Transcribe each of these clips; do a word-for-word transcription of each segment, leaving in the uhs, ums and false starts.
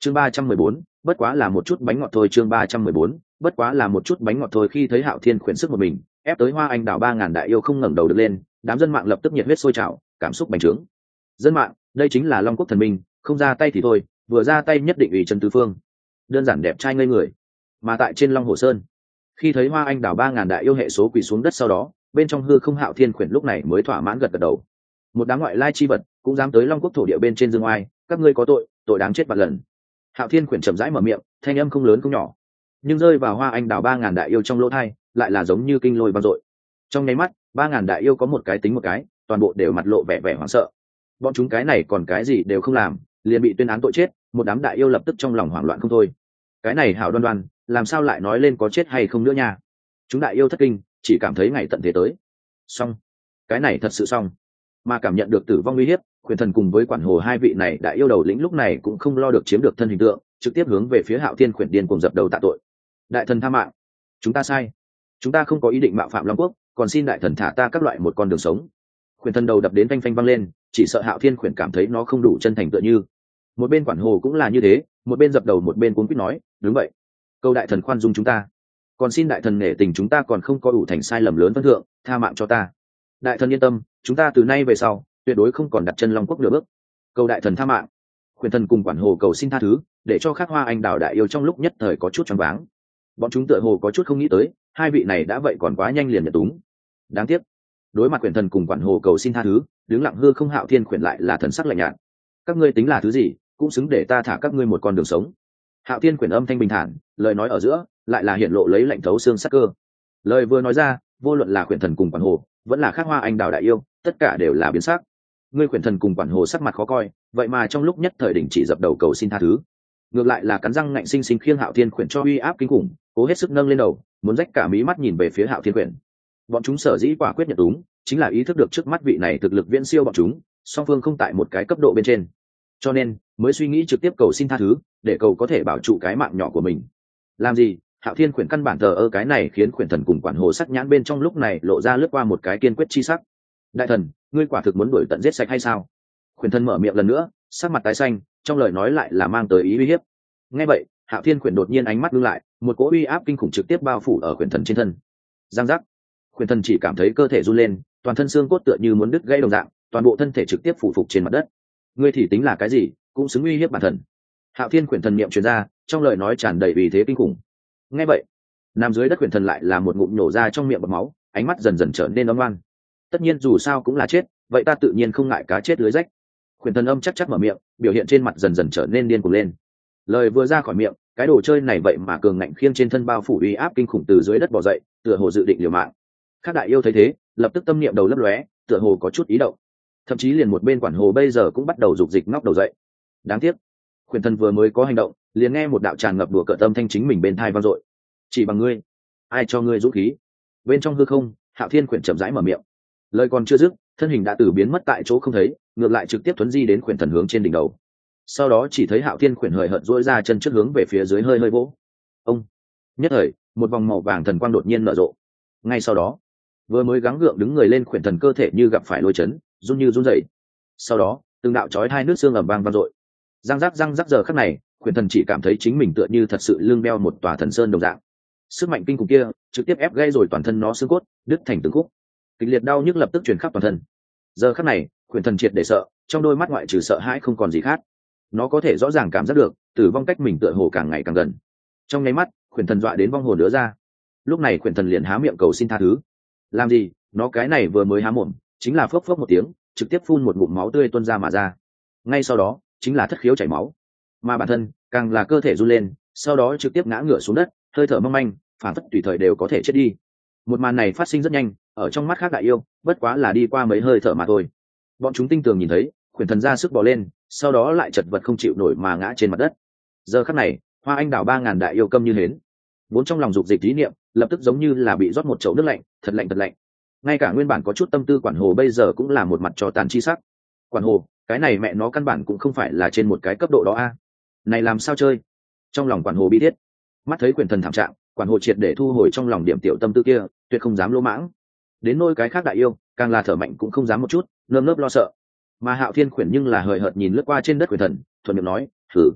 chương ba trăm mười bốn bất quá là một chút bánh ngọt thôi. chương ba trăm mười bốn bất quá là một chút bánh ngọt thôi. Khi thấy Hạo Thiên khuyển sức một mình ép tới Hoa Anh Đào ba ngàn đại yêu không ngẩng đầu được lên, đám dân mạng lập tức nhiệt huyết sôi trào, cảm xúc bành trướng. Dân mạng, đây chính là Long Quốc thần minh, không ra tay thì thôi, vừa ra tay nhất định ủy chân tứ phương, đơn giản đẹp trai ngây người. Mà tại trên Long Hồ Sơn, khi thấy Hoa Anh Đào ba ngàn đại yêu hệ số quỳ xuống đất sau đó, bên trong hư không Hạo Thiên khuyển lúc này mới thỏa mãn gật gật đầu. Một đám ngoại lai chi vật cũng dám tới Long Quốc thổ địa bên trên dương oai, các ngươi có tội, tội đáng chết vạn lần. Hạo Thiên khuyển chậm rãi mở miệng, thanh âm không lớn không nhỏ, nhưng rơi vào Hoa Anh Đào ba ngàn đại yêu trong lỗ tai, lại là giống như kinh lôi vang dội. Trong nháy mắt, ba ngàn đại yêu có một cái tính một cái, toàn bộ đều mặt lộ vẻ vẻ hoảng sợ. Bọn chúng cái này còn cái gì đều không làm, liền bị tuyên án tội chết, một đám đại yêu lập tức trong lòng hoảng loạn không thôi. Cái này Hảo Đoan Đoan, làm sao lại nói lên có chết hay không nữa nha? Chúng đại yêu thất kinh, chỉ cảm thấy ngày tận thế tới. Xong, cái này thật sự xong. Mà cảm nhận được tử vong uy hiếp, Khuyển Thần cùng với Quản Hồ hai vị này đại yêu đầu lĩnh lúc này cũng không lo được chiếm được thân hình tượng, trực tiếp hướng về phía Hạo Thiên khuyển điên cuồng dập đầu tạ tội. Đại thần tha mạng, chúng ta sai, chúng ta không có ý định mạo phạm Long Quốc, còn xin đại thần thả ta các loại một con đường sống. Khuyển Thần đầu đập đến phanh phanh văng lên, chỉ sợ Hạo Thiên khuyển cảm thấy nó không đủ chân thành tựa như. Một bên Quản Hồ cũng là như thế, một bên dập đầu một bên cuống quýt nói, đúng vậy, câu đại thần khoan dung chúng ta, còn xin đại thần nể tình chúng ta còn không có đủ thành sai lầm lớn phân thượng, tha mạng cho ta. Đại thần yên tâm, chúng ta từ nay về sau tuyệt đối không còn đặt chân Long Quốc nửa bước, cầu đại thần tha mạng. Khuyển Thần cùng Quản Hồ cầu xin tha thứ, để cho khác Hoa Anh Đào đại yêu trong lúc nhất thời có chút choáng váng. Bọn chúng tựa hồ có chút không nghĩ tới, hai vị này đã vậy còn quá nhanh liền nhận túng. Đáng tiếc, đối mặt Khuyển Thần cùng Quản Hồ cầu xin tha thứ, đứng lặng hư không Hạo Thiên khuyển lại là thần sắc lạnh nhạt. Các ngươi tính là thứ gì, cũng xứng để ta thả các ngươi một con đường sống. Hạo Thiên khuyển âm thanh bình thản, lời nói ở giữa lại là hiện lộ lấy lạnh thấu xương sắc cơ. Lời vừa nói ra, vô luận là Khuyển Thần cùng Quản Hồ, vẫn là khác Hoa Anh Đào đại yêu, tất cả đều là biến sắc. Ngươi Khuyển Thần cùng Quản Hồ sắc mặt khó coi, vậy mà trong lúc nhất thời đình chỉ dập đầu cầu xin tha thứ, ngược lại là cắn răng ngạnh sinh sinh khiêng Hạo Thiên khuyển cho uy áp kinh khủng, cố hết sức nâng lên đầu, muốn rách cả mí mắt nhìn về phía Hạo Thiên khuyển. Bọn chúng sở dĩ quả quyết nhận đúng, chính là ý thức được trước mắt vị này thực lực viễn siêu bọn chúng, song phương không tại một cái cấp độ bên trên, cho nên mới suy nghĩ trực tiếp cầu xin tha thứ, để cầu có thể bảo trụ cái mạng nhỏ của mình. Làm gì? Hạo Thiên khuyển căn bản thờ ơ, cái này khiến Khuyển Thần cùng Quản Hồ sắc nhãn bên trong lúc này lộ ra lướt qua một cái kiên quyết chi sắc. Đại thần, ngươi quả thực muốn đuổi tận giết sạch hay sao? Khuyển Thần mở miệng lần nữa, sắc mặt tái xanh, trong lời nói lại là mang tới ý uy hiếp. Nghe vậy, Hạo Thiên khuyển đột nhiên ánh mắt ngưng lại, một cỗ uy áp kinh khủng trực tiếp bao phủ ở Khuyển Thần trên thân. Giang giác, Khuyển Thần chỉ cảm thấy cơ thể run lên, toàn thân xương cốt tựa như muốn đứt gãy đồng dạng, toàn bộ thân thể trực tiếp phủ phục trên mặt đất. Ngươi thì tính là cái gì, cũng xứng uy hiếp bản thần? Hạo Thiên khuyển thần niệm truyền ra, trong lời nói tràn đầy uy thế kinh khủng. Nghe vậy, nằm dưới đất Khuyển Thần lại là một ngụm nhổ ra trong miệng bọt máu, ánh mắt dần dần trở nên âm ngoan. Tất nhiên dù sao cũng là chết, vậy ta tự nhiên không ngại cá chết lưới rách. Khuyển Thần âm chắc chắc mở miệng, biểu hiện trên mặt dần dần trở nên điên cuồng lên. Lời vừa ra khỏi miệng, cái đồ chơi này vậy mà cường ngạnh khiêng trên thân bao phủ uy áp kinh khủng từ dưới đất bò dậy, tựa hồ dự định liều mạng. Các đại yêu thấy thế, lập tức tâm niệm đầu lấp lóe, tựa hồ có chút ý động. Thậm chí liền một bên Quản Hồ bây giờ cũng bắt đầu dục dịch ngóc đầu dậy. Đáng tiếc, Khuyển Thần vừa mới có hành động, liền nghe một đạo tràn ngập đùa cợt âm thanh chính mình bên tai vang dội. Chỉ bằng ngươi, ai cho ngươi dũng khí? Bên trong hư không, Hạo Thiên khuyển chậm rãi mở miệng. Lời còn chưa dứt, thân hình đã từ biến mất tại chỗ không thấy, ngược lại trực tiếp thuấn di đến Khuyển Thần hướng trên đỉnh đầu. Sau đó chỉ thấy Hạo Thiên khuyển hời hợt duỗi ra chân trước hướng về phía dưới hơi hơi vỗ. Ông, nhất thời, một vòng màu vàng thần quang đột nhiên nở rộ. Ngay sau đó, vừa mới gắng gượng đứng người lên Khuyển Thần cơ thể như gặp phải lôi chấn, run như run rẩy. Sau đó, từng đạo chói hai nước xương ầm vang vang dội. Răng rắc răng rắc, giờ khắc này, Khuyển Thần chỉ cảm thấy chính mình tựa như thật sự lưng beo một tòa thần sơn đồng dạng. Sức mạnh kinh khủng kia trực tiếp ép gãy rồi toàn thân nó xương cốt, đứt thành từng khúc. Kịch liệt đau nhức lập tức truyền khắp toàn thân. Giờ khắc này, Khuyển Thần triệt để sợ, trong đôi mắt ngoại trừ sợ hãi không còn gì khác. Nó có thể rõ ràng cảm giác được tử vong cách mình tựa hồ càng ngày càng gần. Trong nháy mắt, Khuyển Thần dọa đến vong hồn đứa ra. Lúc này Khuyển Thần liền há miệng cầu xin tha thứ. Làm gì? Nó cái này vừa mới há mồm, chính là phốc phốc một tiếng, trực tiếp phun một ngụm máu tươi tuôn ra mà ra. Ngay sau đó, chính là thất khiếu chảy máu. Mà bản thân, càng là cơ thể run lên, sau đó trực tiếp ngã ngửa xuống đất, hơi thở mong manh, phản phất tùy thời đều có thể chết đi. Một màn này phát sinh rất nhanh, ở trong mắt khác đại yêu, bất quá là đi qua mấy hơi thở mà thôi. Bọn chúng tinh tường nhìn thấy, Khuyển Thần ra sức bò lên, sau đó lại chật vật không chịu nổi mà ngã trên mặt đất. Giờ khắc này, Hoa Anh Đào ba ngàn đại yêu câm như hến, vốn trong lòng dục dịch ý niệm, lập tức giống như là bị rót một chậu nước lạnh, thật lạnh thật lạnh. Ngay cả nguyên bản có chút tâm tư Quản Hồ bây giờ cũng là một mặt trò tàn chi sắc. Quản Hồ, cái này mẹ nó căn bản cũng không phải là trên một cái cấp độ đó a. Này làm sao chơi? Trong lòng Quản Hồ bi thiết. Mắt thấy Khuyển Thần thảm trạng, Quản Hồ triệt để thu hồi trong lòng điểm tiểu tâm tư kia, tuyệt không dám lỗ mãng. Đến nôi cái khác đại yêu, càng là thở mạnh cũng không dám một chút, nơm nớp lo sợ. Mà Hạo Thiên khuyển nhưng là hời hợt nhìn lướt qua trên đất Khuyển Thần, thuận miệng nói, "Thử."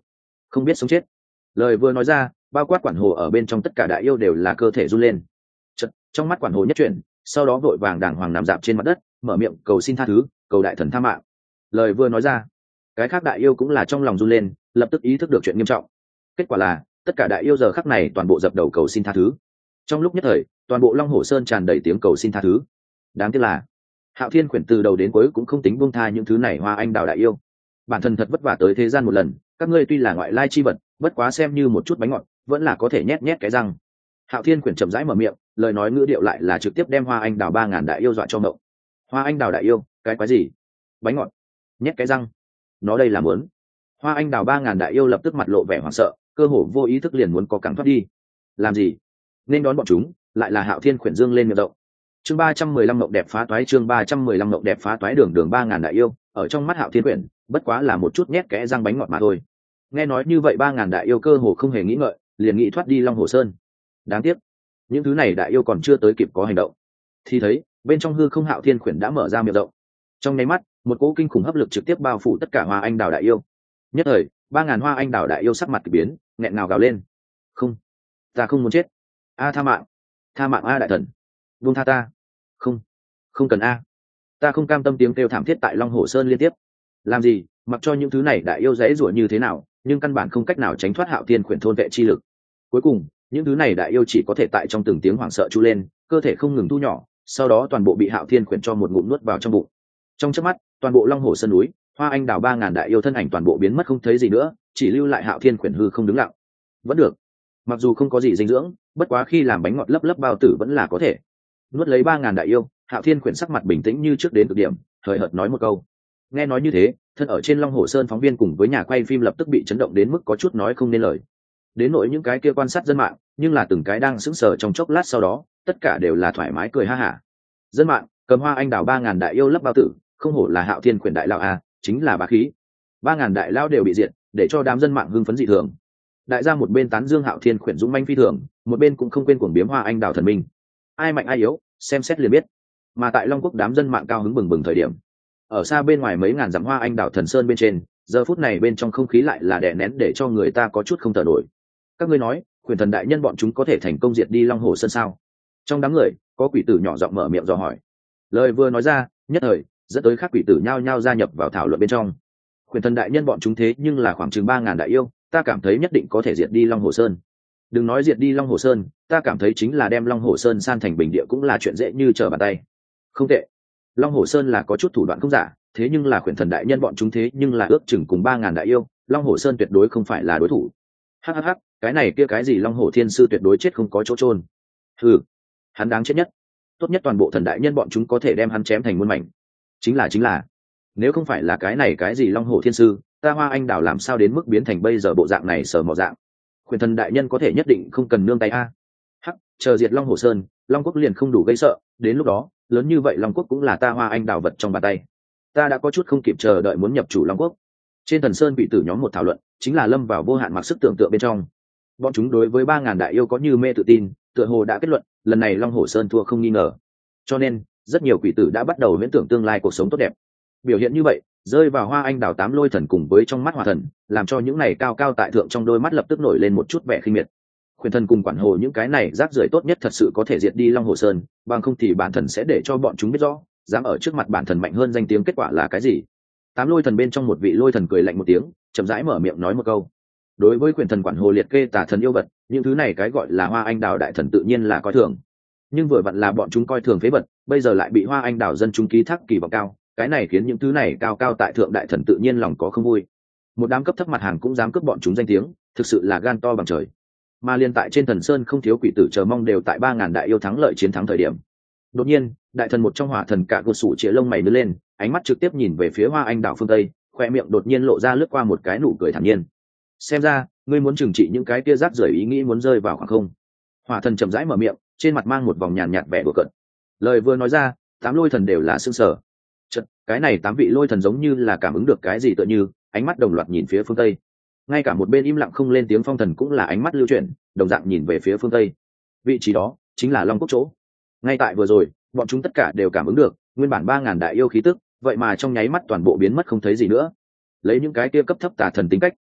không biết sống chết. Lời vừa nói ra, bao quát quản hồ ở bên trong tất cả đại yêu đều là cơ thể run lên. Chật, trong mắt quản hồ nhất chuyển, sau đó vội vàng đàng hoàng nằm dạp trên mặt đất, mở miệng cầu xin tha thứ, cầu đại thần tha mạng. Lời vừa nói ra, cái khác đại yêu cũng là trong lòng run lên, lập tức ý thức được chuyện nghiêm trọng. Kết quả là tất cả đại yêu giờ khắc này toàn bộ dập đầu cầu xin tha thứ. Trong lúc nhất thời, toàn bộ Long Hổ Sơn tràn đầy tiếng cầu xin tha thứ. Đáng tiếc là Hạo Thiên Quyển từ đầu đến cuối cũng không tính buông tha những thứ này hoa anh đào đại yêu. Bản thân thật vất vả tới thế gian một lần, các ngươi tuy là ngoại lai chi vật, bất quá xem như một chút bánh ngọt, vẫn là có thể nhét nhét cái răng. Hạo Thiên Quyển chậm rãi mở miệng, lời nói ngữ điệu lại là trực tiếp đem hoa anh đào ba ngàn đại yêu dọa cho ngộng. Hoa anh đào đại yêu, cái quái gì? Bánh ngọt? Nhét cái răng? Nó đây là muốn? Hoa anh đào ba ngàn đại yêu lập tức mặt lộ vẻ hoảng sợ, cơ hồ vô ý thức liền muốn có cẳng thoát đi. Làm gì? Nên đón bọn chúng, lại là Hạo Thiên Quyển dương lên miệng rộng. Chương ba trăm mười lăm mộng đẹp phá toái, chương ba trăm mười lăm mộng đẹp phá toái, đường đường ba ngàn đại yêu, ở trong mắt Hạo Thiên Quyển, bất quá là một chút nhét kẽ răng bánh ngọt mà thôi. Nghe nói như vậy ba ngàn đại yêu cơ hồ không hề nghĩ ngợi, liền nghĩ thoát đi Long Hồ Sơn. Đáng tiếc, những thứ này đại yêu còn chưa tới kịp có hành động, thì thấy bên trong hư không Hạo Thiên Quyển đã mở ra miệng rộng. Trong nháy mắt, một cỗ kinh khủng hấp lực trực tiếp bao phủ tất cả hoa anh đào đại yêu. Nhất thời, ba ngàn hoa anh đào đại yêu sắc mặt kỳ biến, nghẹn ngào gào lên: "Không, ta không muốn chết! A tha mạng, tha mạng a đại thần, buông tha ta! Không, không cần a, ta không cam tâm!" Tiếng kêu thảm thiết tại Long Hồ Sơn liên tiếp. Làm gì? Mặc cho những thứ này đại yêu dãy rủa như thế nào, nhưng căn bản không cách nào tránh thoát Hạo Thiên Quyển thôn vệ chi lực. Cuối cùng, những thứ này đại yêu chỉ có thể tại trong từng tiếng hoảng sợ chu lên, cơ thể không ngừng thu nhỏ, sau đó toàn bộ bị Hạo Thiên Quyển cho một ngụm nuốt vào trong bụng. Trong chớp mắt, toàn bộ Long Hồ Sơn núi, hoa anh đào ba ngàn đại yêu thân ảnh toàn bộ biến mất không thấy gì nữa, chỉ lưu lại Hạo Thiên Quyển hư không đứng lặng. Vẫn được, mặc dù không có gì dinh dưỡng, bất quá khi làm bánh ngọt lấp lấp bao tử vẫn là có thể. Nuốt lấy ba ngàn đại yêu, Hạo Thiên Quyển sắc mặt bình tĩnh như trước đến cực điểm, hời hợt nói một câu. Nghe nói như thế, thân ở trên Long Hồ Sơn phóng viên cùng với nhà quay phim lập tức bị chấn động đến mức có chút nói không nên lời. Đến nỗi những cái kia quan sát dân mạng, nhưng là từng cái đang sững sờ trong chốc lát, sau đó tất cả đều là thoải mái cười ha hả. Dân mạng, cầm hoa anh đào ba ngàn đại yêu lấp bao tử, không hổ là Hạo Thiên Quyển đại lão a, chính là bá khí. Ba ngàn đại lão đều bị diệt, để cho đám dân mạng hưng phấn dị thường. Đại gia một bên tán dương Hạo Thiên Quyển dũng manh phi thường, một bên cũng không quên cuồng biếm hoa anh đào thần minh. Ai mạnh ai yếu, xem xét liền biết. Mà tại Long Quốc đám dân mạng cao hứng bừng bừng thời điểm, ở xa bên ngoài mấy ngàn dặm hoa anh đào thần sơn bên trên, giờ phút này bên trong không khí lại là đè nén để cho người ta có chút không thở nổi. Các ngươi nói, Quyển thần đại nhân bọn chúng có thể thành công diệt đi Long Hồ Sơn sao? Trong đám người, có quỷ tử nhỏ giọng mở miệng dò hỏi. Lời vừa nói ra, nhất thời dẫn tới các quỷ tử nhao nhao gia nhập vào thảo luận bên trong. Quyển thần đại nhân bọn chúng thế nhưng là khoảng chừng ba ngàn đại yêu, ta cảm thấy nhất định có thể diệt đi Long Hồ Sơn. Đừng nói diệt đi Long Hồ Sơn, ta cảm thấy chính là đem Long Hồ Sơn san thành bình địa cũng là chuyện dễ như trở bàn tay. Không tệ, Long Hồ Sơn là có chút thủ đoạn không giả, thế nhưng là Quyển thần đại nhân bọn chúng thế nhưng là ước chừng cùng ba ngàn đại yêu, Long Hồ Sơn tuyệt đối không phải là đối thủ. Hắc hắc hắc, cái này kia cái gì Long Hồ Thiên sư tuyệt đối chết không có chỗ chôn. Hừ, hắn đáng chết nhất. Tốt nhất toàn bộ thần đại nhân bọn chúng có thể đem hắn chém thành muôn mảnh. Chính là chính là, nếu không phải là cái này cái gì Long Hồ Thiên sư, ta hoa anh đào làm sao đến mức biến thành bây giờ bộ dạng này sờ mò dạng. Quyển thần đại nhân có thể nhất định không cần nương tay a. Hắc, chờ diệt Long Hồ Sơn, Long Quốc liền không đủ gây sợ, đến lúc đó, lớn như vậy Long Quốc cũng là ta hoa anh đào vật trong bàn tay. Ta đã có chút không kịp chờ đợi muốn nhập chủ Long Quốc. Trên thần sơn bị tử nhóm một thảo luận, chính là lâm vào vô hạn mặc sức tưởng tượng bên trong. Bọn chúng đối với ba ngàn đại yêu có như mê tự tin, tựa hồ đã kết luận, lần này Long Hồ Sơn thua không nghi ngờ. Cho nên, rất nhiều quỷ tử đã bắt đầu viễn tưởng tương lai cuộc sống tốt đẹp. Biểu hiện như vậy, rơi vào hoa anh đào tám lôi thần cùng với trong mắt hỏa thần, làm cho những này cao cao tại thượng trong đôi mắt lập tức nổi lên một chút vẻ khinh miệt. Khuyển thần cùng quản hồ những cái này rác rưởi tốt nhất thật sự có thể diệt đi Long Hồ Sơn, bằng không thì bản thần sẽ để cho bọn chúng biết rõ, dám ở trước mặt bản thần mạnh hơn danh tiếng kết quả là cái gì. Tám lôi thần bên trong một vị lôi thần cười lạnh một tiếng, chậm rãi mở miệng nói một câu. Đối với Quyển thần quản hồ liệt kê tà thần yêu vật, những thứ này cái gọi là hoa anh đào đại thần tự nhiên là coi thường. Nhưng vừa vặn là bọn chúng coi thường phế vật, bây giờ lại bị hoa anh đào dân chúng ký thác kỳ vọng cao, cái này khiến những thứ này cao cao tại thượng đại thần tự nhiên lòng có không vui. Một đám cấp thấp mặt hàng cũng dám cướp bọn chúng danh tiếng, thực sự là gan to bằng trời. Mà liên tại trên thần sơn không thiếu quỷ tử chờ mong đều tại ba ngàn đại yêu thắng lợi chiến thắng thời điểm. Đột nhiên, đại thần một trong hỏa thần cả gột sủ chĩa lông mày nứt lên, ánh mắt trực tiếp nhìn về phía hoa anh đào phương tây, khoe miệng đột nhiên lộ ra lướt qua một cái nụ cười thản nhiên. Xem ra, ngươi muốn trừng trị những cái kia rác rưởi ý nghĩ muốn rơi vào khoảng không. Hỏa thần chậm rãi mở miệng, trên mặt mang một vòng nhàn nhạt vẻ đùa cợt. Lời vừa nói ra, tám lôi thần đều là sững sờ. Chật, cái này tám vị lôi thần giống như là cảm ứng được cái gì tựa như, ánh mắt đồng loạt nhìn phía phương tây. Ngay cả một bên im lặng không lên tiếng phong thần cũng là ánh mắt lưu chuyển, đồng dạng nhìn về phía phương tây. Vị trí đó chính là Long Quốc chỗ. Ngay tại vừa rồi, bọn chúng tất cả đều cảm ứng được, nguyên bản ba ngàn đại yêu khí tức, vậy mà trong nháy mắt toàn bộ biến mất không thấy gì nữa. Lấy những cái kia cấp thấp tà thần tính cách,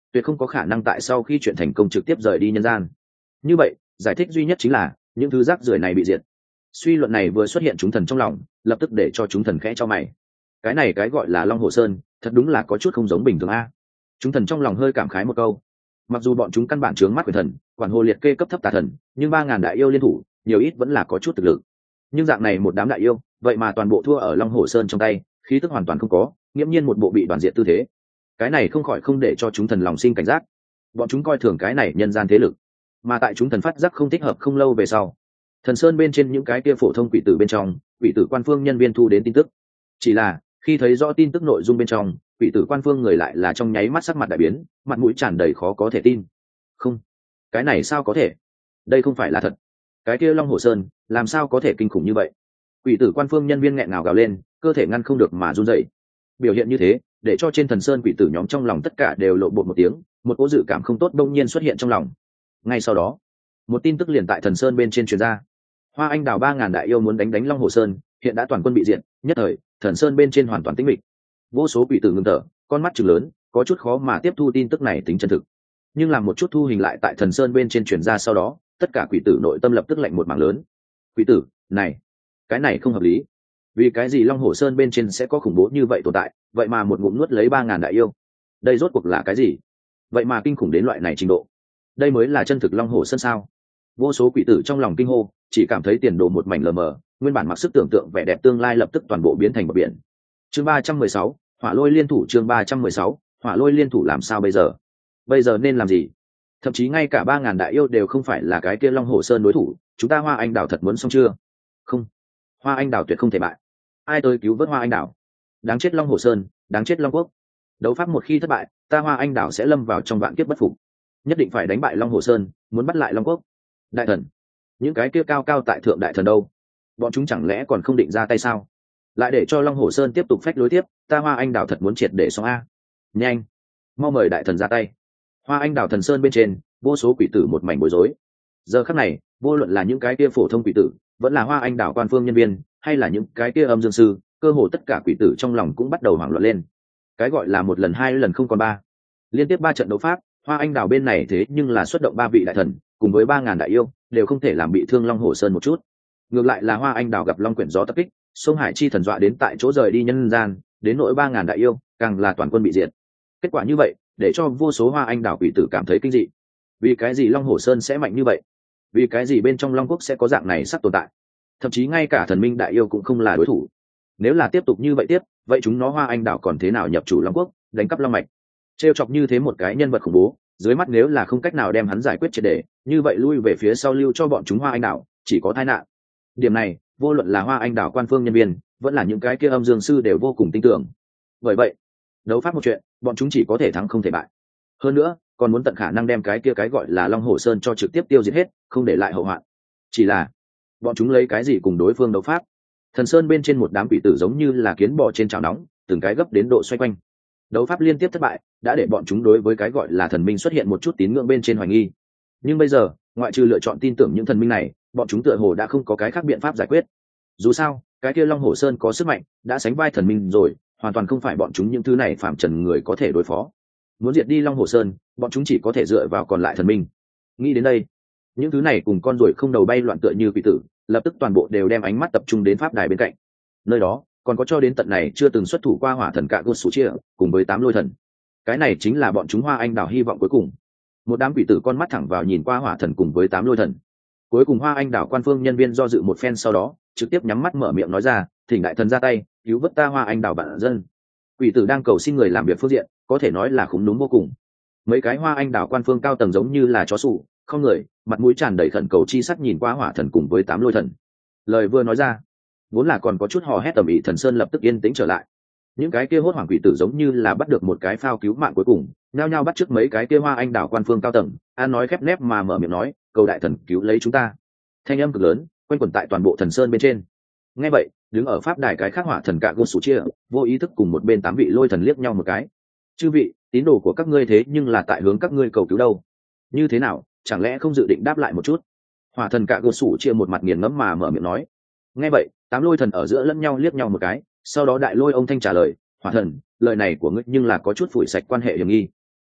tuyệt không có khả năng tại sau khi chuyện thành công trực tiếp rời đi nhân gian. Như vậy giải thích duy nhất chính là những thứ rác rưởi này bị diệt. Suy luận này vừa xuất hiện chúng thần trong lòng, lập tức để cho chúng thần khẽ cho mày. Cái này cái gọi là Long Hồ Sơn thật đúng là có chút không giống bình thường a. Chúng thần trong lòng hơi cảm khái một câu. Mặc dù bọn chúng căn bản chướng mắt quyền thần, quản hồ liệt kê cấp thấp tà thần, nhưng ba ngàn đại yêu liên thủ nhiều ít vẫn là có chút thực lực. Nhưng dạng này một đám đại yêu vậy mà toàn bộ thua ở Long Hồ Sơn trong tay, khí tức hoàn toàn không có, nghiễm nhiên một bộ bị đoàn diệt tư thế. Cái này không khỏi không để cho chúng thần lòng sinh cảnh giác. Bọn chúng coi thường cái này nhân gian thế lực, mà tại chúng thần phát giác không thích hợp không lâu về sau, thần sơn bên trên những cái kia phổ thông quỷ tử bên trong, quỷ tử quan phương nhân viên thu đến tin tức. Chỉ là khi thấy rõ tin tức nội dung bên trong, quỷ tử quan phương người lại là trong nháy mắt sắc mặt đại biến, mặt mũi tràn đầy khó có thể tin. Không, cái này sao có thể? Đây không phải là thật. Cái kia Long Hồ Sơn làm sao có thể kinh khủng như vậy? Quỷ tử quan phương nhân viên nghẹn ngào gào lên, cơ thể ngăn không được mà run rẩy. Biểu hiện như thế để cho trên thần sơn quỷ tử nhóm trong lòng tất cả đều lộ bột một tiếng, một cỗ dự cảm không tốt đông nhiên xuất hiện trong lòng. Ngay sau đó, một tin tức liền tại thần sơn bên trên truyền ra. Hoa Anh Đào ba ngàn đại yêu muốn đánh đánh Long Hồ Sơn, hiện đã toàn quân bị diệt. Nhất thời thần sơn bên trên hoàn toàn tĩnh mịch, vô số quỷ tử ngưng thở, con mắt trừng lớn, có chút khó mà tiếp thu tin tức này tính chân thực. Nhưng làm một chút thu hình lại tại thần sơn bên trên truyền ra sau đó, tất cả quỷ tử nội tâm lập tức lạnh một mảng lớn. Quỷ tử này, cái này không hợp lý. Vì cái gì Long Hồ Sơn bên trên sẽ có khủng bố như vậy tồn tại, vậy mà một ngụm nuốt lấy ba ngàn đại yêu? Đây rốt cuộc là cái gì? Vậy mà kinh khủng đến loại này trình độ. Đây mới là chân thực Long Hồ Sơn sao? Vô số quỷ tử trong lòng kinh hô, chỉ cảm thấy tiền đồ một mảnh lờ mờ, nguyên bản mặc sức tưởng tượng vẻ đẹp tương lai lập tức toàn bộ biến thành bờ biển. Chương ba trăm mười sáu, Hỏa Lôi liên thủ. Chương ba trăm mười sáu, Hỏa Lôi liên thủ. Làm sao bây giờ? Bây giờ nên làm gì? Thậm chí ngay cả ba ngàn đại yêu đều không phải là cái kia Long Hồ Sơn đối thủ, chúng ta Hoa Anh Đào thật muốn xong chưa? Không, Hoa Anh Đào tuyệt không thể bại. Ai tới cứu vớt Hoa Anh Đào? Đáng chết Long Hồ Sơn, đáng chết Long Quốc. Đấu pháp một khi thất bại, ta Hoa Anh Đào sẽ lâm vào trong vạn kiếp bất phục. Nhất định phải đánh bại Long Hồ Sơn, muốn bắt lại Long Quốc. Đại thần, những cái kia cao cao tại thượng đại thần đâu? Bọn chúng chẳng lẽ còn không định ra tay sao? Lại để cho Long Hồ Sơn tiếp tục phách lối tiếp, ta Hoa Anh Đào thật muốn triệt để xong a. Nhanh, mau mời đại thần ra tay. Hoa Anh Đào thần sơn bên trên, vô số quỷ tử một mảnh bối rối. Giờ khắc này, vô luận là những cái kia phổ thông quỷ tử, vẫn là Hoa Anh Đào quan phương nhân viên, hay là những cái kia âm dương sư, cơ hồ tất cả quỷ tử trong lòng cũng bắt đầu hoảng loạn lên. Cái gọi là một lần hai lần không còn ba, liên tiếp ba trận đấu pháp, Hoa Anh Đào bên này thế nhưng là xuất động ba vị đại thần cùng với ba ngàn đại yêu, đều không thể làm bị thương Long Hồ Sơn một chút. Ngược lại là Hoa Anh Đào gặp Long Quyển gió tập kích, sông Hải chi thần dọa đến tại chỗ rời đi nhân gian, đến nỗi ba ngàn đại yêu càng là toàn quân bị diệt. Kết quả như vậy để cho vô số Hoa Anh Đào quỷ tử cảm thấy kinh dị. Vì cái gì Long Hồ Sơn sẽ mạnh như vậy? Vì cái gì bên trong Long Quốc sẽ có dạng này sắp tồn tại? Thậm chí ngay cả thần minh đại yêu cũng không là đối thủ. Nếu là tiếp tục như vậy tiếp, vậy chúng nó Hoa Anh Đào còn thế nào nhập chủ Long Quốc, đánh cắp long mạch? Trêu chọc như thế một cái nhân vật khủng bố, dưới mắt nếu là không cách nào đem hắn giải quyết triệt để, như vậy lui về phía sau lưu cho bọn chúng Hoa Anh Đào chỉ có tai nạn. Điểm này, vô luận là Hoa Anh Đào quan phương nhân viên, vẫn là những cái kia âm dương sư đều vô cùng tin tưởng. Bởi vậy, đấu pháp một chuyện, bọn chúng chỉ có thể thắng không thể bại. Hơn nữa, còn muốn tận khả năng đem cái kia cái gọi là Long Hồ Sơn cho trực tiếp tiêu diệt hết, không để lại hậu hoạn. Chỉ là, bọn chúng lấy cái gì cùng đối phương đấu pháp? Thần Sơn bên trên một đám quỷ tử giống như là kiến bò trên chảo nóng, từng cái gấp đến độ xoay quanh. Đấu pháp liên tiếp thất bại, đã để bọn chúng đối với cái gọi là thần minh xuất hiện một chút tín ngưỡng bên trên hoài nghi. Nhưng bây giờ, ngoại trừ lựa chọn tin tưởng những thần minh này, bọn chúng tựa hồ đã không có cái khác biện pháp giải quyết. Dù sao, cái kia Long Hồ Sơn có sức mạnh, đã sánh vai thần minh rồi, hoàn toàn không phải bọn chúng những thứ này phạm trần người có thể đối phó. Muốn diệt đi Long Hồ Sơn, bọn chúng chỉ có thể dựa vào còn lại thần minh. Nghĩ đến đây, những thứ này cùng con ruồi không đầu bay loạn tựa như quỷ tử, lập tức toàn bộ đều đem ánh mắt tập trung đến pháp đài bên cạnh. Nơi đó còn có cho đến tận này chưa từng xuất thủ qua hỏa thần cạ gốt sủ chia cùng với tám lôi thần. Cái này chính là bọn chúng Hoa Anh Đào hy vọng cuối cùng. Một đám quỷ tử con mắt thẳng vào nhìn qua hỏa thần cùng với tám lôi thần. Cuối cùng Hoa Anh Đào quan phương nhân viên do dự một phen, sau đó trực tiếp nhắm mắt mở miệng nói ra, thỉnh đại thần ra tay cứu vớt ta Hoa Anh Đào bản dân. Quỷ tử đang cầu xin người làm việc phương diện, có thể nói là khủng đúng vô cùng. Mấy cái Hoa Anh Đào quan phương cao tầng giống như là chó sủ, không người, mặt mũi tràn đầy khẩn cầu chi sắc nhìn qua hỏa thần cùng với tám lôi thần. Lời vừa nói ra, vốn là còn có chút hò hét tầm ĩ thần sơn lập tức yên tĩnh trở lại. Những cái kia hốt hoảng quỷ tử giống như là bắt được một cái phao cứu mạng cuối cùng, nhao nhao bắt trước mấy cái kia Hoa Anh Đào quan phương cao tầng, an nói khép nép mà mở miệng nói, cầu đại thần cứu lấy chúng ta. Thanh âm cực lớn quanh quẩn tại toàn bộ thần sơn bên trên. Nghe vậy, đứng ở pháp đài cái khác hỏa thần cạ gốt sủ chia vô ý thức cùng một bên tám vị lôi thần liếc nhau một cái. Chư vị, tín đồ của các ngươi thế nhưng là tại hướng các ngươi cầu cứu đâu? Như thế nào, chẳng lẽ không dự định đáp lại một chút? Hỏa thần cạ gốt sủ chia một mặt nghiền ngẫm mà mở miệng nói. Nghe vậy, tám lôi thần ở giữa lẫn nhau liếc nhau một cái, sau đó đại lôi ông thanh trả lời, hỏa thần, lời này của ngươi nhưng là có chút phủi sạch quan hệ hiểm nghi.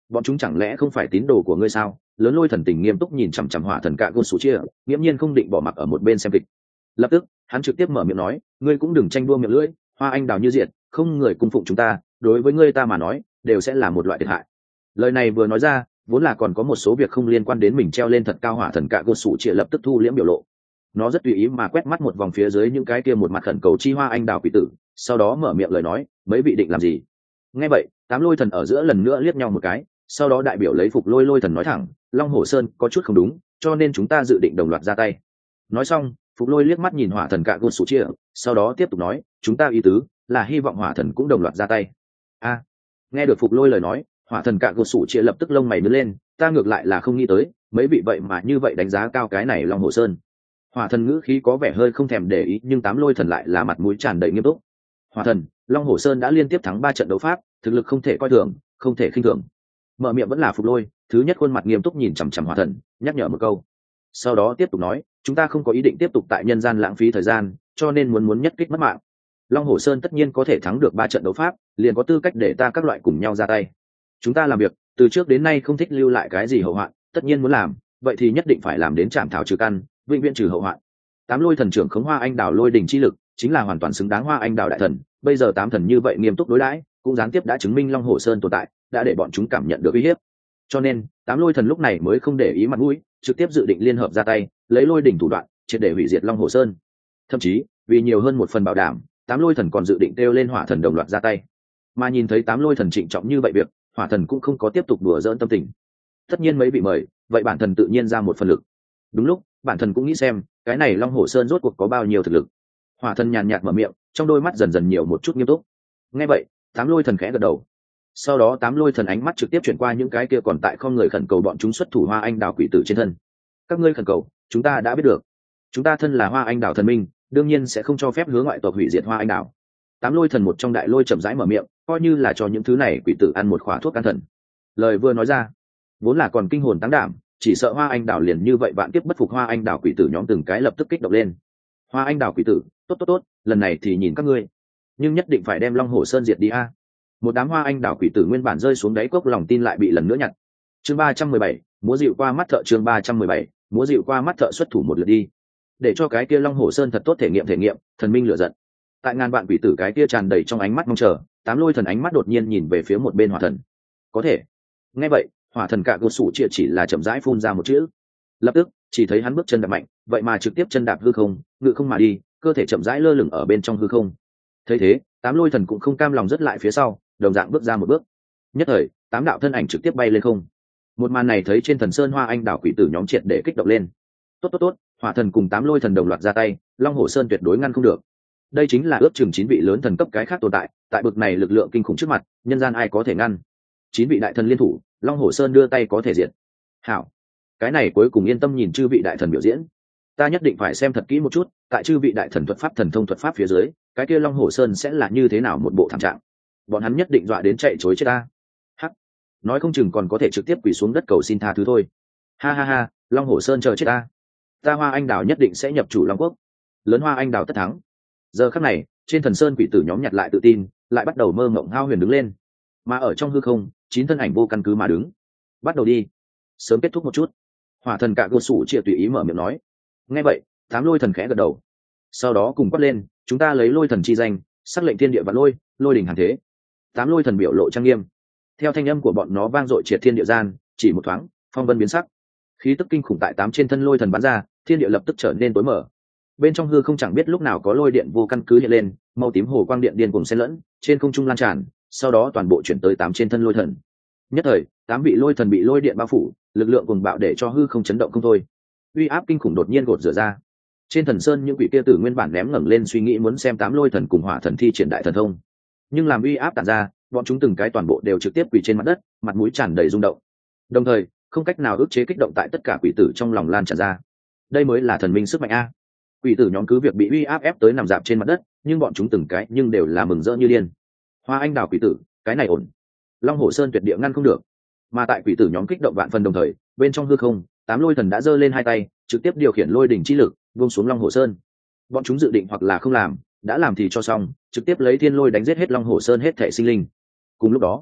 bọn chúng chẳng lẽ không phải tín đồ của ngươi sao? Lớn lôi thần tình nghiêm túc nhìn chằm chằm hỏa thần cạ gôn sủ chia, nghiễm nhiên không định bỏ mặc ở một bên xem kịch. Lập tức hắn trực tiếp mở miệng nói, ngươi cũng đừng tranh đua miệng lưỡi, hoa anh đào như diệt, không người cung phụng chúng ta, đối với ngươi ta mà nói đều sẽ là một loại thiệt hại. Lời này vừa nói ra, vốn là còn có một số việc không liên quan đến mình treo lên thật cao hỏa thần cạ gôn sủ chia lập tức thu liễm biểu lộ. Nó rất tùy ý mà quét mắt một vòng phía dưới những cái kia một mặt khẩn cầu chi hoa anh đào quỷ tử, sau đó mở miệng lời nói, mấy vị định làm gì? Nghe vậy, tám lôi thần ở giữa lần nữa liếc nhau một cái, sau đó đại biểu lấy phục lôi lôi thần nói thẳng, long hổ sơn có chút không đúng, cho nên chúng ta dự định đồng loạt ra tay. Nói xong, phục lôi liếc mắt nhìn hỏa thần cạ gôn sủ chia, sau đó tiếp tục nói, chúng ta ý tứ là hy vọng hỏa thần cũng đồng loạt ra tay. A, nghe được phục lôi lời nói, hỏa thần cạ gôn sủ chia lập tức lông mày nhướng lên, ta ngược lại là không nghĩ tới, mấy vị vậy mà như vậy đánh giá cao cái này long hổ sơn. Hỏa thần ngữ khí có vẻ hơi không thèm để ý, nhưng tám lôi thần lại là mặt mũi tràn đầy nghiêm túc. Hỏa thần, long hổ sơn đã liên tiếp thắng ba trận đấu pháp, thực lực không thể coi thường, không thể khinh thường. Mở miệng vẫn là phục lôi, thứ nhất khuôn mặt nghiêm túc nhìn chằm chằm hỏa thần, nhắc nhở một câu. Sau đó tiếp tục nói, chúng ta không có ý định tiếp tục tại nhân gian lãng phí thời gian, cho nên muốn muốn nhất kích mất mạng. Long hổ sơn tất nhiên có thể thắng được ba trận đấu pháp, liền có tư cách để ta các loại cùng nhau ra tay. Chúng ta làm việc từ trước đến nay không thích lưu lại cái gì hậu hoạn, tất nhiên muốn làm, vậy thì nhất định phải làm đến trảm thảo trừ căn, vĩnh viễn trừ hậu hoạn. Tám lôi thần trưởng khống hoa anh đào lôi đỉnh chi lực, chính là hoàn toàn xứng đáng hoa anh đào đại thần. Bây giờ tám thần như vậy nghiêm túc đối đãi, cũng gián tiếp đã chứng minh long hổ sơn tồn tại, đã để bọn chúng cảm nhận được uy hiếp. Cho nên tám lôi thần lúc này mới không để ý mặt mũi, trực tiếp dự định liên hợp ra tay, lấy lôi đỉnh thủ đoạn triệt để hủy diệt long hổ sơn. Thậm chí vì nhiều hơn một phần bảo đảm, tám lôi thần còn dự định kêu lên hỏa thần đồng loạt ra tay. Mà nhìn thấy tám lôi thần trịnh trọng như vậy việc, hỏa thần cũng không có tiếp tục đùa giỡn tâm tình. Tất nhiên mấy bị mời, vậy bản thần tự nhiên ra một phần lực. Đúng lúc bản thần cũng nghĩ xem cái này long hổ sơn rốt cuộc có bao nhiêu thực lực. Hỏa thần nhàn nhạt mở miệng, trong đôi mắt dần dần nhiều một chút nghiêm túc. Nghe vậy, tám lôi thần khẽ gật đầu. Sau đó tám lôi thần ánh mắt trực tiếp chuyển qua những cái kia còn tại không người khẩn cầu bọn chúng xuất thủ hoa anh đào quỷ tử trên thân. Các ngươi khẩn cầu, chúng ta đã biết được. Chúng ta thân là hoa anh đào thần minh, đương nhiên sẽ không cho phép hướng ngoại tộc hủy diệt hoa anh đào. Tám lôi thần một trong đại lôi chậm rãi mở miệng, coi như là cho những thứ này quỷ tử ăn một khóa thuốc can thần. Lời vừa nói ra, vốn là còn kinh hồn táng đảm, chỉ sợ hoa anh đào liền như vậy vạn kiếp bất phục hoa anh đào quỷ tử nhóm từng cái lập tức kích động lên. Hoa anh đào quỷ tử, tốt tốt tốt, lần này thì nhìn các ngươi, nhưng nhất định phải đem long hổ sơn diệt đi a. Một đám hoa anh đào quỷ tử nguyên bản rơi xuống đáy cốc lòng tin lại bị lần nữa nhặt. Chương ba trăm mười bảy, múa dịu qua mắt thợ. Chương ba trăm mười bảy, múa dịu qua mắt thợ, xuất thủ một lượt đi, để cho cái kia long hổ sơn thật tốt thể nghiệm thể nghiệm thần minh lửa giận. Tại ngàn vạn quỷ tử cái kia tràn đầy trong ánh mắt mong chờ, tám lôi thần ánh mắt đột nhiên nhìn về phía một bên hỏa thần. Có thể. Nghe vậy, hỏa thần cạ gột sủ chia chỉ là chậm rãi phun ra một chữ. Lập tức chỉ thấy hắn bước chân đạp mạnh, vậy mà trực tiếp chân đạp hư không, ngự không mà đi, cơ thể chậm rãi lơ lửng ở bên trong hư không. Thấy thế, tám lôi thần cũng không cam lòng dứt lại phía sau, đồng dạng bước ra một bước. Nhất thời, tám đạo thân ảnh trực tiếp bay lên không. Một màn này thấy trên thần sơn hoa anh đảo quỷ tử nhóm triệt để kích động lên. Tốt tốt tốt, hỏa thần cùng tám lôi thần đồng loạt ra tay, long hổ sơn tuyệt đối ngăn không được. Đây chính là ước chừng chín vị lớn thần cấp cái khác tồn tại, tại bực này lực lượng kinh khủng trước mặt, nhân gian ai có thể ngăn? Chín vị đại thần liên thủ, long hổ sơn đưa tay có thể diệt. Hảo, cái này cuối cùng yên tâm nhìn chư vị đại thần biểu diễn. Ta nhất định phải xem thật kỹ một chút, tại chư vị đại thần thuật pháp thần thông thuật pháp phía dưới, cái kia long hổ sơn sẽ là như thế nào một bộ thảm trạng. Bọn hắn nhất định dọa đến chạy chối chết ta. Hắc, nói không chừng còn có thể trực tiếp quỳ xuống đất cầu xin tha thứ thôi. Ha ha ha, long hổ sơn chờ chết ta. Ta hoa anh đào nhất định sẽ nhập chủ long quốc, lớn hoa anh đào tất thắng. Giờ khắc này, trên thần sơn quỷ tử nhóm nhặt lại tự tin, lại bắt đầu mơ mộng hao huyền đứng lên. Mà ở trong hư không, chín thân ảnh vô căn cứ mà đứng. Bắt đầu đi, sớm kết thúc một chút. Hỏa thần cạ gột sủ chia tùy ý mở miệng nói. Nghe vậy, tám lôi thần khẽ gật đầu. Sau đó cùng quát lên, chúng ta lấy lôi thần chi danh, sắc lệnh thiên địa và lôi, lôi đỉnh hàn thế. Tám lôi thần biểu lộ trang nghiêm. Theo thanh âm của bọn nó vang dội triệt thiên địa gian, chỉ một thoáng, phong vân biến sắc. Khí tức kinh khủng tại tám trên thân lôi thần bắn ra, thiên địa lập tức trở nên tối mở. Bên trong hư không chẳng biết lúc nào có lôi điện vô căn cứ hiện lên, màu tím hồ quang điện điên cùng xen lẫn, trên không trung lan tràn, sau đó toàn bộ chuyển tới tám trên thân lôi thần. Nhất thời, tám vị lôi thần bị lôi điện bao phủ, lực lượng cuồng bạo để cho hư không chấn động không thôi. Uy áp kinh khủng đột nhiên gột rửa ra. Trên thần sơn những vị kia tử nguyên bản ném ngẩng lên suy nghĩ muốn xem tám lôi thần cùng hỏa thần thi triển đại thần thông, nhưng làm uy áp tản ra, bọn chúng từng cái toàn bộ đều trực tiếp quỳ trên mặt đất, mặt mũi tràn đầy rung động. Đồng thời, không cách nào ức chế kích động tại tất cả quỷ tử trong lòng lan tràn ra. Đây mới là thần minh sức mạnh a. Quỷ tử nhóm cứ việc bị uy áp ép tới nằm dạp trên mặt đất, nhưng bọn chúng từng cái nhưng đều là mừng rỡ như điên. Hoa anh đào quỷ tử, cái này ổn. Long hổ sơn tuyệt địa ngăn không được. Mà tại quỷ tử nhóm kích động vạn phần đồng thời, bên trong hư không, tám lôi thần đã giơ lên hai tay, trực tiếp điều khiển lôi đỉnh chi lực, buông xuống long hổ sơn. Bọn chúng dự định hoặc là không làm, đã làm thì cho xong, trực tiếp lấy thiên lôi đánh giết hết long hổ sơn hết thể sinh linh. Cùng lúc đó,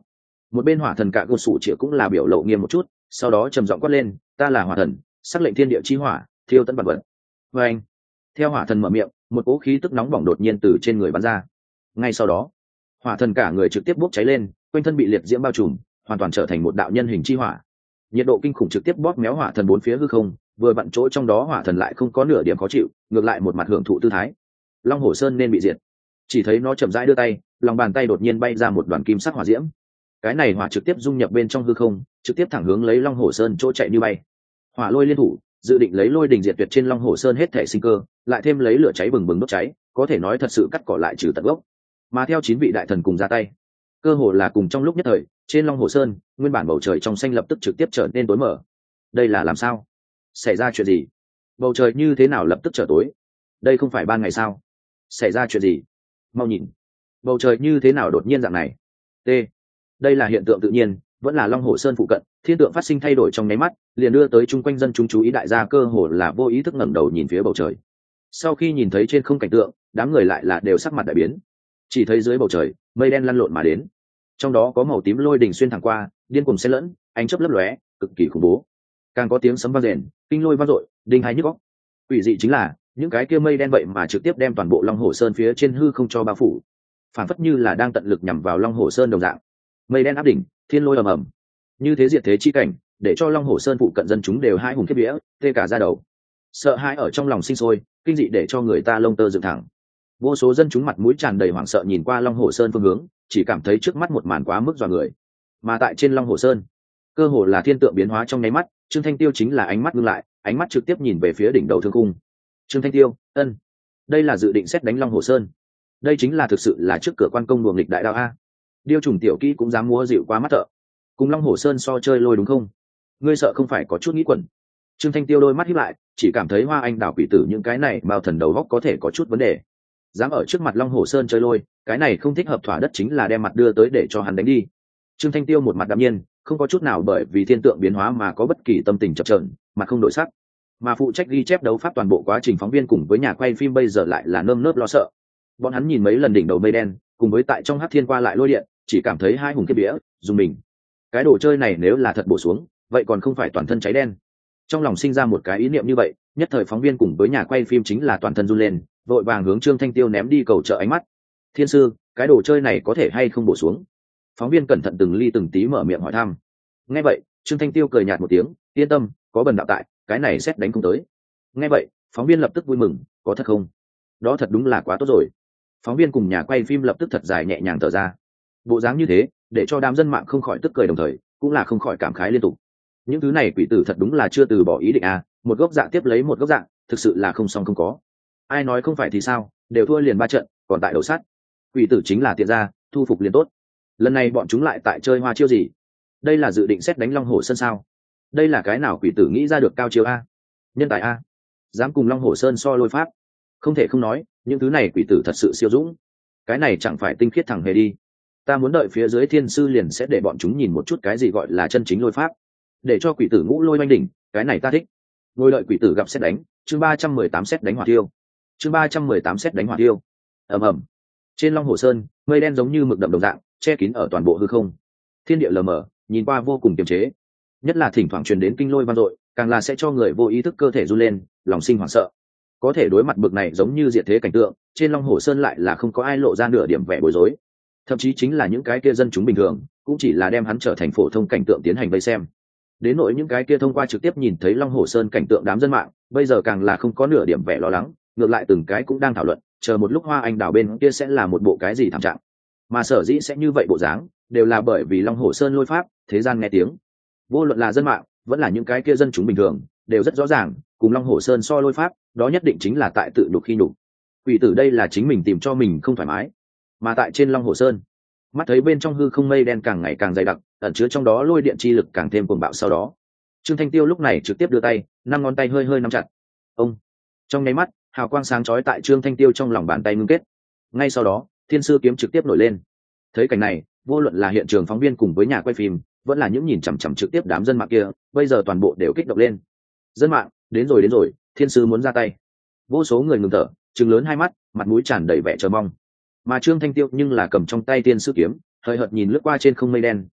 Một bên hỏa thần cả gột sủ chĩa cũng là biểu lộ nghiêm một chút, sau đó trầm giọng quát lên, ta là hỏa thần, sắc lệnh thiên địa chi hỏa, thiêu tận vật vật. Và anh, theo hỏa thần mở miệng, một cỗ khí tức nóng bỏng đột nhiên từ trên người bắn ra. Ngay sau đó, hỏa thần cả người trực tiếp bốc cháy lên, quanh thân bị liệt diễm bao trùm, hoàn toàn trở thành một đạo nhân hình chi hỏa. Nhiệt độ kinh khủng trực tiếp bóp méo hỏa thần bốn phía hư không, vừa vặn chỗ trong đó hỏa thần lại không có nửa điểm khó chịu, ngược lại một mặt hưởng thụ tư thái. Long Hổ Sơn nên bị diệt. Chỉ thấy nó chậm rãi đưa tay, lòng bàn tay đột nhiên bay ra một đoàn kim sắc hỏa diễm. Cái này hỏa trực tiếp dung nhập bên trong hư không, trực tiếp thẳng hướng lấy Long Hổ Sơn chỗ chạy như bay. Hỏa lôi liên thủ, dự định lấy lôi đình diệt tuyệt trên Long Hổ Sơn hết thể sinh cơ, lại thêm lấy lửa cháy bừng bừng đốt cháy, có thể nói thật sự cắt cỏ lại trừ tận gốc. Mà theo chín vị đại thần cùng ra tay, cơ hồ là cùng trong lúc nhất thời, trên Long Hổ Sơn, nguyên bản bầu trời trong xanh lập tức trực tiếp trở nên tối mở. Đây là làm sao? Xảy ra chuyện gì? Bầu trời như thế nào lập tức trở tối? Đây không phải ban ngày sao? Xảy ra chuyện gì? Mau nhìn, bầu trời như thế nào đột nhiên dạng này? T. Đây là hiện tượng tự nhiên, vẫn là Long Hổ Sơn phụ cận, thiên tượng phát sinh thay đổi trong nháy mắt, liền đưa tới chung quanh dân chúng chú ý, đại gia cơ hồ là vô ý thức ngẩng đầu nhìn phía bầu trời. Sau khi nhìn thấy trên không cảnh tượng, đám người lại là đều sắc mặt đại biến. Chỉ thấy dưới bầu trời, mây đen lăn lộn mà đến, trong đó có màu tím lôi đình xuyên thẳng qua, điên cuồng xen lẫn, ánh chớp lấp lóe, cực kỳ khủng bố. Càng có tiếng sấm vang rền, kinh lôi vang dội, đinh hai nhức óc. Quỷ dị chính là, những cái kia mây đen vậy mà trực tiếp đem toàn bộ Long Hổ Sơn phía trên hư không cho bao phủ, phản phất như là đang tận lực nhằm vào Long Hổ Sơn đồng dạng. Mây đen áp đỉnh, thiên lôi ầm ầm, như thế diệt thế chi cảnh, để cho Long Hổ Sơn phụ cận dân chúng đều hai hùng kiếp vía, tê cả da đầu. Sợ hãi ở trong lòng sinh sôi, kinh dị để cho người ta lông tơ dựng thẳng. Vô số dân chúng mặt mũi tràn đầy hoảng sợ nhìn qua Long Hổ Sơn phương hướng, chỉ cảm thấy trước mắt một màn quá mức dọa người. Mà tại trên Long Hổ Sơn, cơ hồ là thiên tượng biến hóa trong nháy mắt, Trương Thanh Tiêu chính là ánh mắt ngưng lại, ánh mắt trực tiếp nhìn về phía đỉnh đầu thương cung. Trương Thanh Tiêu, ân, đây là dự định xét đánh Long Hổ Sơn. Đây chính là thực sự là trước cửa quan công đùa nghịch đại đạo a. Điêu trùng tiểu kỹ cũng dám múa dịu quá mắt thợ. Cùng Long Hổ Sơn so chơi lôi đúng không? Ngươi sợ không phải có chút nghĩ quẩn. Trương Thanh Tiêu đôi mắt híp lại, chỉ cảm thấy Hoa Anh đảo quỷ tử những cái này bao thần đầu góc có thể có chút vấn đề. Dám ở trước mặt Long Hổ Sơn chơi lôi, cái này không thích hợp, thỏa đất chính là đem mặt đưa tới để cho hắn đánh đi. Trương Thanh Tiêu một mặt đạm nhiên, không có chút nào bởi vì thiên tượng biến hóa mà có bất kỳ tâm tình chập chờn, mặt không đổi sắc. Mà phụ trách ghi chép đấu pháp toàn bộ quá trình phóng viên cùng với nhà quay phim bây giờ lại là nơm nớp lo sợ. Bọn hắn nhìn mấy lần đỉnh đầu mây đen, cùng với tại trong hắc thiên qua lại lôi điện, chỉ cảm thấy hai hùng kiếp vía, dùng mình. Cái đồ chơi này nếu là thật bổ xuống, vậy còn không phải toàn thân cháy đen. Trong lòng sinh ra một cái ý niệm như vậy, nhất thời phóng viên cùng với nhà quay phim chính là toàn thân run lên, vội vàng hướng Trương Thanh Tiêu ném đi cầu trợ ánh mắt. Thiên sư, cái đồ chơi này có thể hay không bổ xuống? Phóng viên cẩn thận từng ly từng tí mở miệng hỏi thăm. Nghe vậy, Trương Thanh Tiêu cười nhạt một tiếng, yên tâm, có bần đạo tại, cái này xét đánh không tới. Nghe vậy, phóng viên lập tức vui mừng, có thật không? Đó thật đúng là quá tốt rồi. Phóng viên cùng nhà quay phim lập tức thật dài nhẹ nhàng thở ra. Bộ dáng như thế, để cho đám dân mạng không khỏi tức cười, đồng thời cũng là không khỏi cảm khái liên tục. Những thứ này quỷ tử thật đúng là chưa từ bỏ ý định à, một gốc dạng tiếp lấy một gốc dạng, thực sự là không xong không có. Ai nói không phải thì sao, đều thua liền ba trận, còn tại đầu sắt. Quỷ tử chính là tiện ra, thu phục liền tốt. Lần này bọn chúng lại tại chơi hoa chiêu gì? Đây là dự định xét đánh Long Hổ Sơn sao? Đây là cái nào quỷ tử nghĩ ra được cao chiêu a? Nhân tài a? Dám cùng Long Hổ Sơn so lôi pháp? Không thể không nói, những thứ này quỷ tử thật sự siêu dũng. Cái này chẳng phải tinh khiết thẳng hề đi. Ta muốn đợi phía dưới thiên sư liền sẽ để bọn chúng nhìn một chút cái gì gọi là chân chính lôi pháp, để cho quỷ tử ngũ lôi oanh đỉnh, cái này ta thích. Ngồi đợi quỷ tử gặp xét đánh, chương ba trăm mười tám xét đánh hỏa tiêu. Chương ba trăm mười tám xét đánh hỏa tiêu. Ầm ầm. Trên Long Hổ Sơn, mây đen giống như mực đậm đồng dạng, che kín ở toàn bộ hư không. Thiên địa lờ mờ, nhìn qua vô cùng kiềm chế. Nhất là thỉnh thoảng truyền đến kinh lôi vang dội, càng là sẽ cho người vô ý thức cơ thể run lên, lòng sinh hoảng sợ. Có thể đối mặt bực này giống như diệt thế cảnh tượng, trên Long Hổ Sơn lại là không có ai lộ ra nửa điểm vẻ bối rối. Thậm chí chính là những cái kia dân chúng bình thường, cũng chỉ là đem hắn trở thành phổ thông cảnh tượng tiến hành vây xem. Đến nỗi những cái kia thông qua trực tiếp nhìn thấy Long Hổ Sơn cảnh tượng đám dân mạng, bây giờ càng là không có nửa điểm vẻ lo lắng, ngược lại từng cái cũng đang thảo luận, chờ một lúc Hoa Anh đảo bên kia sẽ là một bộ cái gì thảm trạng. Mà sở dĩ sẽ như vậy bộ dáng, đều là bởi vì Long Hổ Sơn lôi pháp, thế gian nghe tiếng. Vô luận là dân mạng, vẫn là những cái kia dân chúng bình thường, đều rất rõ ràng, cùng Long Hổ Sơn so lôi pháp, đó nhất định chính là tại tự nhục khi nhục. Quỷ tử đây là chính mình tìm cho mình không thoải mái. Mà tại trên Long Hổ Sơn, mắt thấy bên trong hư không mây đen càng ngày càng dày đặc, ẩn chứa trong đó lôi điện chi lực càng thêm cuồng bạo. Sau đó, Trương Thanh Tiêu lúc này trực tiếp đưa tay, năm ngón tay hơi hơi nắm chặt. Ông, trong nháy mắt, hào quang sáng chói tại Trương Thanh Tiêu trong lòng bàn tay ngưng kết. Ngay sau đó, Thiên Sư kiếm trực tiếp nổi lên. Thấy cảnh này, vô luận là hiện trường phóng viên cùng với nhà quay phim, vẫn là những nhìn chằm chằm trực tiếp đám dân mạng kia, bây giờ toàn bộ đều kích động lên. Dân mạng, đến rồi đến rồi, Thiên Sư muốn ra tay. Vô số người ngừng thở, trừng lớn hai mắt, mặt mũi tràn đầy vẻ chờ mong. Mà Trương Thanh Tiêu nhưng là cầm trong tay Thiên Sư kiếm, hơi hợt nhìn lướt qua trên không mây đen,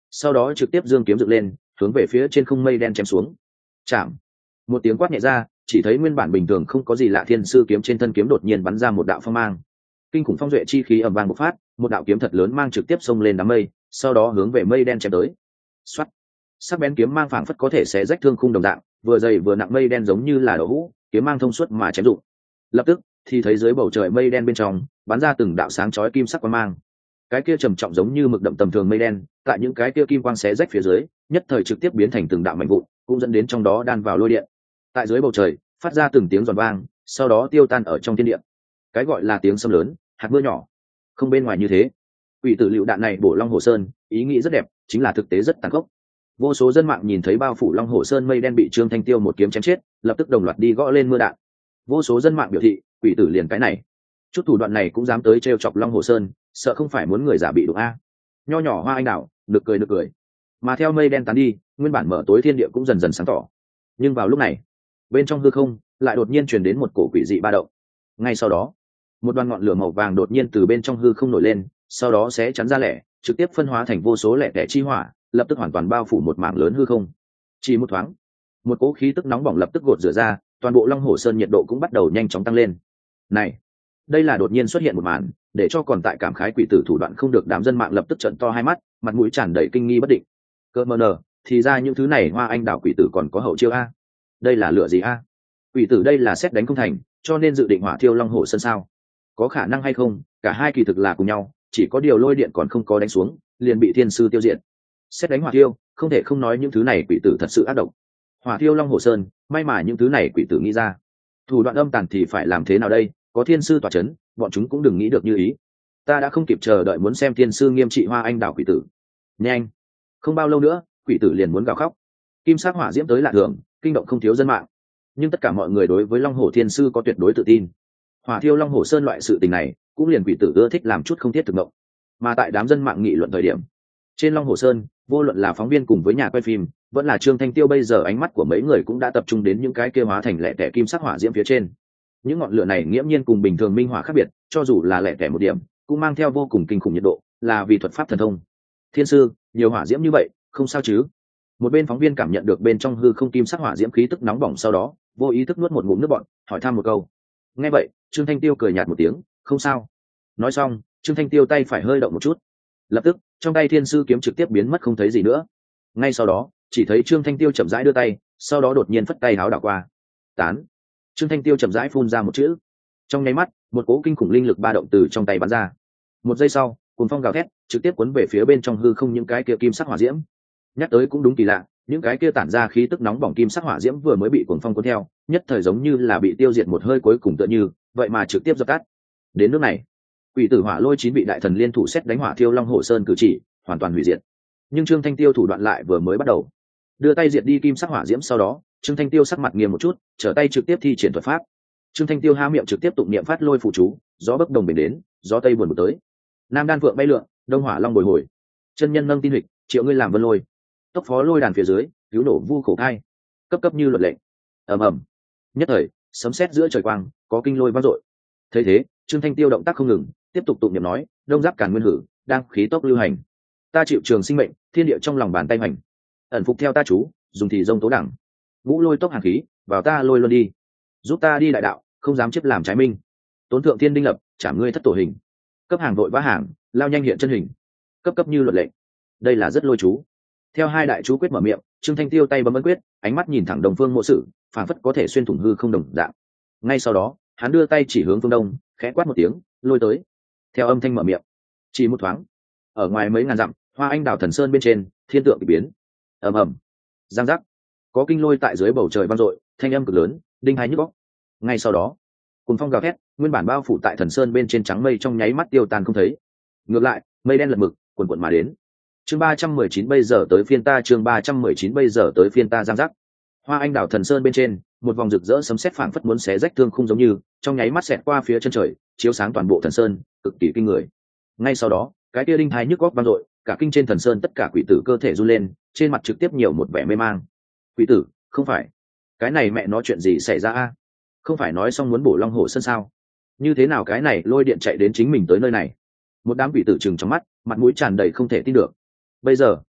sau đó trực tiếp dương kiếm dựng lên hướng về phía trên không mây đen chém xuống. Chạm. Một tiếng quát nhẹ ra, chỉ thấy nguyên bản bình thường không có gì lạ thiên sư kiếm trên thân kiếm đột nhiên bắn ra một đạo phong mang, kinh khủng phong duệ chi khí ầm vang bộc phát, một đạo kiếm thật lớn mang trực tiếp xông lên đám mây, sau đó hướng về mây đen chém tới. Xoát. Sắc bén kiếm mang phảng phất có thể xé rách thương khung đồng dạng, vừa dày vừa nặng mây đen giống như là đậu hũ, kiếm mang thông suốt mà chém dụng. Lập tức thì thấy dưới bầu trời mây đen bên trong bắn ra từng đạo sáng chói kim sắc quang mang, cái kia trầm trọng giống như mực đậm tầm thường mây đen, tại những cái kia kim quang xé rách phía dưới nhất thời trực tiếp biến thành từng đạo mảnh vụn, cũng dẫn đến trong đó đan vào lôi điện, tại dưới bầu trời phát ra từng tiếng giòn vang, sau đó tiêu tan ở trong thiên địa. Cái gọi là tiếng sấm lớn hạt mưa nhỏ, không bên ngoài như thế. Quỷ tử lựu đạn này bổ Long Hồ Sơn, ý nghĩ rất đẹp, chính là thực tế rất tàn khốc. Vô số dân mạng nhìn thấy bao phủ Long Hồ Sơn mây đen bị Trương Thanh Tiêu một kiếm chém chết, lập tức đồng loạt đi gõ lên mưa đạn. Vô số dân mạng biểu thị, quỷ tử liền cái này, chút thủ đoạn này cũng dám tới trêu chọc Long Hồ Sơn, sợ không phải muốn người giả bị đụng a. Nho nhỏ Hoa Anh Đào, được cười được cười. Mà theo mây đen tán đi, nguyên bản mở tối thiên địa cũng dần dần sáng tỏ. Nhưng vào lúc này, bên trong hư không lại đột nhiên truyền đến một cổ quỷ dị ba động. Ngay sau đó, một đoàn ngọn lửa màu vàng đột nhiên từ bên trong hư không nổi lên, sau đó sẽ chắn ra lẻ, trực tiếp phân hóa thành vô số lẻ tẻ chi hỏa, lập tức hoàn toàn bao phủ một mảng lớn hư không. Chỉ một thoáng, một cỗ khí tức nóng bỏng lập tức gột rửa ra, toàn bộ Long Hồ Sơn nhiệt độ cũng bắt đầu nhanh chóng tăng lên. Này, đây là đột nhiên xuất hiện một màn, để cho còn tại cảm khái quỷ tử thủ đoạn không được đám dân mạng lập tức trợn to hai mắt, mặt mũi tràn đầy kinh nghi bất định. Cơ mờ nờ, thì ra những thứ này Hoa Anh Đào quỷ tử còn có hậu chiêu a. Đây là lửa gì a? Quỷ tử đây là xét đánh không thành, cho nên dự định hỏa thiêu Long Hồ Sơn sao? Có khả năng hay không? Cả hai kỳ thực là cùng nhau, chỉ có điều lôi điện còn không có đánh xuống, liền bị thiên sư tiêu diệt. Xét đánh hỏa thiêu, không thể không nói những thứ này quỷ tử thật sự ác độc. Hỏa thiêu Long Hồ Sơn, may mà những thứ này quỷ tử nghĩ ra. Thủ đoạn âm tàn thì phải làm thế nào đây? Có thiên sư tỏa chấn, bọn chúng cũng đừng nghĩ được như ý. Ta đã không kịp chờ đợi muốn xem thiên sư nghiêm trị Hoa Anh Đào quỷ tử. Nhanh, không bao lâu nữa, quỷ tử liền muốn gào khóc. Kim sắc hỏa diễm tới lạ thường, kinh động không thiếu dân mạng. Nhưng tất cả mọi người đối với Long Hổ thiên sư có tuyệt đối tự tin. Hỏa thiêu Long Hổ Sơn loại sự tình này, cũng liền quỷ tử ưa thích làm chút không thiết thực động. Mà tại đám dân mạng nghị luận thời điểm, trên Long Hổ Sơn, vô luận là phóng viên cùng với nhà quay phim, vẫn là Trương Thanh Tiêu, bây giờ ánh mắt của mấy người cũng đã tập trung đến những cái kia hóa thành lẻ tẻ kim sắc hỏa diễm phía trên. Những ngọn lửa này nghiễm nhiên cùng bình thường minh hỏa khác biệt, cho dù là lẻ tẻ một điểm, cũng mang theo vô cùng kinh khủng nhiệt độ, là vì thuật pháp thần thông. Thiên sư, nhiều hỏa diễm như vậy, không sao chứ? Một bên phóng viên cảm nhận được bên trong hư không kim sắc hỏa diễm khí tức nóng bỏng, sau đó vô ý thức nuốt một ngụm nước bọt, hỏi thăm một câu. Nghe vậy, Trương Thanh Tiêu cười nhạt một tiếng, không sao. Nói xong, Trương Thanh Tiêu tay phải hơi động một chút, lập tức trong tay thiên sư kiếm trực tiếp biến mất không thấy gì nữa. Ngay sau đó, chỉ thấy Trương Thanh Tiêu chậm rãi đưa tay, sau đó đột nhiên phất tay háo đảo qua. Tán. Trương Thanh Tiêu chậm rãi phun ra một chữ. Trong nháy mắt, một cỗ kinh khủng linh lực ba động từ trong tay bắn ra. Một giây sau, cuồng phong gào thét, trực tiếp cuốn về phía bên trong hư không những cái kia kim sắc hỏa diễm. Nhắc tới cũng đúng kỳ lạ, những cái kia tản ra khí tức nóng bỏng kim sắc hỏa diễm vừa mới bị cuồng phong cuốn theo, nhất thời giống như là bị tiêu diệt một hơi cuối cùng tựa như, vậy mà trực tiếp dập tắt. Đến nước này, quỷ tử hỏa lôi chín vị đại thần liên thủ xét đánh hỏa thiêu Long Hổ Sơn cử chỉ, hoàn toàn hủy diệt. Nhưng Trương Thanh Tiêu thủ đoạn lại vừa mới bắt đầu, đưa tay diệt đi kim sắc hỏa diễm, sau đó Trương Thanh Tiêu sắc mặt nghiêm một chút, trở tay trực tiếp thi triển thuật pháp. Trương Thanh Tiêu há miệng trực tiếp tụng niệm phát lôi phù chú, gió bấc đồng bình đến, gió tây buồn bực tới. Nam đan vượng bay lượn, đông hỏa long bồi hồi. Chân nhân nâng tin hịch, triệu ngươi làm vân lôi. Tốc phó lôi đàn phía dưới, cứu nổ vu khổ thai. Cấp cấp như luật lệnh. Ầm ầm. Nhất thời, sấm sét giữa trời quang, có kinh lôi vang dội. Thấy thế, Trương Thanh Tiêu động tác không ngừng, tiếp tục tụng niệm nói, đông giáp càn nguyên hử, đang khí tốc lưu hành. Ta chịu trường sinh mệnh, thiên địa trong lòng bàn tay hoành. Ẩn phục theo ta chú, dùng thì rông tố đẳng. Ngũ lôi tốc hàn khí, vào ta lôi luôn đi. Giúp ta đi đại đạo, không dám chấp làm trái minh. Tốn thượng thiên đinh lập, trả ngươi thất tổ hình. Cấp hàng vội vã hàng, lao nhanh hiện chân hình. Cấp cấp như luật lệnh. Đây là rất lôi chú. Theo hai đại chú quyết mở miệng, Trương Thanh Tiêu tay bấm ấn quyết, ánh mắt nhìn thẳng Đồng Phương Mộ Sử, phảng phất có thể xuyên thủng hư không đồng dạng. Ngay sau đó, hắn đưa tay chỉ hướng phương đông, khẽ quát một tiếng, lôi tới. Theo âm thanh mở miệng, chỉ một thoáng, ở ngoài mấy ngàn dặm, Hoa Anh Đào Thần Sơn bên trên, thiên tượng kỳ biến. Ầm ầm, giang giác, có kinh lôi tại dưới bầu trời vang dội, thanh âm cực lớn, đinh hai nhức óc. Ngay sau đó, cùng phong gào thét, nguyên bản bao phủ tại Thần Sơn bên trên trắng mây trong nháy mắt tiêu tan không thấy. Ngược lại, mây đen lật mực, cuồn cuộn mà đến. Chương ba trăm mười chín bây giờ tới phiên ta, chương ba trăm mười chín bây giờ tới phiên ta giang giác. Hoa Anh Đào Thần Sơn bên trên, một vòng rực rỡ sấm sét phảng phất muốn xé rách thương khung giống như, trong nháy mắt xẹt qua phía chân trời, chiếu sáng toàn bộ Thần Sơn, cực kỳ kinh người. Ngay sau đó, cái kia đinh hai nhức óc vang dội, cả kinh trên Thần Sơn tất cả quỷ tử cơ thể run lên, trên mặt trực tiếp nhiều một vẻ mê mang. Quỷ tử, không phải, cái này mẹ nó chuyện gì xảy ra a? Không phải nói xong muốn bổ Long Hổ Sơn sao? Như thế nào cái này lôi điện chạy đến chính mình tới nơi này? Một đám quỷ tử trừng trong mắt, mặt mũi tràn đầy không thể tin được. Bây giờ,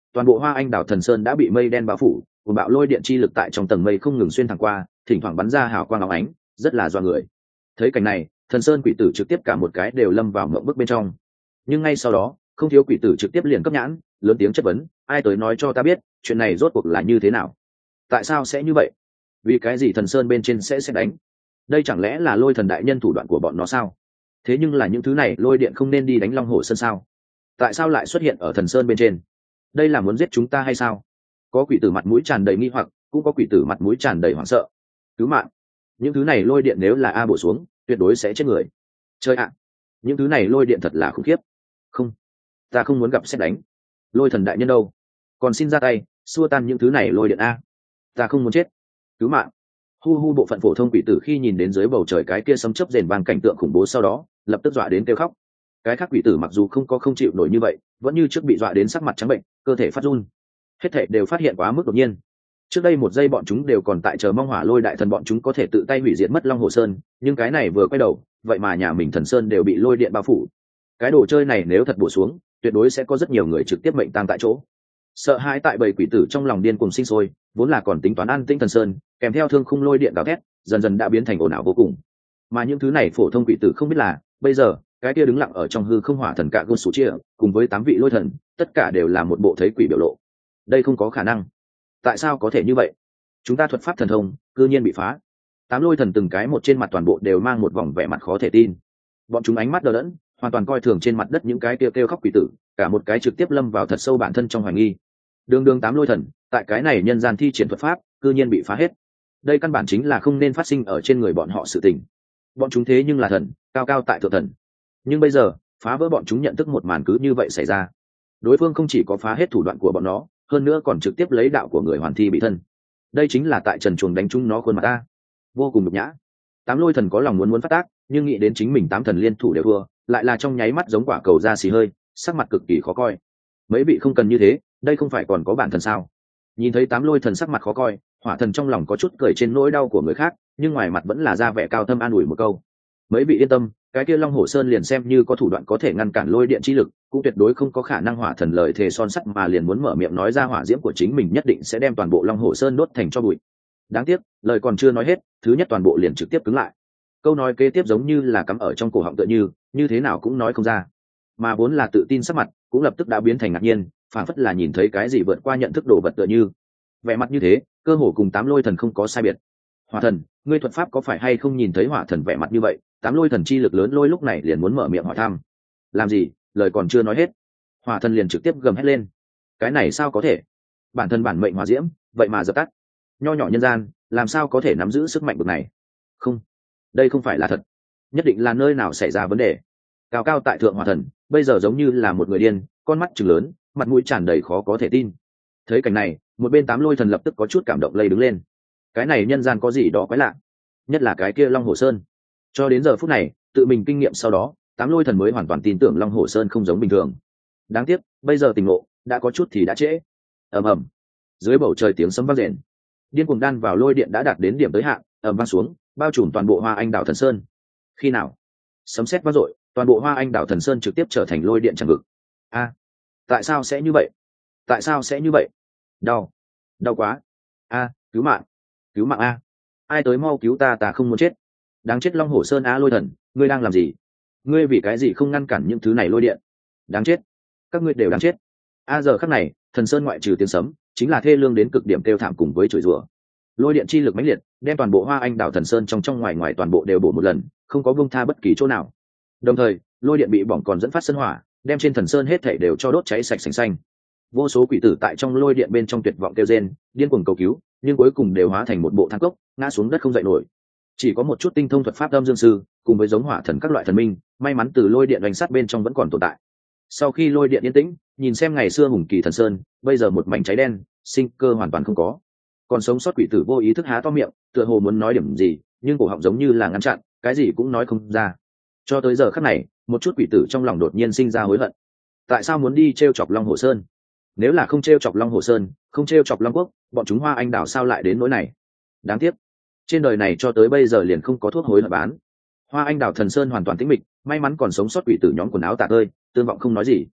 toàn bộ Hoa Anh đảo Thần Sơn đã bị mây đen bao phủ, cuồng bạo lôi điện chi lực tại trong tầng mây không ngừng xuyên thẳng qua, thỉnh thoảng bắn ra hào quang óng ánh, rất là doa người. Thấy cảnh này, Thần Sơn quỷ tử trực tiếp cả một cái đều lâm vào mộng bức bên trong. Nhưng ngay sau đó, không thiếu quỷ tử trực tiếp liền cấp nhãn, lớn tiếng chất vấn, ai tới nói cho ta biết, chuyện này rốt cuộc là như thế nào? Tại sao sẽ như vậy? Vì cái gì Thần Sơn bên trên sẽ sẽ đánh? Đây chẳng lẽ là Lôi Thần đại nhân thủ đoạn của bọn nó sao? Thế nhưng là những thứ này lôi điện không nên đi đánh Long Hổ Sơn sao? Tại sao lại xuất hiện ở Thần Sơn bên trên? Đây là muốn giết chúng ta hay sao? Có quỷ tử mặt mũi tràn đầy nghi hoặc, cũng có quỷ tử mặt mũi tràn đầy hoảng sợ. Cứu mạng! Những thứ này lôi điện nếu là a bổ xuống, tuyệt đối sẽ chết người. Chơi ạ! Những thứ này lôi điện thật là khủng khiếp. Không, ta không muốn gặp sét đánh. Lôi Thần đại nhân đâu? Còn xin ra tay, xua tan những thứ này lôi điện a. Ta không muốn chết. Cứu mạng! Hu hu bộ phận phổ thông quỷ tử khi nhìn đến dưới bầu trời cái kia sấm chớp rền vang cảnh tượng khủng bố sau đó, lập tức dọa đến kêu khóc. Cái khác quỷ tử mặc dù không có không chịu nổi như vậy, vẫn như trước bị dọa đến sắc mặt trắng bệnh, cơ thể phát run. Hết thảy đều phát hiện quá mức đột nhiên. Trước đây một giây bọn chúng đều còn tại chờ mong Hỏa Lôi đại thần bọn chúng có thể tự tay hủy diệt mất Long Hồ Sơn, nhưng cái này vừa quay đầu, vậy mà nhà mình Thần Sơn đều bị lôi điện bao phủ. Cái đồ chơi này nếu thật bổ xuống, tuyệt đối sẽ có rất nhiều người trực tiếp mệnh tang tại chỗ. Sợ hãi tại bầy quỷ tử trong lòng điên cuồng sinh sôi, vốn là còn tính toán an tĩnh Thần Sơn, kèm theo thương khung lôi điện gào thét, dần dần đã biến thành ồn ào vô cùng. Mà những thứ này phổ thông quỷ tử không biết là, bây giờ, cái kia đứng lặng ở trong hư không hỏa thần cạ gôn sủ chia, cùng với tám vị lôi thần, tất cả đều là một bộ thấy quỷ biểu lộ. Đây không có khả năng. Tại sao có thể như vậy? Chúng ta thuật pháp thần thông, cư nhiên bị phá. Tám lôi thần từng cái một trên mặt toàn bộ đều mang một vòng vẻ mặt khó thể tin. Bọn chúng ánh mắt đờ đẫn, hoàn toàn coi thường trên mặt đất những cái kêu kêu khóc quỷ tử, cả một cái trực tiếp lâm vào thật sâu bản thân trong hoài nghi. Đường đường tám lôi thần, tại cái này nhân gian thi triển thuật pháp, cư nhiên bị phá hết. Đây căn bản chính là không nên phát sinh ở trên người bọn họ sự tình. Bọn chúng thế nhưng là thần, cao cao tại thượng thần. Nhưng bây giờ, phá vỡ bọn chúng nhận thức một màn cứ như vậy xảy ra. Đối phương không chỉ có phá hết thủ đoạn của bọn nó, hơn nữa còn trực tiếp lấy đạo của người hoàn thi bị thân. Đây chính là tại trần chuồng đánh chúng nó khuôn mặt ta. Vô cùng nhục nhã. Tám lôi thần có lòng muốn muốn phát tác, nhưng nghĩ đến chính mình tám thần liên thủ đều thua, lại là trong nháy mắt giống quả cầu ra xì hơi, sắc mặt cực kỳ khó coi. Mấy vị không cần như thế, đây không phải còn có bản thần sao? Nhìn thấy tám lôi thần sắc mặt khó coi, hỏa thần trong lòng có chút cười trên nỗi đau của người khác, nhưng ngoài mặt vẫn là ra vẻ cao thâm an ủi một câu. Mấy vị yên tâm, cái kia Long Hổ Sơn liền xem như có thủ đoạn có thể ngăn cản lôi điện chi lực, cũng tuyệt đối không có khả năng. Hỏa thần lời thề son sắt mà liền muốn mở miệng nói ra hỏa diễm của chính mình nhất định sẽ đem toàn bộ Long Hổ Sơn đốt thành tro bụi. Đáng tiếc, lời còn chưa nói hết, thứ nhất toàn bộ liền trực tiếp cứng lại. Câu nói kế tiếp giống như là cắm ở trong cổ họng tựa như, như thế nào cũng nói không ra. Mà vốn là tự tin sắc mặt, cũng lập tức đã biến thành ngạc nhiên, phản phất là nhìn thấy cái gì vượt qua nhận thức đồ vật tựa như. Vẻ mặt như thế, cơ hồ cùng tám lôi thần không có sai biệt. Hỏa thần, ngươi thuật pháp có phải hay không? Nhìn thấy hỏa thần vẻ mặt như vậy, tám lôi thần chi lực lớn lôi lúc này liền muốn mở miệng hỏi thăm. Làm gì? Lời còn chưa nói hết, hỏa thần liền trực tiếp gầm hét lên. Cái này sao có thể? Bản thân bản mệnh hỏa diễm, vậy mà dập tắt. Nho nhỏ nhân gian, làm sao có thể nắm giữ sức mạnh bực này? Không, đây không phải là thật. Nhất định là nơi nào xảy ra vấn đề. Cao cao tại thượng hỏa thần, bây giờ giống như là một người điên, con mắt trừng lớn, mặt mũi tràn đầy khó có thể tin. Thấy cảnh này, một bên tám lôi thần lập tức có chút cảm động lây đứng lên. Cái này nhân gian có gì đó quái lạ, nhất là cái kia Long Hổ Sơn. Cho đến giờ phút này, tự mình kinh nghiệm sau đó, tám lôi thần mới hoàn toàn tin tưởng Long Hổ Sơn không giống bình thường. Đáng tiếc, bây giờ tình ngộ đã có chút thì đã trễ. Ầm ầm, dưới bầu trời tiếng sấm vang rền, điên cuồng đan vào lôi điện đã đạt đến điểm tới hạn, ầm vang xuống, bao trùm toàn bộ Hoa Anh đảo Thần Sơn. Khi nào sấm sét vang dội, toàn bộ Hoa Anh đảo Thần Sơn trực tiếp trở thành lôi điện tràn vực. A, tại sao sẽ như vậy? Tại sao sẽ như vậy? Đau, đau quá. A, cứu mạng, cứu mạng a, ai tới mau cứu ta, ta không muốn chết. Đáng chết Long Hổ Sơn á, lôi thần, ngươi đang làm gì? Ngươi vì cái gì không ngăn cản những thứ này lôi điện? Đáng chết, các ngươi đều đáng chết. A giờ khắc này, Thần Sơn ngoại trừ tiếng sấm, chính là thê lương đến cực điểm kêu thảm cùng với chửi rủa. Lôi điện chi lực mãnh liệt, đem toàn bộ Hoa Anh đảo Thần Sơn trong trong ngoài ngoài toàn bộ đều bổ một lần, không có buông tha bất kỳ chỗ nào. Đồng thời, lôi điện bị bỏng còn dẫn phát sân hỏa, đem trên Thần Sơn hết thảy đều cho đốt cháy sạch sành xanh. Vô số quỷ tử tại trong lôi điện bên trong tuyệt vọng kêu rên, điên cuồng cầu cứu, nhưng cuối cùng đều hóa thành một bộ than cốc, ngã xuống đất không dậy nổi. Chỉ có một chút tinh thông thuật pháp âm dương sư, cùng với giống hỏa thần các loại thần minh, may mắn từ lôi điện đánh sát bên trong vẫn còn tồn tại. Sau khi lôi điện yên tĩnh, nhìn xem ngày xưa hùng kỳ Thần Sơn, bây giờ một mảnh cháy đen, sinh cơ hoàn toàn không có. Còn sống sót quỷ tử vô ý thức há to miệng, tựa hồ muốn nói điểm gì, nhưng cổ họng giống như là ngăn chặn, cái gì cũng nói không ra. Cho tới giờ khắc này, một chút quỷ tử trong lòng đột nhiên sinh ra hối hận. Tại sao muốn đi trêu chọc Long Hổ Sơn? Nếu là không trêu chọc Long Hổ Sơn, không trêu chọc Long Quốc, bọn chúng Hoa Anh đảo sao lại đến nỗi này? Đáng tiếc, trên đời này cho tới bây giờ liền không có thuốc hối hận bán. Hoa Anh đảo Thần Sơn hoàn toàn tĩnh mịch, may mắn còn sống sót quỷ tử nhóm quần áo tả tơi, tương vọng không nói gì.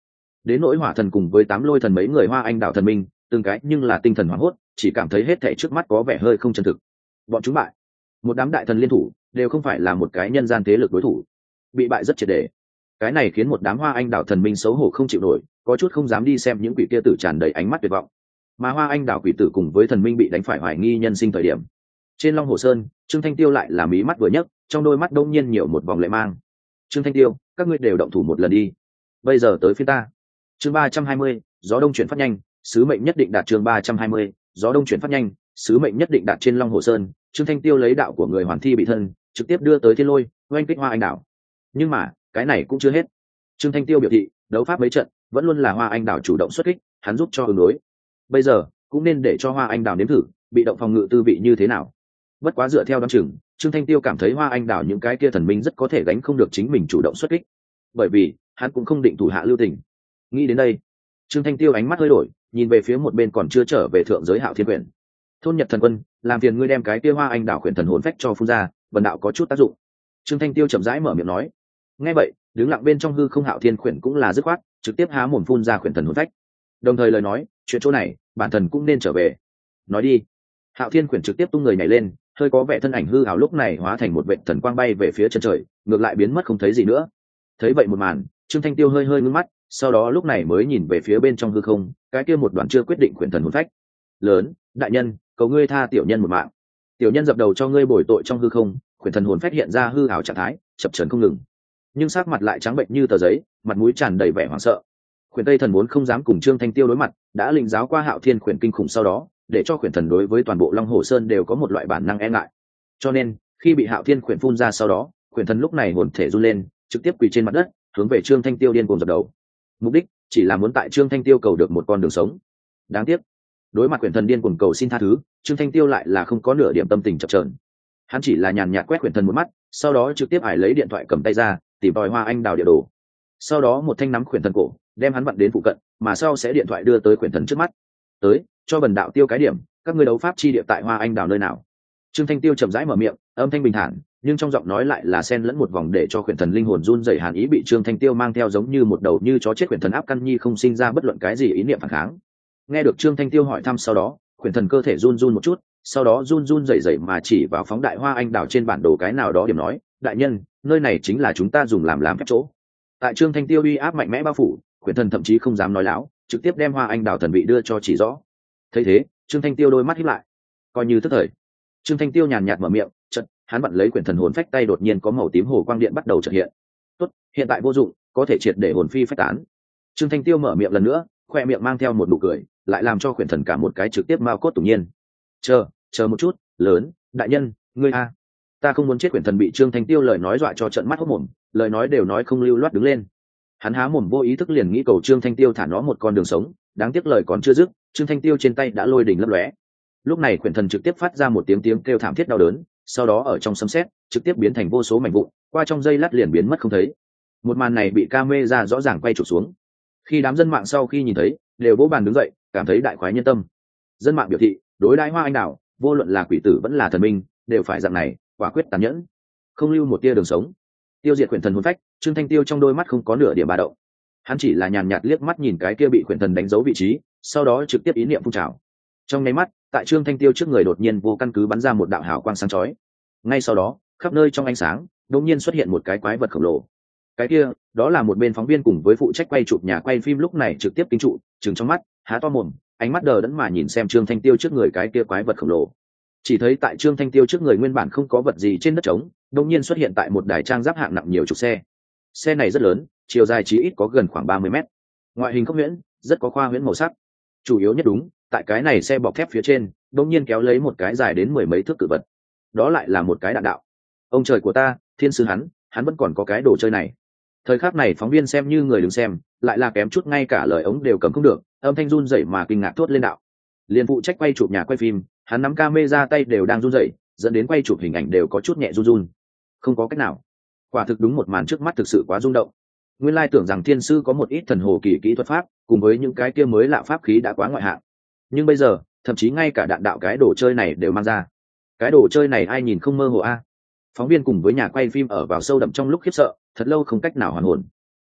đến nỗi hỏa thần cùng với tám lôi thần mấy người hoa anh đảo thần minh từng cái nhưng là tinh thần hoảng hốt, chỉ cảm thấy hết thảy trước mắt có vẻ hơi không chân thực. Bọn chúng bại, một đám đại thần liên thủ đều không phải là một cái nhân gian thế lực đối thủ, bị bại rất triệt để. Cái này khiến một đám hoa anh đảo thần minh xấu hổ không chịu nổi, có chút không dám đi xem những quỷ kia tử tràn đầy ánh mắt tuyệt vọng. Mà hoa anh đảo quỷ tử cùng với thần minh bị đánh phải hoài nghi nhân sinh thời điểm, trên Long Hồ Sơn, Trương Thanh Tiêu lại là mí mắt vừa nhấc, trong đôi mắt đông nhiên nhiều một vòng lệ mang. Trương Thanh Tiêu, các ngươi đều động thủ một lần đi, bây giờ tới phía ta. Chương ba trăm hai mươi, gió đông chuyển phát nhanh, sứ mệnh nhất định đạt. Chương ba trăm hai mươi, gió đông chuyển phát nhanh, sứ mệnh nhất định đạt. Trên Long Hồ Sơn, Trương Thanh Tiêu lấy đạo của người hoàn thi bị thân, trực tiếp đưa tới Thiên Lôi, oanh kích hoa anh đảo. Nhưng mà, cái này cũng chưa hết. Trương Thanh Tiêu biểu thị, đấu pháp mấy trận, vẫn luôn là hoa anh đảo chủ động xuất kích, hắn giúp cho ứng đối. Bây giờ, cũng nên để cho hoa anh đảo nếm thử, bị động phòng ngự tư vị như thế nào. Bất quá dựa theo đoán chừng, Trương Thanh Tiêu cảm thấy hoa anh đảo những cái kia thần minh rất có thể gánh không được chính mình chủ động xuất kích, bởi vì hắn cũng không định thủ hạ lưu tình. Nghĩ đến đây, Trương Thanh Tiêu ánh mắt hơi đổi, nhìn về phía một bên còn chưa trở về thượng giới Hạo Thiên Quyển. Thôn Nhật Thần Quân, làm phiền ngươi đem cái kia hoa anh đảo quyển thần hồn phách cho phun ra, vần đạo có chút tác dụng. Trương Thanh Tiêu chậm rãi mở miệng nói. Nghe vậy, đứng lặng bên trong hư không Hạo Thiên Quyển cũng là dứt khoát, trực tiếp há mồm phun ra quyển thần hồn phách. Đồng thời lời nói, chuyện chỗ này, bản thần cũng nên trở về. Nói đi. Hạo Thiên Quyển trực tiếp tung người nhảy lên, hơi có vẻ thân ảnh hư ảo lúc này hóa thành một vệt thần quang bay về phía chân trời, ngược lại biến mất không thấy gì nữa. Thấy vậy một màn, Trương Thanh Tiêu hơi hơi ngưng mắt, sau đó lúc này mới nhìn về phía bên trong hư không, cái kia một đoạn chưa quyết định quyển thần hồn phách. Lớn, đại nhân, cầu ngươi tha tiểu nhân một mạng. Tiểu nhân dập đầu cho ngươi bồi tội. Trong hư không, quyển thần hồn phách hiện ra hư ảo trạng thái, chập chờn không ngừng, nhưng sắc mặt lại trắng bệnh như tờ giấy, mặt mũi tràn đầy vẻ hoảng sợ. Quyển Tây Thần muốn không dám cùng Trương Thanh Tiêu đối mặt, đã lĩnh giáo qua Hạo Thiên quyển kinh khủng sau đó, để cho quyển thần đối với toàn bộ Long Hồ Sơn đều có một loại bản năng e ngại. Cho nên, khi bị Hạo Thiên quyển phun ra sau đó, quyển thần lúc này hồn thể run lên, trực tiếp quỳ trên mặt đất, hướng về Trương Thanh Tiêu điên cuồng dập đầu. Mục đích chỉ là muốn tại Trương Thanh Tiêu cầu được một con đường sống. Đáng tiếc, đối mặt quyển thần điên cuồng cầu xin tha thứ, Trương Thanh Tiêu lại là không có nửa điểm tâm tình chập chờn. Hắn chỉ là nhàn nhạt quét quyển thần một mắt, sau đó trực tiếp ải lấy điện thoại cầm tay ra, tìm tòi hoa anh đào địa đồ. Sau đó một thanh nắm quyển thần cổ, đem hắn vặn đến phụ cận, mà sau sẽ điện thoại đưa tới quyển thần trước mắt. Tới, cho bần đạo tiêu cái điểm, các ngươi đấu pháp chi địa tại hoa anh đào nơi nào? Trương Thanh Tiêu chậm rãi mở miệng, âm thanh bình thản, nhưng trong giọng nói lại là xen lẫn một vòng để cho quyển thần linh hồn run rẩy hàn ý, bị Trương Thanh Tiêu mang theo giống như một đầu như chó chết quyển thần áp căn nhi không sinh ra bất luận cái gì ý niệm phản kháng. Nghe được Trương Thanh Tiêu hỏi thăm sau đó, quyển thần cơ thể run run một chút, sau đó run run rẩy rẩy mà chỉ vào phóng đại hoa anh đào trên bản đồ cái nào đó điểm nói, đại nhân, nơi này chính là chúng ta dùng làm làm phép chỗ. Tại Trương Thanh Tiêu uy áp mạnh mẽ bao phủ, quyển thần thậm chí không dám nói láo, trực tiếp đem hoa anh đào thần vị đưa cho chỉ rõ. Thấy thế, Trương Thanh Tiêu đôi mắt híp lại, coi như tức thời. Trương Thanh Tiêu nhàn nhạt mở miệng, chợt hắn vặn lấy quyển thần hồn phách tay đột nhiên có màu tím hồ quang điện bắt đầu chợt hiện. Tốt, hiện tại vô dụng, có thể triệt để hồn phi phách tán. Trương Thanh Tiêu mở miệng lần nữa, khoe miệng mang theo một nụ cười, lại làm cho quyển thần cả một cái trực tiếp mao cốt tủng nhiên. Chờ, chờ một chút, lớn, đại nhân, ngươi a, ta không muốn chết. Quyển thần bị Trương Thanh Tiêu lời nói dọa cho trợn mắt hốt mồm, lời nói đều nói không lưu loát đứng lên. Hắn há mồm vô ý thức liền nghĩ cầu Trương Thanh Tiêu thả nó một con đường sống, đáng tiếc lời còn chưa dứt, Trương Thanh Tiêu trên tay đã lôi đỉnh lấp lóe. Lúc này quyển thần trực tiếp phát ra một tiếng tiếng kêu thảm thiết đau đớn, sau đó ở trong sấm sét trực tiếp biến thành vô số mảnh vụn, qua trong giây lát liền biến mất không thấy. Một màn này bị camera rõ ràng quay chụp xuống. Khi đám dân mạng sau khi nhìn thấy, đều vỗ bàn đứng dậy, cảm thấy đại khoái nhân tâm. Dân mạng biểu thị, đối đãi hoa anh đào, vô luận là quỷ tử vẫn là thần minh, đều phải dạng này, quả quyết tàn nhẫn, không lưu một tia đường sống. Tiêu diệt quyển thần hồn phách, Trương Thanh Tiêu trong đôi mắt không có nửa điểm ba động. Hắn chỉ là nhàn nhạt liếc mắt nhìn cái kia bị quyển thần đánh dấu vị trí, sau đó trực tiếp ý niệm phun trào. Trong nháy mắt, tại Trương Thanh Tiêu trước người đột nhiên vô căn cứ bắn ra một đạo hào quang sáng chói. Ngay sau đó, khắp nơi trong ánh sáng, đột nhiên xuất hiện một cái quái vật khổng lồ. Cái kia, đó là một bên phóng viên cùng với phụ trách quay chụp nhà quay phim lúc này trực tiếp kinh trụ, trừng trong mắt, há to mồm, ánh mắt đờ đẫn mà nhìn xem Trương Thanh Tiêu trước người cái kia quái vật khổng lồ. Chỉ thấy tại Trương Thanh Tiêu trước người nguyên bản không có vật gì trên đất trống, đột nhiên xuất hiện tại một đài trang giáp hạng nặng nhiều chục xe. Xe này rất lớn, chiều dài chí ít có gần khoảng ba mươi mét. Ngoại hình không huyễn, rất có khoa huyễn màu sắc. Chủ yếu nhất đúng, tại cái này xe bọc thép phía trên, đột nhiên kéo lấy một cái dài đến mười mấy thước cự vật. Đó lại là một cái đạn đạo. Ông trời của ta, thiên sư hắn, hắn vẫn còn có cái đồ chơi này. Thời khắc này phóng viên xem như người đứng xem, lại là kém chút ngay cả lời ống đều cầm không được, âm thanh run rẩy mà kinh ngạc thốt lên đạo. Liên phụ trách quay chụp nhà quay phim, hắn nắm camera tay đều đang run rẩy, dẫn đến quay chụp hình ảnh đều có chút nhẹ run run. Không có cách nào, quả thực đúng một màn trước mắt thực sự quá rung động. Nguyên lai tưởng rằng thiên sư có một ít thần hồ kỳ kỹ thuật pháp, cùng với những cái kia mới lạ pháp khí đã quá ngoại hạng. Nhưng bây giờ, thậm chí ngay cả đạn đạo cái đồ chơi này đều mang ra. Cái đồ chơi này ai nhìn không mơ hồ a? Phóng viên cùng với nhà quay phim ở vào sâu đậm trong lúc khiếp sợ, thật lâu không cách nào hoàn hồn.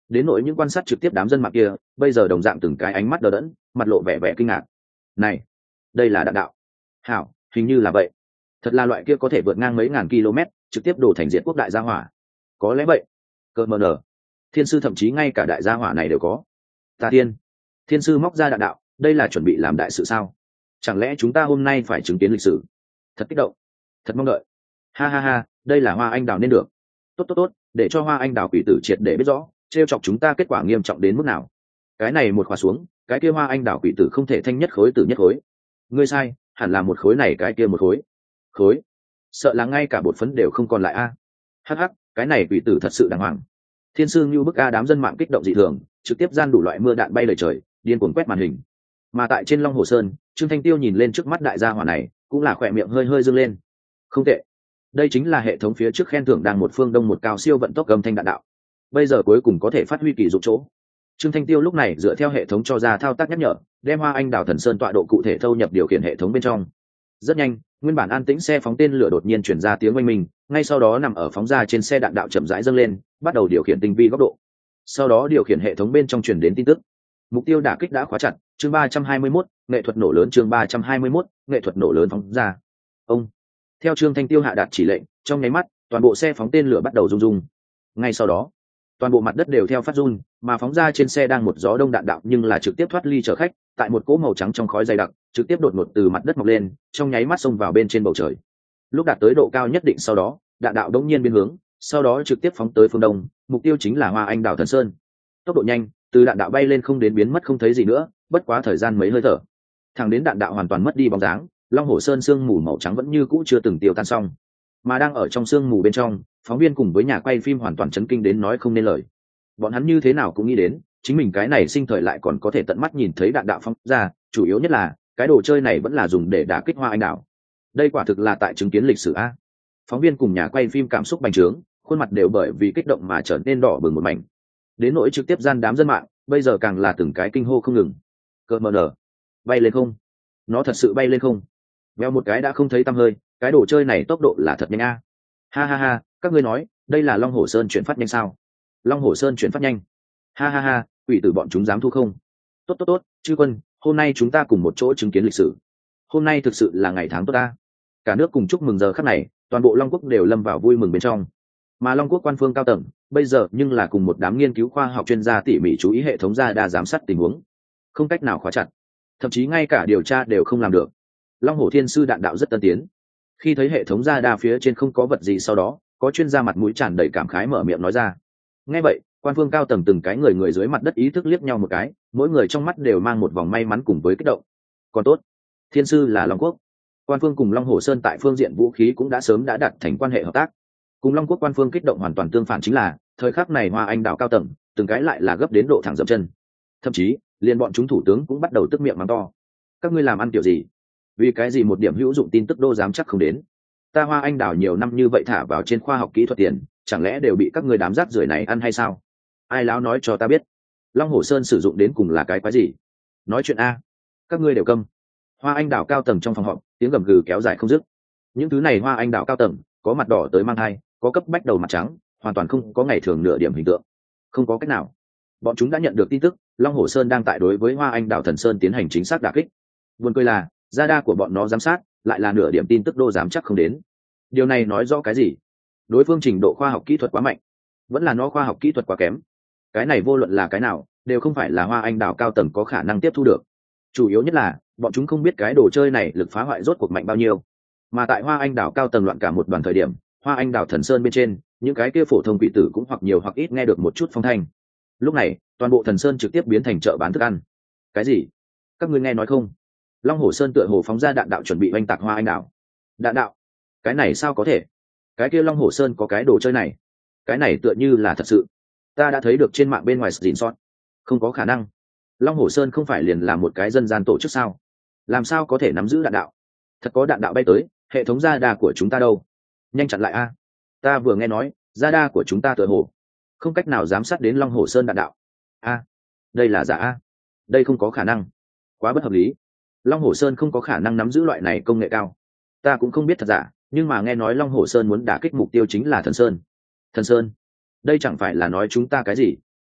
đến nỗi những quan sát trực tiếp đám dân mạng kia bây giờ đồng dạng từng cái ánh mắt đờ đẫn, mặt lộ vẻ vẻ kinh ngạc. Này, đây là đạn đạo. Hảo, hình như là vậy. Thật là loại kia có thể vượt ngang mấy ngàn km trực tiếp đổ thành diệt quốc đại gia hỏa. Có lẽ vậy. Cơ mờ nở, thiên sư thậm chí ngay cả đại gia hỏa này đều có. Ta thiên, thiên sư móc ra đạn đạo, đây là chuẩn bị làm đại sự sao? Chẳng lẽ chúng ta hôm nay phải chứng kiến lịch sử? Thật kích động, thật mong đợi. Ha ha ha, đây là Hoa Anh Đào nên được. Tốt tốt tốt, để cho Hoa Anh Đào quỷ tử triệt để biết rõ trêu chọc chúng ta kết quả nghiêm trọng đến mức nào. Cái này một khóa xuống, cái kia Hoa Anh Đào quỷ tử không thể thanh nhất khối tử nhất khối. Ngươi sai, hẳn là một khối này cái kia một khối. Khối? Sợ là ngay cả bột phấn đều không còn lại a. Hắc hắc, cái này quỷ tử thật sự đàng hoàng. Thiên sư như bức a, đám dân mạng kích động dị thường, trực tiếp gian đủ loại mưa đạn bay lời trời, điên cuồng quét màn hình. Mà tại trên Long Hồ Sơn, Trương Thanh Tiêu nhìn lên trước mắt đại gia hỏa này, cũng là khỏe miệng hơi hơi dương lên. Không tệ, đây chính là hệ thống phía trước khen thưởng đang một phương đông một cao siêu vận tốc âm thanh đạn đạo, bây giờ cuối cùng có thể phát huy kỳ dụng chỗ. Trương Thanh Tiêu lúc này dựa theo hệ thống cho ra thao tác nhắc nhở, đem Hoa Anh Đào Thần Sơn tọa độ cụ thể thâu nhập điều khiển hệ thống bên trong. Rất nhanh, nguyên bản an tĩnh xe phóng tên lửa đột nhiên chuyển ra tiếng oanh minh, ngay sau đó nằm ở phóng ra trên xe đạn đạo chậm rãi dâng lên, bắt đầu điều khiển tinh vi góc độ. Sau đó điều khiển hệ thống bên trong truyền đến tin tức. Mục tiêu đả kích đã khóa chặt, chương ba trăm hai mươi mốt, nghệ thuật nổ lớn, chương ba trăm hai mươi mốt, nghệ thuật nổ lớn phóng ra. Ông. Theo Trương Thanh Tiêu hạ đạt chỉ lệnh, trong nháy mắt, toàn bộ xe phóng tên lửa bắt đầu rung rung. Ngay sau đó, toàn bộ mặt đất đều theo phát run, mà phóng ra trên xe đang một gió đông đạn đạo nhưng là trực tiếp thoát ly chở khách, tại một cỗ màu trắng trong khói dày đặc, trực tiếp đột ngột từ mặt đất mọc lên, trong nháy mắt xông vào bên trên bầu trời. Lúc đạt tới độ cao nhất định sau đó, đạn đạo đống nhiên biến hướng, sau đó trực tiếp phóng tới phương đông, mục tiêu chính là Hoa Anh Đào Thần Sơn. Tốc độ nhanh, từ đạn đạo bay lên không đến biến mất không thấy gì nữa, bất quá thời gian mấy hơi thở, thẳng đến đạn đạo hoàn toàn mất đi bóng dáng, Long Hồ Sơn sương mù màu trắng vẫn như cũ chưa từng tiêu tan xong. Mà đang ở trong sương mù bên trong, phóng viên cùng với nhà quay phim hoàn toàn chấn kinh đến nói không nên lời. Bọn hắn như thế nào cũng nghĩ đến, chính mình cái này sinh thời lại còn có thể tận mắt nhìn thấy đạn đạo phóng ra, chủ yếu nhất là cái đồ chơi này vẫn là dùng để đả kích Hoa Anh Đào. Đây quả thực là tại chứng kiến lịch sử a. Phóng viên cùng nhà quay phim cảm xúc bành trướng, khuôn mặt đều bởi vì kích động mà trở nên đỏ bừng một mảnh. Đến nỗi trực tiếp gian đám dân mạng, bây giờ càng là từng cái kinh hô không ngừng. Cơ mờ nở, bay lên không? Nó thật sự bay lên không? Veo một cái đã không thấy tăm hơi, cái đồ chơi này tốc độ là thật nhanh a. Ha ha ha, các ngươi nói, đây là Long Hồ Sơn chuyển phát nhanh sao? Long Hồ Sơn chuyển phát nhanh. Ha ha ha, quỷ tử bọn chúng dám thu không? Tốt tốt tốt, chư quân, hôm nay chúng ta cùng một chỗ chứng kiến lịch sử. Hôm nay thực sự là ngày tháng tốt ta. Cả nước cùng chúc mừng giờ khắc này, toàn bộ Long Quốc đều lâm vào vui mừng bên trong. Mà Long Quốc quan phương cao tầng, bây giờ nhưng là cùng một đám nghiên cứu khoa học chuyên gia tỉ mỉ chú ý hệ thống radar giám sát tình huống, không cách nào khóa chặt, thậm chí ngay cả điều tra đều không làm được. Long Hổ Thiên Sư đạn đạo rất tân tiến. Khi thấy hệ thống radar phía trên không có vật gì sau đó, có chuyên gia mặt mũi tràn đầy cảm khái mở miệng nói ra. Nghe vậy, quan phương cao tầng từng cái người người dưới mặt đất ý thức liếc nhau một cái, mỗi người trong mắt đều mang một vòng may mắn cùng với kích động. Còn tốt, Thiên Sư là Long Quốc. Quan phương cùng Long Hồ Sơn tại phương diện vũ khí cũng đã sớm đã đặt thành quan hệ hợp tác. Cùng Long Quốc quan phương kích động hoàn toàn tương phản chính là, thời khắc này Hoa Anh Đào cao tầng, từng cái lại là gấp đến độ thẳng dậm chân. Thậm chí, liền bọn chúng thủ tướng cũng bắt đầu tức miệng mắng to. Các ngươi làm ăn kiểu gì? Vì cái gì một điểm hữu dụng tin tức đô dám chắc không đến? Ta Hoa Anh Đào nhiều năm như vậy thả vào trên khoa học kỹ thuật tiền, chẳng lẽ đều bị các ngươi đám rác rưởi này ăn hay sao? Ai láo nói cho ta biết, Long Hồ Sơn sử dụng đến cùng là cái quái gì? Nói chuyện a, các ngươi đều câm. Hoa Anh Đào cao tầng trong phòng họp, tiếng gầm gừ kéo dài không dứt. Những thứ này Hoa Anh Đào cao tầng, có mặt đỏ tới mang hai, có cấp bách đầu mặt trắng, hoàn toàn không có ngày thường nửa điểm hình tượng. Không có cách nào, bọn chúng đã nhận được tin tức, Long Hồ Sơn đang tại đối với Hoa Anh Đào Thần Sơn tiến hành chính xác đả kích. Buồn cười là, radar của bọn nó giám sát, lại là nửa điểm tin tức đô dám chắc không đến. Điều này nói rõ cái gì? Đối phương trình độ khoa học kỹ thuật quá mạnh, vẫn là nó khoa học kỹ thuật quá kém. Cái này vô luận là cái nào, đều không phải là Hoa Anh Đào cao tầng có khả năng tiếp thu được. Chủ yếu nhất là, bọn chúng không biết cái đồ chơi này lực phá hoại rốt cuộc mạnh bao nhiêu. Mà tại Hoa Anh Đào cao tầng loạn cả một đoàn thời điểm, Hoa Anh Đào Thần Sơn bên trên, những cái kia phổ thông quỷ tử cũng hoặc nhiều hoặc ít nghe được một chút phong thanh. Lúc này, toàn bộ Thần Sơn trực tiếp biến thành chợ bán thức ăn. Cái gì? Các ngươi nghe nói không? Long Hồ Sơn tựa hồ phóng ra đạn đạo chuẩn bị oanh tạc Hoa Anh Đào. Đạn đạo? Cái này sao có thể? Cái kia Long Hồ Sơn có cái đồ chơi này? Cái này tựa như là thật sự. Ta đã thấy được trên mạng bên ngoài dìn sót. Không có khả năng. Long Hồ Sơn không phải liền là một cái dân gian tổ chức sao? Làm sao có thể nắm giữ đạn đạo? Thật có đạn đạo bay tới, hệ thống radar của chúng ta đâu? Nhanh chặn lại a! Ta vừa nghe nói, radar của chúng ta tựa hồ không cách nào giám sát đến Long Hồ Sơn đạn đạo. A, đây là giả a. Đây không có khả năng. Quá bất hợp lý. Long Hồ Sơn không có khả năng nắm giữ loại này công nghệ cao. Ta cũng không biết thật giả, nhưng mà nghe nói Long Hồ Sơn muốn đả kích mục tiêu chính là Thần Sơn. Thần Sơn? Đây chẳng phải là nói chúng ta cái gì?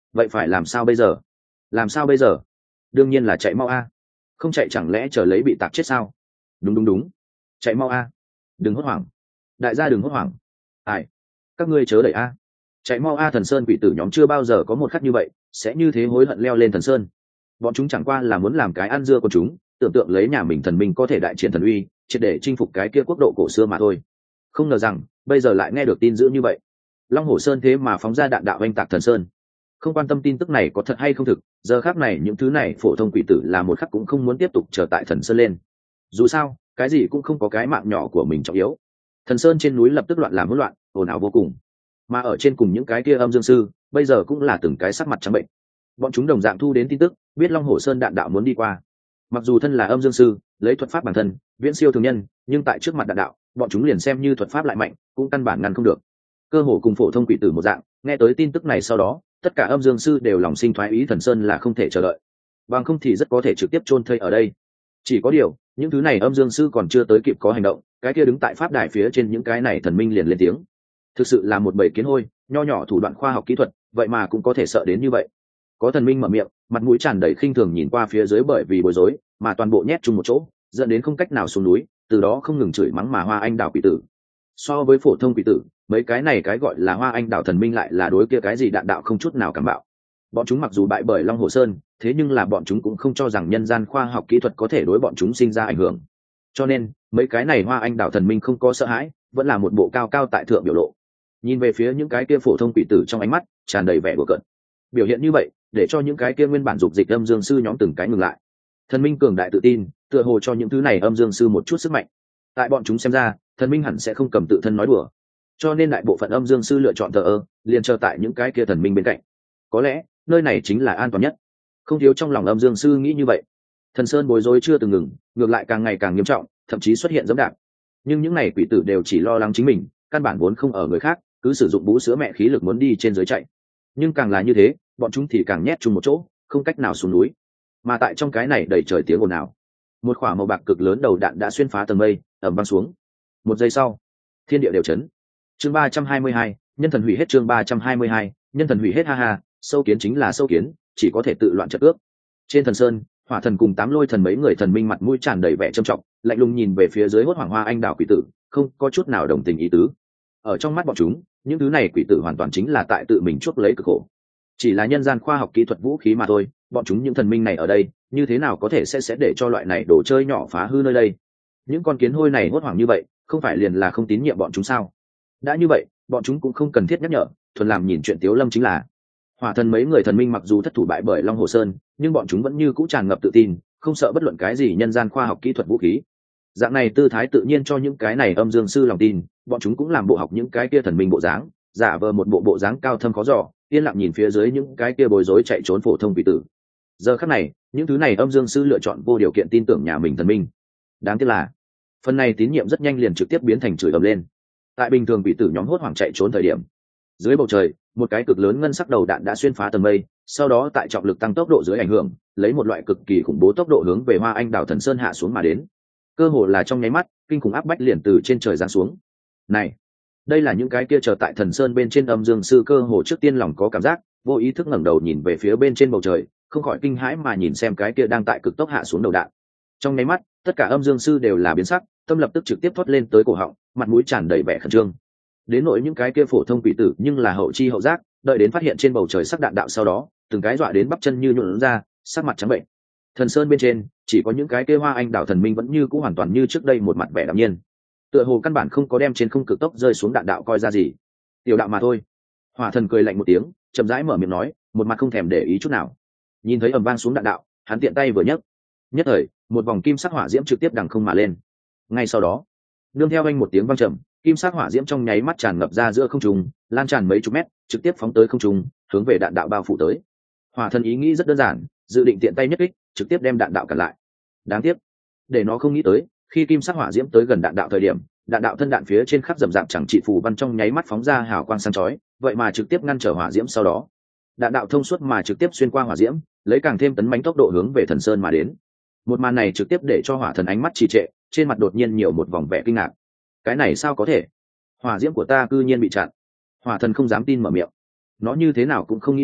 vậy phải làm sao bây giờ? Làm sao bây giờ? Đương nhiên là chạy mau a. Không chạy chẳng lẽ chờ lấy bị tạc chết sao? Đúng đúng đúng, chạy mau a. Đừng hốt hoảng, đại gia đừng hốt hoảng. Ai, các ngươi chớ đẩy a. Chạy mau a. Thần sơn quỷ tử nhóm chưa bao giờ có một khắc như vậy sẽ như thế hối hận leo lên thần sơn. Bọn chúng chẳng qua là muốn làm cái ăn dưa của chúng, tưởng tượng lấy nhà mình thần minh có thể đại triển thần uy, triệt để chinh phục cái kia quốc độ cổ xưa mà thôi. Không ngờ rằng bây giờ lại nghe được tin dữ như vậy. Long Hổ Sơn thế mà phóng ra đạn đạo oanh tạc thần sơn. Không quan tâm tin tức này có thật hay không thực, giờ khắc này những thứ này phổ thông quỷ tử là một khắc cũng không muốn tiếp tục trở tại thần sơn lên. Dù sao cái gì cũng không có cái mạng nhỏ của mình trọng yếu. Thần sơn trên núi lập tức loạn làm hỗn loạn, ồn ào vô cùng. Mà ở trên cùng những cái kia âm dương sư bây giờ cũng là từng cái sắc mặt trắng bệnh. Bọn chúng đồng dạng thu đến tin tức, biết Long Hổ Sơn đạn đạo muốn đi qua. Mặc dù thân là âm dương sư, lấy thuật pháp bản thân viễn siêu thường nhân, nhưng tại trước mặt đạn đạo bọn chúng liền xem như thuật pháp lại mạnh cũng căn bản ngăn không được. Cơ hồ cùng phổ thông quỷ tử một dạng, nghe tới tin tức này sau đó tất cả âm dương sư đều lòng sinh thoái ý, thần sơn là không thể chờ đợi, bằng không thì rất có thể trực tiếp chôn thây ở đây. Chỉ có điều những thứ này âm dương sư còn chưa tới kịp có hành động, cái kia đứng tại pháp đài phía trên những cái này thần minh liền lên tiếng. Thực sự là một bầy kiến hôi, nho nhỏ thủ đoạn khoa học kỹ thuật vậy mà cũng có thể sợ đến như vậy. Có thần minh mở miệng, mặt mũi tràn đầy khinh thường nhìn qua phía dưới, bởi vì bối rối mà toàn bộ nhét chung một chỗ, dẫn đến không cách nào xuống núi, từ đó không ngừng chửi mắng mà Hoa Anh Đào quỷ tử. So với phổ thông quỷ tử, mấy cái này cái gọi là Hoa Anh Đào thần minh lại là đối kia cái gì đạn đạo không chút nào cảm bạo. Bọn chúng mặc dù bại bởi Long Hồ Sơn, thế nhưng là bọn chúng cũng không cho rằng nhân gian khoa học kỹ thuật có thể đối bọn chúng sinh ra ảnh hưởng. Cho nên mấy cái này Hoa Anh Đào thần minh không có sợ hãi, vẫn là một bộ cao cao tại thượng biểu lộ. Nhìn về phía những cái kia phổ thông quỷ tử trong ánh mắt tràn đầy vẻ đùa cợt. Biểu hiện như vậy để cho những cái kia nguyên bản dục dịch âm dương sư nhóm từng cái ngừng lại. Thần minh cường đại tự tin, tựa hồ cho những thứ này âm dương sư một chút sức mạnh. Tại bọn chúng xem ra, thần minh hẳn sẽ không cầm tự thân nói đùa, cho nên đại bộ phận âm dương sư lựa chọn thờ ơ, liền chờ tại những cái kia thần minh bên cạnh. Có lẽ nơi này chính là an toàn nhất. Không thiếu trong lòng âm dương sư nghĩ như vậy. Thần sơn bối rối chưa từng ngừng, ngược lại càng ngày càng nghiêm trọng, thậm chí xuất hiện dẫm đạp. Nhưng những này quỷ tử đều chỉ lo lắng chính mình, căn bản vốn không ở người khác, cứ sử dụng bú sữa mẹ khí lực muốn đi trên dưới chạy. Nhưng càng là như thế, bọn chúng thì càng nhét chung một chỗ, không cách nào xuống núi. Mà tại trong cái này đầy trời tiếng ồn ào, một quả màu bạc cực lớn đầu đạn đã xuyên phá tầng mây, ầm vang xuống. Một giây sau, thiên địa đều chấn. Chương ba trăm hai mươi hai, nhân thần hủy hết. Chương ba trăm hai mươi hai, nhân thần hủy hết. Ha ha, sâu kiến chính là sâu kiến, chỉ có thể tự loạn trận ước. Trên thần sơn, Hỏa Thần cùng Tám Lôi Thần mấy người thần minh mặt mũi tràn đầy vẻ trầm trọng, lạnh lùng nhìn về phía dưới hốt hoảng Hoa Anh Đào quỷ tử, không có chút nào đồng tình ý tứ. Ở trong mắt bọn chúng, những thứ này quỷ tử hoàn toàn chính là tại tự mình chuốc lấy cực khổ. Chỉ là nhân gian khoa học kỹ thuật vũ khí mà thôi, bọn chúng những thần minh này ở đây như thế nào có thể sẽ sẽ để cho loại này đồ chơi nhỏ phá hư nơi đây. Những con kiến hôi này hốt hoảng như vậy, không phải liền là không tín nhiệm bọn chúng sao? Đã như vậy, bọn chúng cũng không cần thiết nhắc nhở, thuần làm nhìn chuyện tiếu lâm chính là. Hỏa Thần mấy người thần minh mặc dù thất thủ bại bởi Long Hồ Sơn, nhưng bọn chúng vẫn như cũ tràn ngập tự tin, không sợ bất luận cái gì nhân gian khoa học kỹ thuật vũ khí. Dạng này tư thái tự nhiên cho những cái này âm dương sư lòng tin, bọn chúng cũng làm bộ học những cái kia thần minh bộ dáng, giả vờ một bộ bộ dáng cao thâm khó dò, yên lặng nhìn phía dưới những cái kia bối rối chạy trốn phổ thông quỷ tử. Giờ khắc này, những thứ này âm dương sư lựa chọn vô điều kiện tin tưởng nhà mình thần minh. Đáng tiếc là phần này tín nhiệm rất nhanh liền trực tiếp biến thành chửi ầm lên. Tại bình thường quỷ tử nhóm hốt hoảng chạy trốn thời điểm, dưới bầu trời một cái cực lớn ngân sắc đầu đạn đã xuyên phá tầng mây, sau đó tại trọng lực tăng tốc độ dưới ảnh hưởng, lấy một loại cực kỳ khủng bố tốc độ hướng về Hoa Anh Đào Thần Sơn hạ xuống mà đến. Cơ hồ là trong nháy mắt, kinh khủng áp bách liền từ trên trời giáng xuống. Này, đây là những cái kia chờ tại Thần Sơn bên trên âm dương sư cơ hồ trước tiên lòng có cảm giác, vô ý thức ngẩng đầu nhìn về phía bên trên bầu trời, không khỏi kinh hãi mà nhìn xem cái kia đang tại cực tốc hạ xuống đầu đạn. Trong nháy mắt, tất cả âm dương sư đều là biến sắc, tâm lập tức trực tiếp thoát lên tới cổ họng, mặt mũi tràn đầy vẻ khẩn trương. Đến nỗi những cái kia phổ thông quỷ tử nhưng là hậu chi hậu giác, đợi đến phát hiện trên bầu trời sắc đạn đạo sau đó, từng cái dọa đến bắp chân như nhũn ra, sắc mặt trắng bệnh. Thần Sơn bên trên, chỉ có những cái kia Hoa Anh Đào thần minh vẫn như cũ hoàn toàn như trước đây một mặt vẻ đạm nhiên. Tựa hồ căn bản không có đem trên không cực tốc rơi xuống đạn đạo coi ra gì. Tiểu đạo mà thôi. Hỏa Thần cười lạnh một tiếng, chậm rãi mở miệng nói, một mặt không thèm để ý chút nào. Nhìn thấy ầm vang xuống đạn đạo, hắn tiện tay vừa nhấc, nhất thời, một vòng kim sắc hỏa diễm trực tiếp đằng không mà lên. Ngay sau đó, nương theo anh một tiếng vang trầm, kim sắc hỏa diễm trong nháy mắt tràn ngập ra giữa không trung, lan tràn mấy chục mét, trực tiếp phóng tới không trung, hướng về đạn đạo bao phủ tới. Hỏa Thần ý nghĩ rất đơn giản, dự định tiện tay nhất kích, trực tiếp đem đạn đạo cản lại. Đáng tiếc, để nó không nghĩ tới, khi kim sắc hỏa diễm tới gần đạn đạo thời điểm, đạn đạo thân đạn phía trên khắc rậm rạp chẳng trị phù văn trong nháy mắt phóng ra hào quang sáng chói, vậy mà trực tiếp ngăn trở hỏa diễm. Sau đó, đạn đạo thông suốt mà trực tiếp xuyên qua hỏa diễm, lấy càng thêm tấn mãnh tốc độ hướng về Thần Sơn mà đến. Một màn này trực tiếp để cho Hỏa Thần ánh mắt trì trệ, trên mặt đột nhiên nhiều một vòng vẻ kinh ngạc. Cái này sao có thể? Hỏa diễm của ta cư nhiên bị chặn. Hỏa Thần không dám tin mở miệng. Nó như thế nào cũng không nghĩ đến,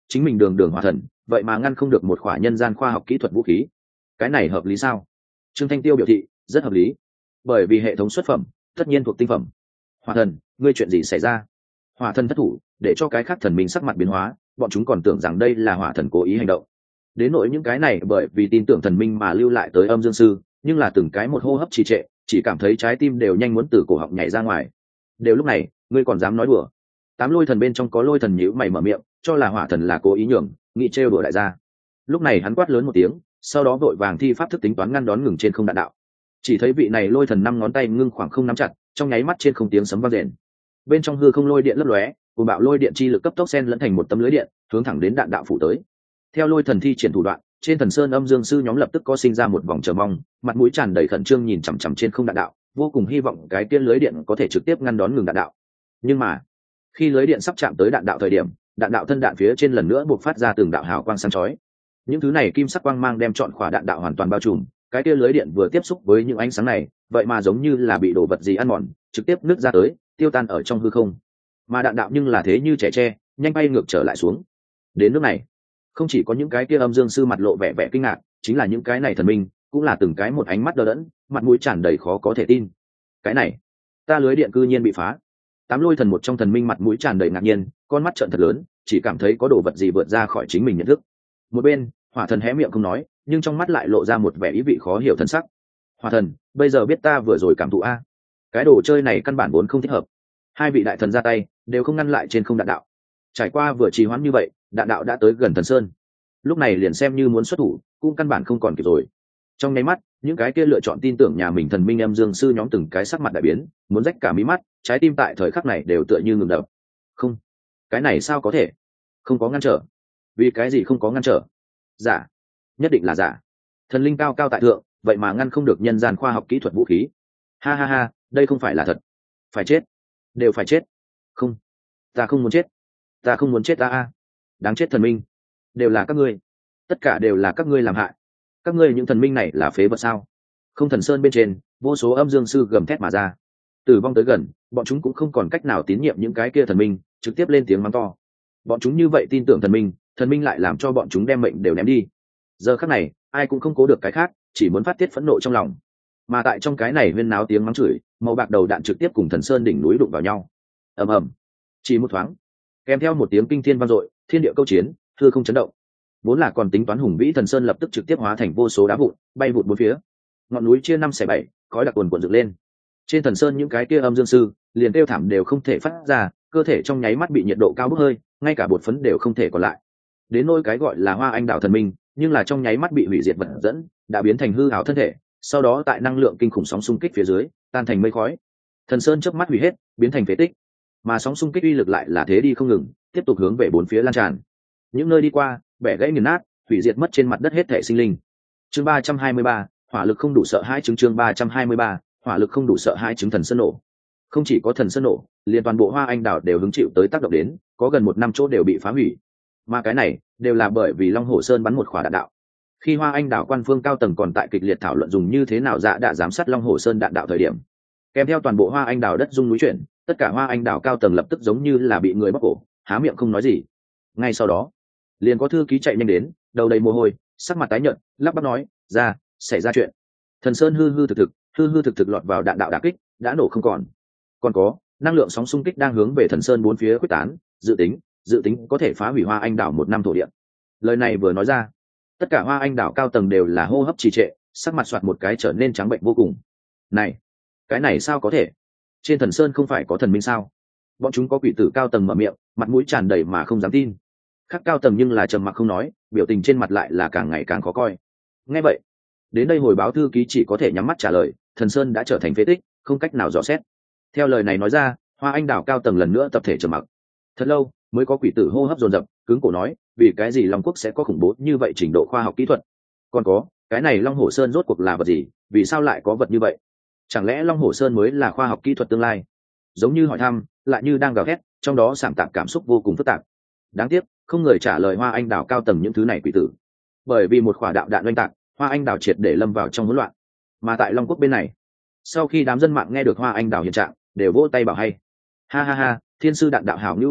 chính mình đường đường hỏa thần vậy mà ngăn không được một khỏa nhân gian khoa học kỹ thuật vũ khí, cái này hợp lý sao? Trương Thanh Tiêu biểu thị rất hợp lý, bởi vì hệ thống xuất phẩm tất nhiên thuộc tinh phẩm. Hỏa thần, ngươi chuyện gì xảy ra? Hỏa thần thất thủ, để cho cái khác thần minh sắc mặt biến hóa, bọn chúng còn tưởng rằng đây là hỏa thần cố ý hành động. Đến nỗi những cái này bởi vì tin tưởng thần minh mà lưu lại tới âm dương sư, nhưng là từng cái một hô hấp trì trệ, chỉ cảm thấy trái tim đều nhanh muốn từ cổ họng nhảy ra ngoài. Đều lúc này, ngươi còn dám nói đùa? Tám lôi thần bên trong có lôi thần nhíu mày mở miệng, cho là hỏa thần là cố ý nhường, nghĩ trêu đùa đại gia. Lúc này hắn quát lớn một tiếng, sau đó vội vàng thi pháp thức tính toán ngăn đón ngừng trên không đạn đạo. Chỉ thấy vị này lôi thần năm ngón tay ngưng khoảng không nắm chặt, trong nháy mắt trên không tiếng sấm vang rền. Bên trong hư không lôi điện lấp lóe, cùng bạo lôi điện chi lực cấp tốc xen lẫn thành một tấm lưới điện, hướng thẳng đến đạn đạo phủ tới. Theo lôi thần thi triển thủ đoạn, trên thần sơn âm dương sư nhóm lập tức có sinh ra một vòng chờ mong, mặt mũi tràn đầy khẩn trương nhìn chằm chằm trên không đạn đạo, vô cùng hy vọng cái tiên lưới điện có thể trực tiếp ngăn đón ngừng đạn đạo. Nhưng mà khi lưới điện sắp chạm tới đạn đạo thời điểm, đạn đạo thân đạn phía trên lần nữa buộc phát ra từng đạo hào quang sáng chói. Những thứ này kim sắc quang mang đem trọn khỏa đạn đạo hoàn toàn bao trùm, cái kia lưới điện vừa tiếp xúc với những ánh sáng này, vậy mà giống như là bị đồ vật gì ăn mòn, trực tiếp nứt ra tới, tiêu tan ở trong hư không. Mà đạn đạo nhưng là thế như trẻ tre, nhanh bay ngược trở lại xuống. Đến nước này, không chỉ có những cái kia âm dương sư mặt lộ vẻ vẻ kinh ngạc, chính là những cái này thần minh cũng là từng cái một ánh mắt đờ đẫn, mặt mũi tràn đầy khó có thể tin. Cái này, ta lưới điện cư nhiên bị phá. Tám lôi thần một trong thần minh mặt mũi tràn đầy ngạc nhiên, con mắt trợn thật lớn, chỉ cảm thấy có đồ vật gì vượt ra khỏi chính mình nhận thức. Một bên hỏa thần hé miệng không nói, nhưng trong mắt lại lộ ra một vẻ ý vị khó hiểu thân sắc. Hỏa thần, bây giờ biết ta vừa rồi cảm thụ a, cái đồ chơi này căn bản vốn không thích hợp. Hai vị đại thần ra tay đều không ngăn lại trên không đạn đạo. Trải qua vừa trì hoãn như vậy, đạn đạo đã tới gần thần sơn, lúc này liền xem như muốn xuất thủ cũng căn bản không còn kịp rồi. Trong nháy mắt, những cái kia lựa chọn tin tưởng nhà mình thần minh âm dương sư nhóm từng cái sắc mặt đại biến, muốn rách cả mí mắt, trái tim tại thời khắc này đều tựa như ngừng đập. Không, cái này sao có thể? Không có ngăn trở. Vì cái gì không có ngăn trở? Giả, nhất định là giả. Thần linh cao cao tại thượng, vậy mà ngăn không được nhân gian khoa học kỹ thuật vũ khí. Ha ha ha, đây không phải là thật. Phải chết, đều phải chết. Không, ta không muốn chết, ta không muốn chết ta a. Đáng chết thần minh, đều là các ngươi, tất cả đều là các ngươi làm hại. Các ngươi những thần minh này là phế vật sao? Không thần sơn bên trên, vô số âm dương sư gầm thét mà ra. Tử vong tới gần, bọn chúng cũng không còn cách nào tín nhiệm những cái kia thần minh, trực tiếp lên tiếng mắng to. Bọn chúng như vậy tin tưởng thần minh, thần minh lại làm cho bọn chúng đem mệnh đều ném đi. Giờ khắc này, ai cũng không cố được cái khác, chỉ muốn phát tiết phẫn nộ trong lòng. Mà tại trong cái này huyên náo tiếng mắng chửi, màu bạc đầu đạn trực tiếp cùng thần sơn đỉnh núi đụng vào nhau. Ầm ầm, chỉ một thoáng, kèm theo một tiếng kinh thiên vang dội, thiên địa câu chiến, hư không chấn động. Vốn là còn tính toán hùng vĩ thần sơn lập tức trực tiếp hóa thành vô số đá vụn, bay vụt bốn phía. Ngọn núi chia năm xẻ bảy, khói đặc cuồn cuộn dựng lên. Trên thần sơn những cái kia âm dương sư liền kêu thảm đều không thể phát ra, cơ thể trong nháy mắt bị nhiệt độ cao bốc hơi, ngay cả bột phấn đều không thể còn lại. Đến nỗi cái gọi là Hoa Anh Đạo thần minh, nhưng là trong nháy mắt bị hủy diệt vật dẫn, đã biến thành hư ảo thân thể, sau đó tại năng lượng kinh khủng sóng xung kích phía dưới, tan thành mây khói. Thần sơn chớp mắt hủy hết, biến thành phế tích. Mà sóng xung kích uy lực lại là thế đi không ngừng, tiếp tục hướng về bốn phía lan tràn. Những nơi đi qua, bẻ gãy nghiền nát, hủy diệt mất trên mặt đất hết thể sinh linh. Chương ba trăm hai mươi ba, hỏa lực không đủ sợ hãi chứng chương ba trăm hai mươi ba, hỏa lực không đủ sợ hãi chứng thần sơn nổ. Không chỉ có thần sơn nổ, liền toàn bộ Hoa Anh Đảo đều hứng chịu tới tác động đến, có gần một năm chỗ đều bị phá hủy. Mà cái này đều là bởi vì Long Hổ Sơn bắn một quả đạn đạo. Khi Hoa Anh Đảo quan phương cao tầng còn tại kịch liệt thảo luận dùng như thế nào dạ đã giám sát Long Hổ Sơn đạn đạo thời điểm, kèm theo toàn bộ Hoa Anh Đảo đất rung núi chuyển, tất cả Hoa Anh Đảo cao tầng lập tức giống như là bị người bóp cổ, há miệng không nói gì. Ngay sau đó, liền có thư ký chạy nhanh đến, đầu đầy mồ hôi, sắc mặt tái nhợt, lắp bắp nói, ra, xảy ra chuyện. Thần sơn hư hư thực thực, hư hư thực thực lọt vào đạn đạo đả kích, đã nổ không còn. Còn có, năng lượng sóng xung kích đang hướng về thần sơn bốn phía quyết tán, dự tính, dự tính có thể phá hủy Hoa Anh Đảo một năm thổ địa. Lời này vừa nói ra, tất cả Hoa Anh Đảo cao tầng đều là hô hấp trì trệ, sắc mặt soạt một cái trở nên trắng bệnh vô cùng. Này, cái này sao có thể? Trên thần sơn không phải có thần minh sao? Bọn chúng có quỷ tử cao tầng mở miệng, mặt mũi tràn đầy mà không dám tin. Khác cao tầng nhưng là trầm mặc không nói, biểu tình trên mặt lại là càng ngày càng khó coi. Nghe vậy, đến đây hồi báo thư ký chỉ có thể nhắm mắt trả lời, thần sơn đã trở thành phế tích, không cách nào dò xét. Theo lời này nói ra, Hoa Anh Đảo cao tầng lần nữa tập thể trầm mặc. Thật lâu mới có quỷ tử hô hấp dồn dập, cứng cổ nói, vì cái gì Long Quốc sẽ có khủng bố như vậy trình độ khoa học kỹ thuật? Còn có, cái này Long Hổ Sơn rốt cuộc là vật gì, vì sao lại có vật như vậy? Chẳng lẽ Long Hổ Sơn mới là khoa học kỹ thuật tương lai? Giống như hỏi thăm, lại như đang gào thét, trong đó sảng tạp cảm xúc vô cùng phức tạp. Đáng tiếc, không người trả lời Hoa Anh Đảo cao tầng những thứ này quỷ tử. Bởi vì một quả đạo đạn oanh tạc, Hoa Anh Đảo triệt để lâm vào trong hỗn loạn. Mà tại Long Quốc bên này, sau khi đám dân mạng nghe được Hoa Anh Đảo hiện trạng, đều vỗ tay bảo hay. Ha ha ha, thiên sư đạn đạo hảo như bức à,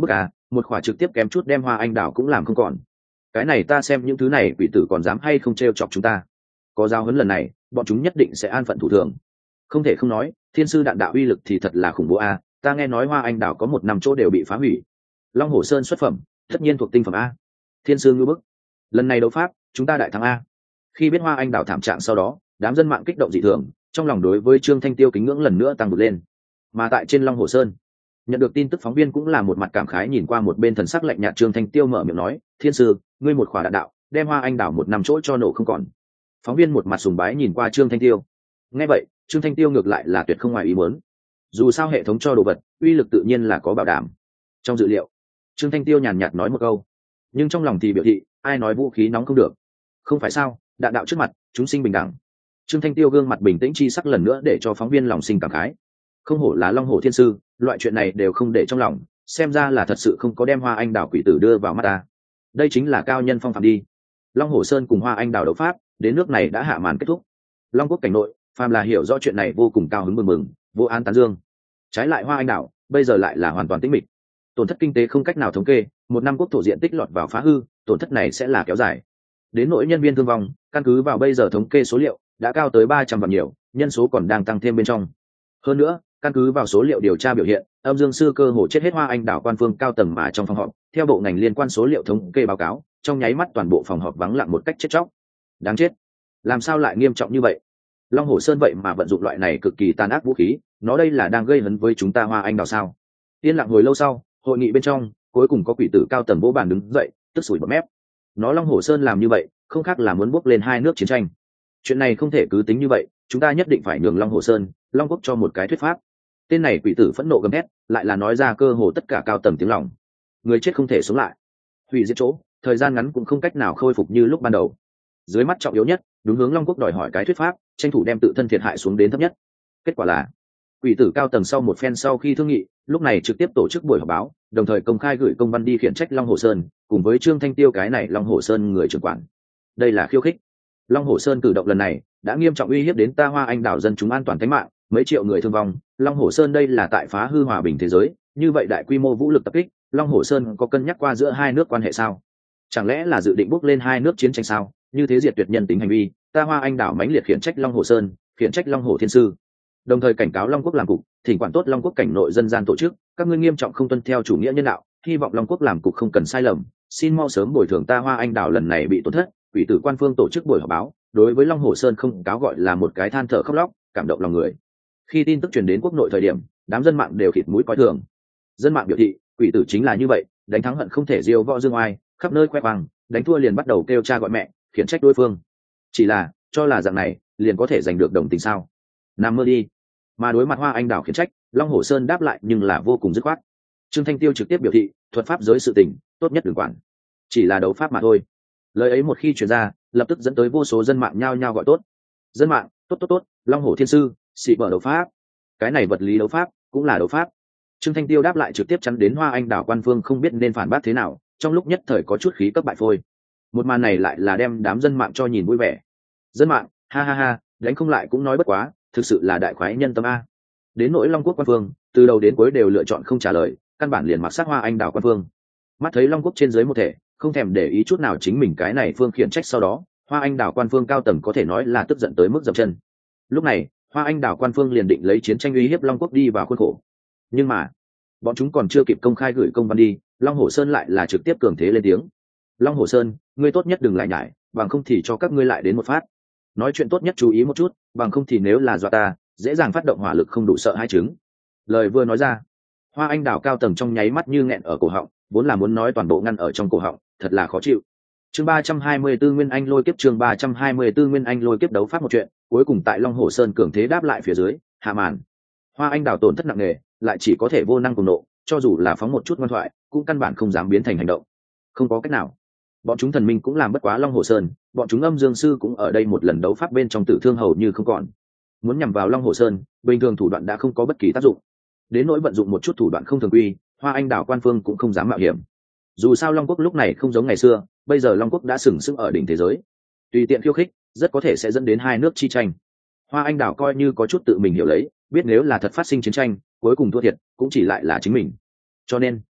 một khỏa trực tiếp kém chút đem hoa anh đào cũng làm không còn. Cái này ta xem những thứ này quỷ tử còn dám hay không t chọc chúng ta. Có giao huấn lần này bọn chúng nhất định sẽ an phận thủ thường. Không thể không nói, thiên sư đạn đạo uy lực thì thật là khủng bố a. Ta nghe nói hoa anh đào có một năm chỗ đều bị phá hủy. Long Hổ Sơn xuất phẩm tất nhiên thuộc tinh phẩm a. Thiên sư ngư bức, lần này đấu pháp chúng ta đại thắng a. Khi biết hoa anh đào thảm trạng sau đó, đám dân mạng kích động dị thường, trong lòng đối với Trương Thanh Tiêu kính ngưỡng lần nữa tăng vượt lên. Mà tại trên Long Hổ Sơn, nhận được tin tức phóng viên cũng là một mặt cảm khái nhìn qua một bên thần sắc lạnh nhạt Trương Thanh Tiêu mở miệng nói, thiên sư, ngươi một khỏa đạn đạo đem hoa anh đào một năm chỗ cho nổ không còn. Phóng viên một mặt sùng bái nhìn qua Trương Thanh Tiêu. Nghe vậy, Trương Thanh Tiêu ngược lại là tuyệt không ngoài ý muốn. Dù sao hệ thống cho đồ vật uy lực tự nhiên là có bảo đảm. Trong dự liệu, Trương Thanh Tiêu nhàn nhạt nói một câu, nhưng trong lòng thì biểu thị ai nói vũ khí nóng không được. Không phải sao, đạn đạo trước mặt chúng sinh bình đẳng. Trương Thanh Tiêu gương mặt bình tĩnh chi sắc lần nữa để cho phóng viên lòng sinh cảm khái. Không hổ là Long Hổ thiên sư, loại chuyện này đều không để trong lòng, xem ra là thật sự không có đem hoa anh đào quỷ tử đưa vào mắt ta. Đây chính là cao nhân phong phạm đi. Long Hổ Sơn cùng hoa anh đào đấu pháp đến nước này đã hạ màn kết thúc. Long Quốc cảnh nội phàm là hiểu rõ chuyện này vô cùng cao hứng mừng mừng, vô an tán dương. Trái lại hoa anh đào bây giờ lại là hoàn toàn tĩnh mịch. Tổn thất kinh tế không cách nào thống kê, một năm quốc thổ diện tích lọt vào phá hư, tổn thất này sẽ là kéo dài. Đến nỗi nhân viên thương vong, căn cứ vào bây giờ thống kê số liệu đã cao tới ba trăm vạn nhiều, nhân số còn đang tăng thêm bên trong. Hơn nữa, căn cứ vào số liệu điều tra biểu hiện, âm dương sư cơ hồ chết hết hoa anh đảo quan phương cao tầng mà trong phòng họp, theo bộ ngành liên quan số liệu thống kê báo cáo, trong nháy mắt toàn bộ phòng họp vắng lặng một cách chết chóc. Đáng chết, làm sao lại nghiêm trọng như vậy? Long Hổ Sơn vậy mà vận dụng loại này cực kỳ tàn ác vũ khí, nó đây là đang gây hấn với chúng ta hoa anh đào sao? Yên lặng hồi lâu sau, hội nghị bên trong cuối cùng có quỷ tử cao tầng vỗ bàn đứng dậy, tức sủi bọt mép. Nó Long Hổ Sơn làm như vậy không khác là muốn bước lên hai nước chiến tranh. Chuyện này không thể cứ tính như vậy, chúng ta nhất định phải nhường Long Hổ Sơn, Long Quốc cho một cái thuyết pháp. Tên này quỷ tử phẫn nộ gầm thét, lại là nói ra cơ hồ tất cả cao tầng tiếng lòng. Người chết không thể sống lại, hủy diệt chỗ, thời gian ngắn cũng không cách nào khôi phục như lúc ban đầu. Dưới mắt trọng yếu nhất, đúng hướng Long Quốc đòi hỏi cái thuyết pháp, tranh thủ đem tự thân thiệt hại xuống đến thấp nhất. Kết quả là, quỷ tử cao tầng sau một phen sau khi thương nghị, lúc này trực tiếp tổ chức buổi họp báo, đồng thời công khai gửi công văn đi khiển trách Long Hổ Sơn, cùng với Trương Thanh Tiêu cái này Long Hổ Sơn người trưởng quản. Đây là khiêu khích. Long Hổ Sơn cử động lần này đã nghiêm trọng uy hiếp đến ta hoa anh đảo dân chúng an toàn tính mạng, mấy triệu người thương vong. Long Hổ Sơn đây là tại phá hư hòa bình thế giới, như vậy đại quy mô vũ lực tập kích, Long Hổ Sơn có cân nhắc qua giữa hai nước quan hệ sao? Chẳng lẽ là dự định bước lên hai nước chiến tranh sao? Như thế diệt tuyệt nhân tính hành vi, ta hoa anh đảo mãnh liệt khiển trách Long Hổ Sơn, khiển trách Long Hổ thiên sư, đồng thời cảnh cáo Long Quốc làm cục thỉnh quản tốt Long Quốc cảnh nội dân gian tổ chức, các ngươi nghiêm trọng không tuân theo chủ nghĩa nhân đạo, hy vọng Long Quốc làm cục không cần sai lầm, xin mau sớm bồi thường ta hoa anh đảo lần này bị tổn thất. Quỷ tử quan phương tổ chức buổi họp báo, đối với Long Hổ Sơn không cáo gọi là một cái than thở khóc lóc, cảm động lòng người. Khi tin tức truyền đến quốc nội thời điểm, đám dân mạng đều khịt mũi coi thường. Dân mạng biểu thị, quỷ tử chính là như vậy, đánh thắng hận không thể diêu võ dương oai, khắp nơi khoe khoang, đánh thua liền bắt đầu kêu cha gọi mẹ, khiển trách đối phương. Chỉ là, cho là dạng này, liền có thể giành được đồng tình sao? Nằm mơ đi. Mà đối mặt hoa anh đảo khiển trách, Long Hổ Sơn đáp lại nhưng là vô cùng dứt khoát. Trương Thanh Tiêu trực tiếp biểu thị, thuật pháp giới sự tình, tốt nhất đừng quản. Chỉ là đấu pháp mà thôi. Lời ấy một khi truyền ra, lập tức dẫn tới vô số dân mạng nhao nhao gọi tốt. Dân mạng, tốt tốt tốt, Long Hổ thiên sư, xị bở đấu pháp. Cái này vật lý đấu pháp, cũng là đấu pháp. Trương Thanh Tiêu đáp lại trực tiếp chắn đến hoa anh đảo quan phương không biết nên phản bác thế nào, trong lúc nhất thời có chút khí cấp bại phôi. Một màn này lại là đem đám dân mạng cho nhìn vui vẻ. Dân mạng, ha ha ha, đánh không lại cũng nói bất quá, thực sự là đại khoái nhân tâm a. Đến nỗi Long Quốc quan phương, từ đầu đến cuối đều lựa chọn không trả lời, căn bản liền mặc sát hoa anh đảo quan phương. Mắt thấy Long Quốc trên dưới một thể, không thèm để ý chút nào chính mình cái này phương khiển trách, sau đó hoa anh đảo quan phương cao tầng có thể nói là tức giận tới mức dậm chân. Lúc này hoa anh đảo quan phương liền định lấy chiến tranh uy hiếp Long Quốc đi vào khuôn khổ, nhưng mà bọn chúng còn chưa kịp công khai gửi công văn đi, Long Hổ Sơn lại là trực tiếp cường thế lên tiếng. Long Hổ Sơn, ngươi tốt nhất đừng lại nhải, bằng không thì cho các ngươi lại đến một phát. Nói chuyện tốt nhất chú ý một chút, bằng không thì nếu là dọa ta, dễ dàng phát động hỏa lực không đủ sợ hai chứng. Lời vừa nói ra, hoa anh đảo cao tầng trong nháy mắt như nghẹn ở cổ họng, vốn là muốn nói toàn bộ ngăn ở trong cổ họng, thật là khó chịu. Chương ba trăm hai mươi tư Nguyên Anh lôi kiếp, chương ba trăm hai mươi tư Nguyên Anh lôi kiếp đấu pháp một chuyện, cuối cùng tại Long Hổ Sơn cường thế đáp lại phía dưới, hạ màn. Hoa anh đảo tổn thất nặng nề, lại chỉ có thể vô năng cùng nộ, cho dù là phóng một chút ngoan thoại, cũng căn bản không dám biến thành hành động. Không có cách nào. Bọn chúng thần minh cũng làm bất quá Long Hổ Sơn, bọn chúng âm dương sư cũng ở đây một lần đấu pháp bên trong tử thương hầu như không còn. Muốn nhằm vào Long Hổ Sơn, bình thường thủ đoạn đã không có bất kỳ tác dụng. Đến nỗi vận dụng một chút thủ đoạn không thường quy, hoa anh đảo quan phương cũng không dám mạo hiểm. Dù sao Long Quốc lúc này không giống ngày xưa, bây giờ Long Quốc đã sừng sững ở đỉnh thế giới, tùy tiện khiêu khích rất có thể sẽ dẫn đến hai nước chi tranh. Hoa anh đảo coi như có chút tự mình hiểu lấy, biết nếu là thật phát sinh chiến tranh, cuối cùng thua thiệt cũng chỉ lại là chính mình. Cho nên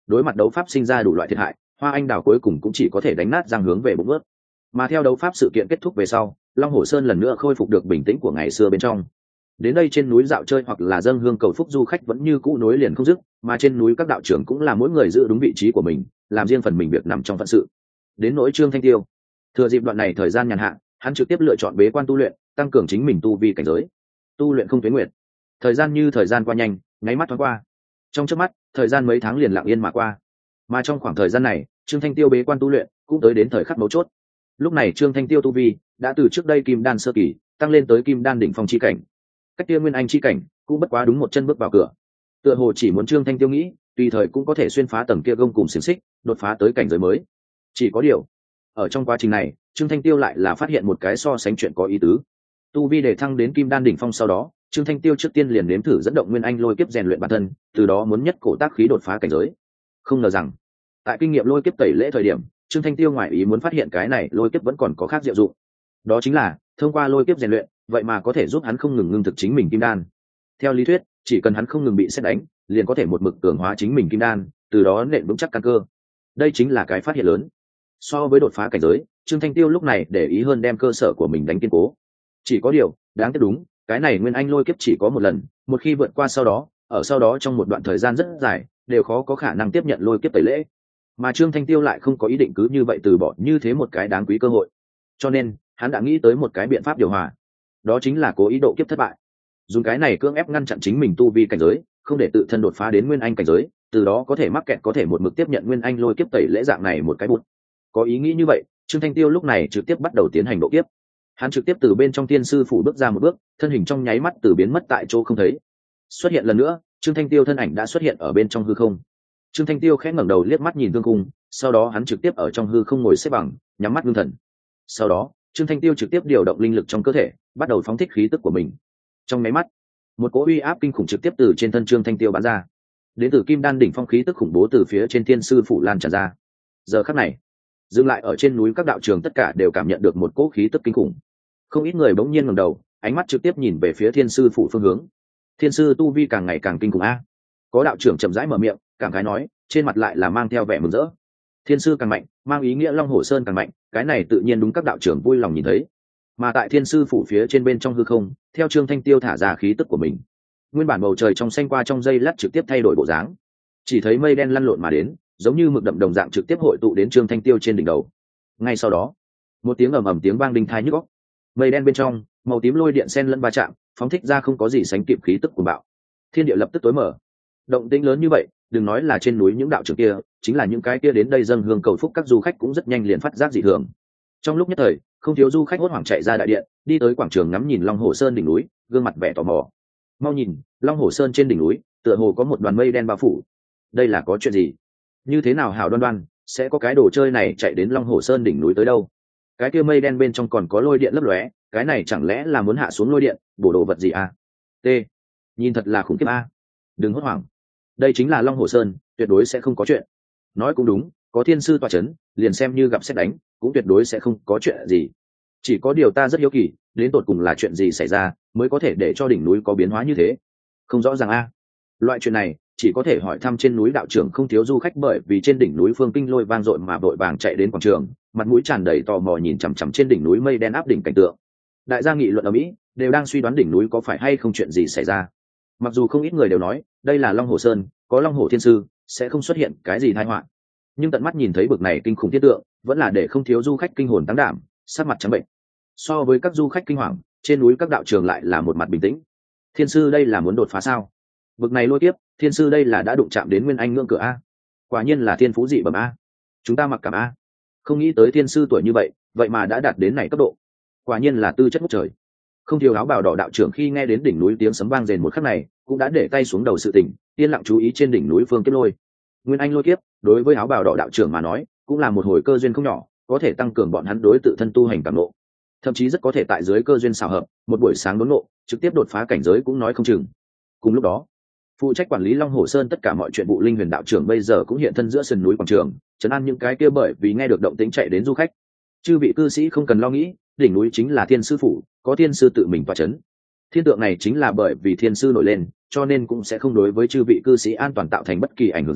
đối mặt đấu pháp sinh ra đủ loại thiệt hại, Hoa Anh Đào cuối cùng cũng chỉ có thể đánh nát răng hướng về bụng ướt. Mà theo đấu pháp sự kiện kết thúc về sau, Long Hổ Sơn lần nữa khôi phục được bình tĩnh của ngày xưa bên trong. Đến đây trên núi dạo chơi hoặc là dâng hương cầu phúc du khách vẫn như cũ nối liền không dứt, mà trên núi các đạo trưởng cũng là mỗi người giữ đúng vị trí của mình, làm riêng phần mình việc nằm trong phận sự. Đến nỗi Trương Thanh Tiêu, thừa dịp đoạn này thời gian nhàn hạ, hắn trực tiếp lựa chọn bế quan tu luyện, tăng cường chính mình tu vi cảnh giới. Tu luyện không tuyến nguyệt, thời gian như thời gian qua nhanh, nháy mắt thoáng qua. Trong chớp mắt, thời gian mấy tháng liền lặng yên mà qua. Mà trong khoảng thời gian này, Trương Thanh Tiêu bế quan tu luyện cũng tới đến thời khắc mấu chốt. Lúc này Trương Thanh Tiêu tu vi đã từ trước đây kim đan sơ kỳ tăng lên tới kim đan đỉnh phong chi cảnh, cách kia nguyên anh chi cảnh cũng bất quá đúng một chân bước vào cửa. Tựa hồ chỉ muốn Trương Thanh Tiêu nghĩ, tùy thời cũng có thể xuyên phá tầng kia gông cùng xiềng xích, đột phá tới cảnh giới mới. Chỉ có điều, ở trong quá trình này, Trương Thanh Tiêu lại là phát hiện một cái so sánh chuyện có ý tứ. Tu vi để thăng đến kim đan đỉnh phong sau đó, Trương Thanh Tiêu trước tiên liền nếm thử dẫn động nguyên anh lôi kiếp rèn luyện bản thân, từ đó muốn nhất cổ tác khí đột phá cảnh giới. Không ngờ rằng, tại kinh nghiệm lôi kiếp tẩy lễ thời điểm, Trương Thanh Tiêu ngoại ý muốn phát hiện cái này lôi kiếp vẫn còn có khác diệu dụng. Đó chính là thông qua lôi kiếp rèn luyện, vậy mà có thể giúp hắn không ngừng ngưng thực chính mình kim đan. Theo lý thuyết, chỉ cần hắn không ngừng bị sét đánh, liền có thể một mực cường hóa chính mình kim đan, từ đó nện vững chắc căn cơ. Đây chính là cái phát hiện lớn. So với đột phá cảnh giới, Trương Thanh Tiêu lúc này để ý hơn đem cơ sở của mình đánh kiên cố. Chỉ có điều, đáng tiếc đúng, cái này nguyên anh lôi kiếp chỉ có một lần, một khi vượt qua sau đó, ở sau đó trong một đoạn thời gian rất dài, đều khó có khả năng tiếp nhận lôi kiếp tẩy lễ. Mà Trương Thanh Tiêu lại không có ý định cứ như vậy từ bỏ như thế một cái đáng quý cơ hội. Cho nên, hắn đã nghĩ tới một cái biện pháp điều hòa. Đó chính là cố ý độ kiếp thất bại. Dùng cái này cưỡng ép ngăn chặn chính mình tu vi cảnh giới, không để tự thân đột phá đến nguyên anh cảnh giới, từ đó có thể mắc kẹt có thể một mực tiếp nhận nguyên anh lôi kiếp tẩy lễ dạng này một cái bút. Có ý nghĩ như vậy, Trương Thanh Tiêu lúc này trực tiếp bắt đầu tiến hành độ kiếp. Hắn trực tiếp từ bên trong tiên sư phủ bước ra một bước, thân hình trong nháy mắt từ biến mất tại chỗ không thấy. Xuất hiện lần nữa, Trương Thanh Tiêu thân ảnh đã xuất hiện ở bên trong hư không. Trương Thanh Tiêu khẽ ngẩng đầu liếc mắt nhìn thương khung, sau đó hắn trực tiếp ở trong hư không ngồi xếp bằng, nhắm mắt ngưng thần. Sau đó, Trương Thanh Tiêu trực tiếp điều động linh lực trong cơ thể, bắt đầu phóng thích khí tức của mình. Trong nháy mắt, một cỗ uy áp kinh khủng trực tiếp từ trên thân Trương Thanh Tiêu bắn ra. Đến từ kim đan đỉnh phong khí tức khủng bố từ phía trên thiên sư phủ lan tràn ra. Giờ khắc này, dừng lại ở trên núi các đạo trường tất cả đều cảm nhận được một cỗ khí tức kinh khủng. Không ít người bỗng nhiên ngẩng đầu, ánh mắt trực tiếp nhìn về phía thiên sư phủ phương hướng. Thiên sư tu vi càng ngày càng kinh khủng a. Có đạo trưởng chậm rãi mở miệng, cảm khái nói, trên mặt lại là mang theo vẻ mừng rỡ. Thiên sư càng mạnh, mang ý nghĩa Long Hổ Sơn càng mạnh, cái này tự nhiên đúng các đạo trưởng vui lòng nhìn thấy. Mà tại thiên sư phủ phía trên bên trong hư không, theo Trương Thanh Tiêu thả ra khí tức của mình, nguyên bản bầu trời trong xanh qua trong giây lát trực tiếp thay đổi bộ dáng. Chỉ thấy mây đen lăn lộn mà đến, giống như mực đậm đồng dạng trực tiếp hội tụ đến Trương Thanh Tiêu trên đỉnh đầu. Ngay sau đó, một tiếng ầm ầm tiếng vang đinh tai nhức óc. Mây đen bên trong, màu tím lôi điện xen lẫn va chạm, phóng thích ra không có gì sánh kịp khí tức của bạo. Thiên địa lập tức tối mở. Động tĩnh lớn như vậy, đừng nói là trên núi những đạo trưởng kia, chính là những cái kia đến đây dâng hương cầu phúc các du khách cũng rất nhanh liền phát giác dị thường. Trong lúc nhất thời, không thiếu du khách hốt hoảng chạy ra đại điện, đi tới quảng trường ngắm nhìn Long Hổ Sơn đỉnh núi, gương mặt vẻ tò mò. Mau nhìn, Long Hổ Sơn trên đỉnh núi, tựa hồ có một đoàn mây đen bao phủ. Đây là có chuyện gì? Như thế nào hảo đoan đoan, sẽ có cái đồ chơi này chạy đến Long Hổ Sơn đỉnh núi tới đâu? Cái kia mây đen bên trong còn có lôi điện lấp lóe, cái này chẳng lẽ là muốn hạ xuống lôi điện, bổ đồ vật gì à? T. Nhìn thật là khủng khiếp a. Đừng hốt hoảng. Đây chính là Long Hổ Sơn, tuyệt đối sẽ không có chuyện. Nói cũng đúng, có thiên sư tọa chấn, liền xem như gặp sét đánh, cũng tuyệt đối sẽ không có chuyện gì. Chỉ có điều ta rất hiếu kỳ, đến tột cùng là chuyện gì xảy ra, mới có thể để cho đỉnh núi có biến hóa như thế? Không rõ ràng a. Loại chuyện này, chỉ có thể hỏi thăm trên núi đạo trưởng không thiếu du khách, bởi vì trên đỉnh núi phương kinh lôi vang dội mà vội vàng chạy đến quảng trường, mặt mũi tràn đầy tò mò nhìn chằm chằm trên đỉnh núi mây đen áp đỉnh cảnh tượng. Đại gia nghị luận ở Mỹ đều đang suy đoán đỉnh núi có phải hay không chuyện gì xảy ra. Mặc dù không ít người đều nói đây là Long Hổ Sơn, có Long Hổ Thiên Sư sẽ không xuất hiện cái gì tai họa, nhưng tận mắt nhìn thấy bực này kinh khủng thiết tượng, vẫn là để không thiếu du khách kinh hồn tăng đảm, sắc mặt trắng bệnh. So với các du khách kinh hoàng, trên núi các đạo trường lại là một mặt bình tĩnh. Thiên sư đây là muốn đột phá sao? Bực này lôi tiếp, thiên sư đây là đã đụng chạm đến nguyên anh ngưỡng cửa a. Quả nhiên là thiên phú dị bẩm a. Chúng ta mặc cảm a. Không nghĩ tới thiên sư tuổi như vậy, vậy mà đã đạt đến này cấp độ. Quả nhiên là tư chất ngút trời. Không thiếu áo bào đỏ đạo trưởng khi nghe đến đỉnh núi tiếng sấm vang rền một khắc này, cũng đã để tay xuống đầu sự tình, yên lặng chú ý trên đỉnh núi phương kiếp lôi. Nguyên anh lôi kiếp, đối với áo bào đỏ đạo trưởng mà nói, cũng là một hồi cơ duyên không nhỏ, có thể tăng cường bọn hắn đối tự thân tu hành cảm ngộ. Thậm chí rất có thể tại dưới cơ duyên xảo hợp, một buổi sáng đốn ngộ, trực tiếp đột phá cảnh giới cũng nói không chừng. Cùng lúc đó, phụ trách quản lý Long Hổ Sơn tất cả mọi chuyện vụ linh huyền đạo trưởng bây giờ cũng hiện thân giữa sườn núi quảng trường, trấn an những cái kia bởi vì nghe được động tĩnh chạy đến du khách. Chư vị cư sĩ không cần lo nghĩ, đỉnh núi chính là thiên sư phủ, có thiên sư tự mình tọa chấn. Thiên tượng này chính là bởi vì thiên sư nổi lên, cho nên cũng sẽ không đối với chư vị cư sĩ an toàn tạo thành bất kỳ ảnh hưởng gì,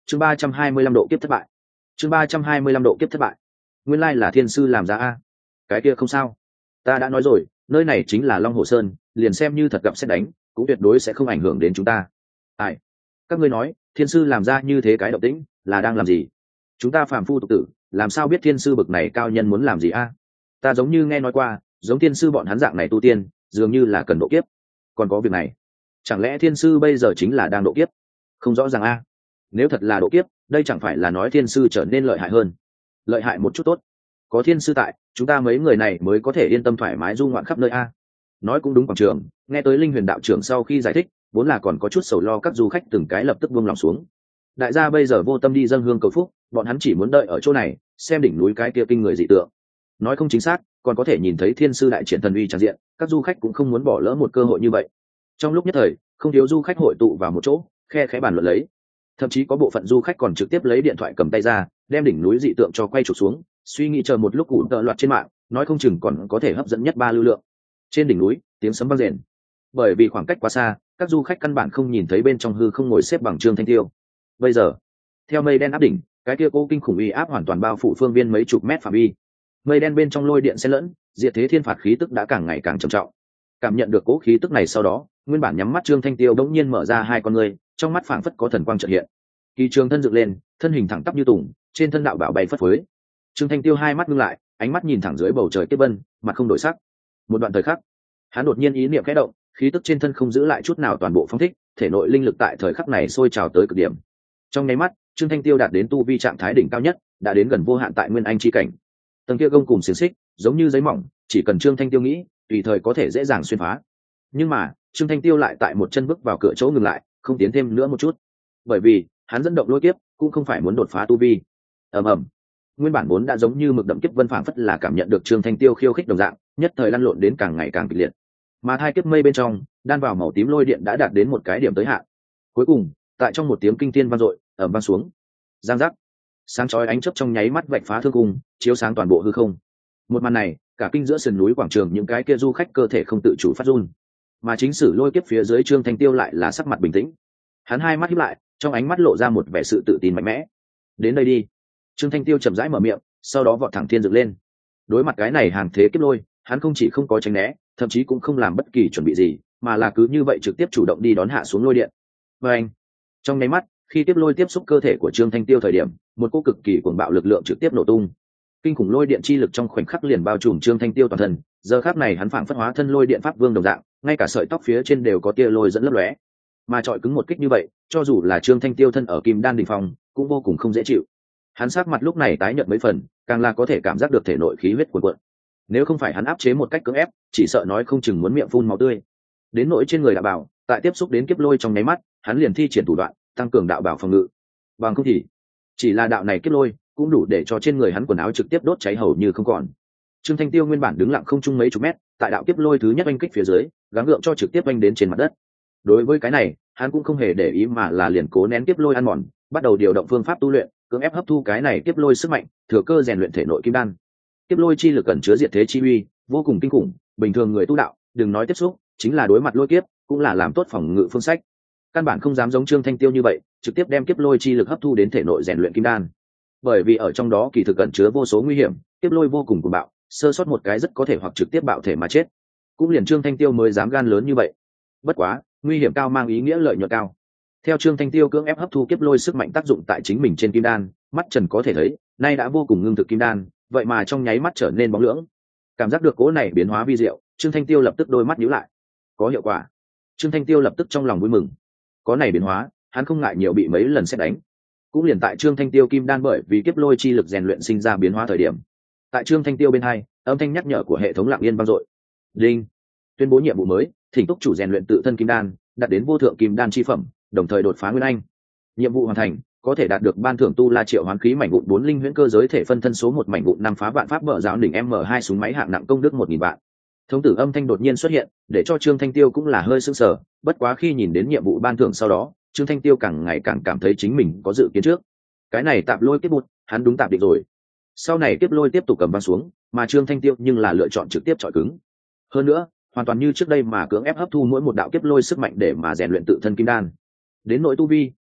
chương ba trăm hai mươi lăm độ kiếp thất bại chương ba trăm hai mươi lăm độ kiếp thất bại Nguyên lai là thiên sư làm ra a. Cái kia không sao, ta đã nói rồi, nơi này chính là Long Hồ Sơn, liền xem như thật gặp xét đánh cũng tuyệt đối sẽ không ảnh hưởng đến chúng ta. Ai, các ngươi nói thiên sư làm ra như thế cái động tĩnh là đang làm gì? Chúng ta phàm phu tục tử làm sao biết thiên sư bực này cao nhân muốn làm gì a? Ta giống như nghe nói qua, giống thiên sư bọn hắn dạng này tu tiên dường như là cần độ kiếp. Còn có việc này, chẳng lẽ thiên sư bây giờ chính là đang độ kiếp? Không rõ ràng a. Nếu thật là độ kiếp, đây chẳng phải là nói thiên sư trở nên lợi hại hơn? Lợi hại một chút tốt, có thiên sư tại, chúng ta mấy người này mới có thể yên tâm thoải mái du ngoạn khắp nơi a. Nói cũng đúng. Quảng trường nghe tới Linh Huyền đạo trưởng sau khi giải thích, vốn là còn có chút sầu lo các du khách từng cái lập tức buông lòng xuống. Đại gia bây giờ vô tâm đi dâng hương cầu phúc, bọn hắn chỉ muốn đợi ở chỗ này xem đỉnh núi cái kia kinh người dị tượng. Nói không chính xác, còn có thể nhìn thấy thiên sư đại triển thần uy tràn diện, các du khách cũng không muốn bỏ lỡ một cơ hội như vậy. Trong lúc nhất thời, không thiếu du khách hội tụ vào một chỗ, khe khẽ bàn luận lấy. Thậm chí có bộ phận du khách còn trực tiếp lấy điện thoại cầm tay ra, đem đỉnh núi dị tượng cho quay chụp xuống, suy nghĩ chờ một lúc cụ tợ loạt trên mạng, nói không chừng còn có thể hấp dẫn nhất ba lưu lượng. Trên đỉnh núi, tiếng sấm vang rền. Bởi vì khoảng cách quá xa, các du khách căn bản không nhìn thấy bên trong hư không ngồi xếp bằng Trương Thanh Tiêu. Bây giờ, theo mây đen áp đỉnh, cái kia cố kinh khủng uy áp hoàn toàn bao phủ phương viên mấy chục mét phạm vi. Mây đen bên trong lôi điện xen lẫn, diệt thế thiên phạt khí tức đã càng ngày càng trầm trọng. Cảm nhận được cố khí tức này sau đó, nguyên bản nhắm mắt Trương Thanh Tiêu bỗng nhiên mở ra hai con ngươi, trong mắt phảng phất có thần quang chợt hiện. Kỳ Trường thân dựng lên, thân hình thẳng tắp như tùng, trên thân đạo bảo bay phất phới. Trương Thanh Tiêu hai mắt ngưng lại, ánh mắt nhìn thẳng dưới bầu trời kiếp vân, mặt không đổi sắc. Một đoạn thời khắc, hắn đột nhiên ý niệm khẽ động, khí tức trên thân không giữ lại chút nào toàn bộ phóng thích, thể nội linh lực tại thời khắc này sôi trào tới cực điểm. Trong nháy mắt, Trương Thanh Tiêu đạt đến tu vi trạng thái đỉnh cao nhất, đã đến gần vô hạn tại nguyên anh chi cảnh. Tầng kia gông cùng xiềng xích, giống như giấy mỏng, chỉ cần Trương Thanh Tiêu nghĩ, tùy thời có thể dễ dàng xuyên phá. Nhưng mà, Trương Thanh Tiêu lại tại một chân bước vào cửa chỗ ngừng lại, không tiến thêm nữa một chút. Bởi vì, hắn dẫn động lôi kiếp, cũng không phải muốn đột phá tu vi. Ầm ầm. Nguyên bản vốn đã giống như mực đậm kiếp vân phảng phất là cảm nhận được Trương Thanh Tiêu khiêu khích đồng dạng, nhất thời lăn lộn đến càng ngày càng kịch liệt. Mà thai kiếp mây bên trong, đan vào màu tím lôi điện đã đạt đến một cái điểm tới hạn. Cuối cùng, tại trong một tiếng kinh thiên vang dội, ầm vang xuống. Giang giác. Sáng chói ánh chớp trong nháy mắt vạch phá thương cung, chiếu sáng toàn bộ hư không. Một màn này, cả kinh giữa sườn núi quảng trường những cái kia du khách cơ thể không tự chủ phát run. Mà chính sử lôi kiếp phía dưới Trương Thanh Tiêu lại là sắc mặt bình tĩnh. Hắn hai mắt híp lại, trong ánh mắt lộ ra một vẻ sự tự tin mạnh mẽ. Đến đây đi. Trương Thanh Tiêu chậm rãi mở miệng, sau đó vọt thẳng thiên dựng lên. Đối mặt cái này hàng thế kiếp lôi, hắn không chỉ không có tránh né, thậm chí cũng không làm bất kỳ chuẩn bị gì, mà là cứ như vậy trực tiếp chủ động đi đón hạ xuống lôi điện. Và anh, trong nháy mắt, khi tiếp lôi tiếp xúc cơ thể của Trương Thanh Tiêu thời điểm, một cỗ cực kỳ cuồng bạo lực lượng trực tiếp nổ tung. Kinh khủng lôi điện chi lực trong khoảnh khắc liền bao trùm Trương Thanh Tiêu toàn thân, giờ khắc này hắn phảng phất hóa thân lôi điện pháp vương đồng dạng, ngay cả sợi tóc phía trên đều có tia lôi dẫn lấp lóe. Mà trọi cứng một kích như vậy, cho dù là Trương Thanh Tiêu thân ở Kim Đan đỉnh phong, cũng vô cùng không dễ chịu. Hắn sắc mặt lúc này tái nhợt mấy phần, càng là có thể cảm giác được thể nội khí huyết cuồn cuộn. Nếu không phải hắn áp chế một cách cưỡng ép, chỉ sợ nói không chừng muốn miệng phun máu tươi. Đến nỗi trên người đạo bảo, tại tiếp xúc đến kiếp lôi trong nháy mắt, hắn liền thi triển thủ đoạn, tăng cường đạo bảo phòng ngự. Bằng không thì, chỉ là đạo này kiếp lôi, cũng đủ để cho trên người hắn quần áo trực tiếp đốt cháy hầu như không còn. Trương Thanh Tiêu nguyên bản đứng lặng không trung mấy chục mét, tại đạo kiếp lôi thứ nhất oanh kích phía dưới, gắng gượng cho trực tiếp oanh đến trên mặt đất. Đối với cái này, hắn cũng không hề để ý mà là liền cố nén kiếp lôi ăn mòn, bắt đầu điều động phương pháp tu luyện, cưỡng ép hấp thu cái này kiếp lôi sức mạnh, thừa cơ rèn luyện thể nội kim đan. Kiếp lôi chi lực ẩn chứa diệt thế chi uy, vô cùng kinh khủng, bình thường người tu đạo, đừng nói tiếp xúc, chính là đối mặt lôi kiếp, cũng là làm tốt phòng ngự phương sách. Căn bản không dám giống Trương Thanh Tiêu như vậy, trực tiếp đem kiếp lôi chi lực hấp thu đến thể nội rèn luyện kim đan. Bởi vì ở trong đó kỳ thực ẩn chứa vô số nguy hiểm, kiếp lôi vô cùng cuồng bạo, sơ sót một cái rất có thể hoặc trực tiếp bạo thể mà chết. Cũng liền Trương Thanh Tiêu mới dám gan lớn như vậy. Bất quá, nguy hiểm cao mang ý nghĩa lợi nhuận cao. Theo Trương Thanh Tiêu cưỡng ép hấp thu kiếp lôi sức mạnh tác dụng tại chính mình trên kim đan, mắt trần có thể thấy, nay đã vô cùng ngưng thực kim đan, vậy mà trong nháy mắt trở nên bóng lưỡng. Cảm giác được cỗ này biến hóa vi diệu, Trương Thanh Tiêu lập tức đôi mắt nhíu lại. Có hiệu quả. Trương Thanh Tiêu lập tức trong lòng vui mừng. Có này biến hóa, hắn không ngại nhiều bị mấy lần xét đánh. Cũng liền tại Trương Thanh Tiêu kim đan bởi vì kiếp lôi chi lực rèn luyện sinh ra biến hóa thời điểm. Tại Trương Thanh Tiêu bên hai, âm thanh nhắc nhở của hệ thống lặng yên vang dội. Đinh, tuyên bố nhiệm vụ mới, thỉnh túc chủ rèn luyện tự thân kim đan, đạt đến vô thượng kim đan chi phẩm, đồng thời đột phá nguyên anh. Nhiệm vụ hoàn thành, có thể đạt được ban thưởng tu la triệu hoán khí mảnh vụn bốn linh huyễn cơ giới thể phân thân số một mảnh vụn năm phá vạn pháp bờ giáo đỉnh m hai súng máy hạng nặng công đức một nghìn vạn. Thống tử âm thanh đột nhiên xuất hiện, để cho Trương Thanh Tiêu cũng là hơi sững sờ, bất quá khi nhìn đến nhiệm vụ ban thưởng sau đó, Trương Thanh Tiêu càng ngày càng cảm thấy chính mình có dự kiến trước. Cái này tạm lôi kiếp bụt, hắn đúng tạm định rồi. Sau này kiếp lôi tiếp tục cầm băng xuống, mà Trương Thanh Tiêu nhưng là lựa chọn trực tiếp chọi cứng. Hơn nữa, hoàn toàn như trước đây mà cưỡng ép hấp thu mỗi một đạo kiếp lôi sức mạnh để mà rèn luyện tự thân kim đan. Đến nội tu vi,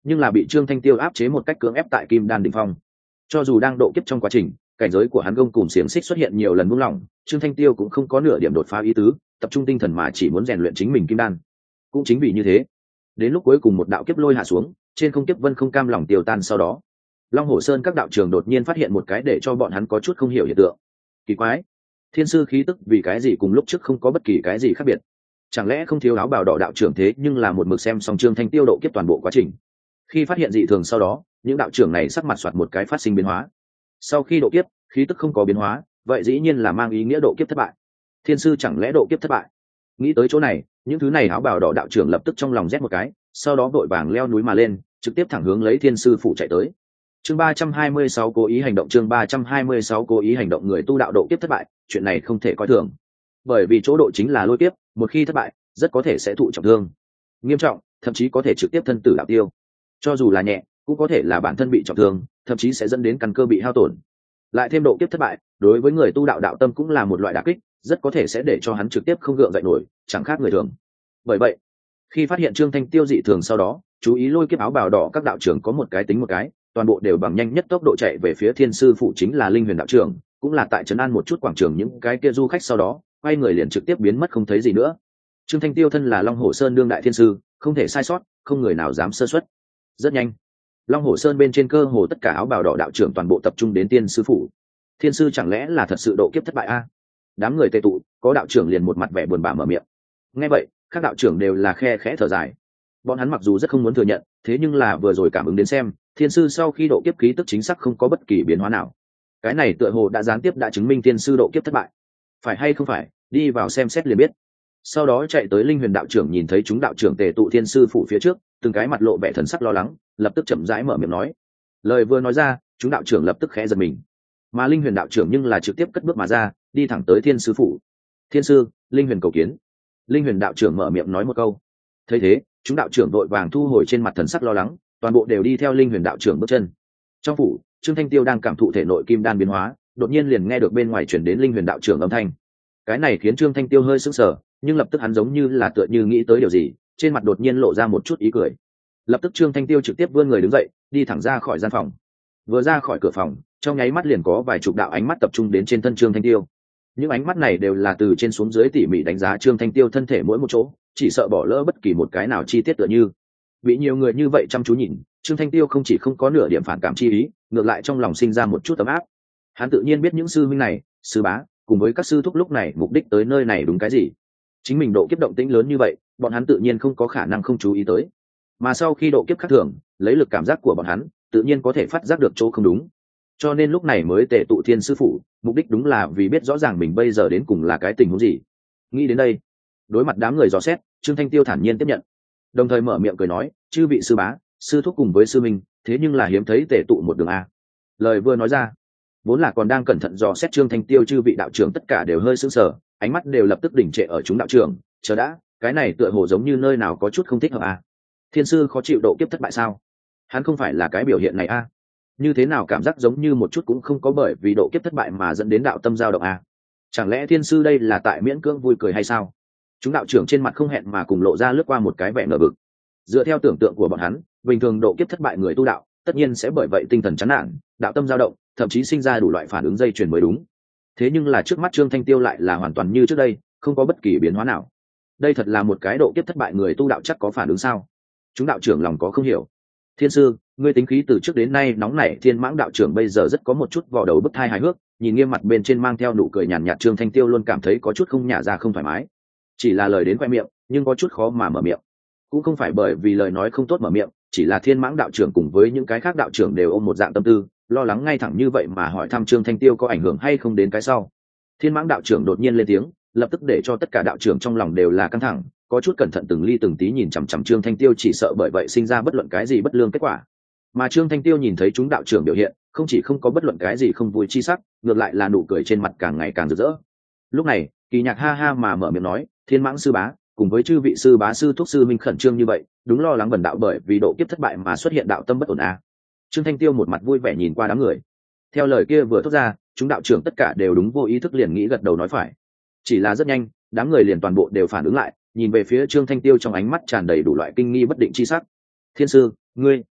nhưng là bị Trương Thanh Tiêu áp chế một cách cưỡng ép tại kim đan đỉnh phong. Cho dù đang độ kiếp trong quá trình, cảnh giới của hắn gông cùng xiềng xích xuất hiện nhiều lần buông lỏng, Trương Thanh Tiêu cũng không có nửa điểm đột phá ý tứ, tập trung tinh thần mà chỉ muốn rèn luyện chính mình kim đan. Cũng chính vì như thế, đến lúc cuối cùng một đạo kiếp lôi hạ xuống, trên không kiếp vân không cam lòng tiêu tan sau đó, Long Hổ Sơn các đạo trưởng đột nhiên phát hiện một cái để cho bọn hắn có chút không hiểu hiện tượng. Kỳ quái, thiên sư khí tức vì cái gì cùng lúc trước không có bất kỳ cái gì khác biệt? Chẳng lẽ không thiếu áo bào đỏ đạo trưởng thế nhưng là một mực xem xong Trương Thanh Tiêu độ kiếp toàn bộ quá trình. Khi phát hiện dị thường sau đó, những đạo trưởng này sắc mặt soạt một cái phát sinh biến hóa. Sau khi độ kiếp, khí tức không có biến hóa, vậy dĩ nhiên là mang ý nghĩa độ kiếp thất bại. Thiên sư chẳng lẽ độ kiếp thất bại? Nghĩ tới chỗ này, những thứ này áo bào đỏ đạo trưởng lập tức trong lòng rét một cái, sau đó vội vàng leo núi mà lên, trực tiếp thẳng hướng lấy thiên sư phụ chạy tới. Chương ba trăm hai mươi sáu cố ý hành động chương ba trăm hai mươi sáu cố ý hành động người tu đạo độ kiếp thất bại, chuyện này không thể coi thường. Bởi vì chỗ độ chính là lôi kiếp, một khi thất bại, rất có thể sẽ thụ trọng thương. Nghiêm trọng, thậm chí có thể trực tiếp thân tử đạo tiêu. Cho dù là nhẹ, cũng có thể là bản thân bị trọng thương, thậm chí sẽ dẫn đến căn cơ bị hao tổn. Lại thêm độ kiếp thất bại, đối với người tu đạo đạo tâm cũng là một loại đả kích, rất có thể sẽ để cho hắn trực tiếp không gượng dậy nổi, chẳng khác người thường. Bởi vậy, khi phát hiện Trương Thanh Tiêu dị thường sau đó, chú ý lôi kiếp áo bào đỏ các đạo trưởng có một cái tính một cái, toàn bộ đều bằng nhanh nhất tốc độ chạy về phía thiên sư phụ chính là Linh Huyền đạo trưởng, cũng là tại trấn an một chút quảng trường những cái kia du khách sau đó, quay người liền trực tiếp biến mất không thấy gì nữa. Trương Thanh Tiêu thân là Long Hổ Sơn đương đại thiên sư, không thể sai sót, không người nào dám sơ suất. Rất nhanh, Long Hổ Sơn bên trên cơ hồ tất cả áo bào đỏ đạo trưởng toàn bộ tập trung đến tiên sư phụ. Thiên sư chẳng lẽ là thật sự độ kiếp thất bại a? Đám người tề tụ, có đạo trưởng liền một mặt vẻ buồn bã mở miệng. Nghe vậy, các đạo trưởng đều là khe khẽ thở dài. Bọn hắn mặc dù rất không muốn thừa nhận, thế nhưng là vừa rồi cảm ứng đến xem, thiên sư sau khi độ kiếp khí tức chính xác không có bất kỳ biến hóa nào. Cái này tựa hồ đã gián tiếp đã chứng minh thiên sư độ kiếp thất bại. Phải hay không phải, đi vào xem xét liền biết. Sau đó chạy tới Linh Huyền đạo trưởng nhìn thấy chúng đạo trưởng tề tụ thiên sư phủ phía trước, từng cái mặt lộ vẻ thần sắc lo lắng, lập tức chậm rãi mở miệng nói. Lời vừa nói ra, chúng đạo trưởng lập tức khẽ giật mình. Mà Linh Huyền đạo trưởng nhưng là trực tiếp cất bước mà ra, đi thẳng tới thiên sư phủ. Thiên sư, Linh Huyền cầu kiến. Linh Huyền đạo trưởng mở miệng nói một câu. Thấy thế, chúng đạo trưởng đội vàng thu hồi trên mặt thần sắc lo lắng, toàn bộ đều đi theo Linh Huyền đạo trưởng bước chân. Trong phủ, Trương Thanh Tiêu đang cảm thụ thể nội kim đan biến hóa, đột nhiên liền nghe được bên ngoài truyền đến Linh Huyền đạo trưởng âm thanh. Cái này khiến Trương Thanh Tiêu hơi sững sờ, nhưng lập tức hắn giống như là tựa như nghĩ tới điều gì, trên mặt đột nhiên lộ ra một chút ý cười. Lập tức Trương Thanh Tiêu trực tiếp vươn người đứng dậy, đi thẳng ra khỏi gian phòng. Vừa ra khỏi cửa phòng, trong nháy mắt liền có vài chục đạo ánh mắt tập trung đến trên thân Trương Thanh Tiêu. Những ánh mắt này đều là từ trên xuống dưới tỉ mỉ đánh giá Trương Thanh Tiêu thân thể mỗi một chỗ, chỉ sợ bỏ lỡ bất kỳ một cái nào chi tiết tựa như. Bị nhiều người như vậy chăm chú nhìn, Trương Thanh Tiêu không chỉ không có nửa điểm phản cảm chi ý, ngược lại trong lòng sinh ra một chút ấm áp. Hắn tự nhiên biết những sư huynh này, sư bá, cùng với các sư thúc lúc này mục đích tới nơi này đúng cái gì. Chính mình độ kiếp động tĩnh lớn như vậy, bọn hắn tự nhiên không có khả năng không chú ý tới. Mà sau khi độ kiếp khác thường, lấy lực cảm giác của bọn hắn, tự nhiên có thể phát giác được chỗ không đúng. Cho nên lúc này mới tề tụ thiên sư phụ, mục đích đúng là vì biết rõ ràng mình bây giờ đến cùng là cái tình huống gì. Nghĩ đến đây, đối mặt đám người dò xét, Trương Thanh Tiêu thản nhiên tiếp nhận, đồng thời mở miệng cười nói, chư vị sư bá, sư thúc cùng với sư minh, thế nhưng là hiếm thấy tề tụ một đường a. Lời vừa nói ra, vốn là còn đang cẩn thận dò xét Trương Thanh Tiêu chư vị đạo trưởng tất cả đều hơi sững sờ, ánh mắt đều lập tức đỉnh trệ ở chúng đạo trưởng. Chờ đã, cái này tựa hồ giống như nơi nào có chút không thích hợp a. Thiên sư khó chịu độ kiếp thất bại sao? Hắn không phải là cái biểu hiện này a? Như thế nào cảm giác giống như một chút cũng không có bởi vì độ kiếp thất bại mà dẫn đến đạo tâm dao động a? Chẳng lẽ thiên sư đây là tại miễn cưỡng vui cười hay sao? Chúng đạo trưởng trên mặt không hẹn mà cùng lộ ra lướt qua một cái vẻ ngờ vực. Dựa theo tưởng tượng của bọn hắn, bình thường độ kiếp thất bại người tu đạo, tất nhiên sẽ bởi vậy tinh thần chán nản, đạo tâm dao động, thậm chí sinh ra đủ loại phản ứng dây chuyền mới đúng. Thế nhưng là trước mắt Trương Thanh Tiêu lại là hoàn toàn như trước đây, không có bất kỳ biến hóa nào. Đây thật là một cái độ kiếp thất bại người tu đạo chắc có phản ứng sao? Chúng đạo trưởng lòng có không hiểu. Thiên sư, ngươi tính khí từ trước đến nay nóng nảy, Thiên Mãng đạo trưởng bây giờ rất có một chút vò đầu bứt tai hài hước, nhìn nghiêm mặt bên trên mang theo nụ cười nhàn nhạt Trương Thanh Tiêu luôn cảm thấy có chút không nhả ra không thoải mái. Chỉ là lời đến khoe miệng, nhưng có chút khó mà mở miệng. Cũng không phải bởi vì lời nói không tốt mở miệng, chỉ là Thiên Mãng đạo trưởng cùng với những cái khác đạo trưởng đều ôm một dạng tâm tư, lo lắng ngay thẳng như vậy mà hỏi thăm Trương Thanh Tiêu có ảnh hưởng hay không đến cái sau. Thiên Mãng đạo trưởng đột nhiên lên tiếng, lập tức để cho tất cả đạo trưởng trong lòng đều là căng thẳng, có chút cẩn thận từng ly từng tí nhìn chằm chằm Trương Thanh Tiêu, chỉ sợ bởi vậy sinh ra bất luận cái gì bất lương kết quả. Mà Trương Thanh Tiêu nhìn thấy chúng đạo trưởng biểu hiện, không chỉ không có bất luận cái gì không vui chi sắc, ngược lại là nụ cười trên mặt càng ngày càng rực rỡ. Lúc này, Kỳ Nhạc ha ha mà mở miệng nói, Thiên Mãng sư bá, cùng với chư vị sư bá sư thúc sư minh khẩn trương như vậy, đúng lo lắng bần đạo bởi vì độ kiếp thất bại mà xuất hiện đạo tâm bất ổn à. Trương Thanh Tiêu một mặt vui vẻ nhìn qua đám người. Theo lời kia vừa thốt ra, chúng đạo trưởng tất cả đều đúng vô ý thức liền nghĩ gật đầu nói phải. Chỉ là rất nhanh, đám người liền toàn bộ đều phản ứng lại, nhìn về phía Trương Thanh Tiêu trong ánh mắt tràn đầy đủ loại kinh nghi bất định chi sắc. Thiên sư, ngươi,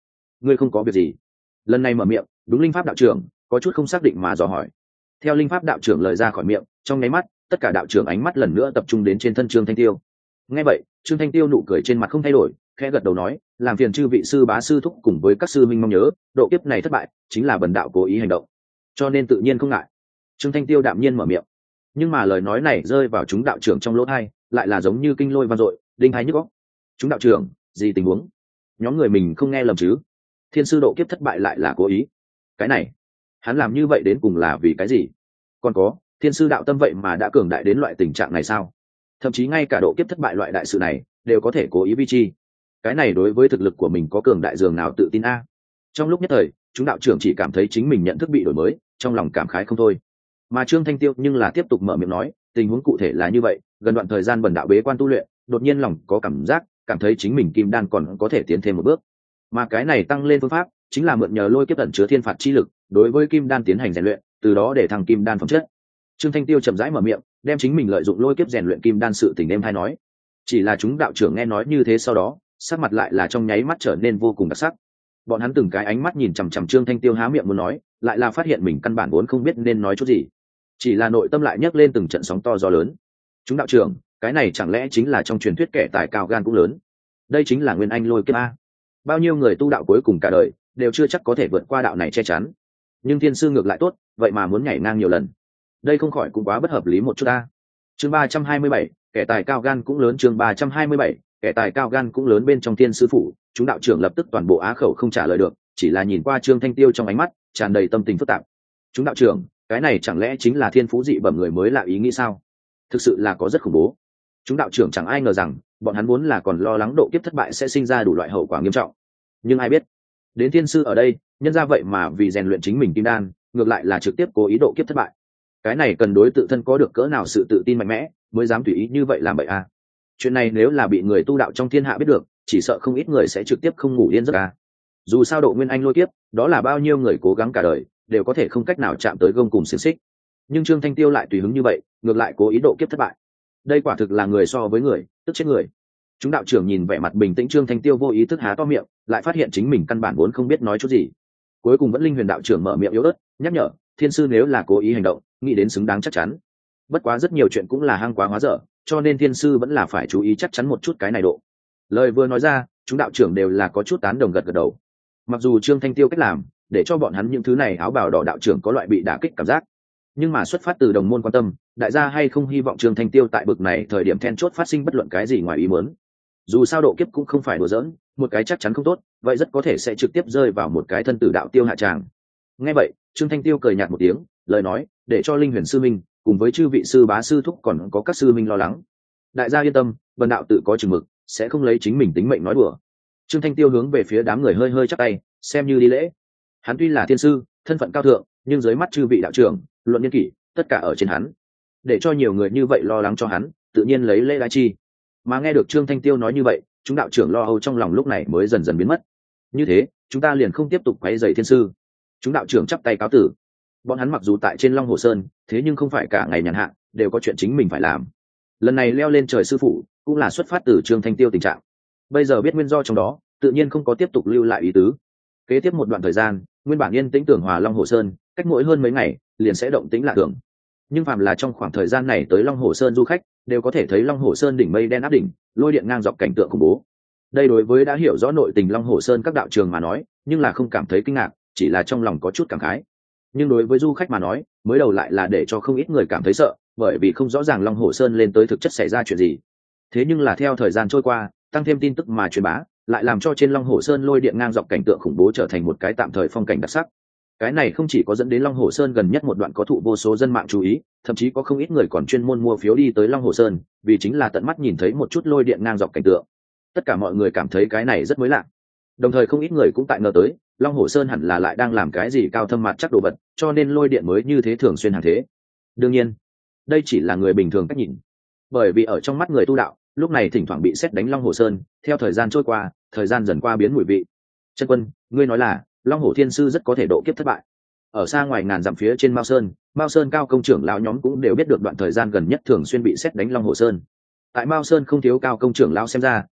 ngươi không có việc gì? Lần này mở miệng đúng linh pháp đạo trưởng có chút không xác định mà dò hỏi. Theo linh pháp đạo trưởng lời ra khỏi miệng, trong nháy mắt tất cả đạo trưởng ánh mắt lần nữa tập trung đến trên thân Trương Thanh Tiêu. Nghe vậy, Trương Thanh Tiêu nụ cười trên mặt không thay đổi, khẽ gật đầu nói, làm phiền chư vị sư bá sư thúc cùng với các sư minh mong nhớ, độ kiếp này thất bại chính là bần đạo cố ý hành động, cho nên tự nhiên không ngại. Trương Thanh Tiêu đạm nhiên mở miệng, nhưng mà lời nói này rơi vào chúng đạo trưởng trong lỗ tai, lại là giống như kinh lôi vang dội, đinh hai nhức óc. Chúng đạo trưởng, gì tình huống? Nhóm người mình không nghe lầm chứ? Thiên sư độ kiếp thất bại lại là cố ý? Cái này, hắn làm như vậy đến cùng là vì cái gì? Còn có, thiên sư đạo tâm vậy mà đã cường đại đến loại tình trạng này sao? Thậm chí ngay cả độ kiếp thất bại loại đại sự này đều có thể cố ý vi chi. Cái này đối với thực lực của mình có cường đại dường nào tự tin a? Trong lúc nhất thời, chúng đạo trưởng chỉ cảm thấy chính mình nhận thức bị đổi mới, trong lòng cảm khái không thôi. Mà Trương Thanh Tiêu nhưng là tiếp tục mở miệng nói, tình huống cụ thể là như vậy, gần đoạn thời gian bần đạo bế quan tu luyện, đột nhiên lòng có cảm giác, cảm thấy chính mình kim đan còn có thể tiến thêm một bước. Mà cái này tăng lên phương pháp, chính là mượn nhờ lôi kiếp ẩn chứa thiên phạt chi lực, đối với kim đan tiến hành rèn luyện, từ đó để thằng kim đan phẩm chất. Trương Thanh Tiêu chậm rãi mở miệng, đem chính mình lợi dụng lôi kiếp rèn luyện kim đan sự tình em hay nói. Chỉ là chúng đạo trưởng nghe nói như thế sau đó, sắc mặt lại là trong nháy mắt trở nên vô cùng đặc sắc. Bọn hắn từng cái ánh mắt nhìn chằm chằm Trương Thanh Tiêu há miệng muốn nói, lại là phát hiện mình căn bản vốn không biết nên nói chút gì. Chỉ là nội tâm lại nhấc lên từng trận sóng to gió lớn. Chúng đạo trưởng, cái này chẳng lẽ chính là trong truyền thuyết kẻ tài cao gan cũng lớn? Đây chính là nguyên anh lôi kiếp a. Bao nhiêu người tu đạo cuối cùng cả đời đều chưa chắc có thể vượt qua đạo này che chắn. Nhưng thiên sư ngược lại tốt, vậy mà muốn nhảy ngang nhiều lần. Đây không khỏi cũng quá bất hợp lý một chút a. Chương ba trăm hai mươi bảy, kẻ tài cao gan cũng lớn. Chương ba trăm hai mươi bảy, kẻ tài cao gan cũng lớn. Bên trong thiên sư phủ, chúng đạo trưởng lập tức toàn bộ á khẩu không trả lời được, chỉ là nhìn qua Trương Thanh Tiêu trong ánh mắt tràn đầy tâm tình phức tạp. Chúng đạo trưởng, cái này chẳng lẽ chính là thiên phú dị bẩm người mới lạ ý nghĩ sao? Thực sự là có rất khủng bố. Chúng đạo trưởng chẳng ai ngờ rằng bọn hắn vốn là còn lo lắng độ kiếp thất bại sẽ sinh ra đủ loại hậu quả nghiêm trọng, nhưng ai biết đến thiên sư ở đây nhân ra vậy mà vì rèn luyện chính mình kim đan ngược lại là trực tiếp cố ý độ kiếp thất bại. Cái này cần đối tự thân có được cỡ nào sự tự tin mạnh mẽ mới dám tùy ý như vậy làm vậy à? Chuyện này nếu là bị người tu đạo trong thiên hạ biết được, chỉ sợ không ít người sẽ trực tiếp không ngủ yên giấc à. Dù sao độ nguyên anh lôi kiếp, đó là bao nhiêu người cố gắng cả đời đều có thể không cách nào chạm tới gông cùng xiềng xích, nhưng Trương Thanh Tiêu lại tùy hứng như vậy, ngược lại cố ý độ kiếp thất bại. Đây quả thực là người so với người, tức chết người. Chúng đạo trưởng nhìn vẻ mặt bình tĩnh Trương Thanh Tiêu vô ý thức há to miệng, lại phát hiện chính mình căn bản vốn không biết nói chút gì. Cuối cùng vẫn linh huyền đạo trưởng mở miệng yếu ớt nhắc nhở, thiên sư nếu là cố ý hành động, nghĩ đến xứng đáng chắc chắn. Bất quá rất nhiều chuyện cũng là hang quá hóa dở, cho nên thiên sư vẫn là phải chú ý chắc chắn một chút cái này độ. Lời vừa nói ra, chúng đạo trưởng đều là có chút tán đồng gật gật đầu. Mặc dù Trương Thanh Tiêu cách làm để cho bọn hắn những thứ này áo bào đỏ đạo trưởng có loại bị đả kích cảm giác, nhưng mà xuất phát từ đồng môn quan tâm, đại gia hay không hy vọng Trương Thanh Tiêu tại bực này thời điểm then chốt phát sinh bất luận cái gì ngoài ý muốn. Dù sao độ kiếp cũng không phải đùa giỡn, một cái chắc chắn không tốt, vậy rất có thể sẽ trực tiếp rơi vào một cái thân tử đạo tiêu hạ tràng. Nghe vậy, Trương Thanh Tiêu cười nhạt một tiếng, lời nói, để cho Linh Huyền sư minh cùng với chư vị sư bá sư thúc còn có các sư minh lo lắng. Đại gia yên tâm, bần đạo tự có chừng mực, sẽ không lấy chính mình tính mệnh nói đùa. Trương Thanh Tiêu hướng về phía đám người hơi hơi chắp tay, xem như đi lễ. Hắn tuy là thiên sư, thân phận cao thượng, nhưng dưới mắt chư vị đạo trưởng, luận nhân kỷ, tất cả ở trên hắn. Để cho nhiều người như vậy lo lắng cho hắn, tự nhiên lấy lễ đái chi. Mà nghe được Trương Thanh Tiêu nói như vậy, chúng đạo trưởng lo âu trong lòng lúc này mới dần dần biến mất. Như thế, chúng ta liền không tiếp tục quấy rầy thiên sư. Chúng đạo trưởng chắp tay cáo tử. Bọn hắn mặc dù tại trên Long Hồ Sơn, thế nhưng không phải cả ngày nhàn hạ, đều có chuyện chính mình phải làm. Lần này leo lên trời sư phụ, cũng là xuất phát từ Trương Thanh Tiêu tình trạng. Bây giờ biết nguyên do trong đó, tự nhiên không có tiếp tục lưu lại ý tứ. Kế tiếp một đoạn thời gian, nguyên bản yên tĩnh tưởng hòa Long Hồ Sơn, cách mỗi hơn mấy ngày liền sẽ động tĩnh lạ thường. Nhưng phàm là trong khoảng thời gian này tới Long Hồ Sơn du khách đều có thể thấy Long Hồ Sơn đỉnh mây đen áp đỉnh, lôi điện ngang dọc cảnh tượng khủng bố. Đây đối với đã hiểu rõ nội tình Long Hồ Sơn các đạo trường mà nói, nhưng là không cảm thấy kinh ngạc, chỉ là trong lòng có chút cảm khái. Nhưng đối với du khách mà nói, mới đầu lại là để cho không ít người cảm thấy sợ, bởi vì không rõ ràng Long Hồ Sơn lên tới thực chất xảy ra chuyện gì. Thế nhưng là theo thời gian trôi qua, tăng thêm tin tức mà truyền bá, lại làm cho trên Long Hồ Sơn lôi điện ngang dọc cảnh tượng khủng bố trở thành một cái tạm thời phong cảnh đặc sắc. Cái này không chỉ có dẫn đến Long Hồ Sơn gần nhất một đoạn có thụ vô số dân mạng chú ý, thậm chí có không ít người còn chuyên môn mua phiếu đi tới Long Hồ Sơn, vì chính là tận mắt nhìn thấy một chút lôi điện ngang dọc cảnh tượng. Tất cả mọi người cảm thấy cái này rất mới lạ. Đồng thời không ít người cũng tại ngờ tới, Long Hồ Sơn hẳn là lại đang làm cái gì cao thâm mặt chắc đồ vật, cho nên lôi điện mới như thế thường xuyên hàng thế. Đương nhiên, đây chỉ là người bình thường cách nhìn. Bởi vì ở trong mắt người tu đạo, lúc này thỉnh thoảng bị sét đánh Long Hồ Sơn, theo thời gian trôi qua, thời gian dần qua biến mùi vị. Chân Quân, ngươi nói là Long Hổ Thiên Sư rất có thể độ kiếp thất bại. Ở xa ngoài ngàn dặm phía trên Mao Sơn, Mao Sơn cao công trưởng lão nhóm cũng đều biết được đoạn thời gian gần nhất thường xuyên bị sét đánh Long Hổ Sơn. Tại Mao Sơn không thiếu cao công trưởng lão xem ra,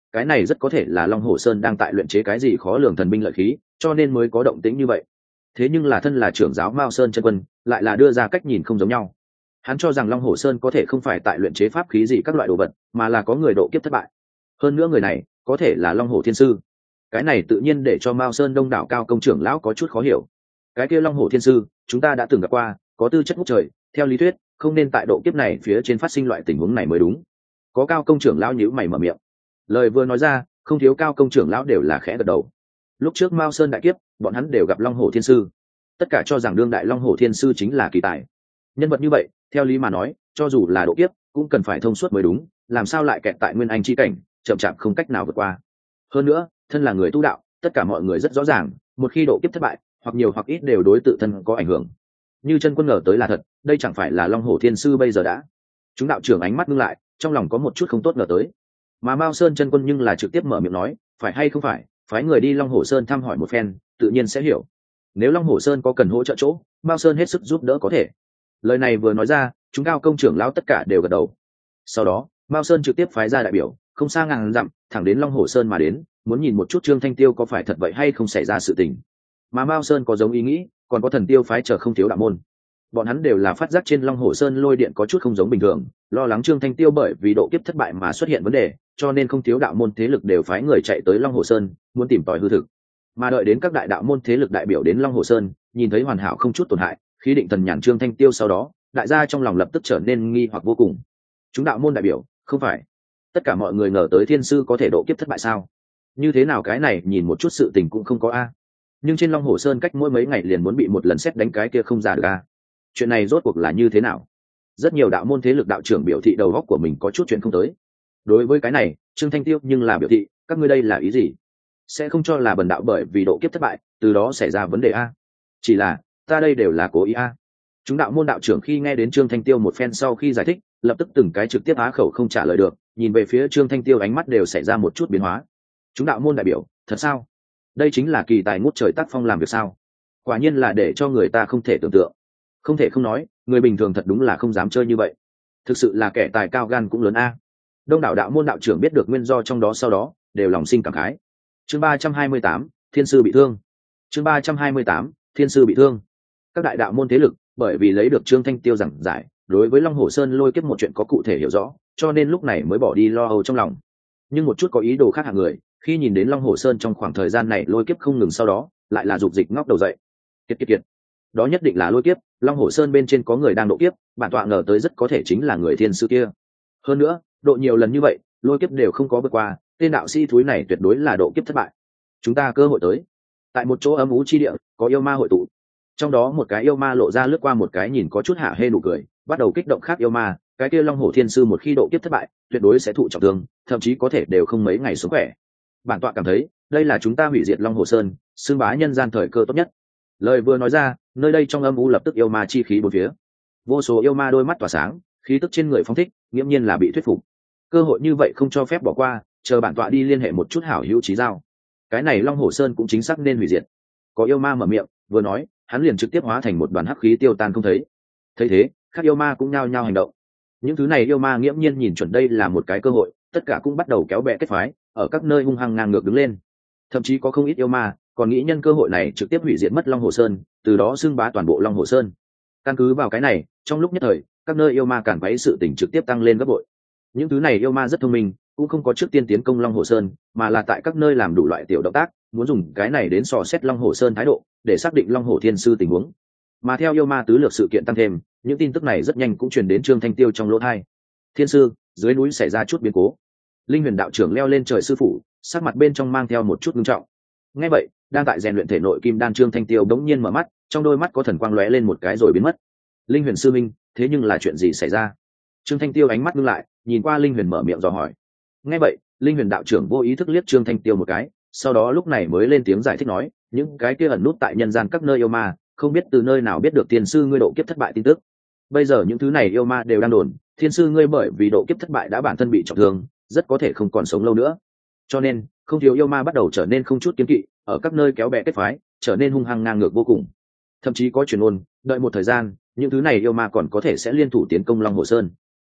cái này rất có thể là Long Hổ Sơn đang tại luyện chế cái gì khó lường thần binh lợi khí, cho nên mới có động tĩnh như vậy. Thế nhưng là thân là trưởng giáo Mao Sơn chân quân, lại là đưa ra cách nhìn không giống nhau. Hắn cho rằng Long Hổ Sơn có thể không phải tại luyện chế pháp khí gì các loại đồ vật, mà là có người độ kiếp thất bại. Hơn nữa người này có thể là Long Hổ Thiên Sư. Cái này tự nhiên để cho Mao Sơn đông đảo cao công trưởng lão có chút khó hiểu. Cái kia Long Hổ Thiên Sư, chúng ta đã từng gặp qua, có tư chất ngút trời, theo lý thuyết, không nên tại độ kiếp này phía trên phát sinh loại tình huống này mới đúng. Có cao công trưởng lão nhíu mày mở miệng. Lời vừa nói ra, không thiếu cao công trưởng lão đều là khẽ gật đầu. Lúc trước Mao Sơn đại kiếp, bọn hắn đều gặp Long Hổ Thiên Sư. Tất cả cho rằng đương đại Long Hổ Thiên Sư chính là kỳ tài. Nhân vật như vậy, theo lý mà nói, cho dù là độ kiếp, cũng cần phải thông suốt mới đúng, làm sao lại kẹt tại nguyên anh chi cảnh, chậm chạp không cách nào vượt qua. Hơn nữa, thân là người tu đạo, tất cả mọi người rất rõ ràng, một khi độ kiếp thất bại, hoặc nhiều hoặc ít đều đối tự thân có ảnh hưởng. Như chân quân ngờ tới là thật, đây chẳng phải là Long Hổ Thiên Sư bây giờ đã. Chúng đạo trưởng ánh mắt ngưng lại, trong lòng có một chút không tốt ngờ tới. Mà Mao Sơn chân quân nhưng là trực tiếp mở miệng nói, phải hay không phải, phái người đi Long Hổ Sơn thăm hỏi một phen, tự nhiên sẽ hiểu. Nếu Long Hổ Sơn có cần hỗ trợ chỗ, Mao Sơn hết sức giúp đỡ có thể. Lời này vừa nói ra, chúng cao công trưởng lão tất cả đều gật đầu. Sau đó, Mao Sơn trực tiếp phái ra đại biểu, không xa ngàn dặm, thẳng đến Long Hổ Sơn mà đến, muốn nhìn một chút Trương Thanh Tiêu có phải thật vậy hay không xảy ra sự tình. Mà Mao Sơn có giống ý nghĩ, còn có Thần Tiêu phái chờ không thiếu đạo môn. Bọn hắn đều là phát giác trên Long Hổ Sơn lôi điện có chút không giống bình thường, lo lắng Trương Thanh Tiêu bởi vì độ kiếp thất bại mà xuất hiện vấn đề, cho nên không thiếu đạo môn thế lực đều phái người chạy tới Long Hổ Sơn, muốn tìm tòi hư thực. Mà đợi đến các đại đạo môn thế lực đại biểu đến Long Hổ Sơn, nhìn thấy hoàn hảo không chút tổn hại, khí định thần nhàn Trương Thanh Tiêu sau đó, đại gia trong lòng lập tức trở nên nghi hoặc vô cùng. Chúng đạo môn đại biểu, không phải tất cả mọi người ngờ tới Thiên Sư có thể độ kiếp thất bại sao? Như thế nào cái này nhìn một chút sự tình cũng không có a. Nhưng trên Long Hổ Sơn cách mỗi mấy ngày liền muốn bị một lần xét đánh cái kia không ra được a. Chuyện này rốt cuộc là như thế nào? Rất nhiều đạo môn thế lực đạo trưởng biểu thị đầu óc của mình có chút chuyện không tới. Đối với cái này, Trương Thanh Tiêu nhưng là biểu thị, các ngươi đây là ý gì? Sẽ không cho là bần đạo bởi vì độ kiếp thất bại, từ đó xảy ra vấn đề a? Chỉ là, ta đây đều là cố ý a. Chúng đạo môn đạo trưởng khi nghe đến Trương Thanh Tiêu một phen sau khi giải thích, lập tức từng cái trực tiếp á khẩu không trả lời được, nhìn về phía Trương Thanh Tiêu ánh mắt đều xảy ra một chút biến hóa. Chúng đạo môn đại biểu, thật sao? Đây chính là kỳ tài ngút trời tác phong làm việc sao? Quả nhiên là để cho người ta không thể tưởng tượng. Không thể không nói, người bình thường thật đúng là không dám chơi như vậy. Thực sự là kẻ tài cao gan cũng lớn a. Đông đảo đạo môn đạo trưởng biết được nguyên do trong đó sau đó, đều lòng sinh cảm khái. Chương ba trăm hai mươi tám, Thiên Sư bị thương. Chương ba trăm hai mươi tám, Thiên Sư bị thương. Các đại đạo môn thế lực, bởi vì lấy được Trương Thanh Tiêu giảng giải, đối với Long Hổ Sơn lôi kiếp một chuyện có cụ thể hiểu rõ, cho nên lúc này mới bỏ đi lo âu trong lòng. Nhưng một chút có ý đồ khác hạng người, khi nhìn đến Long Hổ Sơn trong khoảng thời gian này lôi kiếp không ngừng sau đó, lại là dục dịch ngóc đầu dậy. Kiệt kiệt kiệt. Đó nhất định là lôi kiếp, Long Hổ Sơn bên trên có người đang độ kiếp, bản tọa ngờ tới rất có thể chính là người Thiên Sư kia. Hơn nữa, độ nhiều lần như vậy, lôi kiếp đều không có vượt qua, tên đạo sĩ thúi này tuyệt đối là độ kiếp thất bại. Chúng ta cơ hội tới. Tại một chỗ âm u chi địa, có yêu ma hội tụ. Trong đó một cái yêu ma lộ ra lướt qua một cái nhìn có chút hạ hê nụ cười, bắt đầu kích động khác yêu ma, cái kia Long Hổ Thiên Sư một khi độ kiếp thất bại, tuyệt đối sẽ thụ trọng thương, thậm chí có thể đều không mấy ngày sống khỏe. Bản tọa cảm thấy, đây là chúng ta hủy diệt Long Hổ Sơn, xưng bá nhân gian thời cơ tốt nhất. Lời vừa nói ra, nơi đây trong âm u lập tức yêu ma chi khí bốn phía. Vô số yêu ma đôi mắt tỏa sáng, khí tức trên người phóng thích, nghiễm nhiên là bị thuyết phục. Cơ hội như vậy không cho phép bỏ qua, chờ bản tọa đi liên hệ một chút hảo hữu chí giao. Cái này Long Hổ Sơn cũng chính xác nên hủy diệt. Có yêu ma mở miệng, vừa nói, hắn liền trực tiếp hóa thành một đoàn hắc khí tiêu tan không thấy. Thấy thế, các yêu ma cũng nhao nhao hành động. Những thứ này yêu ma nghiễm nhiên nhìn chuẩn đây là một cái cơ hội, tất cả cũng bắt đầu kéo bè kết phái, ở các nơi hung hăng ngang ngược đứng lên. Thậm chí có không ít yêu ma còn nghĩ nhân cơ hội này trực tiếp hủy diệt mất Long Hổ Sơn, từ đó xưng bá toàn bộ Long Hổ Sơn. Căn cứ vào cái này, trong lúc nhất thời, các nơi yêu ma cản quấy sự tình trực tiếp tăng lên gấp bội. Những thứ này yêu ma rất thông minh, cũng không có trước tiên tiến công Long Hổ Sơn, mà là tại các nơi làm đủ loại tiểu động tác, muốn dùng cái này đến dò xét Long Hổ Sơn thái độ, để xác định Long Hổ Thiên Sư tình huống. Mà theo yêu ma tứ lược sự kiện tăng thêm, những tin tức này rất nhanh cũng truyền đến Trương Thanh Tiêu trong lỗ tai. Thiên Sư, dưới núi xảy ra chút biến cố. Linh Huyền đạo trưởng leo lên trời sư phụ, sắc mặt bên trong mang theo một chút nghiêm trọng. Nghe vậy, đang tại rèn luyện thể nội kim đan Trương Thanh Tiêu đống nhiên mở mắt, trong đôi mắt có thần quang lóe lên một cái rồi biến mất. Linh Huyền sư minh, thế nhưng là chuyện gì xảy ra? Trương Thanh Tiêu ánh mắt ngưng lại, nhìn qua Linh Huyền mở miệng dò hỏi. Nghe vậy, Linh Huyền đạo trưởng vô ý thức liếc Trương Thanh Tiêu một cái, sau đó lúc này mới lên tiếng giải thích nói, những cái kia ẩn nút tại nhân gian các nơi yêu ma, không biết từ nơi nào biết được Thiên Sư ngươi độ kiếp thất bại tin tức. Bây giờ những thứ này yêu ma đều đang đồn, Thiên Sư ngươi bởi vì độ kiếp thất bại đã bản thân bị trọng thương, rất có thể không còn sống lâu nữa. Cho nên, không thiếu yêu ma bắt đầu trở nên không chút kiêng kỵ, ở các nơi kéo bè kết phái, trở nên hung hăng ngang ngược vô cùng. Thậm chí có truyền ngôn, đợi một thời gian, những thứ này yêu ma còn có thể sẽ liên thủ tiến công Long Hổ Sơn.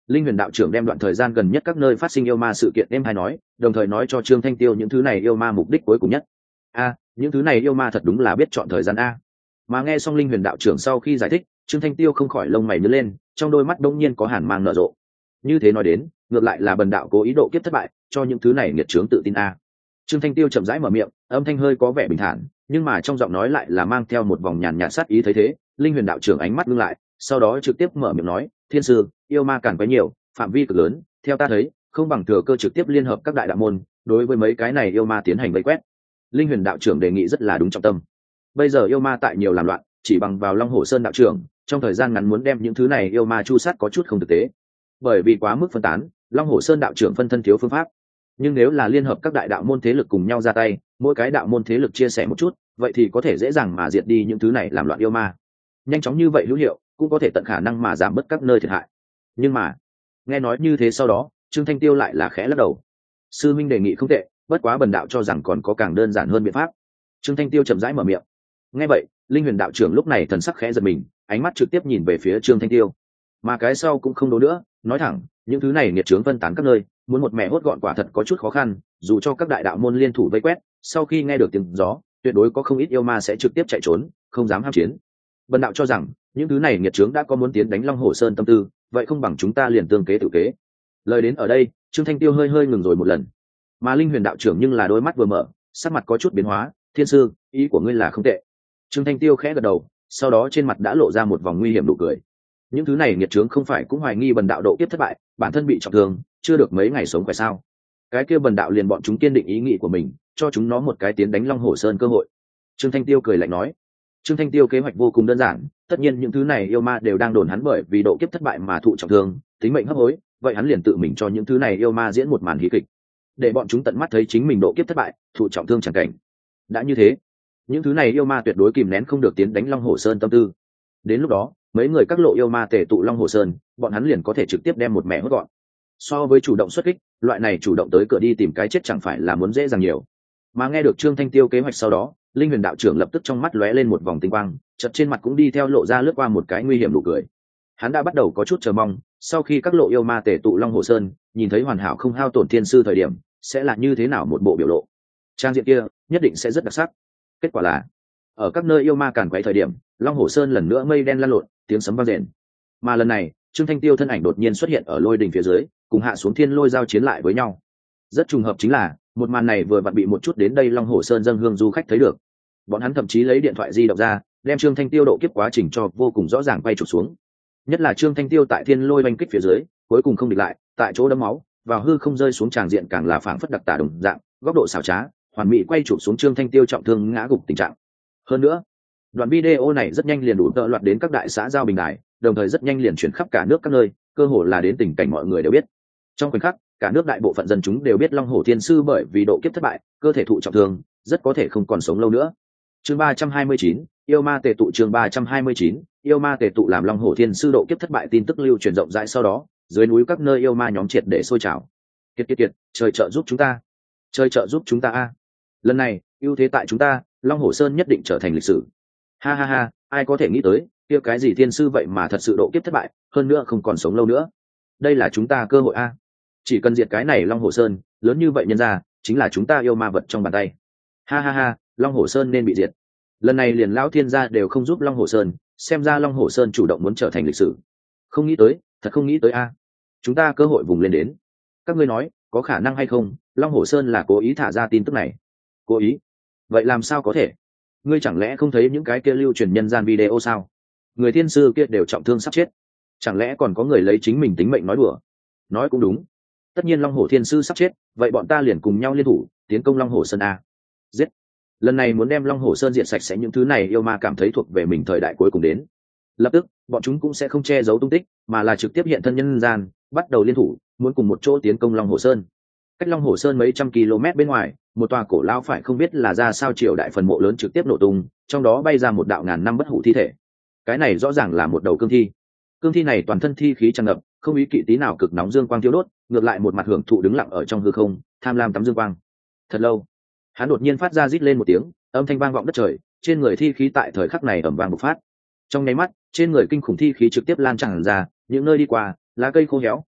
Linh Huyền đạo trưởng đem đoạn thời gian gần nhất các nơi phát sinh yêu ma sự kiện em hay nói, đồng thời nói cho Trương Thanh Tiêu những thứ này yêu ma mục đích cuối cùng nhất. A, những thứ này yêu ma thật đúng là biết chọn thời gian a. Mà nghe xong Linh Huyền đạo trưởng sau khi giải thích, Trương Thanh Tiêu không khỏi lông mày nhướng lên, trong đôi mắt đông nhiên có hàn mang nở rộ. Như thế nói đến, ngược lại là bần đạo cố ý độ kiếp thất bại, cho những thứ này nghiệt chướng tự tin a. Trương Thanh Tiêu chậm rãi mở miệng, âm thanh hơi có vẻ bình thản, nhưng mà trong giọng nói lại là mang theo một vòng nhàn nhạt sát ý. Thấy thế, Linh Huyền đạo trưởng ánh mắt ngưng lại, sau đó trực tiếp mở miệng nói, thiên sư, yêu ma càng quá nhiều, phạm vi cực lớn, theo ta thấy không bằng thừa cơ trực tiếp liên hợp các đại đạo môn đối với mấy cái này yêu ma tiến hành vây quét. Linh Huyền đạo trưởng đề nghị rất là đúng trọng tâm. Bây giờ yêu ma tại nhiều làm loạn, chỉ bằng vào Long Hổ Sơn đạo trưởng trong thời gian ngắn muốn đem những thứ này yêu ma chu sát có chút không thực tế, bởi vì quá mức phân tán. Long Hổ Sơn đạo trưởng phân thân thiếu phương pháp, nhưng nếu là liên hợp các đại đạo môn thế lực cùng nhau ra tay, mỗi cái đạo môn thế lực chia sẻ một chút, vậy thì có thể dễ dàng mà diệt đi những thứ này làm loạn yêu ma. Nhanh chóng như vậy hữu hiệu, cũng có thể tận khả năng mà giảm bớt các nơi thiệt hại. Nhưng mà nghe nói như thế sau đó, Trương Thanh Tiêu lại là khẽ lắc đầu. Sư minh đề nghị không tệ, bất quá bần đạo cho rằng còn có càng đơn giản hơn biện pháp. Trương Thanh Tiêu chậm rãi mở miệng. Nghe vậy, Linh Huyền đạo trưởng lúc này thần sắc khẽ giật mình, ánh mắt trực tiếp nhìn về phía Trương Thanh Tiêu. Mà cái sau cũng không đố nữa, nói thẳng, những thứ này nghiệt chướng phân tán các nơi, muốn một mẹ hốt gọn quả thật có chút khó khăn, dù cho các đại đạo môn liên thủ vây quét, sau khi nghe được tiếng gió, tuyệt đối có không ít yêu ma sẽ trực tiếp chạy trốn, không dám ham chiến. Bần đạo cho rằng, những thứ này nghiệt chướng đã có muốn tiến đánh Long Hổ Sơn tâm tư, vậy không bằng chúng ta liền tương kế tự kế. Lời đến ở đây, Trương Thanh Tiêu hơi hơi ngừng rồi một lần, mà Linh Huyền đạo trưởng nhưng là đôi mắt vừa mở, sắc mặt có chút biến hóa. Thiên sư, ý của ngươi là không tệ. Trương Thanh Tiêu khẽ gật đầu, sau đó trên mặt đã lộ ra một vòng nguy hiểm nụ cười. Những thứ này nghiệt chướng không phải cũng hoài nghi bần đạo độ kiếp thất bại, bản thân bị trọng thương, chưa được mấy ngày sống phải sao? Cái kia bần đạo liền bọn chúng kiên định ý nghĩ của mình, cho chúng nó một cái tiến đánh Long Hổ Sơn cơ hội. Trương Thanh Tiêu cười lạnh nói. Trương Thanh Tiêu kế hoạch vô cùng đơn giản, tất nhiên những thứ này yêu ma đều đang đồn hắn bởi vì độ kiếp thất bại mà thụ trọng thương, tính mệnh hấp hối, vậy hắn liền tự mình cho những thứ này yêu ma diễn một màn hí kịch, để bọn chúng tận mắt thấy chính mình độ kiếp thất bại, thụ trọng thương chẳng cảnh. Đã như thế, những thứ này yêu ma tuyệt đối kìm nén không được tiến đánh Long Hổ Sơn tâm tư. Đến lúc đó, mấy người các lộ yêu ma tề tụ Long Hổ Sơn, bọn hắn liền có thể trực tiếp đem một mẹ hốt gọn. So với chủ động xuất kích, loại này chủ động tới cửa đi tìm cái chết chẳng phải là muốn dễ dàng nhiều. Mà nghe được Trương Thanh Tiêu kế hoạch sau đó, Linh Huyền đạo trưởng lập tức trong mắt lóe lên một vòng tinh quang, chợt trên mặt cũng đi theo lộ ra lướt qua một cái nguy hiểm nụ cười. Hắn đã bắt đầu có chút chờ mong, sau khi các lộ yêu ma tề tụ Long Hổ Sơn, nhìn thấy hoàn hảo không hao tổn thiên sư thời điểm, sẽ là như thế nào một bộ biểu lộ. Trang diện kia nhất định sẽ rất đặc sắc. Kết quả là, ở các nơi yêu ma càn quấy thời điểm, Long Hổ Sơn lần nữa mây đen lan lộn, tiếng sấm vang rền. Mà lần này, Trương Thanh Tiêu thân ảnh đột nhiên xuất hiện ở lôi đỉnh phía dưới, cùng hạ xuống thiên lôi giao chiến lại với nhau. Rất trùng hợp chính là, một màn này vừa vặn bị một chút đến đây Long Hổ Sơn dâng hương du khách thấy được. Bọn hắn thậm chí lấy điện thoại di động ra, đem Trương Thanh Tiêu độ kiếp quá trình cho vô cùng rõ ràng quay chụp xuống. Nhất là Trương Thanh Tiêu tại thiên lôi oanh kích phía dưới, cuối cùng không địch lại, tại chỗ đấm máu, vào hư không rơi xuống tràng diện càng là phảng phất đặc tả đồng dạng, góc độ xảo trá, hoàn mỹ quay chụp xuống Trương Thanh Tiêu trọng thương ngã gục tình trạng. Hơn nữa, đoạn video này rất nhanh liền đủ tợ loạt đến các đại xã giao bình đài, đồng thời rất nhanh liền chuyển khắp cả nước các nơi, cơ hồ là đến tình cảnh mọi người đều biết. Trong khoảnh khắc, cả nước đại bộ phận dân chúng đều biết Long Hổ Thiên sư bởi vì độ kiếp thất bại, cơ thể thụ trọng thương, rất có thể không còn sống lâu nữa. Chương ba trăm hai mươi chín, yêu ma tề tụ. Chương ba trăm hai mươi chín, yêu ma tề tụ. Làm Long Hổ Thiên sư độ kiếp thất bại tin tức lưu truyền rộng rãi sau đó, dưới núi các nơi yêu ma nhóm triệt để sôi trào. Kiệt kiệt kiệt, trời trợ giúp chúng ta, trời trợ giúp chúng ta a. Lần này, ưu thế tại chúng ta, Long Hổ Sơn nhất định trở thành lịch sử. Ha ha ha, ai có thể nghĩ tới, kia cái gì thiên sư vậy mà thật sự độ kiếp thất bại, hơn nữa không còn sống lâu nữa. Đây là chúng ta cơ hội a. Chỉ cần diệt cái này Long Hổ Sơn, lớn như vậy nhân ra, chính là chúng ta yêu ma vật trong bàn tay. Ha ha ha, Long Hổ Sơn nên bị diệt. Lần này liền lão thiên gia đều không giúp Long Hổ Sơn, xem ra Long Hổ Sơn chủ động muốn trở thành lịch sử. Không nghĩ tới, thật không nghĩ tới a. Chúng ta cơ hội vùng lên đến. Các ngươi nói, có khả năng hay không, Long Hổ Sơn là cố ý thả ra tin tức này? Cố ý? Vậy làm sao có thể? Ngươi chẳng lẽ không thấy những cái kia lưu truyền nhân gian video sao? Người thiên sư kia đều trọng thương sắp chết, chẳng lẽ còn có người lấy chính mình tính mệnh nói đùa? Nói cũng đúng, tất nhiên Long Hổ thiên sư sắp chết, vậy bọn ta liền cùng nhau liên thủ tiến công Long Hổ Sơn a. Giết! Lần này muốn đem Long Hổ Sơn diệt sạch sẽ những thứ này yêu ma cảm thấy thuộc về mình thời đại cuối cùng đến. Lập tức, bọn chúng cũng sẽ không che giấu tung tích, mà là trực tiếp hiện thân nhân gian, bắt đầu liên thủ, muốn cùng một chỗ tiến công Long Hổ Sơn. Cách Long Hổ Sơn mấy trăm km bên ngoài, một tòa cổ lao phải không biết là ra sao triều đại phần mộ lớn trực tiếp nổ tung, trong đó bay ra một đạo ngàn năm bất hủ thi thể. Cái này rõ ràng là một đầu cương thi. Cương thi này toàn thân thi khí tràn ngập, không ý kỵ tí nào cực nóng dương quang thiêu đốt, ngược lại một mặt hưởng thụ đứng lặng ở trong hư không, tham lam tắm dương quang. Thật lâu, hắn đột nhiên phát ra rít lên một tiếng, âm thanh vang vọng đất trời, trên người thi khí tại thời khắc này ầm vang bộc phát. Trong nháy mắt, trên người kinh khủng thi khí trực tiếp lan tràn ra, những nơi đi qua, lá cây khô héo,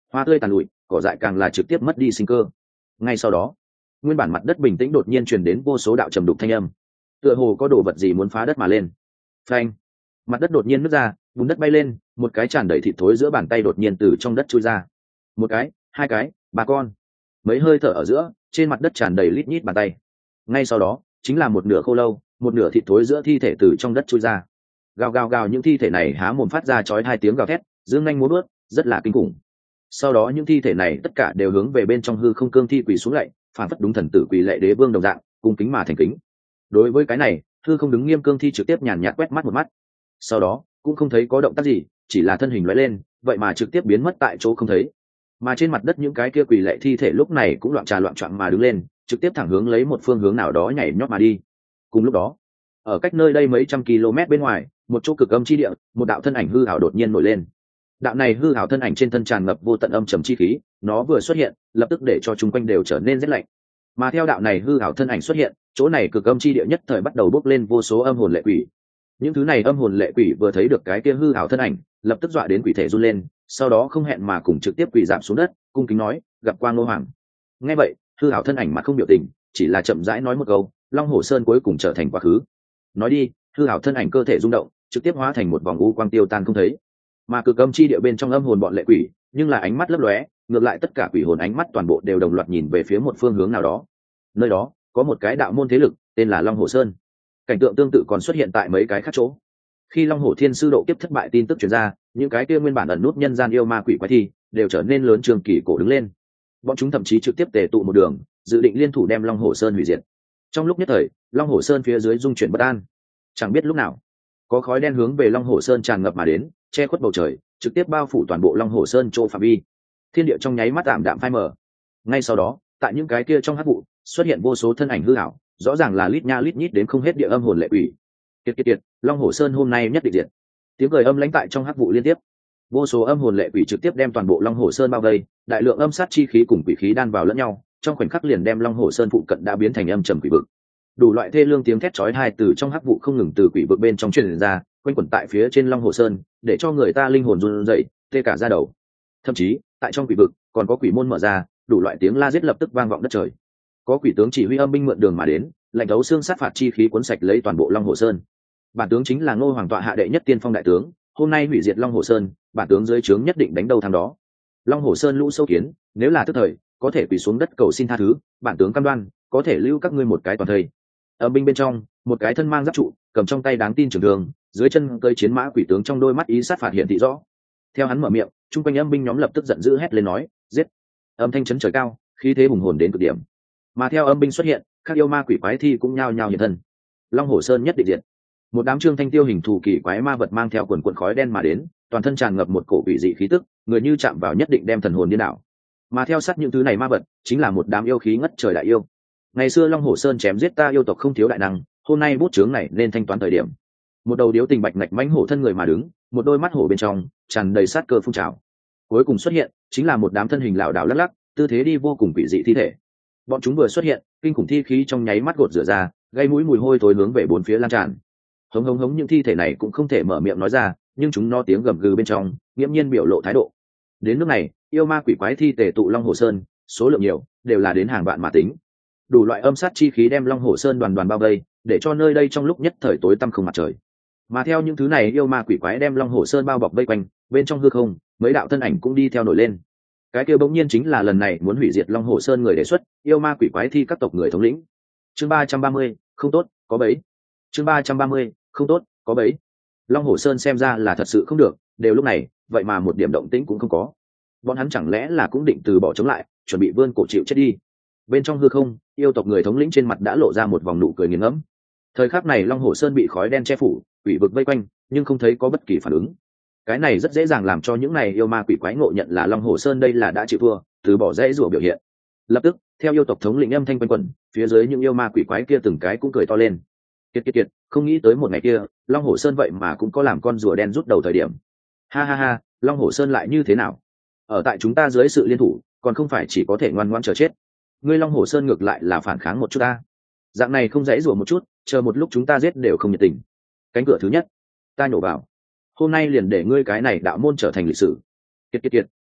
hoa tươi tàn lụi, cỏ dại càng là trực tiếp mất đi sinh cơ. Ngay sau đó, nguyên bản mặt đất bình tĩnh đột nhiên truyền đến vô số đạo trầm đục thanh âm, tựa hồ có đồ vật gì muốn phá đất mà lên. Phanh! Mặt đất đột nhiên nứt ra, bùn đất bay lên, một cái tràn đầy thịt thối giữa bàn tay đột nhiên từ trong đất chui ra. Một cái, hai cái, ba con. Mấy hơi thở ở giữa, trên mặt đất tràn đầy lít nhít bàn tay. Ngay sau đó, chính là một nửa khô lâu, một nửa thịt thối giữa thi thể từ trong đất chui ra. Gào gào gào, những thi thể này há mồm phát ra chói hai tiếng gào thét, dương nhanh múa bước, rất là kinh khủng. Sau đó những thi thể này tất cả đều hướng về bên trong hư không cương thi quỳ xuống lạy, phản phất đúng thần tử quỳ lạy đế vương đồng dạng, cung kính mà thành kính. Đối với cái này, hư không đứng nghiêm cương thi trực tiếp nhàn nhạt quét mắt một mắt, sau đó cũng không thấy có động tác gì, chỉ là thân hình lóe lên, vậy mà trực tiếp biến mất tại chỗ không thấy. Mà trên mặt đất những cái kia quỳ lạy thi thể lúc này cũng loạn trà loạn choạng mà đứng lên, trực tiếp thẳng hướng lấy một phương hướng nào đó nhảy nhót mà đi. Cùng lúc đó, ở cách nơi đây mấy trăm km bên ngoài, một chỗ cực âm chi địa, một đạo thân ảnh hư ảo đột nhiên nổi lên. Đạo này hư ảo thân ảnh trên thân tràn ngập vô tận âm trầm chi khí, nó vừa xuất hiện, lập tức để cho chúng quanh đều trở nên rét lạnh. Mà theo đạo này hư ảo thân ảnh xuất hiện, chỗ này cực âm chi địa nhất thời bắt đầu bốc lên vô số âm hồn lệ quỷ. Những thứ này âm hồn lệ quỷ vừa thấy được cái kia hư ảo thân ảnh, lập tức dọa đến quỷ thể run lên, sau đó không hẹn mà cùng trực tiếp quỳ rạp xuống đất, cung kính nói, gặp qua Ngô Hoàng. Nghe vậy, hư ảo thân ảnh mặt không biểu tình, chỉ là chậm rãi nói một câu, Long Hổ Sơn cuối cùng trở thành quá khứ. Nói đi, hư ảo thân ảnh cơ thể rung động, trực tiếp hóa thành một vòng u quang tiêu tan không thấy. Mà cực âm chi địa bên trong âm hồn bọn lệ quỷ, nhưng là ánh mắt lấp lóe, ngược lại tất cả quỷ hồn ánh mắt toàn bộ đều đồng loạt nhìn về phía một phương hướng nào đó. Nơi đó có một cái đạo môn thế lực, tên là Long Hổ Sơn. Cảnh tượng tương tự còn xuất hiện tại mấy cái khác chỗ. Khi Long Hổ Thiên sư độ kiếp thất bại tin tức truyền ra, những cái kia nguyên bản ẩn nút nhân gian yêu ma quỷ quái thi đều trở nên lớn trường kỳ cổ đứng lên. Bọn chúng thậm chí trực tiếp tề tụ một đường, dự định liên thủ đem Long Hổ Sơn hủy diệt. Trong lúc nhất thời, Long Hổ Sơn phía dưới dung chuyển bất an. Chẳng biết lúc nào, có khói đen hướng về Long Hổ Sơn tràn ngập mà đến, che khuất bầu trời, trực tiếp bao phủ toàn bộ Long Hổ Sơn chỗ phạm vi. Thiên địa trong nháy mắt tạm đạm phai mờ. Ngay sau đó, tại những cái kia trong hắc vụ, xuất hiện vô số thân ảnh hư ảo, rõ ràng là lít nha lít nhít đến không hết địa âm hồn lệ quỷ. Kiệt kiệt kiệt, Long Hổ Sơn hôm nay nhất định diệt. Tiếng cười âm lãnh tại trong hắc vụ liên tiếp. Vô số âm hồn lệ quỷ trực tiếp đem toàn bộ Long Hổ Sơn bao vây, đại lượng âm sát chi khí cùng quỷ khí đan vào lẫn nhau, trong khoảnh khắc liền đem Long Hổ Sơn phụ cận đã biến thành âm trầm quỷ vực. Đủ loại thê lương tiếng thét chói tai từ trong hắc vụ không ngừng từ quỷ vực bên trong truyền ra, quanh quẩn tại phía trên Long Hổ Sơn, để cho người ta linh hồn run rẩy, tê cả da đầu. Thậm chí, tại trong quỷ vực còn có quỷ môn mở ra, đủ loại tiếng la giết lập tức vang vọng đất trời. Có quỷ tướng chỉ huy âm binh mượn đường mà đến, lạnh thấu xương sát phạt chi khí cuốn sạch lấy toàn bộ Long Hổ Sơn. Bản tướng chính là Ngô Hoàng tọa hạ đệ nhất tiên phong đại tướng, hôm nay hủy diệt Long Hổ Sơn, bản tướng dưới trướng nhất định đánh đầu thằng đó. Long Hổ Sơn lũ sâu kiến, nếu là tức thời, có thể quỳ xuống đất cầu xin tha thứ, bản tướng cam đoan, có thể lưu các ngươi một cái toàn thây. Âm binh bên trong, một cái thân mang giáp trụ, cầm trong tay đáng tin trường thương, dưới chân cơi chiến mã quỷ tướng trong đôi mắt ý sát phạt hiện thị rõ. Theo hắn mở miệng, trung quanh âm binh nhóm lập tức giận dữ hét lên nói, giết! Âm thanh chấn trời cao, khí thế hùng hồn đến cực điểm. Mà theo âm binh xuất hiện, các yêu ma quỷ quái thi cũng nhao nhao hiện thân. Long Hổ Sơn nhất định diệt. Một đám trương thanh tiêu hình thù kỳ quái ma vật mang theo quần quần khói đen mà đến, toàn thân tràn ngập một cổ quỷ dị khí tức, người như chạm vào nhất định đem thần hồn điên đảo. Mà theo sát những thứ này ma vật, chính là một đám yêu khí ngất trời đại yêu. Ngày xưa Long Hổ Sơn chém giết ta yêu tộc không thiếu đại năng, hôm nay bút chướng này nên thanh toán thời điểm. Một đầu điếu tình bạch ngạch mãnh hổ thân người mà đứng, một đôi mắt hổ bên trong tràn đầy sát cơ phun trào. Cuối cùng xuất hiện, chính là một đám thân hình lảo đảo lắc lắc, tư thế đi vô cùng quỷ dị thi thể. Bọn chúng vừa xuất hiện, kinh khủng thi khí trong nháy mắt gột rửa ra, gây mũi mùi hôi thối hướng về bốn phía lan tràn. Hống hống hống, những thi thể này cũng không thể mở miệng nói ra, nhưng chúng no tiếng gầm gừ bên trong, nghiễm nhiên biểu lộ thái độ. Đến nước này, yêu ma quỷ quái thi tề tụ Long Hổ Sơn, số lượng nhiều, đều là đến hàng vạn mà tính. Đủ loại âm sát chi khí đem Long Hổ Sơn đoàn đoàn bao vây, để cho nơi đây trong lúc nhất thời tối tăm không mặt trời. Mà theo những thứ này yêu ma quỷ quái đem Long Hổ Sơn bao bọc vây quanh, bên trong hư không, mấy đạo thân ảnh cũng đi theo nổi lên. Cái kia bỗng nhiên chính là lần này muốn hủy diệt Long Hổ Sơn người đề xuất, yêu ma quỷ quái thi các tộc người thống lĩnh. Chương ba trăm ba mươi, không tốt, có bẫy. Chương ba trăm ba mươi, không tốt, có bẫy. Long Hổ Sơn xem ra là thật sự không được, đều lúc này, vậy mà một điểm động tĩnh cũng không có. Bọn hắn chẳng lẽ là cũng định từ bỏ chống lại, chuẩn bị vươn cổ chịu chết đi. Bên trong hư không, yêu tộc người thống lĩnh trên mặt đã lộ ra một vòng nụ cười nghiền ngẫm. Thời khắc này Long Hổ Sơn bị khói đen che phủ, quỷ vực vây quanh, nhưng không thấy có bất kỳ phản ứng. Cái này rất dễ dàng làm cho những này yêu ma quỷ quái ngộ nhận là Long Hổ Sơn đây là đã chịu thua, từ bỏ dễ rủa biểu hiện. Lập tức, theo yêu tộc thống lĩnh âm thanh quanh quẩn, phía dưới những yêu ma quỷ quái kia từng cái cũng cười to lên. Kiệt kiệt kiệt, không nghĩ tới một ngày kia, Long Hổ Sơn vậy mà cũng có làm con rùa đen rút đầu thời điểm. Ha ha ha, Long Hổ Sơn lại như thế nào? Ở tại chúng ta dưới sự liên thủ, còn không phải chỉ có thể ngoan ngoãn chờ chết. Ngươi Long Hổ Sơn ngược lại là phản kháng một chút ta. Dạng này không dễ rủa một chút, chờ một lúc chúng ta giết đều không nhiệt tình. Cánh cửa thứ nhất, ta nhổ vào. Hôm nay liền để ngươi cái này đạo môn trở thành lịch sử. Kiệt kiệt kiệt,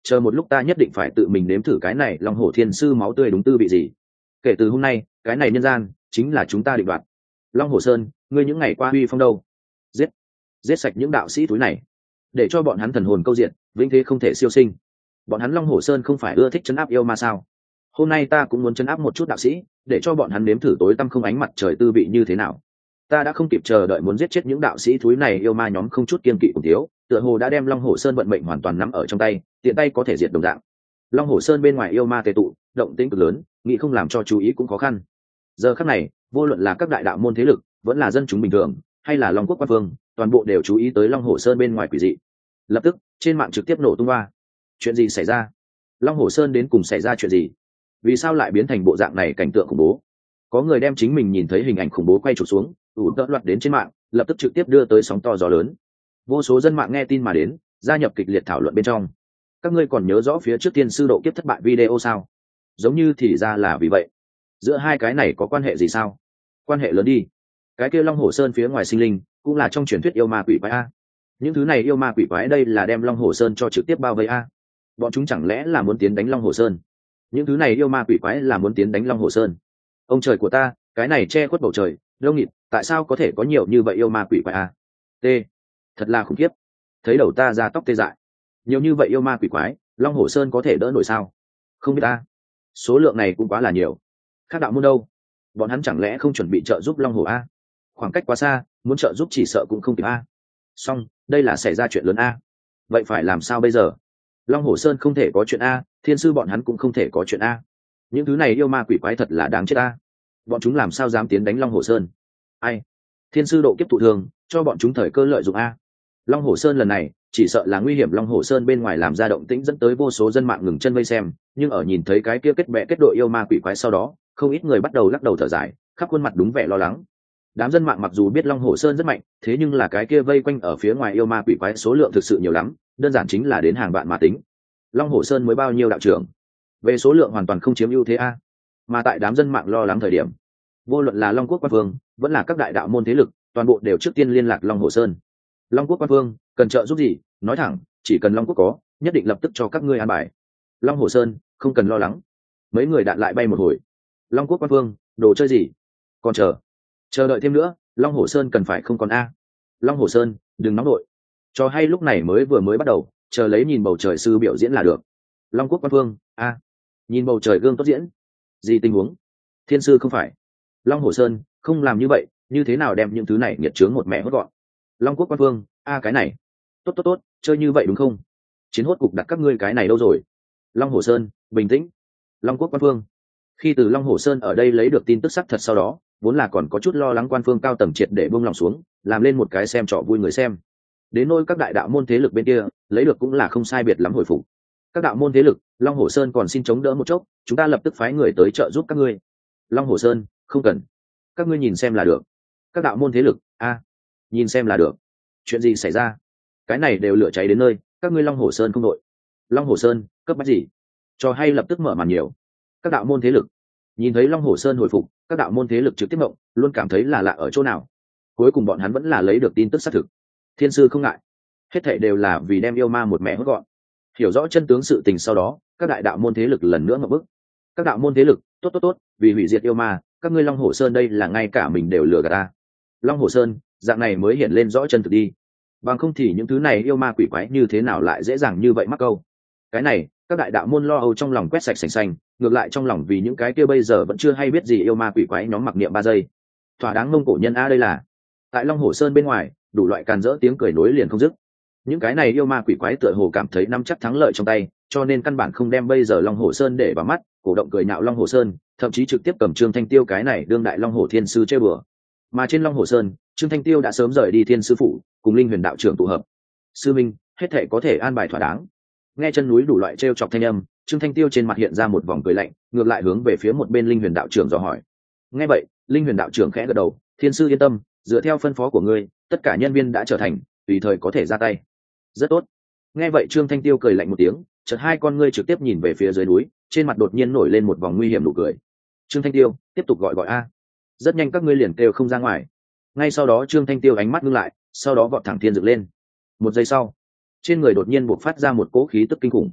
chờ một lúc ta nhất định phải tự mình nếm thử cái này long hổ thiên sư máu tươi đúng tư vị gì. Kể từ hôm nay cái này nhân gian chính là chúng ta định đoạt. Long Hổ Sơn, ngươi những ngày qua uy phong đâu? Giết, giết sạch những đạo sĩ túi này, để cho bọn hắn thần hồn câu diện, vĩnh thế không thể siêu sinh. Bọn hắn Long Hổ Sơn không phải ưa thích chấn áp yêu ma sao? Hôm nay ta cũng muốn chấn áp một chút đạo sĩ, để cho bọn hắn nếm thử tối tăm không ánh mặt trời tư vị như thế nào. Ta đã không kịp chờ đợi muốn giết chết những đạo sĩ thúi này, yêu ma nhóm không chút kiên kỵ cùng thiếu, tựa hồ đã đem Long Hổ Sơn vận mệnh hoàn toàn nắm ở trong tay, tiện tay có thể diệt đồng dạng. Long Hổ Sơn bên ngoài yêu ma tề tụ, động tĩnh cực lớn, nghĩ không làm cho chú ý cũng khó khăn. Giờ khắc này, vô luận là các đại đạo môn thế lực, vẫn là dân chúng bình thường, hay là Long Quốc quan vương, toàn bộ đều chú ý tới Long Hổ Sơn bên ngoài quỷ dị. Lập tức, trên mạng trực tiếp nổ tung hoa. Chuyện gì xảy ra? Long Hổ Sơn đến cùng xảy ra chuyện gì? Vì sao lại biến thành bộ dạng này, cảnh tượng khủng bố? Có người đem chính mình nhìn thấy hình ảnh khủng bố quay chụp xuống, ủ tợ loạt đến trên mạng, lập tức trực tiếp đưa tới sóng to gió lớn. Vô số dân mạng nghe tin mà đến, gia nhập kịch liệt thảo luận bên trong. Các ngươi còn nhớ rõ phía trước tiên sư độ kiếp thất bại video sao? Giống như thì ra là vì vậy. Giữa hai cái này có quan hệ gì sao? Quan hệ lớn đi. Cái kia Long Hổ Sơn phía ngoài sinh linh cũng là trong truyền thuyết yêu ma quỷ quái a. Những thứ này yêu ma quỷ quái đây là đem Long Hổ Sơn cho trực tiếp bao vây a. Bọn chúng chẳng lẽ là muốn tiến đánh Long Hổ Sơn? Những thứ này yêu ma quỷ quái là muốn tiến đánh Long Hổ Sơn? Ông trời của ta, cái này che khuất bầu trời đông nghịt, tại sao có thể có nhiều như vậy yêu ma quỷ quái a? T, thật là khủng khiếp. Thấy đầu ta ra tóc tê dại. Nhiều như vậy yêu ma quỷ quái, Long Hổ Sơn có thể đỡ nổi sao? Không biết ta. Số lượng này cũng quá là nhiều. Khác đạo môn đâu? Bọn hắn chẳng lẽ không chuẩn bị trợ giúp Long Hổ a? Khoảng cách quá xa, muốn trợ giúp chỉ sợ cũng không kịp a. Xong, đây là xảy ra chuyện lớn a. Vậy phải làm sao bây giờ? Long Hổ Sơn không thể có chuyện a, thiên sư bọn hắn cũng không thể có chuyện a. Những thứ này yêu ma quỷ quái thật là đáng chết a. Bọn chúng làm sao dám tiến đánh Long Hổ Sơn? Ai? Thiên sư độ kiếp thụ thường, cho bọn chúng thời cơ lợi dụng a. Long Hổ Sơn lần này chỉ sợ là nguy hiểm. Long Hổ Sơn bên ngoài làm ra động tĩnh dẫn tới vô số dân mạng ngừng chân vây xem, nhưng ở nhìn thấy cái kia kết bè kết đội yêu ma quỷ quái sau đó, không ít người bắt đầu lắc đầu thở dài, khắp khuôn mặt đúng vẻ lo lắng. Đám dân mạng mặc dù biết Long Hổ Sơn rất mạnh, thế nhưng là cái kia vây quanh ở phía ngoài yêu ma quỷ quái số lượng thực sự nhiều lắm, đơn giản chính là đến hàng vạn mà tính. Long Hổ Sơn mới bao nhiêu đạo trưởng, về số lượng hoàn toàn không chiếm ưu thế a. Mà tại đám dân mạng lo lắng thời điểm, vô luận là Long Quốc quan vương, vẫn là các đại đạo môn thế lực, toàn bộ đều trước tiên liên lạc Long Hổ Sơn. Long Quốc quan vương cần trợ giúp gì, nói thẳng, chỉ cần Long Quốc có, nhất định lập tức cho các ngươi an bài. Long Hổ Sơn không cần lo lắng. Mấy người đạn lại bay một hồi. Long Quốc quan vương, đồ chơi gì? Còn chờ, chờ đợi thêm nữa, Long Hổ Sơn cần phải không còn a. Long Hổ Sơn, đừng nóng đội. Cho hay lúc này mới vừa mới bắt đầu, chờ lấy nhìn bầu trời sư biểu diễn là được. Long Quốc quan vương, a, nhìn bầu trời gương tốt diễn. Gì tình huống? Thiên sư không phải. Long Hổ Sơn, không làm như vậy, như thế nào đem những thứ này nghiệt chướng một mẹ hốt gọn. Long Quốc quan vương, a cái này. Tốt tốt tốt, chơi như vậy đúng không? Chiến hốt cục đặt các ngươi cái này đâu rồi? Long Hổ Sơn, bình tĩnh. Long Quốc quan vương. Khi từ Long Hổ Sơn ở đây lấy được tin tức xác thật sau đó, vốn là còn có chút lo lắng quan phương cao tầng triệt để buông lòng xuống, làm lên một cái xem trò vui người xem. Đến nôi các đại đạo môn thế lực bên kia, lấy được cũng là không sai biệt lắm hồi phục. Các đạo môn thế lực, Long Hổ Sơn còn xin chống đỡ một chốc, chúng ta lập tức phái người tới trợ giúp các ngươi. Long Hổ Sơn, không cần, các ngươi nhìn xem là được. Các đạo môn thế lực, a, nhìn xem là được. Chuyện gì xảy ra? Cái này đều lửa cháy đến nơi, các ngươi Long Hổ Sơn không đội. Long Hổ Sơn, cấp bách gì? Cho hay lập tức mở màn nhiều. Các đạo môn thế lực nhìn thấy Long Hổ Sơn hồi phục, các đạo môn thế lực trực tiếp mộng, luôn cảm thấy là lạ ở chỗ nào. Cuối cùng bọn hắn vẫn là lấy được tin tức xác thực. Thiên sư không ngại, hết thảy đều là vì đem yêu ma một mẹ hốt gọn. Hiểu rõ chân tướng sự tình sau đó, các đại đạo môn thế lực lần nữa ngậm bức. Các đạo môn thế lực, tốt tốt tốt, vì hủy diệt yêu ma, các ngươi Long Hổ Sơn đây là ngay cả mình đều lừa gạt ta. Long Hổ Sơn, dạng này mới hiện lên rõ chân thực đi. Bằng không thì những thứ này yêu ma quỷ quái như thế nào lại dễ dàng như vậy mắc câu. Cái này, các đại đạo môn lo âu trong lòng quét sạch sành xanh, ngược lại trong lòng vì những cái kia bây giờ vẫn chưa hay biết gì yêu ma quỷ quái nhóm mặc niệm ba giây. Thỏa đáng mông cổ nhân a đây là. Tại Long Hổ Sơn bên ngoài, đủ loại càn rỡ tiếng cười nối liền không dứt. Những cái này yêu ma quỷ quái tựa hồ cảm thấy nắm chắc thắng lợi trong tay, cho nên căn bản không đem bây giờ Long Hổ Sơn để vào mắt, cổ động cười nhạo Long Hổ Sơn, thậm chí trực tiếp cầm Trương Thanh Tiêu cái này đương đại Long Hổ Thiên sư chơi bừa. Mà trên Long Hổ Sơn, Trương Thanh Tiêu đã sớm rời đi Thiên sư phụ, cùng Linh Huyền đạo trưởng tụ hợp. Sư minh, hết thể có thể an bài thỏa đáng. Nghe chân núi đủ loại trêu chọc thanh âm, Trương Thanh Tiêu trên mặt hiện ra một vòng cười lạnh, ngược lại hướng về phía một bên Linh Huyền đạo trưởng dò hỏi. Nghe vậy, Linh Huyền đạo trưởng khẽ gật đầu, Thiên sư yên tâm, dựa theo phân phó của ngươi, tất cả nhân viên đã trở thành, tùy thời có thể ra tay. Rất tốt. Nghe vậy Trương Thanh Tiêu cười lạnh một tiếng, chợt hai con ngươi trực tiếp nhìn về phía dưới núi, trên mặt đột nhiên nổi lên một vòng nguy hiểm nụ cười. Trương Thanh Tiêu, tiếp tục gọi gọi a. Rất nhanh các ngươi liền kêu không ra ngoài. Ngay sau đó Trương Thanh Tiêu ánh mắt ngưng lại, sau đó vọt thẳng thiên dựng lên. Một giây sau, trên người đột nhiên bộc phát ra một cỗ khí tức kinh khủng.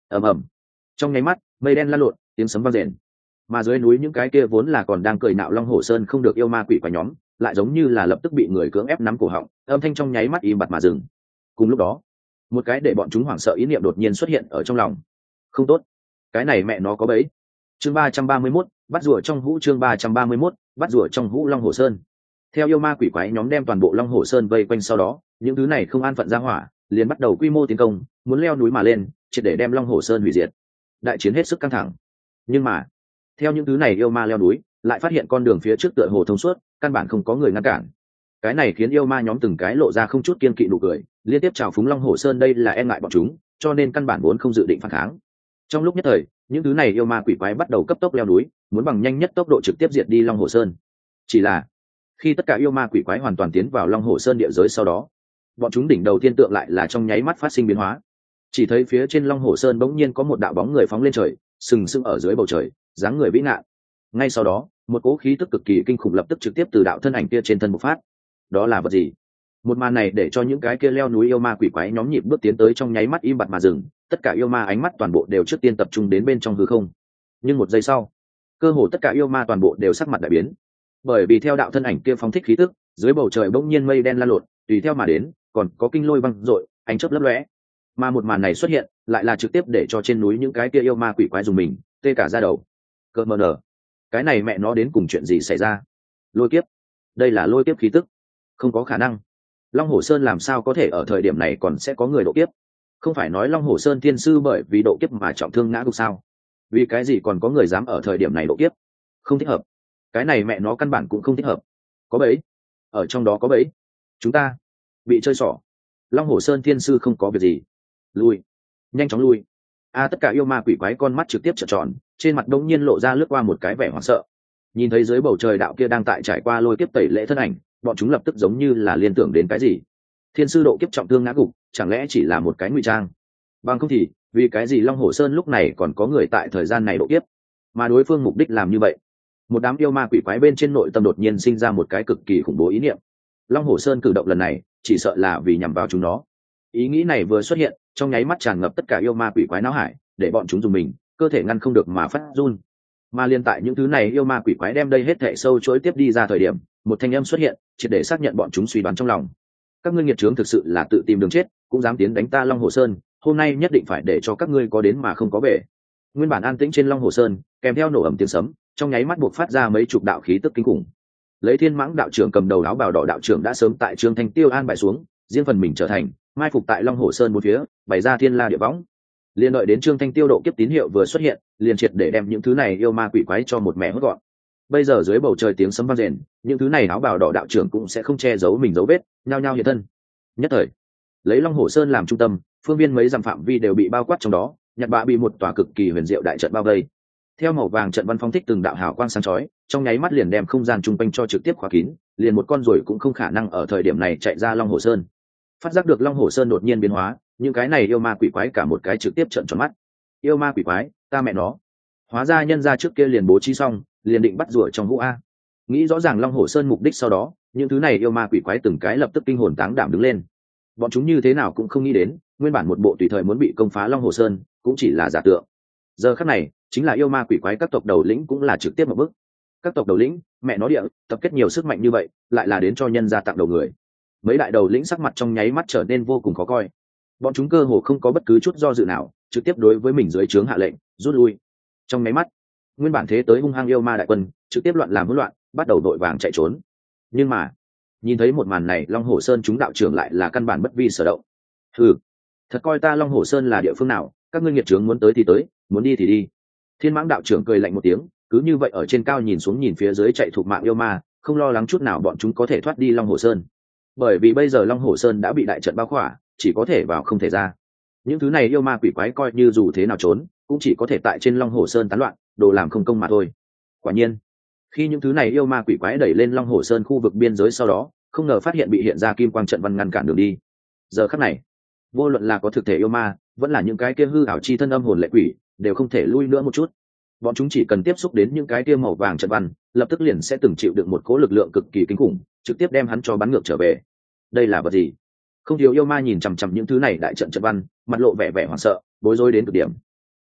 ầm ầm, trong nháy mắt mây đen lan lộn, tiếng sấm vang rền. Mà dưới núi những cái kia vốn là còn đang cười nạo long hổ sơn không được yêu ma quỷ quái nhóm, lại giống như là lập tức bị người cưỡng ép nắm cổ họng, âm thanh trong nháy mắt im bặt mà dừng. Cùng lúc đó, một cái để bọn chúng hoảng sợ ý niệm đột nhiên xuất hiện ở trong lòng. Không tốt, cái này mẹ nó có bẫy. Chương ba trăm ba mươi mốt, bắt rùa trong hũ. Chương ba trăm ba mươi mốt, bắt rùa trong hũ long hổ sơn. Theo yêu ma quỷ quái nhóm đem toàn bộ long hổ sơn vây quanh sau đó, những thứ này không an phận ra hỏa, liền bắt đầu quy mô tiến công, muốn leo núi mà lên, triệt để đem long hổ sơn hủy diệt. Đại chiến hết sức căng thẳng. Nhưng mà, theo những thứ này yêu ma leo núi, lại phát hiện con đường phía trước tựa hồ thông suốt, căn bản không có người ngăn cản. Cái này khiến yêu ma nhóm từng cái lộ ra không chút kiên kỵ nụ cười, liên tiếp chào phúng long hổ sơn đây là e ngại bọn chúng, cho nên căn bản vốn không dự định phản kháng. Trong lúc nhất thời, những thứ này yêu ma quỷ quái bắt đầu cấp tốc leo núi, muốn bằng nhanh nhất tốc độ trực tiếp diệt đi long hổ sơn. Chỉ là khi tất cả yêu ma quỷ quái hoàn toàn tiến vào long hổ sơn địa giới sau đó, bọn chúng đỉnh đầu thiên tượng lại là trong nháy mắt phát sinh biến hóa. Chỉ thấy phía trên long hổ sơn bỗng nhiên có một đạo bóng người phóng lên trời, sừng sững ở dưới bầu trời, dáng người vĩ ngạn. Ngay sau đó, một cỗ khí tức cực kỳ kinh khủng lập tức trực tiếp từ đạo thân ảnh kia trên thân bộc phát. Đó là vật gì? Một màn này để cho những cái kia leo núi yêu ma quỷ quái nhóm nhịp bước tiến tới trong nháy mắt im bặt mà dừng, tất cả yêu ma ánh mắt toàn bộ đều trước tiên tập trung đến bên trong hư không. Nhưng một giây sau, cơ hồ tất cả yêu ma toàn bộ đều sắc mặt đại biến, bởi vì theo đạo thân ảnh kia phóng thích khí tức, dưới bầu trời bỗng nhiên mây đen lan lộn, tùy theo mà đến, còn có kinh lôi văng rội, ánh chớp lấp lóe. Mà một màn này xuất hiện, lại là trực tiếp để cho trên núi những cái kia yêu ma quỷ quái dùng mình tê cả da đầu. Cơ mờ nở, cái này mẹ nó đến cùng chuyện gì xảy ra? Lôi kiếp, đây là lôi kiếp khí tức. Không có khả năng, long hổ sơn làm sao có thể ở thời điểm này còn sẽ có người độ kiếp? Không phải nói long hổ sơn thiên sư bởi vì độ kiếp mà trọng thương ngã gục sao? Vì cái gì còn có người dám ở thời điểm này độ kiếp? Không thích hợp, cái này mẹ nó căn bản cũng không thích hợp. Có bẫy, ở trong đó có bẫy, chúng ta bị chơi xỏ. Long hổ sơn thiên sư không có việc gì, lui, nhanh chóng lui. A tất cả yêu ma quỷ quái con mắt trực tiếp trợn tròn, trên mặt đông nhiên lộ ra lướt qua một cái vẻ hoảng sợ. Nhìn thấy dưới bầu trời đạo kia đang tại trải qua lôi kiếp tẩy lễ thân ảnh, bọn chúng lập tức giống như là liên tưởng đến cái gì. Thiên sư độ kiếp trọng thương ngã gục, chẳng lẽ chỉ là một cái ngụy trang? Bằng không thì vì cái gì long hổ sơn lúc này còn có người tại thời gian này độ kiếp, mà đối phương mục đích làm như vậy? Một đám yêu ma quỷ quái bên trên nội tâm đột nhiên sinh ra một cái cực kỳ khủng bố ý niệm. Long hổ sơn cử động lần này chỉ sợ là vì nhằm vào chúng nó. Ý nghĩ này vừa xuất hiện, trong nháy mắt tràn ngập tất cả yêu ma quỷ quái não hải, để bọn chúng dùng mình cơ thể ngăn không được mà phát run. Mà liên tại những thứ này yêu ma quỷ quái đem đây hết thảy sâu chuỗi tiếp đi ra thời điểm, một thanh âm xuất hiện, triệt để xác nhận bọn chúng suy đoán trong lòng. Các ngươi nghiệt trướng thực sự là tự tìm đường chết, cũng dám tiến đánh ta long hồ sơn, hôm nay nhất định phải để cho các ngươi có đến mà không có về. Nguyên bản an tĩnh trên long hồ sơn, kèm theo nổ ầm tiếng sấm, trong nháy mắt buộc phát ra mấy chục đạo khí tức kinh khủng. Lấy Thiên Mãng đạo trưởng cầm đầu áo bào đỏ đạo trưởng đã sớm tại Trương Thanh Tiêu an bài xuống, riêng phần mình trở thành mai phục tại long hồ sơn bốn phía, bày ra thiên la địa võng. Liên đợi đến Trương Thanh Tiêu độ kiếp tín hiệu vừa xuất hiện, liền triệt để đem những thứ này yêu ma quỷ quái cho một mẹ hốt gọn. Bây giờ dưới bầu trời tiếng sấm vang rền, những thứ này áo bào đỏ đạo trưởng cũng sẽ không che giấu mình dấu vết, nhao nhao hiện thân. Nhất thời, lấy long hồ sơn làm trung tâm, phương viên mấy dặm phạm vi đều bị bao quát trong đó, nhặt bạ bị một tòa cực kỳ huyền diệu đại trận bao vây. Theo màu vàng trận văn phong thích từng đạo hào quang sáng chói, trong nháy mắt liền đem không gian trung quanh cho trực tiếp khóa kín, liền một con ruồi cũng không khả năng ở thời điểm này chạy ra long hồ sơn. Phát giác được long hồ sơn đột nhiên biến hóa, những cái này yêu ma quỷ quái cả một cái trực tiếp trợn tròn mắt. Yêu ma quỷ quái, ta mẹ nó, hóa ra nhân ra trước kia liền bố trí xong, liền định bắt rùa trong hũ a. Nghĩ rõ ràng long hồ sơn mục đích sau đó, những thứ này yêu ma quỷ quái từng cái lập tức kinh hồn táng đảm đứng lên. Bọn chúng như thế nào cũng không nghĩ đến, nguyên bản một bộ tùy thời muốn bị công phá long hồ sơn cũng chỉ là giả tượng. Giờ khắc này, chính là yêu ma quỷ quái các tộc đầu lĩnh cũng là trực tiếp một bước. Các tộc đầu lĩnh, mẹ nó địa, tập kết nhiều sức mạnh như vậy, lại là đến cho nhân gia tặng đầu người. Mấy đại đầu lĩnh sắc mặt trong nháy mắt trở nên vô cùng khó coi. Bọn chúng cơ hồ không có bất cứ chút do dự nào, trực tiếp đối với mình dưới trướng hạ lệnh rút lui. Trong nháy mắt, nguyên bản thế tới hung hăng yêu ma đại quân trực tiếp loạn làm hỗn loạn, bắt đầu đội vàng chạy trốn. Nhưng mà nhìn thấy một màn này, long hồ sơn chúng đạo trưởng lại là căn bản bất vi sở động. Hừ, thật coi ta long hồ sơn là địa phương nào? Các ngươi nghiệt trướng muốn tới thì tới, muốn đi thì đi. Thiên Mãng đạo trưởng cười lạnh một tiếng, cứ như vậy ở trên cao nhìn xuống nhìn phía dưới chạy thuộc mạng yêu ma, không lo lắng chút nào bọn chúng có thể thoát đi long hồ sơn. Bởi vì bây giờ long hồ sơn đã bị đại trận bao khỏa, chỉ có thể vào không thể ra. Những thứ này yêu ma quỷ quái coi như dù thế nào trốn, cũng chỉ có thể tại trên long hồ sơn tán loạn, đồ làm không công mà thôi. Quả nhiên, khi những thứ này yêu ma quỷ quái đẩy lên long hồ sơn khu vực biên giới sau đó, không ngờ phát hiện bị hiện ra kim quang trận văn ngăn cản đường đi. Giờ khắc này, vô luận là có thực thể yêu ma, vẫn là những cái kia hư ảo chi thân âm hồn lệ quỷ, đều không thể lui nữa một chút. Bọn chúng chỉ cần tiếp xúc đến những cái kia màu vàng trận văn, lập tức liền sẽ từng chịu được một cỗ lực lượng cực kỳ kinh khủng, trực tiếp đem hắn cho bắn ngược trở về. Đây là vật gì? Không thiếu yêu ma nhìn chằm chằm những thứ này đại trận trận văn, mặt lộ vẻ vẻ hoảng sợ, bối rối đến cực điểm.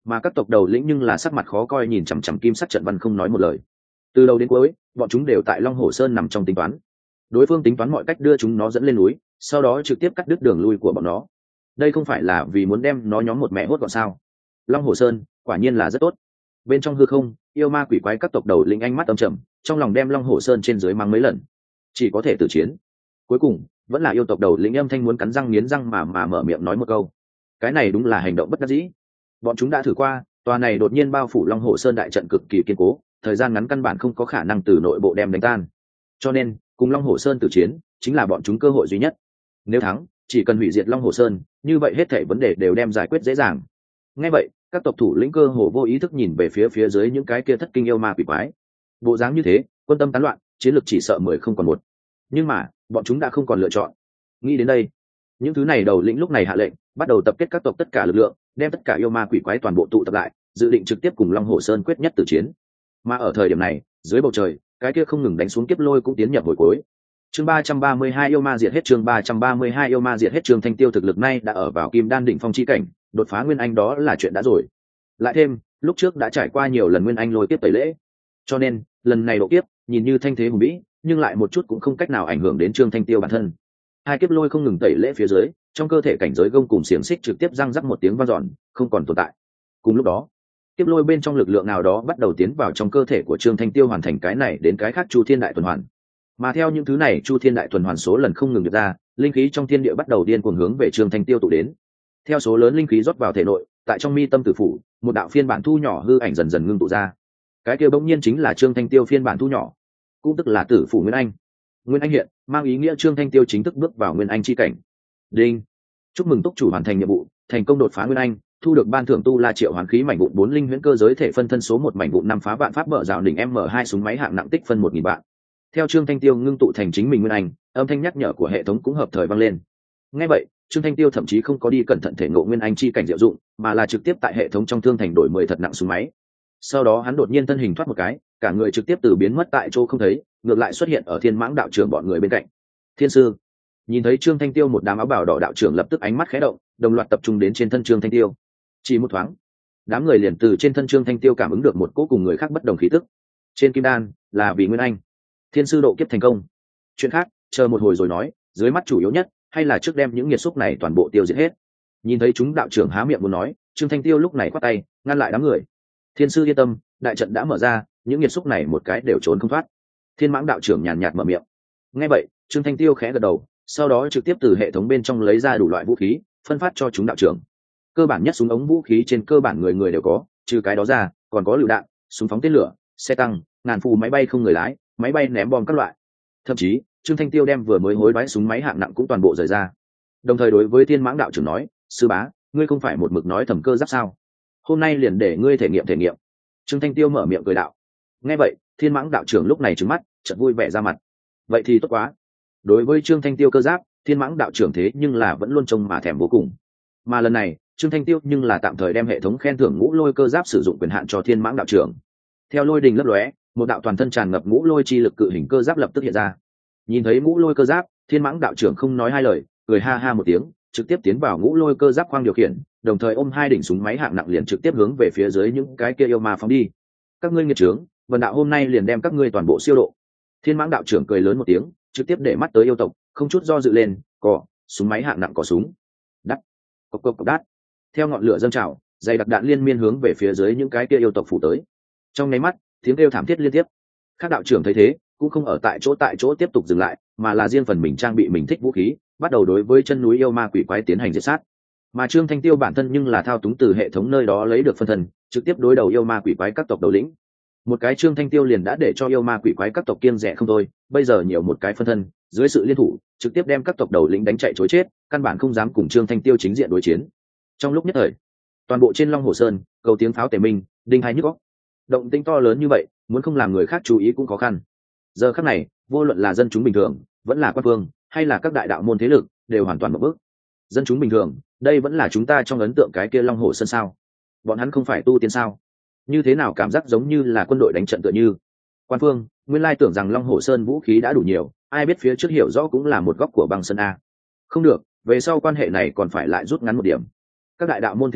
mà các tộc đầu lĩnh nhưng là sắc mặt khó coi nhìn chằm chằm kim sắc trận văn không nói một lời. Từ đầu đến cuối bọn chúng đều tại Long Hổ Sơn nằm trong tính toán, đối phương tính toán mọi cách đưa chúng nó dẫn lên núi, sau đó trực tiếp cắt đứt đường lui của bọn nó. Đây không phải là vì muốn đem nó nhóm một mẹ hốt gọn sao? Long Hổ Sơn quả nhiên là rất tốt. Bên trong hư không, yêu ma quỷ quái các tộc đầu lĩnh ánh mắt âm trầm, trong lòng đem Long Hổ Sơn trên dưới mang mấy lần, chỉ có thể tử chiến. Cuối cùng vẫn là yêu tộc đầu lĩnh âm thanh muốn cắn răng nghiến răng mà mà mở miệng nói một câu. Cái này đúng là hành động bất đắc dĩ. Bọn chúng đã thử qua, tòa này đột nhiên bao phủ Long Hổ Sơn đại trận cực kỳ kiên cố, thời gian ngắn căn bản không có khả năng từ nội bộ đem đánh tan. Cho nên, cùng Long Hổ Sơn tử chiến chính là bọn chúng cơ hội duy nhất. Nếu thắng, chỉ cần hủy diệt Long Hổ Sơn, như vậy hết thảy vấn đề đều đem giải quyết dễ dàng. Nghe vậy, các tộc thủ lĩnh cơ hồ vô ý thức nhìn về phía phía dưới những cái kia thất kinh yêu ma quỷ quái. Bộ dáng như thế, quân tâm tán loạn, chiến lược chỉ sợ mười không còn một. Nhưng mà, bọn chúng đã không còn lựa chọn. Nghĩ đến đây, những thứ này đầu lĩnh lúc này hạ lệnh, bắt đầu tập kết các tộc tất cả lực lượng, đem tất cả yêu ma quỷ quái toàn bộ tụ tập lại, dự định trực tiếp cùng Long Hổ Sơn quyết nhất tử chiến. Mà ở thời điểm này, dưới bầu trời, cái kia không ngừng đánh xuống kiếp lôi cũng tiến nhập hồi cuối. Chương ba trăm ba mươi hai yêu ma diệt hết, chương ba trăm ba mươi hai yêu ma diệt hết. Trương Thanh Tiêu thực lực nay đã ở vào kim đan đỉnh phong chi cảnh, đột phá nguyên anh đó là chuyện đã rồi. Lại thêm, lúc trước đã trải qua nhiều lần nguyên anh lôi kiếp tẩy lễ, cho nên lần này độ kiếp nhìn như thanh thế hùng vĩ, nhưng lại một chút cũng không cách nào ảnh hưởng đến Trương Thanh Tiêu bản thân. Hai kiếp lôi không ngừng tẩy lễ phía dưới, trong cơ thể cảnh giới gông cùng xiềng xích trực tiếp răng rắc một tiếng vang dọn, không còn tồn tại. Cùng lúc đó, kiếp lôi bên trong lực lượng nào đó bắt đầu tiến vào trong cơ thể của Trương Thanh Tiêu, hoàn thành cái này đến cái khác chu thiên đại tuần hoàn. Mà theo những thứ này chu thiên đại tuần hoàn số lần không ngừng được ra, linh khí trong thiên địa bắt đầu điên cuồng hướng về Trương Thanh Tiêu tụ đến. Theo số lớn linh khí rót vào thể nội, tại trong mi tâm tử phủ, một đạo phiên bản thu nhỏ hư ảnh dần dần ngưng tụ ra. Cái kia bỗng nhiên chính là Trương Thanh Tiêu phiên bản thu nhỏ, cũng tức là tử phủ nguyên anh. Nguyên anh hiện mang ý nghĩa Trương Thanh Tiêu chính thức bước vào nguyên anh chi cảnh. Đinh, chúc mừng túc chủ hoàn thành nhiệm vụ, thành công đột phá nguyên anh, thu được ban thưởng tu la triệu hoán khí mảnh vụn bốn linh huyễn cơ giới thể phân thân số một mảnh vụn năm phá vạn pháp bợ rào đỉnh m hai súng máy hạng nặng tích phân một nghìn vạn. Theo Trương Thanh Tiêu ngưng tụ thành chính mình nguyên anh, âm thanh nhắc nhở của hệ thống cũng hợp thời vang lên. Nghe vậy, Trương Thanh Tiêu thậm chí không có đi cẩn thận thể ngộ nguyên anh chi cảnh diệu dụng, mà là trực tiếp tại hệ thống trong thương thành đổi mười thật nặng súng máy. Sau đó hắn đột nhiên thân hình thoát một cái, cả người trực tiếp từ biến mất tại chỗ không thấy, ngược lại xuất hiện ở Thiên Mãng đạo trưởng bọn người bên cạnh. Thiên sư nhìn thấy Trương Thanh Tiêu, một đám áo bào đỏ đạo trưởng lập tức ánh mắt khẽ động, đồng loạt tập trung đến trên thân Trương Thanh Tiêu. Chỉ một thoáng, đám người liền từ trên thân Trương Thanh Tiêu cảm ứng được một cỗ cùng người khác bất đồng khí tức. Trên kim đan là vì nguyên anh, thiên sư độ kiếp thành công. Chuyện khác chờ một hồi rồi nói, dưới mắt chủ yếu nhất hay là trước đem những nghiệt xúc này toàn bộ tiêu diệt hết. Nhìn thấy chúng đạo trưởng há miệng muốn nói, Trương Thanh Tiêu lúc này quát tay ngăn lại đám người. Thiên sư yên tâm, đại trận đã mở ra, những nghiệt xúc này một cái đều trốn không thoát. Thiên Mãng đạo trưởng nhàn nhạt mở miệng. Nghe vậy, Trương Thanh Tiêu khẽ gật đầu, sau đó trực tiếp từ hệ thống bên trong lấy ra đủ loại vũ khí, phân phát cho chúng đạo trưởng. Cơ bản nhất súng ống vũ khí trên cơ bản người người đều có, trừ cái đó ra, còn có lựu đạn, súng phóng tên lửa, xe tăng, ngàn phù máy bay không người lái, máy bay ném bom các loại. Thậm chí, Trương Thanh Tiêu đem vừa mới hối đoái súng máy hạng nặng cũng toàn bộ rời ra. Đồng thời đối với Thiên Mãng đạo trưởng nói, sư bá, ngươi không phải một mực nói thẩm cơ giáp sao? Hôm nay liền để ngươi thể nghiệm thể nghiệm. Trương Thanh Tiêu mở miệng cười đạo. Nghe vậy, Thiên Mãng đạo trưởng lúc này trừng mắt, chợt vui vẻ ra mặt. Vậy thì tốt quá. Đối với Trương Thanh Tiêu cơ giáp, Thiên Mãng đạo trưởng thế nhưng là vẫn luôn trông mà thèm vô cùng. Mà lần này, Trương Thanh Tiêu nhưng là tạm thời đem hệ thống khen thưởng ngũ lôi cơ giáp sử dụng quyền hạn cho Thiên Mãng đạo trưởng. Theo lôi đình lấp lóe, một đạo toàn thân tràn ngập ngũ lôi chi lực cự hình cơ giáp lập tức hiện ra. Nhìn thấy ngũ lôi cơ giáp, Thiên Mãng đạo trưởng không nói hai lời, cười ha ha một tiếng, trực tiếp tiến vào ngũ lôi cơ giáp khoang điều khiển, đồng thời ôm hai đỉnh súng máy hạng nặng liền trực tiếp hướng về phía dưới những cái kia yêu ma phóng đi. Các ngươi nghiệt trướng, vần đạo hôm nay liền đem các ngươi toàn bộ siêu độ. Thiên Mãng đạo trưởng cười lớn một tiếng, trực tiếp để mắt tới yêu tộc, không chút do dự lên, cò, súng máy hạng nặng cò súng. Đắt, cộc cộc cộc đắt. Theo ngọn lửa dâng trào, dày đặc đạn liên miên hướng về phía dưới những cái kia yêu tộc phủ tới. Trong nháy mắt, tiếng kêu thảm thiết liên tiếp. Các đạo trưởng thấy thế, cũng không ở tại chỗ tại chỗ tiếp tục dừng lại, mà là riêng phần mình trang bị mình thích vũ khí, bắt đầu đối với chân núi yêu ma quỷ quái tiến hành diệt sát. Mà Trương Thanh Tiêu bản thân nhưng là thao túng từ hệ thống nơi đó lấy được phân thân, trực tiếp đối đầu yêu ma quỷ quái các tộc đầu lĩnh. Một cái Trương Thanh Tiêu liền đã để cho yêu ma quỷ quái các tộc kiêng dè không thôi, bây giờ nhiều một cái phân thân, dưới sự liên thủ, trực tiếp đem các tộc đầu lĩnh đánh chạy trối chết, căn bản không dám cùng Trương Thanh Tiêu chính diện đối chiến. Trong lúc nhất thời, toàn bộ trên Long Hồ Sơn, cầu tiếng pháo tề minh, đinh hai nhức óc. Động tĩnh to lớn như vậy, muốn không làm người khác chú ý cũng khó khăn. Giờ khắc này, vô luận là dân chúng bình thường, vẫn là quan vương, hay là các đại đạo môn thế lực, đều hoàn toàn một bước. Dân chúng bình thường, đây vẫn là chúng ta trong ấn tượng cái kia Long Hồ Sơn sao? Bọn hắn không phải tu tiên sao? Như thế nào cảm giác giống như là quân đội đánh trận tựa như? Quan phương, nguyên lai tưởng rằng Long Hồ Sơn vũ khí đã đủ nhiều, ai biết phía trước hiểu rõ cũng là một góc của băng sơn a. Không được, về sau quan hệ này còn phải lại rút ngắn một điểm. Các đại đạo môn thế lực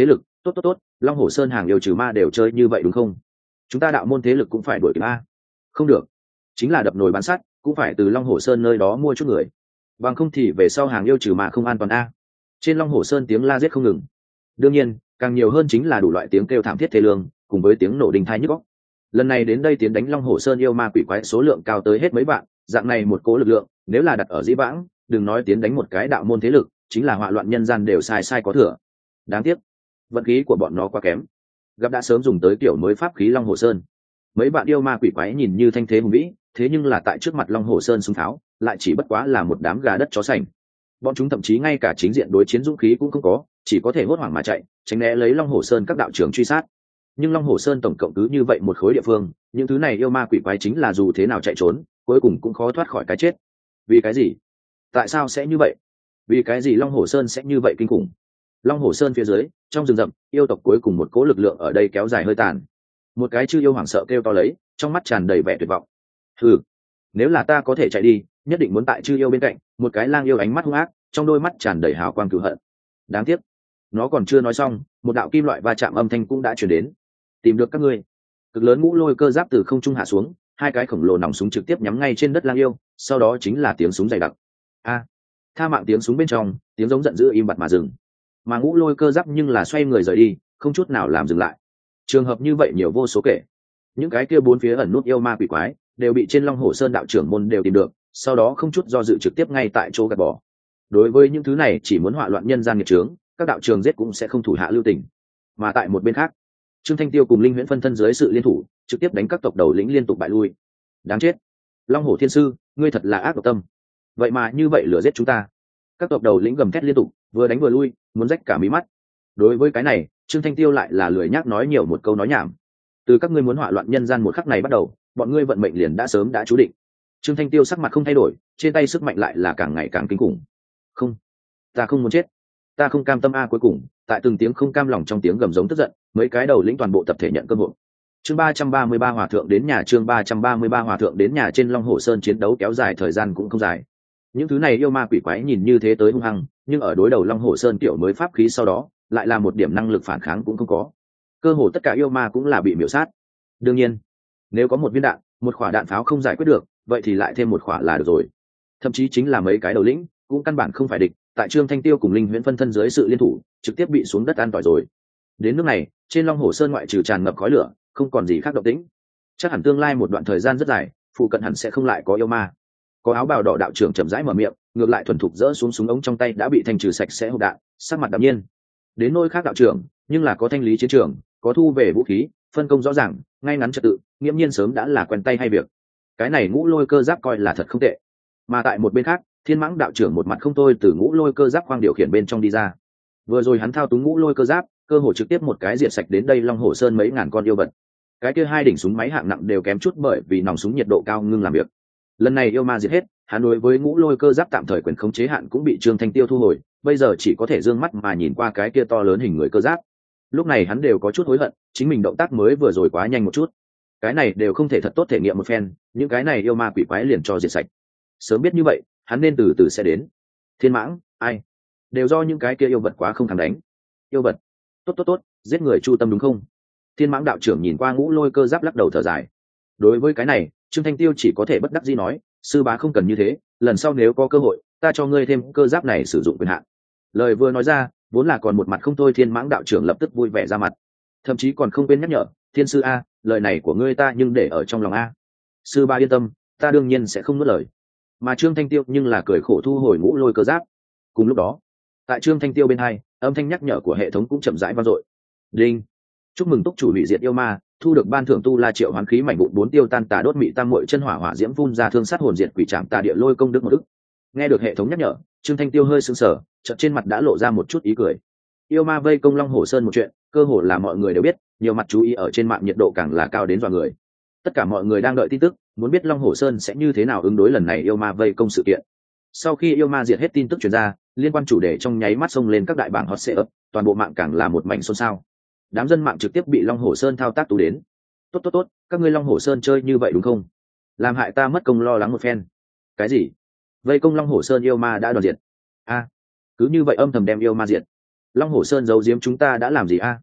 tốt tốt tốt, long hồ sơn hàng yêu trừ ma đều chơi như vậy đúng không? Chúng ta đạo môn thế lực cũng phải đuổi kịp a. Không được, chính là đập nồi bán sắt cũng phải từ long hồ sơn nơi đó mua chút người, bằng không thì về sau hàng yêu trừ ma không an toàn a. Trên long hồ sơn tiếng la giết không ngừng, đương nhiên càng nhiều hơn chính là đủ loại tiếng kêu thảm thiết thê lương cùng với tiếng nổ đình thai nhức óc. Lần này đến đây tiến đánh long hồ sơn yêu ma quỷ quái số lượng cao tới hết mấy vạn, dạng này một cố lực lượng nếu là đặt ở dĩ vãng, đừng nói tiến đánh một cái đạo môn thế lực, chính là họa loạn nhân gian đều sai sai có thừa. Đáng tiếc vận khí của bọn nó quá kém, gặp đã sớm dùng tới kiểu mới pháp khí long hồ sơn. Mấy bạn yêu ma quỷ quái nhìn như thanh thế hùng vĩ, thế nhưng là tại trước mặt long hồ sơn súng tháo lại chỉ bất quá là một đám gà đất chó sành. Bọn chúng thậm chí ngay cả chính diện đối chiến dũng khí cũng không có, chỉ có thể hốt hoảng mà chạy, tránh né lấy long hồ sơn các đạo trưởng truy sát. Nhưng long hồ sơn tổng cộng cứ như vậy một khối địa phương, những thứ này yêu ma quỷ quái chính là dù thế nào chạy trốn cuối cùng cũng khó thoát khỏi cái chết. Vì cái gì? Tại sao sẽ như vậy? Vì cái gì long hồ sơn sẽ như vậy kinh khủng? Long hồ sơn phía dưới trong rừng rậm, yêu tộc cuối cùng một cố lực lượng ở đây kéo dài hơi tàn. Một cái chư yêu hoảng sợ kêu to lấy, trong mắt tràn đầy vẻ tuyệt vọng. Hừ, nếu là ta có thể chạy đi, nhất định muốn tại chư yêu bên cạnh. Một cái lang yêu ánh mắt hung ác, trong đôi mắt tràn đầy hào quang cừu hận. Đáng tiếc nó còn chưa nói xong, một đạo kim loại va chạm âm thanh cũng đã truyền đến. Tìm được các ngươi. Cực lớn ngũ lôi cơ giáp từ không trung hạ xuống, hai cái khổng lồ nòng súng trực tiếp nhắm ngay trên đất lang yêu, sau đó chính là tiếng súng dày đặc. A, tha mạng tiếng súng bên trong, tiếng giống giận dữ im bặt mà dừng. Mà ngũ lôi cơ giáp nhưng là xoay người rời đi, không chút nào làm dừng lại. Trường hợp như vậy nhiều vô số kể. Những cái kia bốn phía ẩn nút yêu ma quỷ quái đều bị trên long hồ sơn đạo trưởng môn đều tìm được, sau đó không chút do dự trực tiếp ngay tại chỗ gạt bỏ. Đối với những thứ này chỉ muốn họa loạn nhân gian nghiệt trướng, các đạo trường giết cũng sẽ không thủ hạ lưu tình. Mà tại một bên khác, Trương Thanh Tiêu cùng Linh Huyễn phân thân dưới sự liên thủ, trực tiếp đánh các tộc đầu lĩnh liên tục bại lui. Đáng chết, Long Hổ Thiên Sư, ngươi thật là ác độc tâm. Vậy mà như vậy lừa giết chúng ta. Các tộc đầu lĩnh gầm thét liên tục, vừa đánh vừa lui, muốn rách cả mí mắt. Đối với cái này, Trương Thanh Tiêu lại là lười nhác nói nhiều một câu nói nhảm. Từ các ngươi muốn họa loạn nhân gian một khắc này bắt đầu, bọn ngươi vận mệnh liền đã sớm đã chú định. Trương Thanh Tiêu sắc mặt không thay đổi, trên tay sức mạnh lại là càng ngày càng kinh khủng. Không, ta không muốn chết, ta không cam tâm a. Cuối cùng tại từng tiếng không cam lòng trong tiếng gầm giống tức giận, mấy cái đầu lĩnh toàn bộ tập thể nhận cơ hội. Chương ba trăm ba mươi ba hòa thượng đến nhà. Chương ba trăm ba mươi ba hòa thượng đến nhà. Trên Long Hổ Sơn chiến đấu kéo dài thời gian cũng không dài. Những thứ này yêu ma quỷ quái nhìn như thế tới hung hăng, nhưng ở đối đầu Long Hổ Sơn tiểu mới pháp khí sau đó, lại là một điểm năng lực phản kháng cũng không có. Cơ hồ tất cả yêu ma cũng là bị miểu sát. Đương nhiên, nếu có một viên đạn, một quả đạn pháo không giải quyết được, vậy thì lại thêm một quả là được rồi. Thậm chí chính là mấy cái đầu lĩnh cũng căn bản không phải địch, tại Trương Thanh Tiêu cùng Linh Huyễn phân thân dưới sự liên thủ, trực tiếp bị xuống đất an tỏi rồi. Đến nước này, trên Long Hổ Sơn ngoại trừ tràn ngập khói lửa, không còn gì khác động tĩnh. Chắc hẳn tương lai một đoạn thời gian rất dài, phụ cận hẳn sẽ không lại có yêu ma. Có áo bào đỏ đạo trưởng chậm rãi mở miệng, ngược lại thuần thục dỡ xuống súng ống trong tay đã bị thanh trừ sạch sẽ hộp đạn, sắc mặt đạm nhiên. Đến nơi khác đạo trưởng, nhưng là có thanh lý chiến trường, có thu về vũ khí, phân công rõ ràng, ngay ngắn trật tự, nghiễm nhiên sớm đã là quen tay hay việc. Cái này ngũ lôi cơ giáp coi là thật không tệ. Mà tại một bên khác, Thiên Mãng đạo trưởng một mặt không thôi từ ngũ lôi cơ giáp khoang điều khiển bên trong đi ra. Vừa rồi hắn thao túng ngũ lôi cơ giáp, cơ hồ trực tiếp một cái diệt sạch đến đây Long Hổ Sơn mấy ngàn con yêu vật. Cái kia hai đỉnh súng máy hạng nặng đều kém chút bởi vì nòng súng nhiệt độ cao ngưng làm việc. Lần này yêu ma diệt hết, hắn đối với ngũ lôi cơ giáp tạm thời quyền khống chế hạn cũng bị Trương Thanh Tiêu thu hồi, bây giờ chỉ có thể dương mắt mà nhìn qua cái kia to lớn hình người cơ giáp. Lúc này hắn đều có chút hối hận, chính mình động tác mới vừa rồi quá nhanh một chút. Cái này đều không thể thật tốt thể nghiệm một phen, những cái này yêu ma quỷ quái liền cho diệt sạch. Sớm biết như vậy, hắn nên từ từ sẽ đến. Thiên Mãng, ai? Đều do những cái kia yêu vật quá không thèm đánh. Yêu vật, tốt tốt tốt, giết người chu tâm đúng không? Thiên Mãng đạo trưởng nhìn qua ngũ lôi cơ giáp lắc đầu thở dài. Đối với cái này, Trương Thanh Tiêu chỉ có thể bất đắc dĩ nói, sư bá không cần như thế, lần sau nếu có cơ hội, ta cho ngươi thêm cơ giáp này sử dụng quyền hạn. Lời vừa nói ra, vốn là còn một mặt không thôi Thiên Mãng đạo trưởng lập tức vui vẻ ra mặt, thậm chí còn không quên nhắc nhở, thiên sư a, lời này của ngươi ta nhưng để ở trong lòng a. Sư bá yên tâm, ta đương nhiên sẽ không nuốt lời. Mà Trương Thanh Tiêu nhưng là cười khổ thu hồi ngũ lôi cơ giáp. Cùng lúc đó, tại Trương Thanh Tiêu bên hai, âm thanh nhắc nhở của hệ thống cũng chậm rãi vang dội. Đinh, chúc mừng túc chủ hủy diệt yêu ma, thu được ban thưởng tu la triệu hoán khí mảnh vụn bốn tiêu tan tà đốt mị tam muội chân hỏa hỏa diễm phun ra thương sát hồn diệt quỷ trảm tà địa lôi công đức một đức. Nghe được hệ thống nhắc nhở, Trương Thanh Tiêu hơi sững sờ, chợt trên mặt đã lộ ra một chút ý cười. Yêu ma vây công Long Hổ Sơn một chuyện, cơ hồ là mọi người đều biết, nhiều mặt chú ý ở trên mạng nhiệt độ càng là cao đến dọa người. Tất cả mọi người đang đợi tin tức, muốn biết Long Hổ Sơn sẽ như thế nào ứng đối lần này yêu ma vây công sự kiện. Sau khi yêu ma diệt hết tin tức truyền ra, liên quan chủ đề trong nháy mắt xông lên các đại bảng hot search, toàn bộ mạng càng là một mảnh xôn xao. Đám dân mạng trực tiếp bị Long Hổ Sơn thao tác tú đến. Tốt tốt tốt, các ngươi Long Hổ Sơn chơi như vậy đúng không? Làm hại ta mất công lo lắng một phen. Cái gì? Vây công Long Hổ Sơn yêu ma đã đoàn diệt? A, cứ như vậy âm thầm đem yêu ma diệt. Long Hổ Sơn giấu giếm chúng ta đã làm gì a?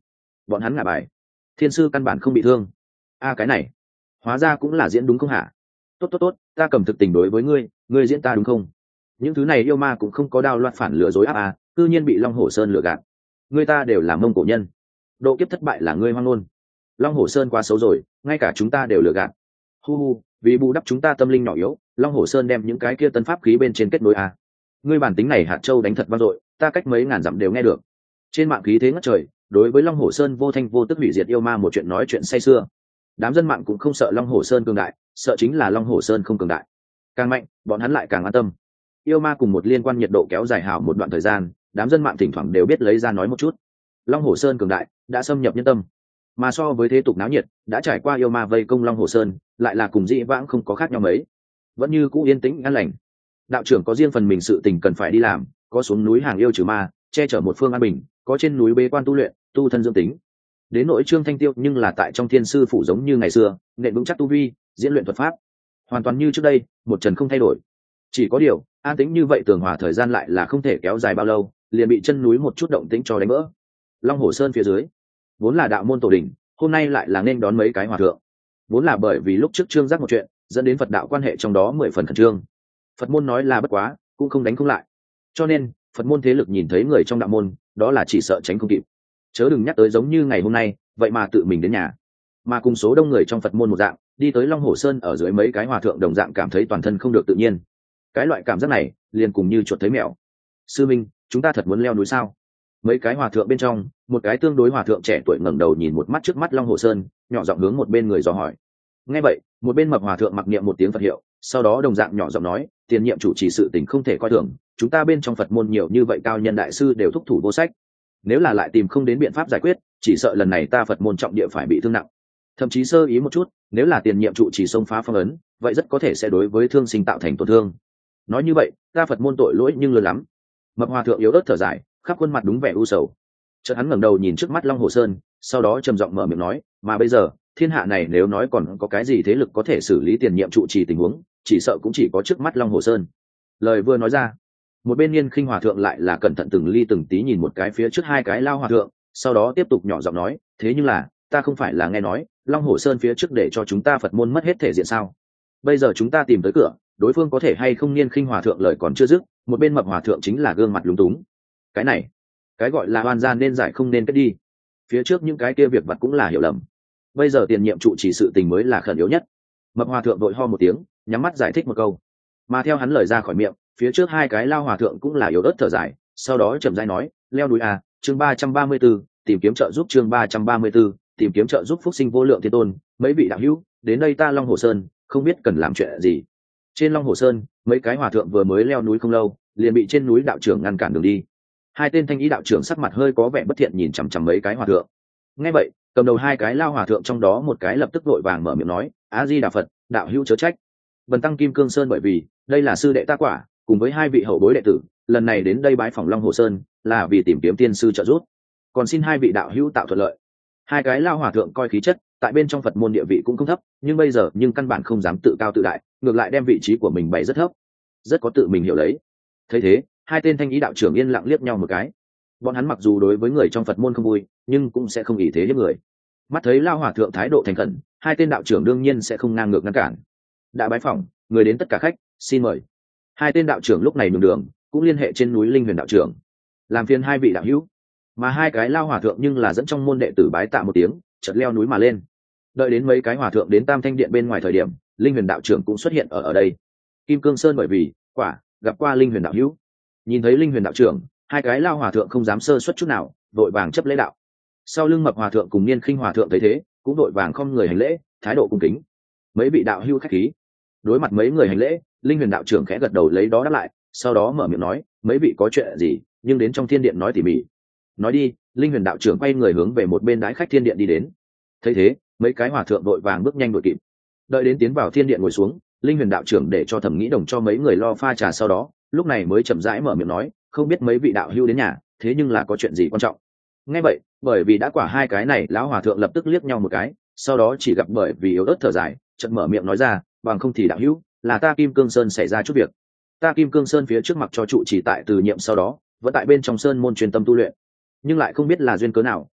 bọn hắn ngả bài, thiên sư căn bản không bị thương. A cái này hóa ra cũng là diễn đúng không hả? Tốt tốt tốt, ta cầm thực tình đối với ngươi, ngươi diễn ta đúng không? Những thứ này yêu ma cũng không có đao loạt phản lừa dối áp à, cư nhiên bị Long Hổ Sơn lừa gạt. Ngươi ta đều là Mông Cổ nhân, độ kiếp thất bại là ngươi hoang ngôn. Long Hổ Sơn quá xấu rồi, ngay cả chúng ta đều lừa gạt. Hu hu, vì bù đắp chúng ta tâm linh nhỏ yếu, Long Hổ Sơn đem những cái kia tân pháp khí bên trên kết nối à. Ngươi bản tính này hạt châu đánh thật vang dội, ta cách mấy ngàn dặm đều nghe được. Trên mạng khí thế ngất trời, đối với Long Hổ Sơn vô thanh vô tức hủy diệt yêu ma một chuyện nói chuyện say sưa. Đám dân mạng cũng không sợ Long Hổ Sơn cường đại, sợ chính là Long Hổ Sơn không cường đại. Càng mạnh, bọn hắn lại càng an tâm. Yêu ma cùng một liên quan nhiệt độ kéo dài hảo một đoạn thời gian, đám dân mạng thỉnh thoảng đều biết lấy ra nói một chút. Long Hổ Sơn cường đại, đã xâm nhập nhân tâm. Mà so với thế tục náo nhiệt, đã trải qua yêu ma vây công Long Hổ Sơn, lại là cùng dĩ vãng không có khác nhau mấy. Vẫn như cũ yên tĩnh an lành. Đạo trưởng có riêng phần mình sự tình cần phải đi làm, có xuống núi hàng yêu trừ ma, che chở một phương an bình, có trên núi bế quan tu luyện, tu thân dưỡng tính. Đến nỗi Trương Thanh Tiêu nhưng là tại trong thiên sư phủ giống như ngày xưa, nện vững chắc tu vi, diễn luyện thuật pháp, hoàn toàn như trước đây, một trần không thay đổi. Chỉ có điều, an tĩnh như vậy tường hòa thời gian lại là không thể kéo dài bao lâu, liền bị chân núi một chút động tĩnh cho đánh vỡ. Long Hổ Sơn phía dưới, vốn là đạo môn tổ đỉnh, hôm nay lại là nên đón mấy cái hòa thượng. Vốn là bởi vì lúc trước Trương giác một chuyện, dẫn đến Phật đạo quan hệ trong đó mười phần khẩn trương. Phật môn nói là bất quá, cũng không đánh không lại. Cho nên, Phật môn thế lực nhìn thấy người trong đạo môn, đó là chỉ sợ tránh không kịp. Chớ đừng nhắc tới giống như ngày hôm nay, vậy mà tự mình đến nhà, mà cùng số đông người trong Phật môn một dạng, đi tới Long Hổ Sơn ở dưới mấy cái hòa thượng đồng dạng cảm thấy toàn thân không được tự nhiên. Cái loại cảm giác này, liền cùng như chuột thấy mèo. Sư minh, chúng ta thật muốn leo núi sao? Mấy cái hòa thượng bên trong, một cái tương đối hòa thượng trẻ tuổi ngẩng đầu nhìn một mắt trước mắt Long Hổ Sơn, nhỏ giọng hướng một bên người dò hỏi. Nghe vậy, một bên mập hòa thượng mặc niệm một tiếng Phật hiệu, sau đó đồng dạng nhỏ giọng nói, tiền nhiệm chủ trì sự tình không thể coi thường, chúng ta bên trong Phật môn nhiều như vậy cao nhân đại sư đều thúc thủ vô sách. Nếu là lại tìm không đến biện pháp giải quyết, chỉ sợ lần này ta Phật môn trọng địa phải bị thương nặng. Thậm chí sơ ý một chút, nếu là tiền nhiệm trụ trì xông phá phong ấn, vậy rất có thể sẽ đối với thương sinh tạo thành tổn thương. Nói như vậy, ta Phật môn tội lỗi nhưng lớn lắm. Mập hòa thượng yếu ớt thở dài, khắp khuôn mặt đúng vẻ u sầu. Chợt hắn ngẩng đầu nhìn trước mắt Long Hổ Sơn, sau đó trầm giọng mở miệng nói, mà bây giờ, thiên hạ này nếu nói còn có cái gì thế lực có thể xử lý tiền nhiệm trụ trì tình huống, chỉ sợ cũng chỉ có trước mắt Long Hổ Sơn. Lời vừa nói ra, một bên Niên Khinh hòa thượng lại là cẩn thận từng ly từng tí nhìn một cái phía trước hai cái lao hòa thượng, sau đó tiếp tục nhỏ giọng nói, thế nhưng là, ta không phải là nghe nói, Long Hổ Sơn phía trước để cho chúng ta Phật môn mất hết thể diện sao? Bây giờ chúng ta tìm tới cửa, đối phương có thể hay không? Niên Khinh hòa thượng lời còn chưa dứt, một bên mập hòa thượng chính là gương mặt lúng túng. Cái này, cái gọi là oan gian nên giải không nên kết đi. Phía trước những cái kia việc vặt cũng là hiểu lầm. Bây giờ tiền nhiệm trụ chỉ sự tình mới là khẩn yếu nhất. Mập hòa thượng đội ho một tiếng, nhắm mắt giải thích một câu. Mà theo hắn lời ra khỏi miệng, phía trước hai cái lao hòa thượng cũng là yếu ớt thở dài, sau đó chậm rãi nói, leo núi à, chương ba trăm ba mươi 34, tìm kiếm trợ giúp chương ba trăm ba mươi 34, tìm kiếm trợ giúp phúc sinh vô lượng thiên tôn, mấy vị đạo hữu, đến đây ta Long Hổ Sơn, không biết cần làm chuyện gì. Trên Long Hổ Sơn, mấy cái hòa thượng vừa mới leo núi không lâu, liền bị trên núi đạo trưởng ngăn cản đường đi. Hai tên thanh ý đạo trưởng sắc mặt hơi có vẻ bất thiện nhìn chằm chằm mấy cái hòa thượng. Nghe vậy, cầm đầu hai cái lao hòa thượng trong đó một cái lập tức vội vàng mở miệng nói, A Di Đà Phật, đạo hữu chớ trách. Bần tăng Kim Cương Sơn bởi vì đây là sư đệ ta quả, cùng với hai vị hậu bối đệ tử, lần này đến đây bái phỏng Long Hồ Sơn là vì tìm kiếm tiên sư trợ giúp, còn xin hai vị đạo hữu tạo thuận lợi. Hai cái lao hòa thượng coi khí chất, tại bên trong Phật môn địa vị cũng không thấp, nhưng bây giờ nhưng căn bản không dám tự cao tự đại, ngược lại đem vị trí của mình bày rất thấp, rất có tự mình hiểu lấy. Thấy thế, hai tên thanh ý đạo trưởng yên lặng liếc nhau một cái. Bọn hắn mặc dù đối với người trong Phật môn không vui, nhưng cũng sẽ không ỷ thế hiếp người. Mắt thấy lao hòa thượng thái độ thành khẩn, hai tên đạo trưởng đương nhiên sẽ không ngang ngược ngăn cản. Đã bái phỏng, người đến tất cả khách, xin mời. Hai tên đạo trưởng lúc này nhường đường, cũng liên hệ trên núi Linh Huyền đạo trưởng, làm phiền hai vị đạo hữu. Mà hai cái lao hòa thượng nhưng là dẫn trong môn đệ tử bái tạ một tiếng, chợt leo núi mà lên. Đợi đến mấy cái hòa thượng đến Tam Thanh điện bên ngoài thời điểm, Linh Huyền đạo trưởng cũng xuất hiện ở ở đây. Kim Cương Sơn bởi vì quả gặp qua Linh Huyền đạo hữu. Nhìn thấy Linh Huyền đạo trưởng, hai cái lao hòa thượng không dám sơ suất chút nào, vội vàng chấp lễ đạo. Sau lưng mập hòa thượng cùng Niên Khinh hòa thượng thấy thế, cũng vội vàng không người hành lễ, thái độ cung kính. Mấy vị đạo hữu khách khí. Đối mặt mấy người hành lễ, Linh Huyền đạo trưởng khẽ gật đầu lấy đó đáp lại, sau đó mở miệng nói, mấy vị có chuyện gì, nhưng đến trong thiên điện nói tỉ mỉ. Nói đi, Linh Huyền đạo trưởng quay người hướng về một bên đái khách thiên điện đi đến. Thấy thế, mấy cái hòa thượng vội vàng bước nhanh đuổi kịp. Đợi đến tiến vào thiên điện ngồi xuống, Linh Huyền đạo trưởng để cho Thẩm Nghĩ Đồng cho mấy người lo pha trà, sau đó lúc này mới chậm rãi mở miệng nói, không biết mấy vị đạo hữu đến nhà, thế nhưng là có chuyện gì quan trọng. Nghe vậy, bởi vì đã quả hai cái này, lão hòa thượng lập tức liếc nhau một cái, sau đó chỉ gặp bởi vì yếu ớt thở dài, chợt mở miệng nói ra, bằng không thì đạo hữu, là ta Kim Cương Sơn xảy ra chút việc. Ta Kim Cương Sơn phía trước mặc cho trụ chỉ tại từ nhiệm sau đó, vẫn tại bên trong sơn môn truyền tâm tu luyện, nhưng lại không biết là duyên cớ nào,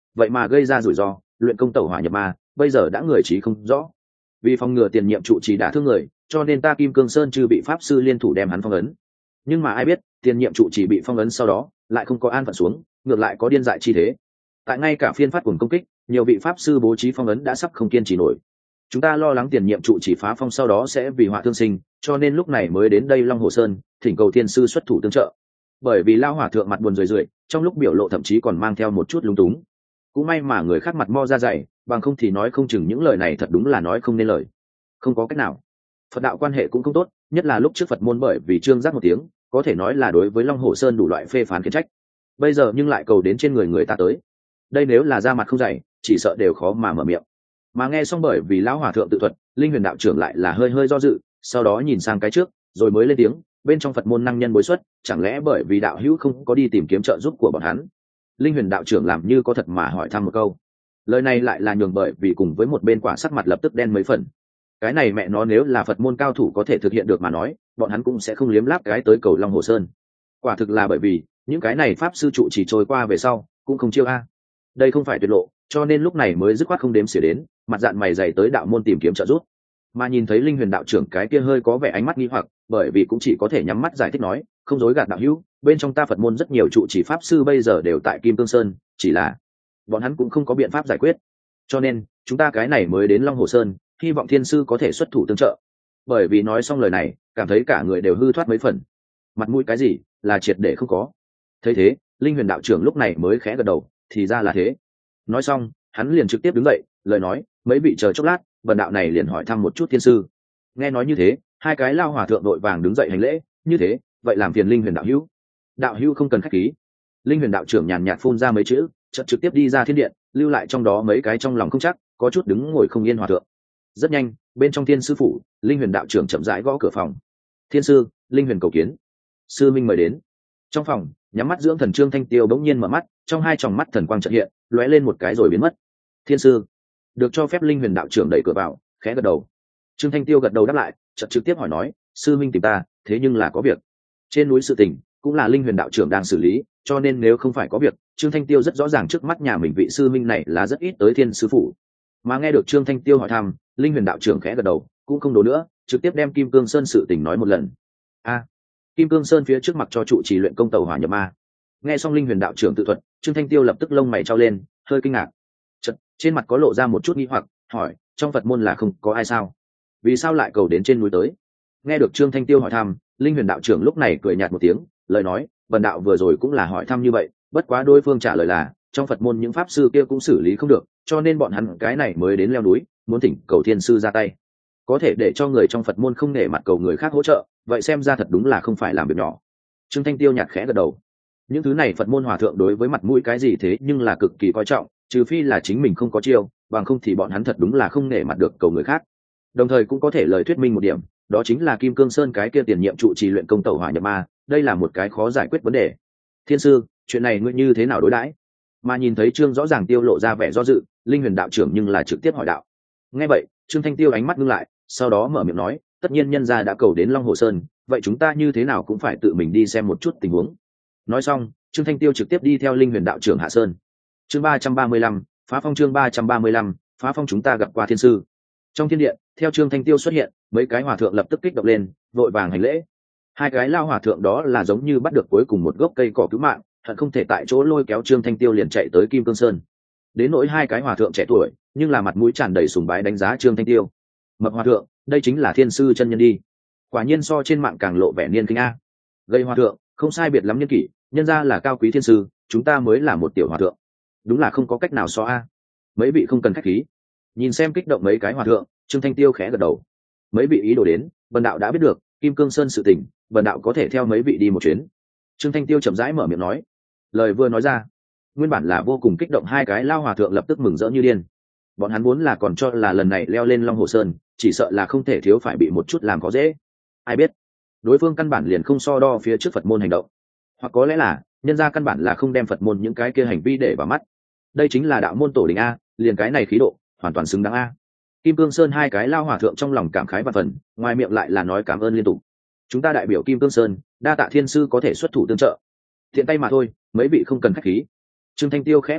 vậy mà gây ra rủi ro, luyện công tẩu hỏa nhập ma, bây giờ đã người trí không rõ. Vì phòng ngừa tiền nhiệm trụ trì đả thương người, cho nên ta Kim Cương Sơn chư bị pháp sư liên thủ đem hắn phong ấn. Nhưng mà ai biết, tiền nhiệm trụ trì bị phong ấn sau đó, lại không có an phận xuống, ngược lại có điên dại chi thế. Tại ngay cả phiên phát cuồng công kích, nhiều vị pháp sư bố trí phong ấn đã sắp không kiên trì nổi. Chúng ta lo lắng tiền nhiệm trụ trì phá phong sau đó sẽ vì họa thương sinh, cho nên lúc này mới đến đây Long Hồ Sơn, thỉnh cầu thiên sư xuất thủ tương trợ. Bởi vì lao hỏa thượng mặt buồn rười rượi, trong lúc biểu lộ thậm chí còn mang theo một chút lúng túng. Cũng may mà người khác mặt mo ra dày, bằng không thì nói không chừng những lời này thật đúng là nói không nên lời. Không có cách nào, Phật đạo quan hệ cũng không tốt, nhất là lúc trước Phật môn bởi vì trương giác một tiếng, có thể nói là đối với Long Hồ Sơn đủ loại phê phán khiển trách. Bây giờ nhưng lại cầu đến trên người người ta tới, đây nếu là ra mặt không dày, chỉ sợ đều khó mà mở miệng. Mà nghe xong bởi vì lão hòa thượng tự thuật, Linh Huyền đạo trưởng lại là hơi hơi do dự, sau đó nhìn sang cái trước, rồi mới lên tiếng, bên trong Phật môn năng nhân bối xuất, chẳng lẽ bởi vì đạo hữu không có đi tìm kiếm trợ giúp của bọn hắn? Linh Huyền đạo trưởng làm như có thật mà hỏi thăm một câu. Lời này lại là nhường bởi vì cùng với một bên quả sắc mặt lập tức đen mấy phần. Cái này mẹ nó nếu là Phật môn cao thủ có thể thực hiện được mà nói, bọn hắn cũng sẽ không liếm láp cái tới cầu Long Hồ Sơn. Quả thực là bởi vì những cái này pháp sư trụ chỉ trôi qua về sau, cũng không chiêu a. Đây không phải tuyệt lộ, cho nên lúc này mới dứt khoát không đếm xỉa đến, mặt dạn mày dày tới đạo môn tìm kiếm trợ giúp. Mà nhìn thấy Linh Huyền đạo trưởng cái kia hơi có vẻ ánh mắt nghi hoặc, bởi vì cũng chỉ có thể nhắm mắt giải thích nói, không dối gạt đạo hữu, bên trong ta Phật môn rất nhiều trụ chỉ pháp sư bây giờ đều tại Kim Cương Sơn, chỉ là bọn hắn cũng không có biện pháp giải quyết, cho nên chúng ta cái này mới đến Long Hồ Sơn, hy vọng thiên sư có thể xuất thủ tương trợ. Bởi vì nói xong lời này, cảm thấy cả người đều hư thoát mấy phần, mặt mũi cái gì là triệt để không có. Thấy thế, Linh Huyền đạo trưởng lúc này mới khẽ gật đầu, thì ra là thế. Nói xong, hắn liền trực tiếp đứng dậy, lời nói, mấy vị chờ chốc lát, vần đạo này liền hỏi thăm một chút thiên sư. Nghe nói như thế, hai cái lao hòa thượng đội vàng đứng dậy hành lễ, như thế, vậy làm phiền Linh Huyền đạo hữu. Đạo hữu không cần khách khí. Linh Huyền đạo trưởng nhàn nhạt phun ra mấy chữ, chợt trực tiếp đi ra thiên điện, lưu lại trong đó mấy cái trong lòng không chắc, có chút đứng ngồi không yên hòa thượng. Rất nhanh, bên trong thiên sư phủ, Linh Huyền đạo trưởng chậm rãi gõ cửa phòng. Thiên sư, Linh Huyền cầu kiến. Sư minh mời đến. Trong phòng, nhắm mắt dưỡng thần Trương Thanh Tiêu bỗng nhiên mở mắt, trong hai tròng mắt thần quang chợt hiện, lóe lên một cái rồi biến mất. Thiên sư, được cho phép. Linh Huyền đạo trưởng đẩy cửa vào, khẽ gật đầu. Trương Thanh Tiêu gật đầu đáp lại, chợt trực tiếp hỏi nói, sư minh tìm ta, thế nhưng là có việc. Trên núi sự tình cũng là Linh Huyền đạo trưởng đang xử lý, cho nên nếu không phải có việc, Trương Thanh Tiêu rất rõ ràng trước mắt nhà mình vị sư minh này là rất ít tới thiên sư phủ. Mà nghe được Trương Thanh Tiêu hỏi thăm, Linh Huyền đạo trưởng khẽ gật đầu, cũng không đố nữa, trực tiếp đem Kim Cương Sơn sự tình nói một lần. A, Kim Cương Sơn phía trước mặc cho trụ trì luyện công tẩu hỏa nhập ma. Nghe xong Linh Huyền đạo trưởng tự thuật, Trương Thanh Tiêu lập tức lông mày trao lên, hơi kinh ngạc. Chật, trên mặt có lộ ra một chút nghi hoặc, hỏi, trong Phật môn là không có ai sao? Vì sao lại cầu đến trên núi tới? Nghe được Trương Thanh Tiêu hỏi thăm, Linh Huyền đạo trưởng lúc này cười nhạt một tiếng, lời nói, bần đạo vừa rồi cũng là hỏi thăm như vậy, bất quá đối phương trả lời là, trong Phật môn những pháp sư kia cũng xử lý không được, cho nên bọn hắn cái này mới đến leo núi, muốn thỉnh cầu thiên sư ra tay. Có thể để cho người trong Phật môn không nể mặt cầu người khác hỗ trợ, vậy xem ra thật đúng là không phải làm việc nhỏ. Trương Thanh Tiêu nhạt khẽ gật đầu. Những thứ này Phật môn hòa thượng đối với mặt mũi cái gì thế nhưng là cực kỳ coi trọng, trừ phi là chính mình không có chiêu, bằng không thì bọn hắn thật đúng là không nể mặt được cầu người khác. Đồng thời cũng có thể lời thuyết minh một điểm, đó chính là Kim Cương Sơn cái kia tiền nhiệm trụ trì luyện công tẩu hỏa nhập ma, đây là một cái khó giải quyết vấn đề. Thiên sư, chuyện này ngươi như thế nào đối đãi? Mà nhìn thấy Trương rõ ràng tiêu lộ ra vẻ do dự, Linh Huyền đạo trưởng nhưng là trực tiếp hỏi đạo. Nghe vậy, Trương Thanh Tiêu ánh mắt ngưng lại, sau đó mở miệng nói, tất nhiên nhân gia đã cầu đến Long Hồ Sơn, vậy chúng ta như thế nào cũng phải tự mình đi xem một chút tình huống. Nói xong, Trương Thanh Tiêu trực tiếp đi theo Linh Huyền đạo trưởng hạ sơn. Chương ba trăm ba mươi lăm, phá phong. Chương ba trăm ba mươi lăm, phá phong. Chúng ta gặp qua thiên sư. Trong thiên điện, theo Trương Thanh Tiêu xuất hiện, mấy cái hòa thượng lập tức kích động lên, vội vàng hành lễ. Hai cái lao hòa thượng đó là giống như bắt được cuối cùng một gốc cây cỏ cứu mạng, hận không thể tại chỗ lôi kéo Trương Thanh Tiêu liền chạy tới Kim Cương Sơn. Đến nỗi hai cái hòa thượng trẻ tuổi, nhưng là mặt mũi tràn đầy sùng bái đánh giá Trương Thanh Tiêu. Mập hòa thượng, đây chính là thiên sư chân nhân đi. Quả nhiên so trên mạng càng lộ vẻ niên kinh a. Gây hòa thượng, không sai biệt lắm niên kỷ, nhân ra là cao quý thiên sư, chúng ta mới là một tiểu hòa thượng. Đúng là không có cách nào so a. Mấy vị không cần khách khí. Nhìn xem kích động mấy cái hòa thượng, Trương Thanh Tiêu khẽ gật đầu. Mấy vị ý đồ đến, bần đạo đã biết được, Kim Cương Sơn sự tình, bần đạo có thể theo mấy vị đi một chuyến. Trương Thanh Tiêu chậm rãi mở miệng nói. Lời vừa nói ra, nguyên bản là vô cùng kích động hai cái lao hòa thượng lập tức mừng rỡ như điên. Bọn hắn vốn là còn cho là lần này leo lên Long Hồ Sơn, chỉ sợ là không thể thiếu phải bị một chút làm khó dễ. Ai biết, đối phương căn bản liền không so đo phía trước Phật môn hành động, hoặc có lẽ là nhân ra căn bản là không đem Phật môn những cái kia hành vi để vào mắt. Đây chính là đạo môn tổ đình a, liền cái này khí độ, hoàn toàn xứng đáng a. Kim Cương Sơn hai cái lao hòa thượng trong lòng cảm khái và phần, ngoài miệng lại là nói cảm ơn liên tục. Chúng ta đại biểu Kim Cương Sơn, đa tạ thiên sư có thể xuất thủ tương trợ. Thiện tay mà thôi, mấy vị không cần khách khí. Trương Thanh Tiêu khẽ quát tay,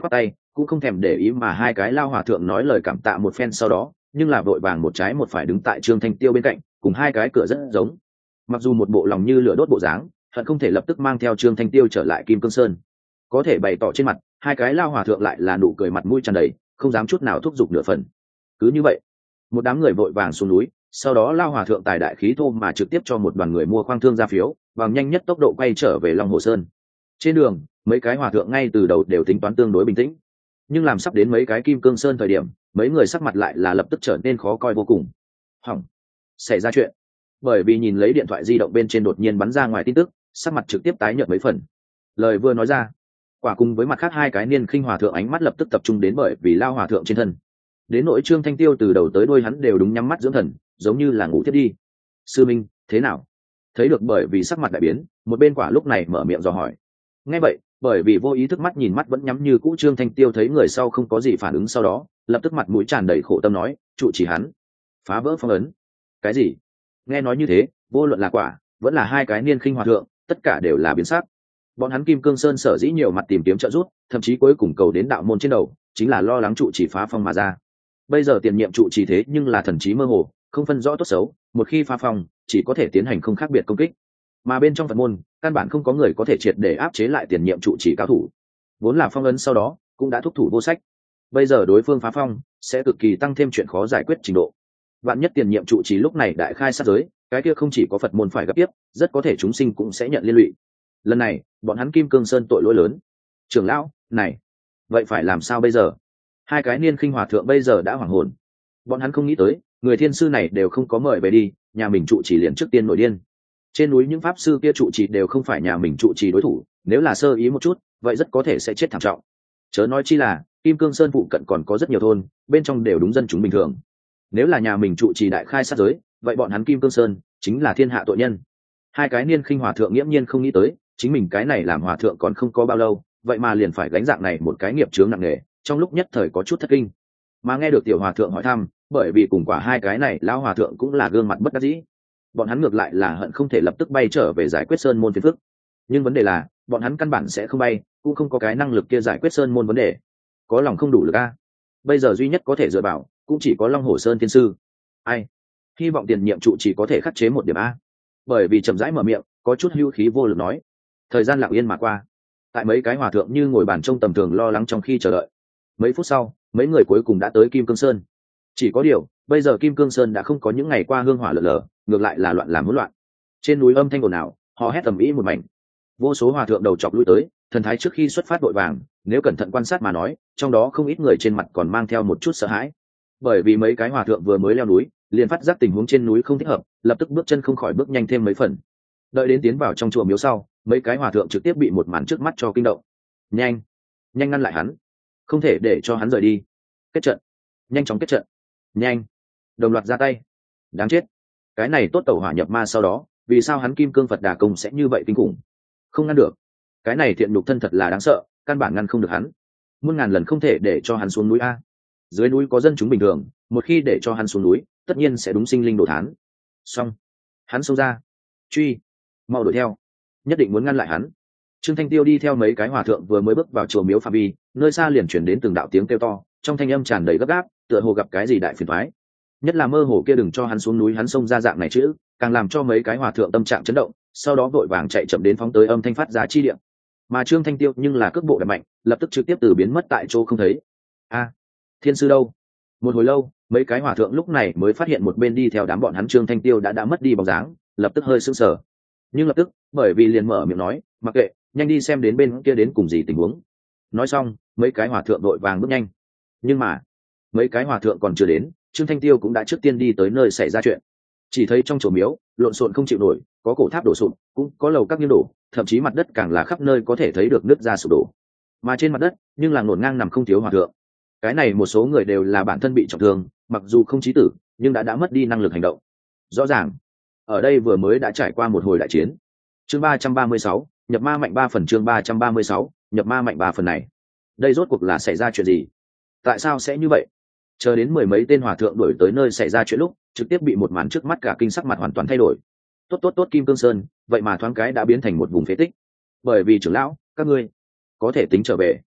cũng không thèm để ý mà hai cái lao hòa thượng nói lời cảm tạ một phen sau đó, nhưng là vội vàng một trái một phải đứng tại Trương Thanh Tiêu bên cạnh, cùng hai cái cửa rất giống. Mặc dù một bộ lòng như lửa đốt bộ dáng, hận không thể lập tức mang theo Trương Thanh Tiêu trở lại Kim Cương Sơn, có thể bày tỏ trên mặt hai cái lao hòa thượng lại là nụ cười mặt mũi tràn đầy, không dám chút nào thúc giục nửa phần. Cứ như vậy, một đám người vội vàng xuống núi, sau đó lao hòa thượng tài đại khí thô mà trực tiếp cho một đoàn người mua khoang thương ra phiếu, bằng nhanh nhất tốc độ quay trở về Long Hồ Sơn. Trên đường, mấy cái hòa thượng ngay từ đầu đều tính toán tương đối bình tĩnh, nhưng làm sắp đến mấy cái Kim Cương Sơn thời điểm, mấy người sắc mặt lại là lập tức trở nên khó coi vô cùng. Hỏng, xảy ra chuyện. Bởi vì nhìn lấy điện thoại di động bên trên đột nhiên bắn ra ngoài tin tức, sắc mặt trực tiếp tái nhợt mấy phần. Lời vừa nói ra, quả cùng với mặt khác hai cái niên khinh hòa thượng ánh mắt lập tức tập trung đến bởi vì lao hòa thượng trên thân. Đến nội Trương Thanh Tiêu từ đầu tới đuôi hắn đều đúng nhắm mắt dưỡng thần, giống như là ngủ thiết đi. Sư minh, thế nào? Thấy được bởi vì sắc mặt đại biến, một bên quả lúc này mở miệng dò hỏi. Nghe vậy, bởi vì vô ý thức mắt nhìn mắt vẫn nhắm như cũ, Trương Thanh Tiêu thấy người sau không có gì phản ứng, sau đó lập tức mặt mũi tràn đầy khổ tâm nói, trụ chỉ hắn phá vỡ phong ấn. Cái gì? Nghe nói như thế, vô luận là quả vẫn là hai cái niên khinh hòa thượng, tất cả đều là biến sắc. Bọn hắn Kim Cương Sơn sở dĩ nhiều mặt tìm kiếm trợ giúp, thậm chí cuối cùng cầu đến đạo môn trên đầu, chính là lo lắng trụ chỉ phá phong mà ra. Bây giờ tiền nhiệm trụ chỉ thế nhưng là thần trí mơ hồ, không phân rõ tốt xấu, một khi phá phong chỉ có thể tiến hành không khác biệt công kích, mà bên trong Phật môn căn bản không có người có thể triệt để áp chế lại tiền nhiệm trụ chỉ cao thủ, vốn là phong ấn sau đó cũng đã thúc thủ vô sách, bây giờ đối phương phá phong sẽ cực kỳ tăng thêm chuyện khó giải quyết trình độ. Vạn nhất tiền nhiệm trụ chỉ lúc này đại khai sát giới, cái kia không chỉ có Phật môn phải gặp tiếp, rất có thể chúng sinh cũng sẽ nhận liên lụy. Lần này bọn hắn Kim Cương Sơn tội lỗi lớn. Trưởng lão này, vậy phải làm sao bây giờ? Hai cái niên khinh hòa thượng bây giờ đã hoảng hồn, bọn hắn không nghĩ tới người thiên sư này đều không có mời về đi, nhà mình trụ chỉ liền trước tiên nổi điên. Trên núi những pháp sư kia trụ trì đều không phải nhà mình trụ trì đối thủ, nếu là sơ ý một chút vậy rất có thể sẽ chết thảm trọng. Chớ nói chi là Kim Cương Sơn phụ cận còn có rất nhiều thôn, bên trong đều đúng dân chúng bình thường. Nếu là nhà mình trụ trì đại khai sát giới, vậy bọn hắn Kim Cương Sơn chính là thiên hạ tội nhân. Hai cái niên khinh hòa thượng nghiễm nhiên không nghĩ tới chính mình cái này làm hòa thượng còn không có bao lâu, vậy mà liền phải gánh dạng này một cái nghiệp chướng nặng nề, trong lúc nhất thời có chút thất kinh. Mà nghe được tiểu hòa thượng hỏi thăm, bởi vì cùng quả hai cái này lão hòa thượng cũng là gương mặt bất đắc dĩ, bọn hắn ngược lại là hận không thể lập tức bay trở về giải quyết sơn môn phiền phức. Nhưng vấn đề là bọn hắn căn bản sẽ không bay, cũng không có cái năng lực kia giải quyết sơn môn vấn đề, có lòng không đủ lực a. Bây giờ duy nhất có thể dựa vào cũng chỉ có Long Hồ Sơn thiên sư. Ai, hy vọng tiền nhiệm trụ chỉ có thể khắc chế một điểm a. Bởi vì chậm rãi mở miệng, có chút hưu khí vô lực nói. Thời gian lặng yên mà qua, tại mấy cái hòa thượng như ngồi bàn trông tầm thường lo lắng trong khi chờ đợi. Mấy phút sau, mấy người cuối cùng đã tới Kim Cương Sơn. Chỉ có điều bây giờ Kim Cương Sơn đã không có những ngày qua hương hỏa lở lở, ngược lại là loạn làm hỗn loạn. Trên núi âm thanh ồn ào, họ hét tầm ĩ một mảnh, vô số hòa thượng đầu chọc lui tới, thần thái trước khi xuất phát vội vàng, nếu cẩn thận quan sát mà nói, trong đó không ít người trên mặt còn mang theo một chút sợ hãi, bởi vì mấy cái hòa thượng vừa mới leo núi liền phát giác tình huống trên núi không thích hợp, lập tức bước chân không khỏi bước nhanh thêm mấy phần. Đợi đến tiến vào trong chùa miếu sau, mấy cái hòa thượng trực tiếp bị một màn trước mắt cho kinh động. Nhanh, nhanh ngăn lại hắn, không thể để cho hắn rời đi. Kết trận, nhanh chóng kết trận, nhanh, đồng loạt ra tay. Đáng chết, cái này tốt tẩu hỏa nhập ma sau đó, vì sao hắn Kim Cương Phật Đà công sẽ như vậy kinh khủng? Không ngăn được, cái này thiện nhục thân thật là đáng sợ, căn bản ngăn không được hắn. Muôn ngàn lần không thể để cho hắn xuống núi a. Dưới núi có dân chúng bình thường, một khi để cho hắn xuống núi, tất nhiên sẽ đúng sinh linh đồ thán. Xong, hắn xông ra, truy, mau đuổi theo, nhất định muốn ngăn lại hắn. Trương Thanh Tiêu đi theo mấy cái hòa thượng vừa mới bước vào chùa miếu phạm vi, nơi xa liền chuyển đến từng đạo tiếng kêu to, trong thanh âm tràn đầy gấp gáp, tựa hồ gặp cái gì đại phiền toái. Nhất là mơ hồ kia đừng cho hắn xuống núi hắn xông ra dạng này chữ, càng làm cho mấy cái hòa thượng tâm trạng chấn động, sau đó vội vàng chạy chậm đến phóng tới âm thanh phát ra chi điện. Mà Trương Thanh Tiêu nhưng là cước bộ đạp mạnh, lập tức trực tiếp từ biến mất tại chỗ không thấy. A, thiên sư đâu? Một hồi lâu, mấy cái hòa thượng lúc này mới phát hiện một bên đi theo đám bọn hắn Trương Thanh Tiêu đã đã mất đi bóng dáng, lập tức hơi sững sờ. Nhưng lập tức, bởi vì liền mở miệng nói, mặc kệ, nhanh đi xem đến bên kia đến cùng gì tình huống. Nói xong, mấy cái hòa thượng đội vàng bước nhanh. Nhưng mà, mấy cái hòa thượng còn chưa đến, Trương Thanh Tiêu cũng đã trước tiên đi tới nơi xảy ra chuyện. Chỉ thấy trong chùa miếu lộn xộn không chịu nổi, có cổ tháp đổ sụp, cũng có lầu các nghiêng đổ, thậm chí mặt đất càng là khắp nơi có thể thấy được nứt ra sụp đổ. Mà trên mặt đất nhưng là ngổn ngang nằm không thiếu hòa thượng. Cái này một số người đều là bản thân bị trọng thương, mặc dù không chí tử, nhưng đã đã mất đi năng lực hành động. Rõ ràng, ở đây vừa mới đã trải qua một hồi đại chiến. Chương ba trăm ba mươi sáu, nhập ma mạnh ba phần. Chương ba trăm ba mươi sáu, nhập ma mạnh ba phần này. Đây rốt cuộc là xảy ra chuyện gì? Tại sao sẽ như vậy? Chờ đến mười mấy tên hòa thượng đuổi tới nơi xảy ra chuyện lúc, trực tiếp bị một màn trước mắt cả kinh sắc mặt hoàn toàn thay đổi. Tốt tốt tốt Kim Cương Sơn, vậy mà thoáng cái đã biến thành một vùng phế tích. Bởi vì trưởng lão, các ngươi có thể tính trở về.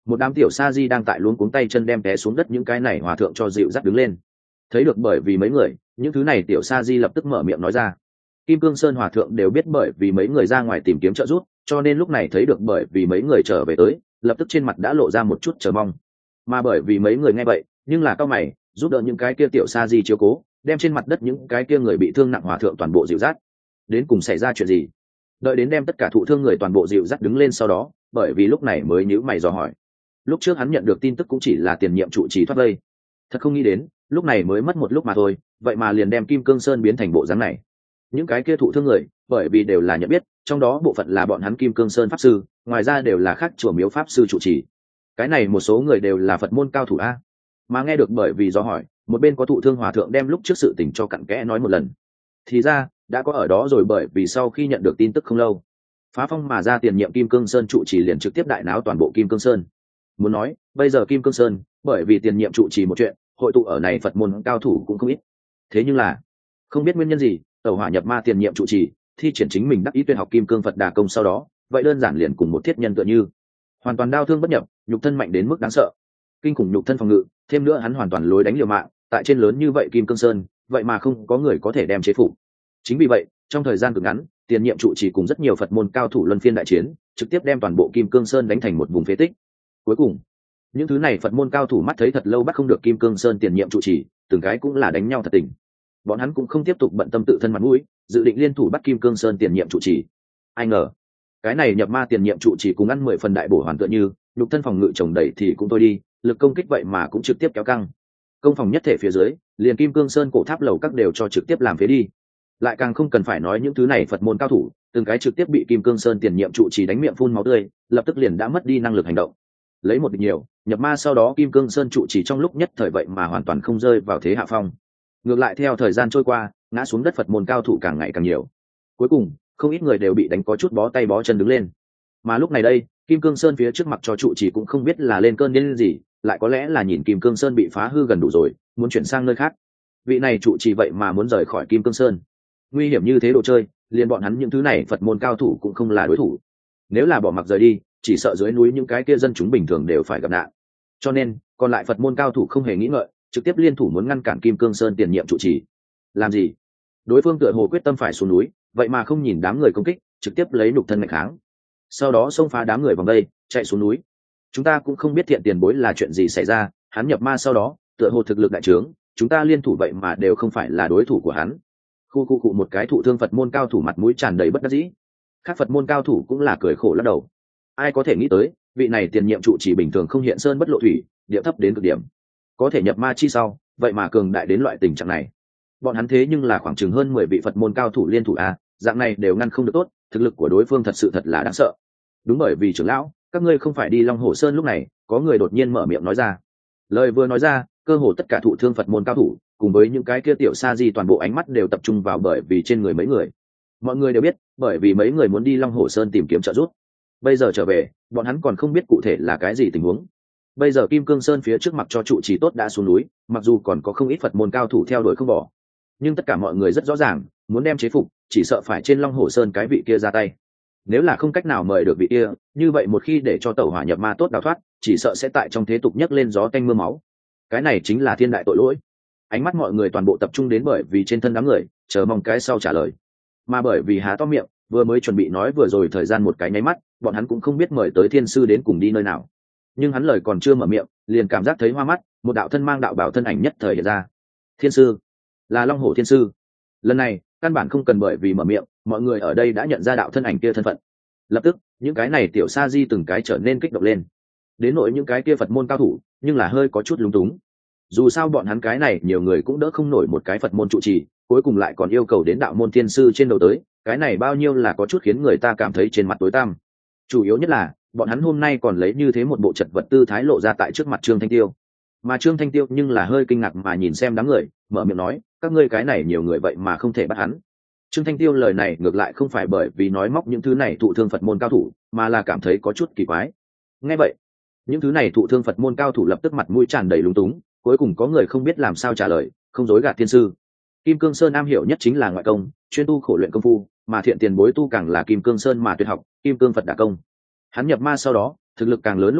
một đám tiểu sa di đang tại luống cuống tay chân đem té xuống đất những cái này hòa thượng cho dịu dắt đứng lên. Thấy được bởi vì mấy người, những thứ này tiểu sa di lập tức mở miệng nói ra. Kim Cương Sơn hòa thượng đều biết bởi vì mấy người ra ngoài tìm kiếm trợ giúp, cho nên lúc này thấy được bởi vì mấy người trở về tới, lập tức trên mặt đã lộ ra một chút chờ mong. Mà bởi vì mấy người nghe vậy, nhưng là cao mày, giúp đỡ những cái kia tiểu sa di chiếu cố, đem trên mặt đất những cái kia người bị thương nặng hòa thượng toàn bộ dịu dắt. Đến cùng xảy ra chuyện gì? Đợi đến đem tất cả thụ thương người toàn bộ dịu dắt đứng lên sau đó, bởi vì lúc này mới nhíu mày dò hỏi. Lúc trước hắn nhận được tin tức cũng chỉ là tiền nhiệm trụ trì thoát vây, thật không nghĩ đến lúc này mới mất một lúc mà thôi, vậy mà liền đem Kim Cương Sơn biến thành bộ dáng này. Những cái kia thụ thương người bởi vì đều là nhận biết, trong đó bộ phận là bọn hắn Kim Cương Sơn pháp sư, ngoài ra đều là khác chùa miếu pháp sư trụ trì. Cái này một số người đều là Phật môn cao thủ a. Mà nghe được bởi vì do hỏi, một bên có thụ thương hòa thượng đem lúc trước sự tình cho cặn kẽ nói một lần. Thì ra đã có ở đó rồi, bởi vì sau khi nhận được tin tức không lâu, phá phong mà ra tiền nhiệm Kim Cương Sơn trụ trì liền trực tiếp đại náo toàn bộ Kim Cương Sơn. Muốn nói bây giờ Kim Cương Sơn bởi vì tiền nhiệm trụ trì một chuyện, hội tụ ở này Phật môn cao thủ cũng không ít. Thế nhưng là không biết nguyên nhân gì, tẩu hỏa nhập ma tiền nhiệm trụ trì thi triển chính mình đắc ý tuyệt học Kim Cương Phật Đà công sau đó, vậy đơn giản liền cùng một thiết nhân tựa như, hoàn toàn đau thương bất nhập, nhục thân mạnh đến mức đáng sợ, kinh khủng nhục thân phòng ngự, thêm nữa hắn hoàn toàn lối đánh liều mạng, tại trên lớn như vậy Kim Cương Sơn, vậy mà không có người có thể đem chế phục. Chính vì vậy, trong thời gian cực ngắn, tiền nhiệm trụ trì cùng rất nhiều Phật môn cao thủ luân phiên đại chiến, trực tiếp đem toàn bộ Kim Cương Sơn đánh thành một vùng phế tích. Cuối cùng, những thứ này Phật môn cao thủ mắt thấy thật lâu bắt không được Kim Cương Sơn tiền nhiệm trụ trì, từng cái cũng là đánh nhau thật tình. Bọn hắn cũng không tiếp tục bận tâm tự thân mặt mũi, dự định liên thủ bắt Kim Cương Sơn tiền nhiệm trụ trì. Ai ngờ, cái này nhập ma tiền nhiệm trụ trì cùng ăn mười phần đại bổ hoàn tựa như, nhục thân phòng ngự chồng đẩy thì cũng thôi đi, lực công kích vậy mà cũng trực tiếp kéo căng. Công phòng nhất thể phía dưới, liền Kim Cương Sơn cổ tháp lầu các đều cho trực tiếp làm phế đi. Lại càng không cần phải nói những thứ này Phật môn cao thủ, từng cái trực tiếp bị Kim Cương Sơn tiền nhiệm trụ trì đánh miệng phun máu tươi, lập tức liền đã mất đi năng lực hành động. Lấy một địch nhiều, nhập ma sau đó Kim Cương Sơn trụ trì trong lúc nhất thời vậy mà hoàn toàn không rơi vào thế hạ phong. Ngược lại theo thời gian trôi qua, ngã xuống đất Phật môn cao thủ càng ngày càng nhiều. Cuối cùng, không ít người đều bị đánh có chút bó tay bó chân đứng lên. Mà lúc này đây, Kim Cương Sơn phía trước mặt cho trụ trì cũng không biết là lên cơn điên gì, lại có lẽ là nhìn Kim Cương Sơn bị phá hư gần đủ rồi, muốn chuyển sang nơi khác. Vị này trụ trì vậy mà muốn rời khỏi Kim Cương Sơn. Nguy hiểm như thế đồ chơi, liền bọn hắn những thứ này Phật môn cao thủ cũng không là đối thủ. Nếu là bỏ mặc rời đi, chỉ sợ dưới núi những cái kia dân chúng bình thường đều phải gặp nạn. Cho nên, còn lại Phật môn cao thủ không hề nghĩ ngợi, trực tiếp liên thủ muốn ngăn cản Kim Cương Sơn tiền nhiệm trụ trì. Làm gì? Đối phương tựa hồ quyết tâm phải xuống núi, vậy mà không nhìn đám người công kích, trực tiếp lấy nhục thân mạnh kháng. Sau đó xông phá đám người vòng đây, chạy xuống núi. Chúng ta cũng không biết thiện tiền bối là chuyện gì xảy ra, hắn nhập ma sau đó, tựa hồ thực lực đại trướng, chúng ta liên thủ vậy mà đều không phải là đối thủ của hắn. Khu khu cụ một cái thụ thương Phật môn cao thủ mặt mũi tràn đầy bất đắc dĩ. Các Phật môn cao thủ cũng là cười khổ lắc đầu. Ai có thể nghĩ tới, vị này tiền nhiệm trụ trì bình thường không hiện sơn bất lộ thủy, địa thấp đến cực điểm, có thể nhập ma chi sau, vậy mà cường đại đến loại tình trạng này. Bọn hắn thế nhưng là khoảng chừng hơn mười vị Phật môn cao thủ liên thủ a, dạng này đều ngăn không được tốt, thực lực của đối phương thật sự thật là đáng sợ. Đúng bởi vì trưởng lão, các ngươi không phải đi Long Hồ Sơn lúc này, có người đột nhiên mở miệng nói ra. Lời vừa nói ra, cơ hồ tất cả thụ thương Phật môn cao thủ, cùng với những cái kia tiểu sa di toàn bộ ánh mắt đều tập trung vào bởi vì trên người mấy người. Mọi người đều biết, bởi vì mấy người muốn đi Long Hồ Sơn tìm kiếm trợ giúp. Bây giờ trở về, bọn hắn còn không biết cụ thể là cái gì tình huống. Bây giờ Kim Cương Sơn phía trước mặt cho trụ trì tốt đã xuống núi, mặc dù còn có không ít Phật môn cao thủ theo đuổi không bỏ, nhưng tất cả mọi người rất rõ ràng, muốn đem chế phục, chỉ sợ phải trên Long Hồ Sơn cái vị kia ra tay. Nếu là không cách nào mời được vị kia, như vậy một khi để cho tẩu hỏa nhập ma tốt đào thoát, chỉ sợ sẽ tại trong thế tục nhấc lên gió tanh mưa máu. Cái này chính là thiên đại tội lỗi. Ánh mắt mọi người toàn bộ tập trung đến bởi vì trên thân đám người, chờ mong cái sau trả lời. Mà bởi vì há to miệng, vừa mới chuẩn bị nói vừa rồi thời gian một cái nháy mắt, bọn hắn cũng không biết mời tới thiên sư đến cùng đi nơi nào. Nhưng hắn lời còn chưa mở miệng, liền cảm giác thấy hoa mắt, một đạo thân mang đạo bảo thân ảnh nhất thời hiện ra. Thiên sư, là Long Hổ thiên sư. Lần này, căn bản không cần bởi vì mở miệng, mọi người ở đây đã nhận ra đạo thân ảnh kia thân phận. Lập tức, những cái này tiểu sa di từng cái trở nên kích động lên. Đến nỗi những cái kia Phật môn cao thủ, nhưng là hơi có chút lúng túng. Dù sao bọn hắn cái này nhiều người cũng đỡ không nổi một cái Phật môn trụ trì, cuối cùng lại còn yêu cầu đến đạo môn thiên sư trên đầu tới, cái này bao nhiêu là có chút khiến người ta cảm thấy trên mặt tối tăm. Chủ yếu nhất là, bọn hắn hôm nay còn lấy như thế một bộ chật vật tư thái lộ ra tại trước mặt Trương Thanh Tiêu. Mà Trương Thanh Tiêu nhưng là hơi kinh ngạc mà nhìn xem đám người, mở miệng nói, các ngươi cái này nhiều người vậy mà không thể bắt hắn. Trương Thanh Tiêu lời này ngược lại không phải bởi vì nói móc những thứ này thụ thương Phật môn cao thủ, mà là cảm thấy có chút kỳ quái. Nghe vậy, những thứ này thụ thương Phật môn cao thủ lập tức mặt mũi tràn đầy lúng túng, cuối cùng có người không biết làm sao trả lời, không dối gạt thiên sư. Kim Cương Sơn am hiểu nhất chính là ngoại công, chuyên tu khổ luyện công phu, mà thiện tiền bối tu càng là Kim Cương Sơn mà tuyệt học, Kim Cương Phật Đà công. Hắn nhập ma sau đó, thực lực càng lớn lúc trước,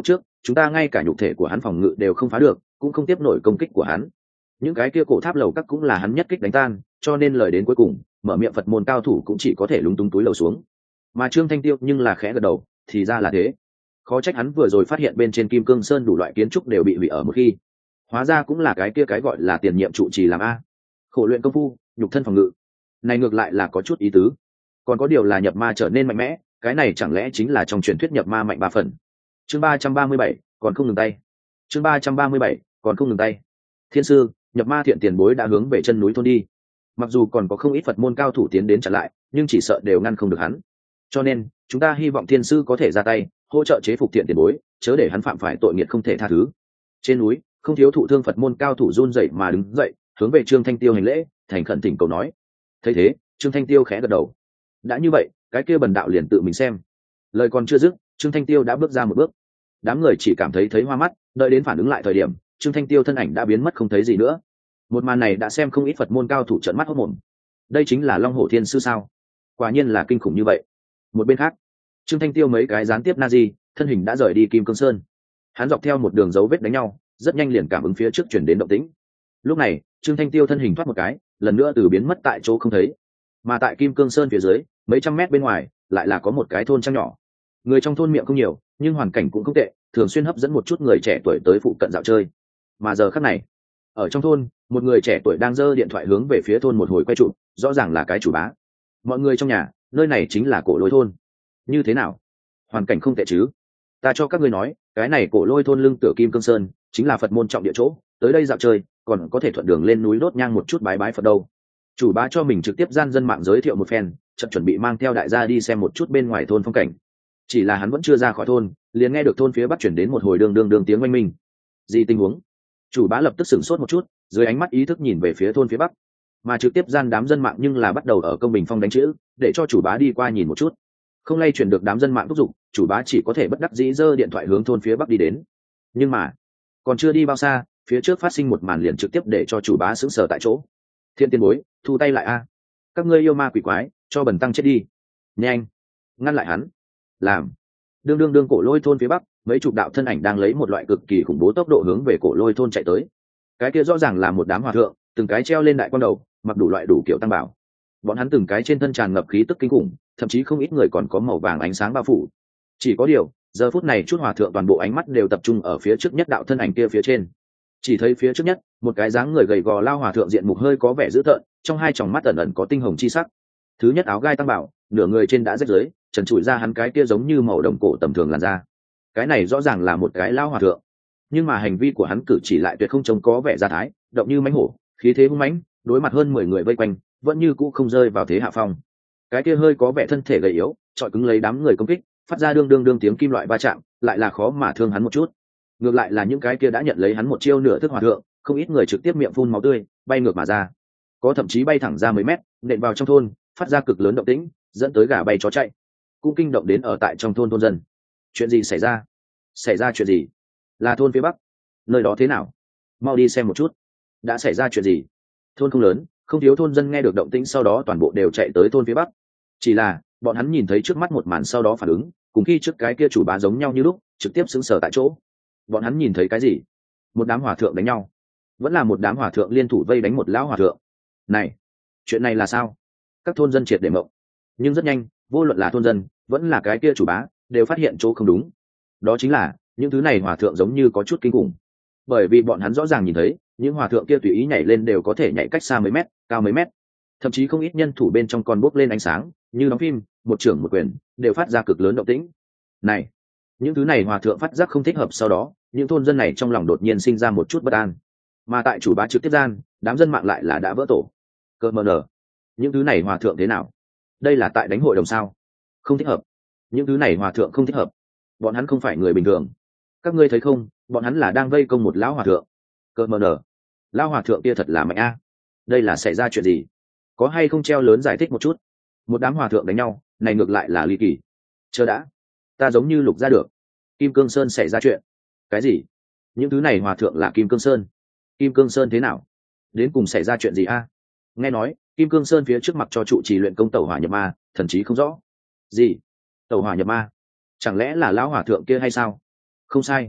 chúng ta ngay cả nhục thể của hắn phòng ngự đều không phá được, cũng không tiếp nổi công kích của hắn. Những cái kia cổ tháp lầu các cũng là hắn nhất kích đánh tan, cho nên lời đến cuối cùng, mở miệng Phật môn cao thủ cũng chỉ có thể lúng túng túi lầu xuống. Mà Trương Thanh Tiêu nhưng là khẽ gật đầu, thì ra là thế. Khó trách hắn vừa rồi phát hiện bên trên Kim Cương Sơn đủ loại kiến trúc đều bị hủy ở một khi. Hóa ra cũng là cái kia cái gọi là tiền nhiệm trụ trì làm a. Khổ luyện công phu, nhục thân phòng ngự. Này ngược lại là có chút ý tứ. Còn có điều là nhập ma trở nên mạnh mẽ, cái này chẳng lẽ chính là trong truyền thuyết nhập ma mạnh ba phần. Chương ba trăm ba mươi bảy, còn không ngừng tay. Chương ba trăm ba mươi bảy, còn không ngừng tay. Thiên sư, nhập ma thiện tiền bối đã hướng về chân núi thôn đi. Mặc dù còn có không ít Phật môn cao thủ tiến đến chặn lại, nhưng chỉ sợ đều ngăn không được hắn. Cho nên, chúng ta hy vọng thiên sư có thể ra tay, hỗ trợ chế phục thiện tiền bối, chớ để hắn phạm phải tội nghiệt không thể tha thứ. Trên núi, không thiếu thụ thương Phật môn cao thủ run rẩy mà đứng dậy, hướng về Trương Thanh Tiêu hành lễ, thành khẩn thỉnh cầu nói. Thấy thế, Trương Thanh Tiêu khẽ gật đầu. Đã như vậy, cái kia bần đạo liền tự mình xem. Lời còn chưa dứt, Trương Thanh Tiêu đã bước ra một bước. Đám người chỉ cảm thấy thấy hoa mắt, đợi đến phản ứng lại thời điểm, Trương Thanh Tiêu thân ảnh đã biến mất không thấy gì nữa. Một màn này đã xem không ít Phật môn cao thủ trợn mắt hốt mồm. Đây chính là Long Hổ Thiên sư sao? Quả nhiên là kinh khủng như vậy. Một bên khác, Trương Thanh Tiêu mấy cái gián tiếp Nazi, thân hình đã rời đi Kim Cương Sơn. Hắn dọc theo một đường dấu vết đánh nhau, rất nhanh liền cảm ứng phía trước chuyển đến động tĩnh. Lúc này, Trương Thanh Tiêu thân hình thoát một cái, lần nữa từ biến mất tại chỗ không thấy. Mà tại Kim Cương Sơn phía dưới, mấy trăm mét bên ngoài, lại là có một cái thôn trang nhỏ. Người trong thôn miệng không nhiều, nhưng hoàn cảnh cũng không tệ, thường xuyên hấp dẫn một chút người trẻ tuổi tới phụ cận dạo chơi. Mà giờ khắc này, ở trong thôn, một người trẻ tuổi đang giơ điện thoại hướng về phía thôn một hồi quay trụ, rõ ràng là cái chủ bá. Mọi người trong nhà, nơi này chính là Cổ Lôi thôn. Như thế nào? Hoàn cảnh không tệ chứ? Ta cho các ngươi nói, cái này Cổ Lôi thôn lưng tựa Kim Cương Sơn, chính là Phật môn trọng địa chỗ, tới đây dạo chơi, còn có thể thuận đường lên núi đốt nhang một chút bái bái Phật đâu. Chủ bá cho mình trực tiếp gian dân mạng giới thiệu một phen, chợt chuẩn bị mang theo đại gia đi xem một chút bên ngoài thôn phong cảnh. Chỉ là hắn vẫn chưa ra khỏi thôn, liền nghe được thôn phía bắc chuyển đến một hồi đường đường đường tiếng oanh minh. Gì tình huống? Chủ bá lập tức sửng sốt một chút, dưới ánh mắt ý thức nhìn về phía thôn phía bắc, mà trực tiếp gian đám dân mạng nhưng là bắt đầu ở công bình phong đánh chữ, để cho chủ bá đi qua nhìn một chút. Không lay chuyển được đám dân mạng thúc giục, chủ bá chỉ có thể bất đắc dĩ giơ điện thoại hướng thôn phía bắc đi đến. Nhưng mà còn chưa đi bao xa, phía trước phát sinh một màn liền trực tiếp để cho chủ bá sững sờ tại chỗ. Thiên tiên bối, thu tay lại a! Các ngươi yêu ma quỷ quái, cho bần tăng chết đi! Nhanh, ngăn lại hắn! Làm! Đương đương đương Cổ Lôi thôn phía bắc, mấy chục đạo thân ảnh đang lấy một loại cực kỳ khủng bố tốc độ hướng về Cổ Lôi thôn chạy tới. Cái kia rõ ràng là một đám hòa thượng, từng cái treo lên đại quan đầu, mặc đủ loại đủ kiểu tăng bảo. Bọn hắn từng cái trên thân tràn ngập khí tức kinh khủng, thậm chí không ít người còn có màu vàng ánh sáng bao phủ. Chỉ có điều, giờ phút này chút hòa thượng toàn bộ ánh mắt đều tập trung ở phía trước nhất đạo thân ảnh kia phía trên. Chỉ thấy phía trước nhất, một cái dáng người gầy gò lao hòa thượng diện mục hơi có vẻ dữ tợn, trong hai tròng mắt ẩn ẩn có tinh hồng chi sắc. Thứ nhất áo gai tăng bảo, nửa người trên đã rách rưới, trần trụi ra hắn cái kia giống như màu đồng cổ tầm thường làn da. Cái này rõ ràng là một cái lao hòa thượng, nhưng mà hành vi của hắn cử chỉ lại tuyệt không trông có vẻ gia thái, động như mãnh hổ, khí thế hung mãnh, đối mặt hơn mười người vây quanh, vẫn như cũ không rơi vào thế hạ phong. Cái kia hơi có vẻ thân thể gầy yếu, trọi cứng lấy đám người công kích, phát ra đương đương đương tiếng kim loại va chạm, lại là khó mà thương hắn một chút. Ngược lại là những cái kia đã nhận lấy hắn một chiêu nửa thức hòa thượng, không ít người trực tiếp miệng phun máu tươi, bay ngược mà ra, có thậm chí bay thẳng ra mấy mét, nện vào trong thôn, phát ra cực lớn động tĩnh, dẫn tới gà bay chó chạy, cũng kinh động đến ở tại trong thôn thôn dân. Chuyện gì xảy ra? Xảy ra chuyện gì? Là thôn phía bắc, nơi đó thế nào? Mau đi xem một chút. Đã xảy ra chuyện gì? Thôn không lớn, không thiếu thôn dân nghe được động tĩnh sau đó toàn bộ đều chạy tới thôn phía bắc. Chỉ là bọn hắn nhìn thấy trước mắt một màn sau đó phản ứng, cùng khi trước cái kia chủ bá giống nhau như lúc, trực tiếp sững sờ tại chỗ. Bọn hắn nhìn thấy cái gì? Một đám hòa thượng đánh nhau, vẫn là một đám hòa thượng liên thủ vây đánh một lão hòa thượng. Này, chuyện này là sao? Các thôn dân triệt để mộng. Nhưng rất nhanh, vô luận là thôn dân, vẫn là cái kia chủ bá, đều phát hiện chỗ không đúng. Đó chính là những thứ này hòa thượng giống như có chút kinh khủng, bởi vì bọn hắn rõ ràng nhìn thấy những hòa thượng kia tùy ý nhảy lên đều có thể nhảy cách xa mấy mét, cao mấy mét, thậm chí không ít nhân thủ bên trong còn bốc lên ánh sáng, như đóng phim, một trưởng một quyền đều phát ra cực lớn động tĩnh. Này, những thứ này hòa thượng phát giác không thích hợp, sau đó những thôn dân này trong lòng đột nhiên sinh ra một chút bất an. Mà tại chủ bá trực tiếp gian, đám dân mạng lại là đã vỡ tổ. Cơ mờ nở, những thứ này hòa thượng thế nào? Đây là tại đánh hội đồng sao? Không thích hợp. Những thứ này hòa thượng không thích hợp. Bọn hắn không phải người bình thường. Các ngươi thấy không, bọn hắn là đang vây công một lão hòa thượng. Cơ mờ nở, lão hòa thượng kia thật là mạnh a. Đây là xảy ra chuyện gì? Có hay không treo lớn giải thích một chút? Một đám hòa thượng đánh nhau, này ngược lại là ly kỳ. Chờ đã, ta giống như lục ra được. Kim Cương Sơn xảy ra chuyện. Cái gì? Những thứ này hòa thượng là Kim Cương Sơn? Kim Cương Sơn thế nào? Đến cùng xảy ra chuyện gì a? Nghe nói Kim Cương Sơn phía trước mặt cho trụ trì luyện công tẩu hỏa nhập ma, thần chí không rõ. Gì? Tẩu hỏa nhập ma? Chẳng lẽ là lão hòa thượng kia hay sao? Không sai,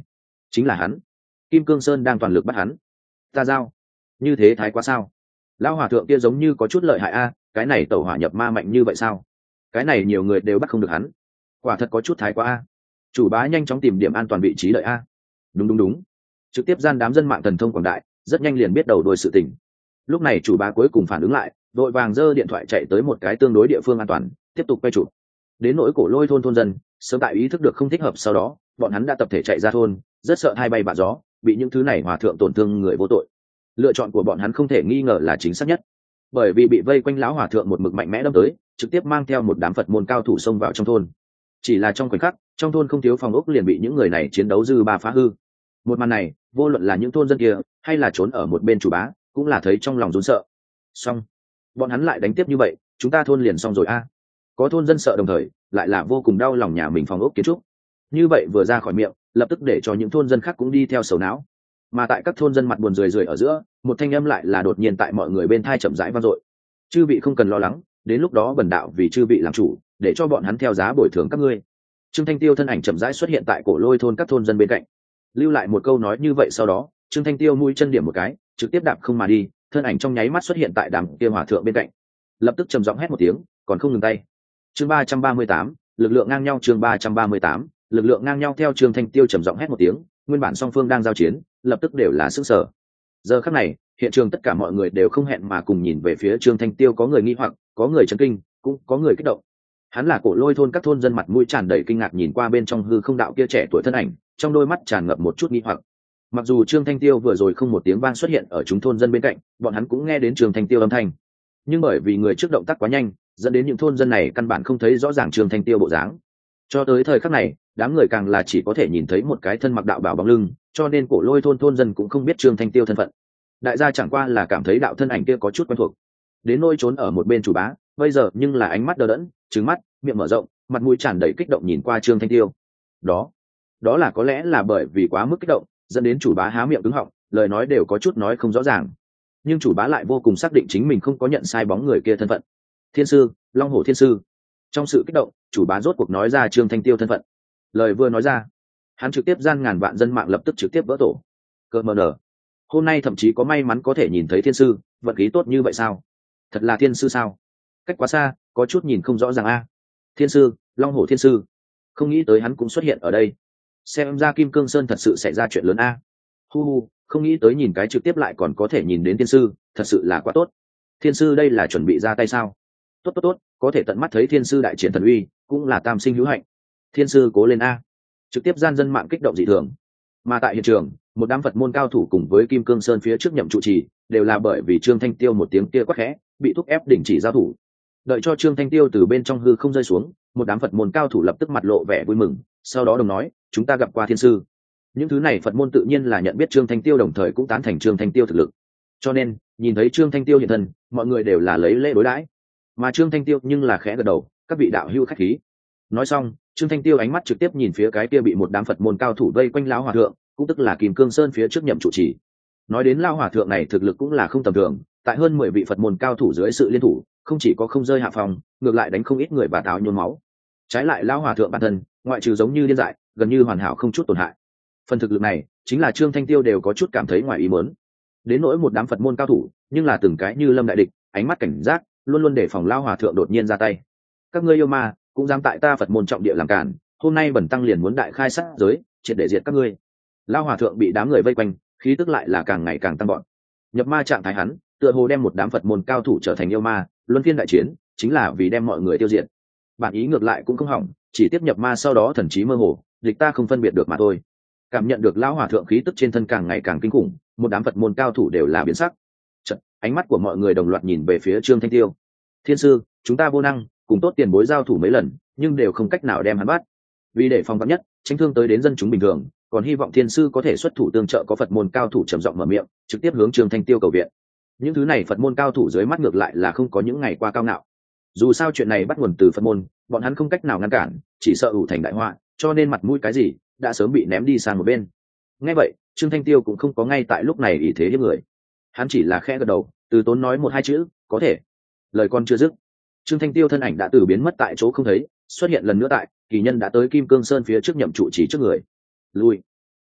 chính là hắn. Kim Cương Sơn đang toàn lực bắt hắn. Ta giao, như thế thái quá sao? Lão hòa thượng kia giống như có chút lợi hại a, cái này tẩu hỏa nhập ma mạnh như vậy sao? Cái này nhiều người đều bắt không được hắn, quả thật có chút thái quá a. Chủ bá nhanh chóng tìm điểm an toàn vị trí đợi a. Đúng đúng đúng. Trực tiếp gian đám dân mạng thần thông quảng đại, rất nhanh liền biết đầu đuôi sự tình. Lúc này chủ bá cuối cùng phản ứng lại, đội vàng giơ điện thoại chạy tới một cái tương đối địa phương an toàn, tiếp tục quay chụp. Đến nỗi Cổ Lôi thôn thôn dân, sớm tại ý thức được không thích hợp sau đó, bọn hắn đã tập thể chạy ra thôn, rất sợ hai bay bạ gió, bị những thứ này hòa thượng tổn thương người vô tội. Lựa chọn của bọn hắn không thể nghi ngờ là chính xác nhất, bởi vì bị vây quanh lão hòa thượng một mực mạnh mẽ đâm tới, trực tiếp mang theo một đám Phật môn cao thủ xông vào trong thôn. Chỉ là trong khoảnh khắc, trong thôn không thiếu phòng ốc liền bị những người này chiến đấu dư ba phá hư. Một màn này, vô luận là những thôn dân kia, hay là trốn ở một bên chủ bá, cũng là thấy trong lòng run sợ. Xong, bọn hắn lại đánh tiếp như vậy, chúng ta thôn liền xong rồi a. Có thôn dân sợ đồng thời, lại là vô cùng đau lòng nhà mình phòng ốc kiến trúc. Như vậy vừa ra khỏi miệng, lập tức để cho những thôn dân khác cũng đi theo sầu não. Mà tại các thôn dân mặt buồn rười rượi ở giữa, một thanh âm lại là đột nhiên tại mọi người bên thai chậm rãi vang dội. Chư vị không cần lo lắng, đến lúc đó bần đạo vì chư vị làm chủ, để cho bọn hắn theo giá bồi thường các ngươi. Trương Thanh Tiêu thân ảnh chậm rãi xuất hiện tại Cổ Lôi thôn các thôn dân bên cạnh, lưu lại một câu nói như vậy, sau đó Trương Thanh Tiêu mũi chân điểm một cái, trực tiếp đạp không mà đi, thân ảnh trong nháy mắt xuất hiện tại đám kia hòa thượng bên cạnh, lập tức trầm giọng hét một tiếng, còn không ngừng tay. Chương ba trăm ba mươi tám, lực lượng ngang nhau. Chương ba trăm ba mươi tám, lực lượng ngang nhau. Theo Trương Thanh Tiêu trầm giọng hét một tiếng, nguyên bản song phương đang giao chiến, lập tức đều là sức sở. Giờ khắc này, hiện trường tất cả mọi người đều không hẹn mà cùng nhìn về phía Trương Thanh Tiêu, có người nghi hoặc, có người chấn kinh, cũng có người kích động. Hắn là Cổ Lôi thôn các thôn dân mặt mũi tràn đầy kinh ngạc nhìn qua bên trong hư không đạo kia trẻ tuổi thân ảnh, trong đôi mắt tràn ngập một chút nghi hoặc. Mặc dù Trương Thanh Tiêu vừa rồi không một tiếng vang xuất hiện ở chúng thôn dân bên cạnh, bọn hắn cũng nghe đến Trương Thanh Tiêu âm thanh, nhưng bởi vì người trước động tác quá nhanh, dẫn đến những thôn dân này căn bản không thấy rõ ràng Trương Thanh Tiêu bộ dáng. Cho tới thời khắc này, đám người càng là chỉ có thể nhìn thấy một cái thân mặc đạo bào bóng lưng, cho nên Cổ Lôi thôn thôn dân cũng không biết Trương Thanh Tiêu thân phận. Đại gia chẳng qua là cảm thấy đạo thân ảnh kia có chút quen thuộc. Đến nỗi trốn ở một bên chủ bá, bây giờ nhưng là ánh mắt đờ đẫn, trừng mắt, miệng mở rộng, mặt mũi tràn đầy kích động nhìn qua Trương Thanh Tiêu. Đó, đó là có lẽ là bởi vì quá mức kích động, dẫn đến chủ bá há miệng cứng họng, lời nói đều có chút nói không rõ ràng. Nhưng chủ bá lại vô cùng xác định chính mình không có nhận sai bóng người kia thân phận. Thiên sư, Long Hổ Thiên sư. Trong sự kích động, chủ bá rốt cuộc nói ra Trương Thanh Tiêu thân phận. Lời vừa nói ra, hắn trực tiếp gian ngàn vạn dân mạng lập tức trực tiếp vỡ tổ. Cơ mờ nở, hôm nay thậm chí có may mắn có thể nhìn thấy thiên sư, vận khí tốt như vậy sao? Thật là thiên sư sao? Cách quá xa, có chút nhìn không rõ ràng a. Thiên sư, Long Hổ Thiên sư, không nghĩ tới hắn cũng xuất hiện ở đây. Xem ra Kim Cương Sơn thật sự xảy ra chuyện lớn a. Hu hu, không nghĩ tới nhìn cái trực tiếp lại còn có thể nhìn đến thiên sư, thật sự là quá tốt. Thiên sư đây là chuẩn bị ra tay sao? Tốt tốt tốt, có thể tận mắt thấy thiên sư đại triển thần uy, cũng là tam sinh hữu hạnh. Thiên sư cố lên a. Trực tiếp gian dân mạng kích động dị thường. Mà tại hiện trường, một đám Phật môn cao thủ cùng với Kim Cương Sơn phía trước nhậm trụ trì, đều là bởi vì Trương Thanh Tiêu một tiếng kia quát khẽ, bị thúc ép đình chỉ giao thủ. Đợi cho Trương Thanh Tiêu từ bên trong hư không rơi xuống, một đám Phật môn cao thủ lập tức mặt lộ vẻ vui mừng, sau đó đồng nói, chúng ta gặp qua thiên sư. Những thứ này Phật môn tự nhiên là nhận biết Trương Thanh Tiêu, đồng thời cũng tán thành Trương Thanh Tiêu thực lực. Cho nên, nhìn thấy Trương Thanh Tiêu hiện thân, mọi người đều là lấy lễ đối đãi. Mà Trương Thanh Tiêu nhưng là khẽ gật đầu, các vị đạo hữu khách khí. Nói xong, Trương Thanh Tiêu ánh mắt trực tiếp nhìn phía cái kia bị một đám Phật môn cao thủ vây quanh lão hòa thượng, cũng tức là Kim Cương Sơn phía trước nhậm trụ trì. Nói đến lão hòa thượng này thực lực cũng là không tầm thường, tại hơn mười vị Phật môn cao thủ dưới sự liên thủ, không chỉ có không rơi hạ phòng, ngược lại đánh không ít người và táo nhốn máu. Trái lại lão hòa thượng bản thân, ngoại trừ giống như điên dại, gần như hoàn hảo không chút tổn hại. Phần thực lực này, chính là Trương Thanh Tiêu đều có chút cảm thấy ngoài ý muốn. Đến nỗi một đám Phật môn cao thủ, nhưng là từng cái như lâm đại địch, ánh mắt cảnh giác, luôn luôn để phòng lão hòa thượng đột nhiên ra tay. Các ngươi yêu ma, cũng dám tại ta Phật môn trọng địa làm cản, hôm nay bần tăng liền muốn đại khai sát giới, triệt để diệt các ngươi. Lão hòa thượng bị đám người vây quanh, khí tức lại là càng ngày càng tăng vọt. Nhập ma trạng thái hắn, tựa hồ đem một đám Phật môn cao thủ trở thành yêu ma, luân phiên đại chiến, chính là vì đem mọi người tiêu diệt. Bản ý ngược lại cũng không hỏng, chỉ tiếp nhập ma sau đó thần trí mơ hồ, địch ta không phân biệt được mà thôi. Cảm nhận được lão hòa thượng khí tức trên thân càng ngày càng kinh khủng, một đám Phật môn cao thủ đều là biến sắc. Chợt, ánh mắt của mọi người đồng loạt nhìn về phía Trương Thanh Tiêu. Thiên sư, chúng ta vô năng, cùng tốt tiền bối giao thủ mấy lần, nhưng đều không cách nào đem hắn bắt. Vì để phòng vắn nhất, tránh thương tới đến dân chúng bình thường, còn hy vọng thiên sư có thể xuất thủ tương trợ. Có Phật môn cao thủ trầm giọng mở miệng, trực tiếp hướng Trương Thanh Tiêu cầu viện. Những thứ này Phật môn cao thủ dưới mắt ngược lại là không có những ngày qua cao ngạo. Dù sao chuyện này bắt nguồn từ Phật môn, bọn hắn không cách nào ngăn cản, chỉ sợ ủ thành đại họa, cho nên mặt mũi cái gì đã sớm bị ném đi sang một bên. Nghe vậy, Trương Thanh Tiêu cũng không có ngay tại lúc này ý thế hiếp người, hắn chỉ là khẽ gật đầu, từ tốn nói một hai chữ, có thể. Lời con chưa dứt, Trương Thanh Tiêu thân ảnh đã từ biến mất tại chỗ không thấy, xuất hiện lần nữa tại kỳ nhân đã tới Kim Cương Sơn phía trước nhậm trụ trì trước người. Lui.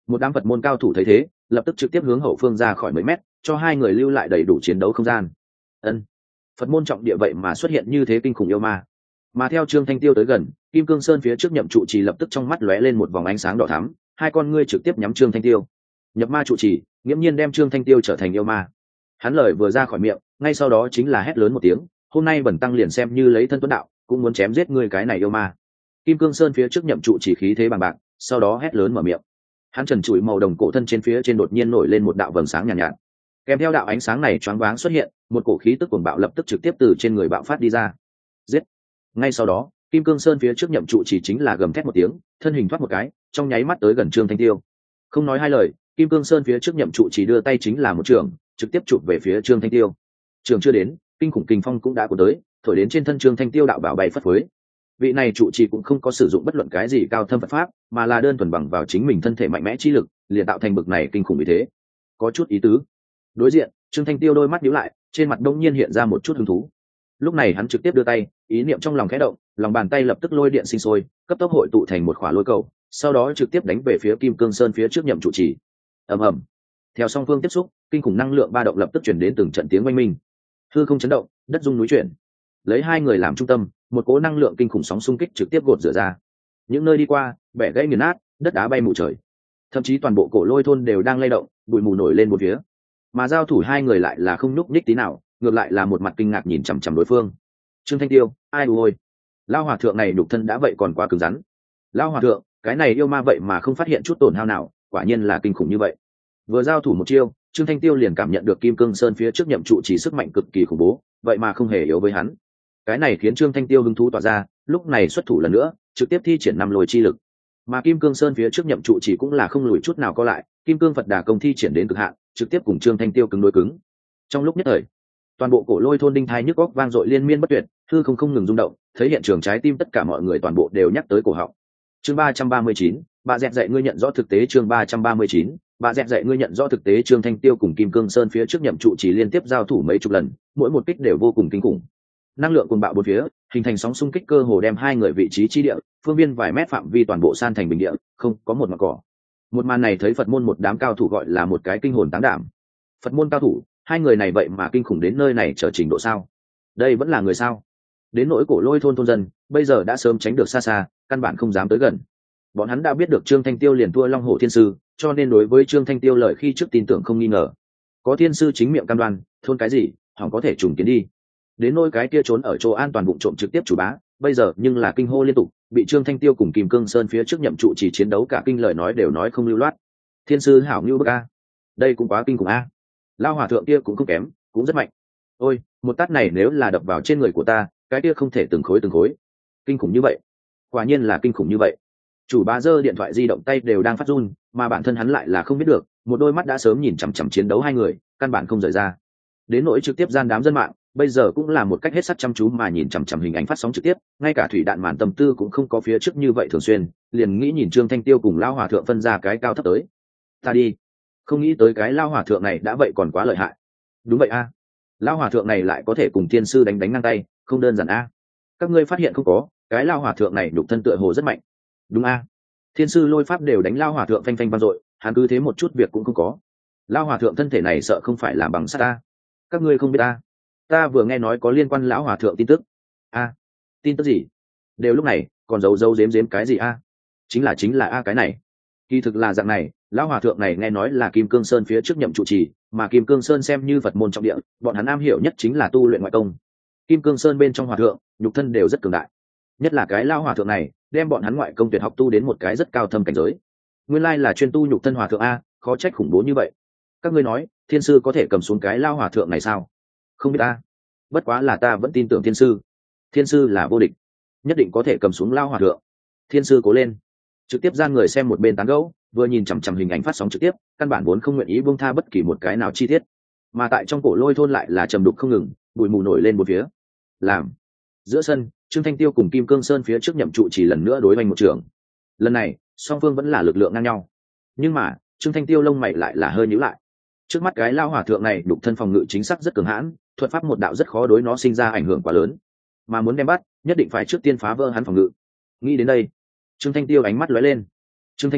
Một đám Phật môn cao thủ thấy thế, lập tức trực tiếp hướng hậu phương ra khỏi mấy mét, cho hai người lưu lại đầy đủ chiến đấu không gian. Ân, Phật môn trọng địa vậy mà xuất hiện như thế kinh khủng yêu ma. Mà theo Trương Thanh Tiêu tới gần, Kim Cương Sơn phía trước nhậm trụ trì lập tức trong mắt lóe lên một vòng ánh sáng đỏ thắm, hai con ngươi trực tiếp nhắm Trương Thanh Tiêu. Nhập ma trụ trì, nghiễm nhiên đem Trương Thanh Tiêu trở thành yêu ma. Hắn lời vừa ra khỏi miệng, ngay sau đó chính là hét lớn một tiếng, hôm nay bẩn tăng liền xem như lấy thân tuấn đạo, cũng muốn chém giết ngươi cái này yêu ma. Kim Cương Sơn phía trước nhậm trụ chỉ khí thế bằng bạc, sau đó hét lớn mở miệng. Hắn trần trụi màu đồng cổ thân trên phía trên đột nhiên nổi lên một đạo vầng sáng nhàn nhạt, nhạt. Kèm theo đạo ánh sáng này choáng váng xuất hiện, một cổ khí tức cuồng bạo lập tức trực tiếp từ trên người bạo phát đi ra. Giết! Ngay sau đó, Kim Cương Sơn phía trước nhậm trụ chỉ chính là gầm thét một tiếng, thân hình thoát một cái, trong nháy mắt tới gần Trương Thanh Tiêu. Không nói hai lời, Kim Cương Sơn phía trước nhậm trụ chỉ đưa tay chính là một trường, trực tiếp chụp về phía Trương Thanh Tiêu. Trường chưa đến, kinh khủng kình phong cũng đã cuốn tới, thổi đến trên thân Trương Thanh Tiêu đạo bảo bay phất phới. Vị này trụ trì cũng không có sử dụng bất luận cái gì cao thâm Phật pháp, mà là đơn thuần bằng vào chính mình thân thể mạnh mẽ chi lực, liền tạo thành bực này kinh khủng như thế. Có chút ý tứ. Đối diện, Trương Thanh Tiêu đôi mắt nhíu lại, trên mặt đông nhiên hiện ra một chút hứng thú. Lúc này hắn trực tiếp đưa tay, ý niệm trong lòng khẽ động, lòng bàn tay lập tức lôi điện sinh sôi, cấp tốc hội tụ thành một khỏa lôi cầu, sau đó trực tiếp đánh về phía Kim Cương Sơn phía trước nhậm trụ trì. Ầm ầm. Theo song phương tiếp xúc, kinh khủng năng lượng ba động lập tức truyền đến từng trận tiếng oanh minh. Hư không chấn động, đất rung núi chuyển. Lấy hai người làm trung tâm, một cỗ năng lượng kinh khủng sóng xung kích trực tiếp gột rửa ra. Những nơi đi qua, bẻ gãy nghiền nát, đất đá bay mù trời. Thậm chí toàn bộ cổ lôi thôn đều đang lay động, bụi mù nổi lên một phía. Mà giao thủ hai người lại là không nhúc nhích tí nào, ngược lại là một mặt kinh ngạc nhìn chằm chằm đối phương. Trương Thanh Tiêu, ai ôi, lao hòa thượng này đục thân đã vậy còn quá cứng rắn. Lao hòa thượng, cái này yêu ma vậy mà không phát hiện chút tổn hao nào, quả nhiên là kinh khủng như vậy. Vừa giao thủ một chiêu, Trương Thanh Tiêu liền cảm nhận được Kim Cương Sơn phía trước nhậm trụ chỉ sức mạnh cực kỳ khủng bố, vậy mà không hề yếu với hắn. Cái này khiến Trương Thanh Tiêu hứng thú tỏa ra, lúc này xuất thủ lần nữa, trực tiếp thi triển năm lôi chi lực. Mà Kim Cương Sơn phía trước nhậm trụ chỉ cũng là không lùi chút nào co lại, Kim Cương Phật Đà công thi triển đến cực hạn, trực tiếp cùng Trương Thanh Tiêu cứng đối cứng. Trong lúc nhất thời, toàn bộ cổ lôi thôn đinh thai nhức óc vang dội liên miên bất tuyệt, hư không không ngừng rung động, thấy hiện trường trái tim tất cả mọi người toàn bộ đều nhắc tới cổ họng. Chương ba trăm ba mươi chín, bà dẹt dạy ngươi nhận rõ thực tế. Chương ba trăm ba mươi chín, bà dẹt dạy ngươi nhận rõ thực tế. Trương Thanh Tiêu cùng Kim Cương Sơn phía trước nhậm trụ chỉ liên tiếp giao thủ mấy chục lần, mỗi một kích đều vô cùng kinh khủng. Năng lượng cuồng bạo bốn phía, hình thành sóng xung kích cơ hồ đem hai người vị trí chi địa, phương viên vài mét phạm vi toàn bộ san thành bình địa, không có một mảng cỏ. Một màn này thấy Phật môn một đám cao thủ gọi là một cái kinh hồn táng đảm. Phật môn cao thủ, hai người này vậy mà kinh khủng đến nơi này trở trình độ sao? Đây vẫn là người sao? Đến nỗi cổ lôi thôn thôn dân, bây giờ đã sớm tránh được xa xa, căn bản không dám tới gần. Bọn hắn đã biết được Trương Thanh Tiêu liền thua Long Hổ Thiên Sư, cho nên đối với Trương Thanh Tiêu lời khi trước tin tưởng không nghi ngờ. Có Thiên Sư chính miệng cam đoan, thôn cái gì, hỏng có thể trùng kiến đi. Đến nỗi cái kia trốn ở chỗ an toàn vụ trộm trực tiếp chủ bá, bây giờ nhưng là kinh hô liên tục, bị Trương Thanh Tiêu cùng Kim Cương Sơn phía trước nhậm trụ chỉ chiến đấu cả kinh lời nói đều nói không lưu loát. Thiên Sư hảo như bức a, đây cũng quá kinh khủng a. Lao hòa thượng kia cũng không kém, cũng rất mạnh. Ôi, một tát này nếu là đập vào trên người của ta, cái kia không thể từng khối từng khối. Kinh khủng như vậy, quả nhiên là kinh khủng như vậy. Chủ bá giơ điện thoại di động tay đều đang phát run, mà bản thân hắn lại là không biết được, một đôi mắt đã sớm nhìn chằm chằm chiến đấu hai người, căn bản không rời ra. Đến nỗi trực tiếp gian đám dân mạng, bây giờ cũng là một cách hết sức chăm chú mà nhìn chằm chằm hình ảnh phát sóng trực tiếp, ngay cả thủy đạn màn tâm tư cũng không có phía trước như vậy thường xuyên, liền nghĩ nhìn Trương Thanh Tiêu cùng Lao hòa thượng phân ra cái cao thấp tới. Ta đi, không nghĩ tới cái Lao hòa thượng này đã vậy còn quá lợi hại. Đúng vậy a, à. Lao hòa thượng này lại có thể cùng Thiên Sư đánh đánh ngang tay, không đơn giản a. À. Các ngươi phát hiện không có, cái Lao hòa thượng này nhục thân tựa hồ rất mạnh. Đúng a, à. Thiên Sư lôi pháp đều đánh Lao hòa thượng phanh phanh vang dội, hắn cứ thế một chút việc cũng không có. Lao hòa thượng thân thể này sợ không phải làm bằng sắt ta. Các ngươi không biết ta, ta vừa nghe nói có liên quan lão hòa thượng tin tức. A, à, tin tức gì? Đều lúc này còn giấu giấu giếm giếm cái gì a? À? Chính là chính là a à cái này. Kỳ thực là dạng này, lão hòa thượng này nghe nói là Kim Cương Sơn phía trước nhậm trụ trì, mà Kim Cương Sơn xem như Phật môn trọng địa, bọn hắn am hiểu nhất chính là tu luyện ngoại công. Kim Cương Sơn bên trong hòa thượng, nhục thân đều rất cường đại. Nhất là cái lão hòa thượng này, đem bọn hắn ngoại công tuyệt học tu đến một cái rất cao thâm cảnh giới. Nguyên lai là chuyên tu nhục thân hòa thượng a, khó trách khủng bố như vậy. Các ngươi nói, Thiên Sư có thể cầm xuống cái lão hòa thượng này sao? Không biết ta, bất quá là ta vẫn tin tưởng Thiên Sư. Thiên Sư là vô địch, nhất định có thể cầm xuống lão hòa thượng. Thiên Sư cố lên. Trực tiếp gian người xem một bên tán gẫu, vừa nhìn chằm chằm hình ảnh phát sóng trực tiếp, căn bản vốn không nguyện ý buông tha bất kỳ một cái nào chi tiết. Mà tại trong cổ lôi thôn lại là trầm đục không ngừng, bụi mù nổi lên một phía. Làm giữa sân, Trương Thanh Tiêu cùng Kim Cương Sơn phía trước nhậm trụ chỉ lần nữa đối oanh một trường. Lần này song phương vẫn là lực lượng ngang nhau, nhưng mà Trương Thanh Tiêu lông mày lại là hơi nhíu lại. Trước mắt cái lao hòa thượng này đục thân phòng ngự chính xác rất cường hãn, thuật pháp một đạo rất khó đối nó sinh ra ảnh hưởng quá lớn, mà muốn đem bắt nhất định phải trước tiên phá vỡ hắn phòng ngự. Nghĩ đến đây, Trương Thanh Tiêu ánh mắt lóe lên. Trương Thanh Tiêu,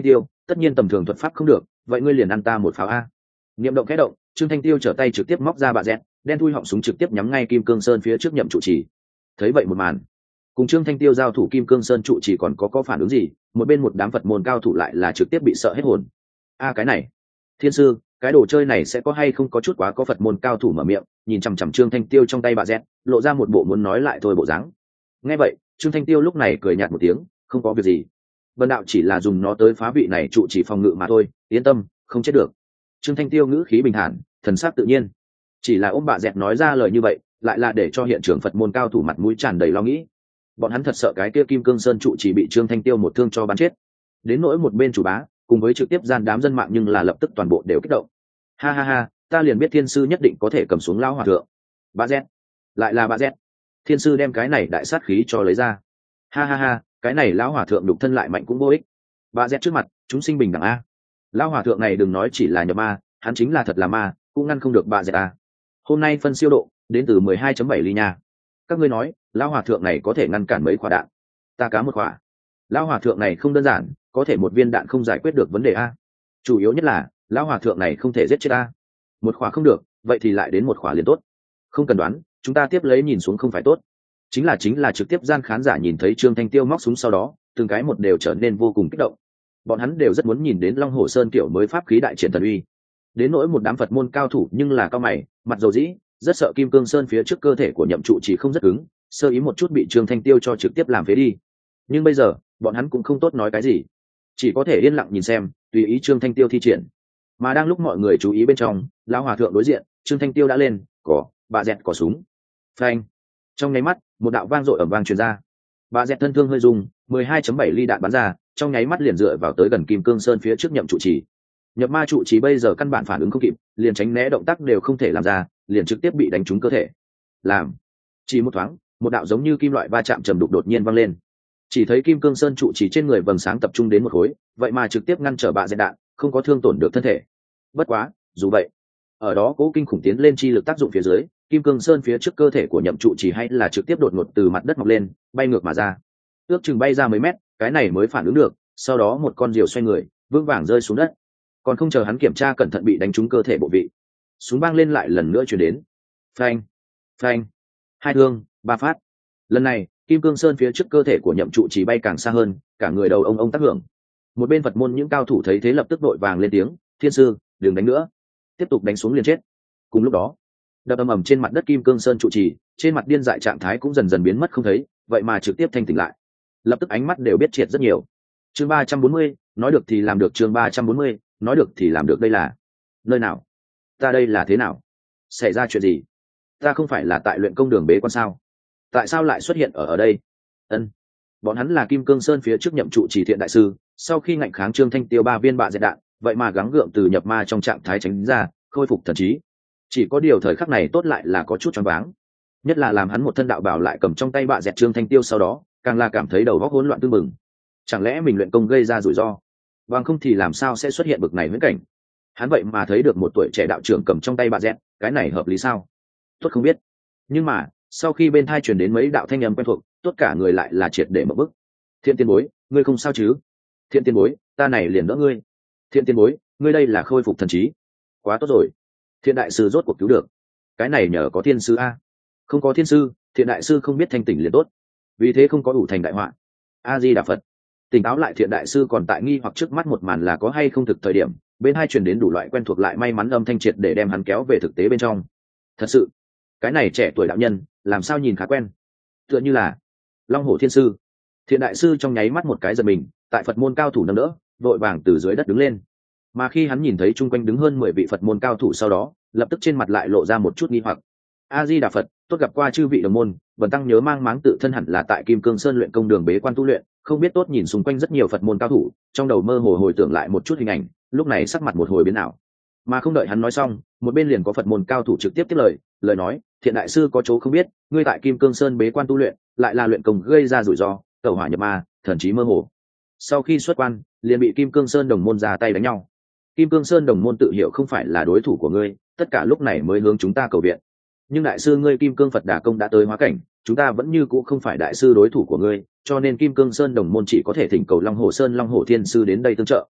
tất nhiên tầm thường thuật pháp không được, vậy ngươi liền ăn ta một pháo a. Niệm động khẽ động, Trương Thanh Tiêu trở tay trực tiếp móc ra bạ dẹt, đen thui họng súng trực tiếp nhắm ngay Kim Cương Sơn phía trước nhậm trụ trì. Thấy vậy một màn, cùng Trương Thanh Tiêu giao thủ Kim Cương Sơn trụ trì còn có có phản ứng gì, một bên một đám Phật môn cao thủ lại là trực tiếp bị sợ hết hồn. A cái này, thiên sư, cái đồ chơi này sẽ có hay không có chút quá có Phật môn cao thủ mở miệng, nhìn chằm chằm Trương Thanh Tiêu trong tay bạ dẹt, lộ ra một bộ muốn nói lại thôi bộ dáng. Nghe vậy, Trương Thanh Tiêu lúc này cười nhạt một tiếng, không có việc gì. Bần đạo chỉ là dùng nó tới phá vị này trụ trì phòng ngự mà thôi, yên tâm, không chết được. Trương Thanh Tiêu ngữ khí bình thản, thần sắc tự nhiên. Chỉ là ôm bạ dẹt nói ra lời như vậy, lại là để cho hiện trường Phật môn cao thủ mặt mũi tràn đầy lo nghĩ. Bọn hắn thật sợ cái kia Kim Cương Sơn trụ trì bị Trương Thanh Tiêu một thương cho bắn chết. Đến nỗi một bên chủ bá, cùng với trực tiếp gian đám dân mạng nhưng là lập tức toàn bộ đều kích động. Ha ha ha, ta liền biết thiên sư nhất định có thể cầm xuống lão hòa thượng. Bạ dẹt, lại là bạ dẹt. Thiên sư đem cái này đại sát khí cho lấy ra. Ha ha ha, cái này lão hòa thượng đục thân lại mạnh cũng vô ích. Bạ dẹt trước mặt, chúng sinh bình đẳng a. Lão hòa thượng này đừng nói chỉ là nhập ma, hắn chính là thật là ma, cũng ngăn không được bạ dẹt a. Hôm nay phân siêu độ đến từ mười hai chấm bảy ly nha. Các ngươi nói, lão hòa thượng này có thể ngăn cản mấy quả đạn? Ta cá một quả. Lão hòa thượng này không đơn giản, có thể một viên đạn không giải quyết được vấn đề a. Chủ yếu nhất là, lão hòa thượng này không thể giết chết a. Một quả không được, vậy thì lại đến một quả liền tốt. Không cần đoán, chúng ta tiếp lấy nhìn xuống không phải tốt. Chính là chính là trực tiếp gian khán giả nhìn thấy Trương Thanh Tiêu móc súng sau đó, từng cái một đều trở nên vô cùng kích động. Bọn hắn đều rất muốn nhìn đến Long Hổ Sơn kiểu mới pháp khí đại triển thần uy. Đến nỗi một đám Phật môn cao thủ nhưng là cao mày, mặt dầu dĩ, rất sợ Kim Cương Sơn phía trước cơ thể của nhậm trụ chỉ không rất cứng, sơ ý một chút bị Trương Thanh Tiêu cho trực tiếp làm phế đi. Nhưng bây giờ, bọn hắn cũng không tốt nói cái gì, chỉ có thể yên lặng nhìn xem, tùy ý Trương Thanh Tiêu thi triển. Mà đang lúc mọi người chú ý bên trong, lão hòa thượng đối diện, Trương Thanh Tiêu đã lên, cỏ, bà dẹt cỏ súng. Phanh. Trong nháy mắt, một đạo vang dội ầm vang truyền ra. Bà dẹt thân thương hơi rung, mười hai chấm bảy ly đạn bắn ra, trong nháy mắt liền dựa vào tới gần Kim Cương Sơn phía trước nhậm trụ trì. Nhập ma trụ trì bây giờ căn bản phản ứng không kịp, liền tránh né động tác đều không thể làm ra, liền trực tiếp bị đánh trúng cơ thể. Làm. Chỉ một thoáng, một đạo giống như kim loại va chạm trầm đục đột nhiên vang lên. Chỉ thấy Kim Cương Sơn trụ trì trên người vầng sáng tập trung đến một khối, vậy mà trực tiếp ngăn trở bạ dẹt đạn, không có thương tổn được thân thể. Bất quá, dù vậy, ở đó cố kinh khủng tiến lên chi lực tác dụng phía dưới, Kim Cương Sơn phía trước cơ thể của nhậm trụ trì hay là trực tiếp đột ngột từ mặt đất mọc lên, bay ngược mà ra. Ước chừng bay ra mấy mét, cái này mới phản ứng được, sau đó một con diều xoay người, vững vàng rơi xuống đất. Còn không chờ hắn kiểm tra cẩn thận bị đánh trúng cơ thể bộ vị, súng vang lên lại lần nữa truyền đến. Phanh, phanh, hai thương, ba phát. Lần này, Kim Cương Sơn phía trước cơ thể của nhậm trụ trì bay càng xa hơn, cả người đầu ông ông tác hưởng. Một bên Phật môn những cao thủ thấy thế lập tức vội vàng lên tiếng, thiên sư, đừng đánh nữa, tiếp tục đánh xuống liền chết. Cùng lúc đó, đập ầm ầm trên mặt đất Kim Cương Sơn trụ trì, trên mặt điên dại trạng thái cũng dần dần biến mất không thấy, vậy mà trực tiếp thanh tỉnh lại, lập tức ánh mắt đều biết triệt rất nhiều. Chương ba trăm bốn mươi, nói được thì làm được. Chương ba trăm bốn mươi, nói được thì làm được. Đây là nơi nào? Ta đây là thế nào? Xảy ra chuyện gì? Ta không phải là tại luyện công đường bế quan sao? Tại sao lại xuất hiện ở ở đây? Ân, bọn hắn là Kim Cương Sơn phía trước nhậm trụ trì thiện đại sư, sau khi ngạnh kháng Trương Thanh Tiêu ba viên bạ dẹt đạn, vậy mà gắng gượng từ nhập ma trong trạng thái tránh ra, khôi phục thần trí. Chỉ có điều thời khắc này tốt lại là có chút choáng váng, nhất là làm hắn một thân đạo bảo lại cầm trong tay bạ dẹt Trương Thanh Tiêu sau đó, càng là cảm thấy đầu óc hỗn loạn tương mừng. Chẳng lẽ mình luyện công gây ra rủi ro? Bằng không thì làm sao sẽ xuất hiện bực này huyễn cảnh? Hắn vậy mà thấy được một tuổi trẻ đạo trưởng cầm trong tay bạ dẹt, cái này hợp lý sao? Tốt không biết. Nhưng mà, sau khi bên thai truyền đến mấy đạo thanh âm quen thuộc, tất cả người lại là triệt để mở bức. Thiện tiên bối, ngươi không sao chứ? Thiện tiên bối, ta này liền đỡ ngươi. Thiện tiên bối, ngươi đây là khôi phục thần trí. Quá tốt rồi. Thiện đại sư rốt cuộc cứu được. Cái này nhờ có thiên sư a. Không có thiên sư, thiện đại sư không biết thanh tỉnh liền tốt. Vì thế không có đủ thành đại họa. A Di Đà Phật. Tỉnh táo lại thiện đại sư còn tại nghi hoặc trước mắt một màn là có hay không thực thời điểm, bên hai truyền đến đủ loại quen thuộc lại may mắn âm thanh triệt để đem hắn kéo về thực tế bên trong. Thật sự, cái này trẻ tuổi đạo nhân, làm sao nhìn khá quen. Tựa như là Long Hổ Thiên sư. Thiện đại sư trong nháy mắt một cái giật mình, tại Phật môn cao thủ nâng đỡ, vội vàng từ dưới đất đứng lên. Mà khi hắn nhìn thấy chung quanh đứng hơn mười vị Phật môn cao thủ sau đó, lập tức trên mặt lại lộ ra một chút nghi hoặc. A Di Đà Phật, tốt gặp qua chư vị đồng môn, Vân tăng nhớ mang máng tự thân hẳn là tại Kim Cương Sơn luyện công đường bế quan tu luyện, không biết tốt nhìn xung quanh rất nhiều Phật môn cao thủ, trong đầu mơ hồ hồi tưởng lại một chút hình ảnh, lúc này sắc mặt một hồi biến ảo. Mà không đợi hắn nói xong, một bên liền có Phật môn cao thủ trực tiếp tiếp lời, lời nói, thiện đại sư có chỗ không biết, ngươi tại Kim Cương Sơn bế quan tu luyện, lại là luyện công gây ra rủi ro, tẩu hỏa nhập ma, thần trí mơ hồ. Sau khi xuất quan, liền bị Kim Cương Sơn đồng môn ra tay đánh nhau. Kim Cương Sơn đồng môn tự hiểu không phải là đối thủ của ngươi, tất cả lúc này mới hướng chúng ta cầu viện. Nhưng đại sư ngươi Kim Cương Phật Đà công đã tới hóa cảnh, chúng ta vẫn như cũ không phải đại sư đối thủ của ngươi, cho nên Kim Cương Sơn đồng môn chỉ có thể thỉnh cầu Long Hổ Sơn Long Hổ Thiên sư đến đây tương trợ.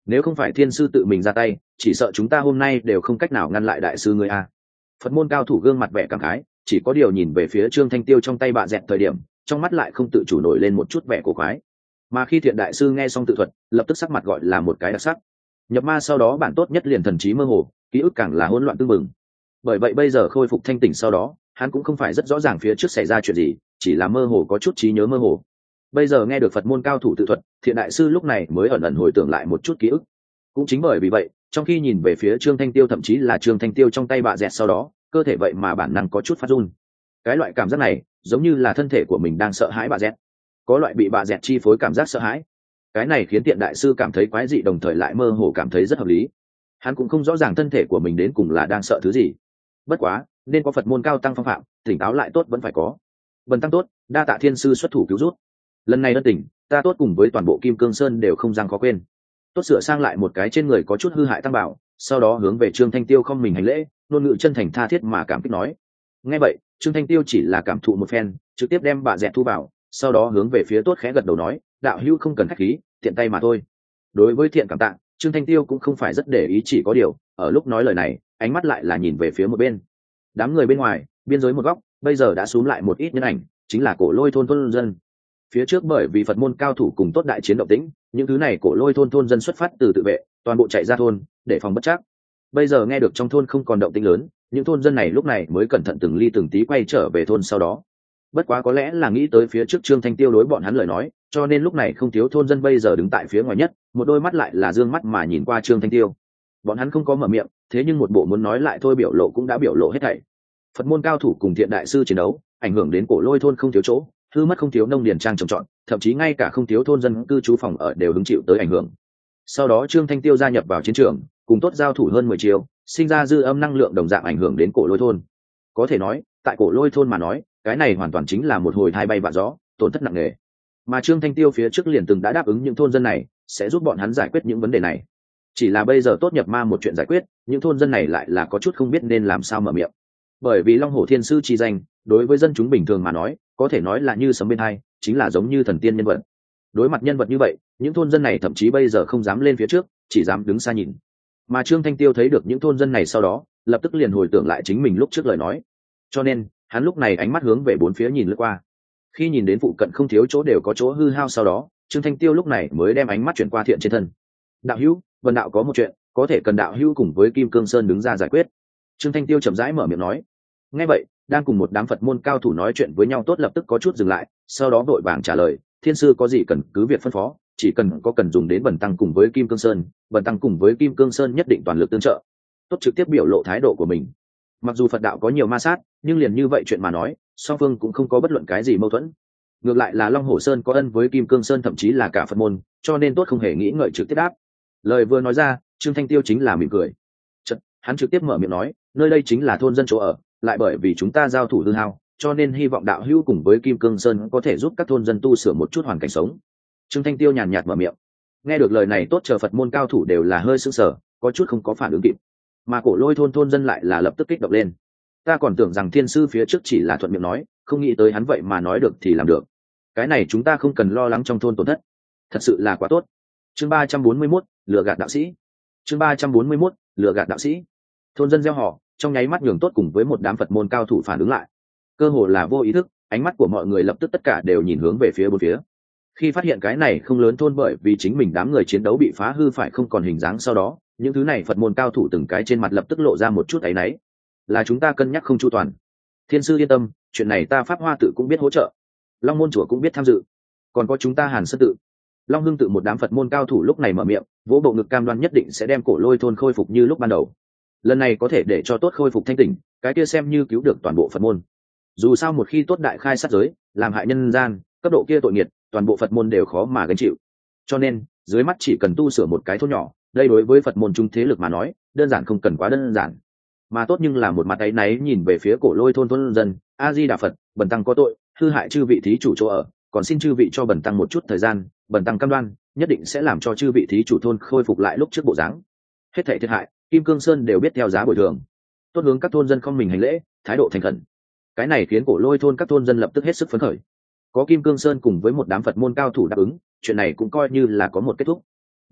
nếu không phải thiên sư tự mình ra tay, chỉ sợ chúng ta hôm nay đều không cách nào ngăn lại đại sư ngươi a. Phật môn cao thủ gương mặt vẻ cảm khái, chỉ có điều nhìn về phía Trương Thanh Tiêu trong tay bạ dẹt thời điểm, trong mắt lại không tự chủ nổi lên một chút vẻ cổ quái. Mà khi Thiện đại sư nghe xong tự thuật, lập tức sắc mặt gọi là một cái đặc sắc. Nhập ma sau đó bản tốt nhất liền thần trí mơ hồ, ký ức càng là hỗn loạn tương mừng. Bởi vậy bây giờ khôi phục thanh tỉnh sau đó, hắn cũng không phải rất rõ ràng phía trước xảy ra chuyện gì, chỉ là mơ hồ có chút trí nhớ mơ hồ. Bây giờ nghe được Phật môn cao thủ tự thuật, Thiện đại sư lúc này mới ẩn ẩn hồi tưởng lại một chút ký ức. Cũng chính bởi vì vậy, trong khi nhìn về phía Trương Thanh Tiêu, thậm chí là Trương Thanh Tiêu trong tay bạ dẹt sau đó, cơ thể vậy mà bản năng có chút phát run. Cái loại cảm giác này giống như là thân thể của mình đang sợ hãi bạ dẹt, có loại bị bạ dẹt chi phối cảm giác sợ hãi. Cái này khiến Tiện đại sư cảm thấy quái dị, đồng thời lại mơ hồ cảm thấy rất hợp lý. Hắn cũng không rõ ràng thân thể của mình đến cùng là đang sợ thứ gì. Bất quá nên có Phật môn cao tăng phong phạm, tỉnh táo lại tốt vẫn phải có. Bần tăng tốt, đa tạ thiên sư xuất thủ cứu rút. Lần này ân tình, ta tốt cùng với toàn bộ Kim Cương Sơn đều không dang khó quên. Tốt sửa sang lại một cái trên người có chút hư hại tăng bảo, sau đó hướng về Trương Thanh Tiêu không mình hành lễ, ngôn ngữ chân thành tha thiết mà cảm kích nói. Nghe vậy, Trương Thanh Tiêu chỉ là cảm thụ một phen, trực tiếp đem bạ dẹt thu vào, sau đó hướng về phía Tốt khẽ gật đầu nói, đạo hữu không cần khách khí, tiện tay mà thôi. Đối với Thiện cảm tạ, Trương Thanh Tiêu cũng không phải rất để ý, chỉ có điều ở lúc nói lời này, ánh mắt lại là nhìn về phía một bên. Đám người bên ngoài biên giới một góc bây giờ đã xúm lại một ít nhân ảnh, chính là Cổ Lôi thôn thôn dân. Phía trước bởi vì Phật môn cao thủ cùng Tốt đại chiến động tĩnh, những thứ này Cổ Lôi thôn thôn dân xuất phát từ tự vệ, toàn bộ chạy ra thôn để phòng bất trắc. Bây giờ nghe được trong thôn không còn động tĩnh lớn, những thôn dân này lúc này mới cẩn thận từng ly từng tí quay trở về thôn sau đó. Bất quá có lẽ là nghĩ tới phía trước Trương Thanh Tiêu đối bọn hắn lời nói, cho nên lúc này không thiếu thôn dân bây giờ đứng tại phía ngoài nhất, một đôi mắt lại là dương mắt mà nhìn qua Trương Thanh Tiêu. Bọn hắn không có mở miệng, thế nhưng một bộ muốn nói lại thôi biểu lộ cũng đã biểu lộ hết thảy. Phật môn cao thủ cùng Thiện đại sư chiến đấu, ảnh hưởng đến Cổ Lôi thôn không thiếu chỗ, hư mất không thiếu nông điền trang trồng trọt, thậm chí ngay cả không thiếu thôn dân cư trú phòng ở đều hứng chịu tới ảnh hưởng. Sau đó Trương Thanh Tiêu gia nhập vào chiến trường, cùng Tốt giao thủ hơn mười chiều, sinh ra dư âm năng lượng đồng dạng ảnh hưởng đến Cổ Lôi thôn. Có thể nói, tại Cổ Lôi thôn mà nói, cái này hoàn toàn chính là một hồi hai bay vạ gió, tổn thất nặng nề. Mà Trương Thanh Tiêu phía trước liền từng đã đáp ứng những thôn dân này sẽ giúp bọn hắn giải quyết những vấn đề này. Chỉ là bây giờ Tốt nhập ma một chuyện giải quyết, những thôn dân này lại là có chút không biết nên làm sao mở miệng. Bởi vì Long Hổ Thiên sư chi danh, đối với dân chúng bình thường mà nói, có thể nói là như sấm bên hai, chính là giống như thần tiên nhân vật. Đối mặt nhân vật như vậy, những thôn dân này thậm chí bây giờ không dám lên phía trước, chỉ dám đứng xa nhìn. Mà Trương Thanh Tiêu thấy được những thôn dân này sau đó, lập tức liền hồi tưởng lại chính mình lúc trước lời nói. Cho nên, hắn lúc này ánh mắt hướng về bốn phía nhìn lướt qua. Khi nhìn đến phụ cận không thiếu chỗ đều có chỗ hư hao sau đó, Trương Thanh Tiêu lúc này mới đem ánh mắt chuyển qua Thiện trên thân. Đạo hữu, Vân đạo có một chuyện, có thể cần đạo hữu cùng với Kim Cương Sơn đứng ra giải quyết. Trương Thanh Tiêu chậm rãi mở miệng nói. Nghe vậy, đang cùng một đám Phật môn cao thủ nói chuyện với nhau Tốt lập tức có chút dừng lại, sau đó vội vàng trả lời, thiên sư có gì cần cứ việc phân phó, chỉ cần có cần dùng đến bần tăng cùng với Kim Cương Sơn, bần tăng cùng với Kim Cương Sơn nhất định toàn lực tương trợ. Tốt trực tiếp biểu lộ thái độ của mình. Mặc dù Phật đạo có nhiều ma sát, nhưng liền như vậy chuyện mà nói, song phương cũng không có bất luận cái gì mâu thuẫn. Ngược lại là Long Hổ Sơn có ân với Kim Cương Sơn, thậm chí là cả Phật môn, cho nên Tốt không hề nghĩ ngợi trực tiếp đáp. Lời vừa nói ra, Trương Thanh Tiêu chính là mỉm cười. Chật, hắn trực tiếp mở miệng nói, nơi đây chính là thôn dân chỗ ở, lại bởi vì chúng ta giao thủ hư hao, cho nên hy vọng đạo hữu cùng với Kim Cương Sơn có thể giúp các thôn dân tu sửa một chút hoàn cảnh sống. Trương Thanh Tiêu nhàn nhạt mở miệng. Nghe được lời này Tốt chờ Phật môn cao thủ đều là hơi sững sờ, có chút không có phản ứng kịp. Mà Cổ Lôi thôn thôn dân lại là lập tức kích động lên. Ta còn tưởng rằng thiên sư phía trước chỉ là thuận miệng nói, không nghĩ tới hắn vậy mà nói được thì làm được. Cái này chúng ta không cần lo lắng trong thôn tổn thất, thật sự là quá tốt. Chương ba trăm bốn mươi mốt, lừa gạt đạo sĩ. Chương ba trăm bốn mươi mốt, lừa gạt đạo sĩ. Thôn dân gieo họ, trong nháy mắt nhường Tốt cùng với một đám Phật môn cao thủ phản ứng lại. Cơ hồ là vô ý thức, ánh mắt của mọi người lập tức tất cả đều nhìn hướng về phía bốn phía. Khi phát hiện cái này không lớn thôn bởi vì chính mình đám người chiến đấu bị phá hư phải không còn hình dáng sau đó, những thứ này Phật môn cao thủ từng cái trên mặt lập tức lộ ra một chút áy náy. Là chúng ta cân nhắc không chu toàn. Thiên sư yên tâm, chuyện này ta Pháp Hoa tự cũng biết hỗ trợ, Long môn chùa cũng biết tham dự, còn có chúng ta Hàn Sơn tự. Long Hưng tự một đám Phật môn cao thủ lúc này mở miệng, vỗ bộ ngực cam đoan nhất định sẽ đem Cổ Lôi thôn khôi phục như lúc ban đầu. Lần này có thể để cho Tốt khôi phục thanh tỉnh, cái kia xem như cứu được toàn bộ Phật môn. Dù sao một khi Tốt đại khai sát giới, làm hại nhân gian, cấp độ kia tội nghiệt, toàn bộ Phật môn đều khó mà gánh chịu. Cho nên, dưới mắt chỉ cần tu sửa một cái thôn nhỏ, đây đối với Phật môn trung thế lực mà nói, đơn giản không cần quá đơn giản. Mà Tốt nhưng là một mặt áy náy nhìn về phía Cổ Lôi thôn thôn dân, A Di Đà Phật, bần tăng có tội, hư hại chư vị thí chủ chỗ ở, còn xin chư vị cho bần tăng một chút thời gian, bần tăng cam đoan, nhất định sẽ làm cho chư vị thí chủ thôn khôi phục lại lúc trước bộ dáng. Hết thảy thiệt hại, Kim Cương Sơn đều biết theo giá bồi thường. Tốt hướng các thôn dân không mình hành lễ, thái độ thành khẩn. Cái này khiến Cổ Lôi thôn các thôn dân lập tức hết sức phấn khởi. Có Kim Cương Sơn cùng với một đám Phật môn cao thủ đáp ứng, chuyện này cũng coi như là có một kết thúc.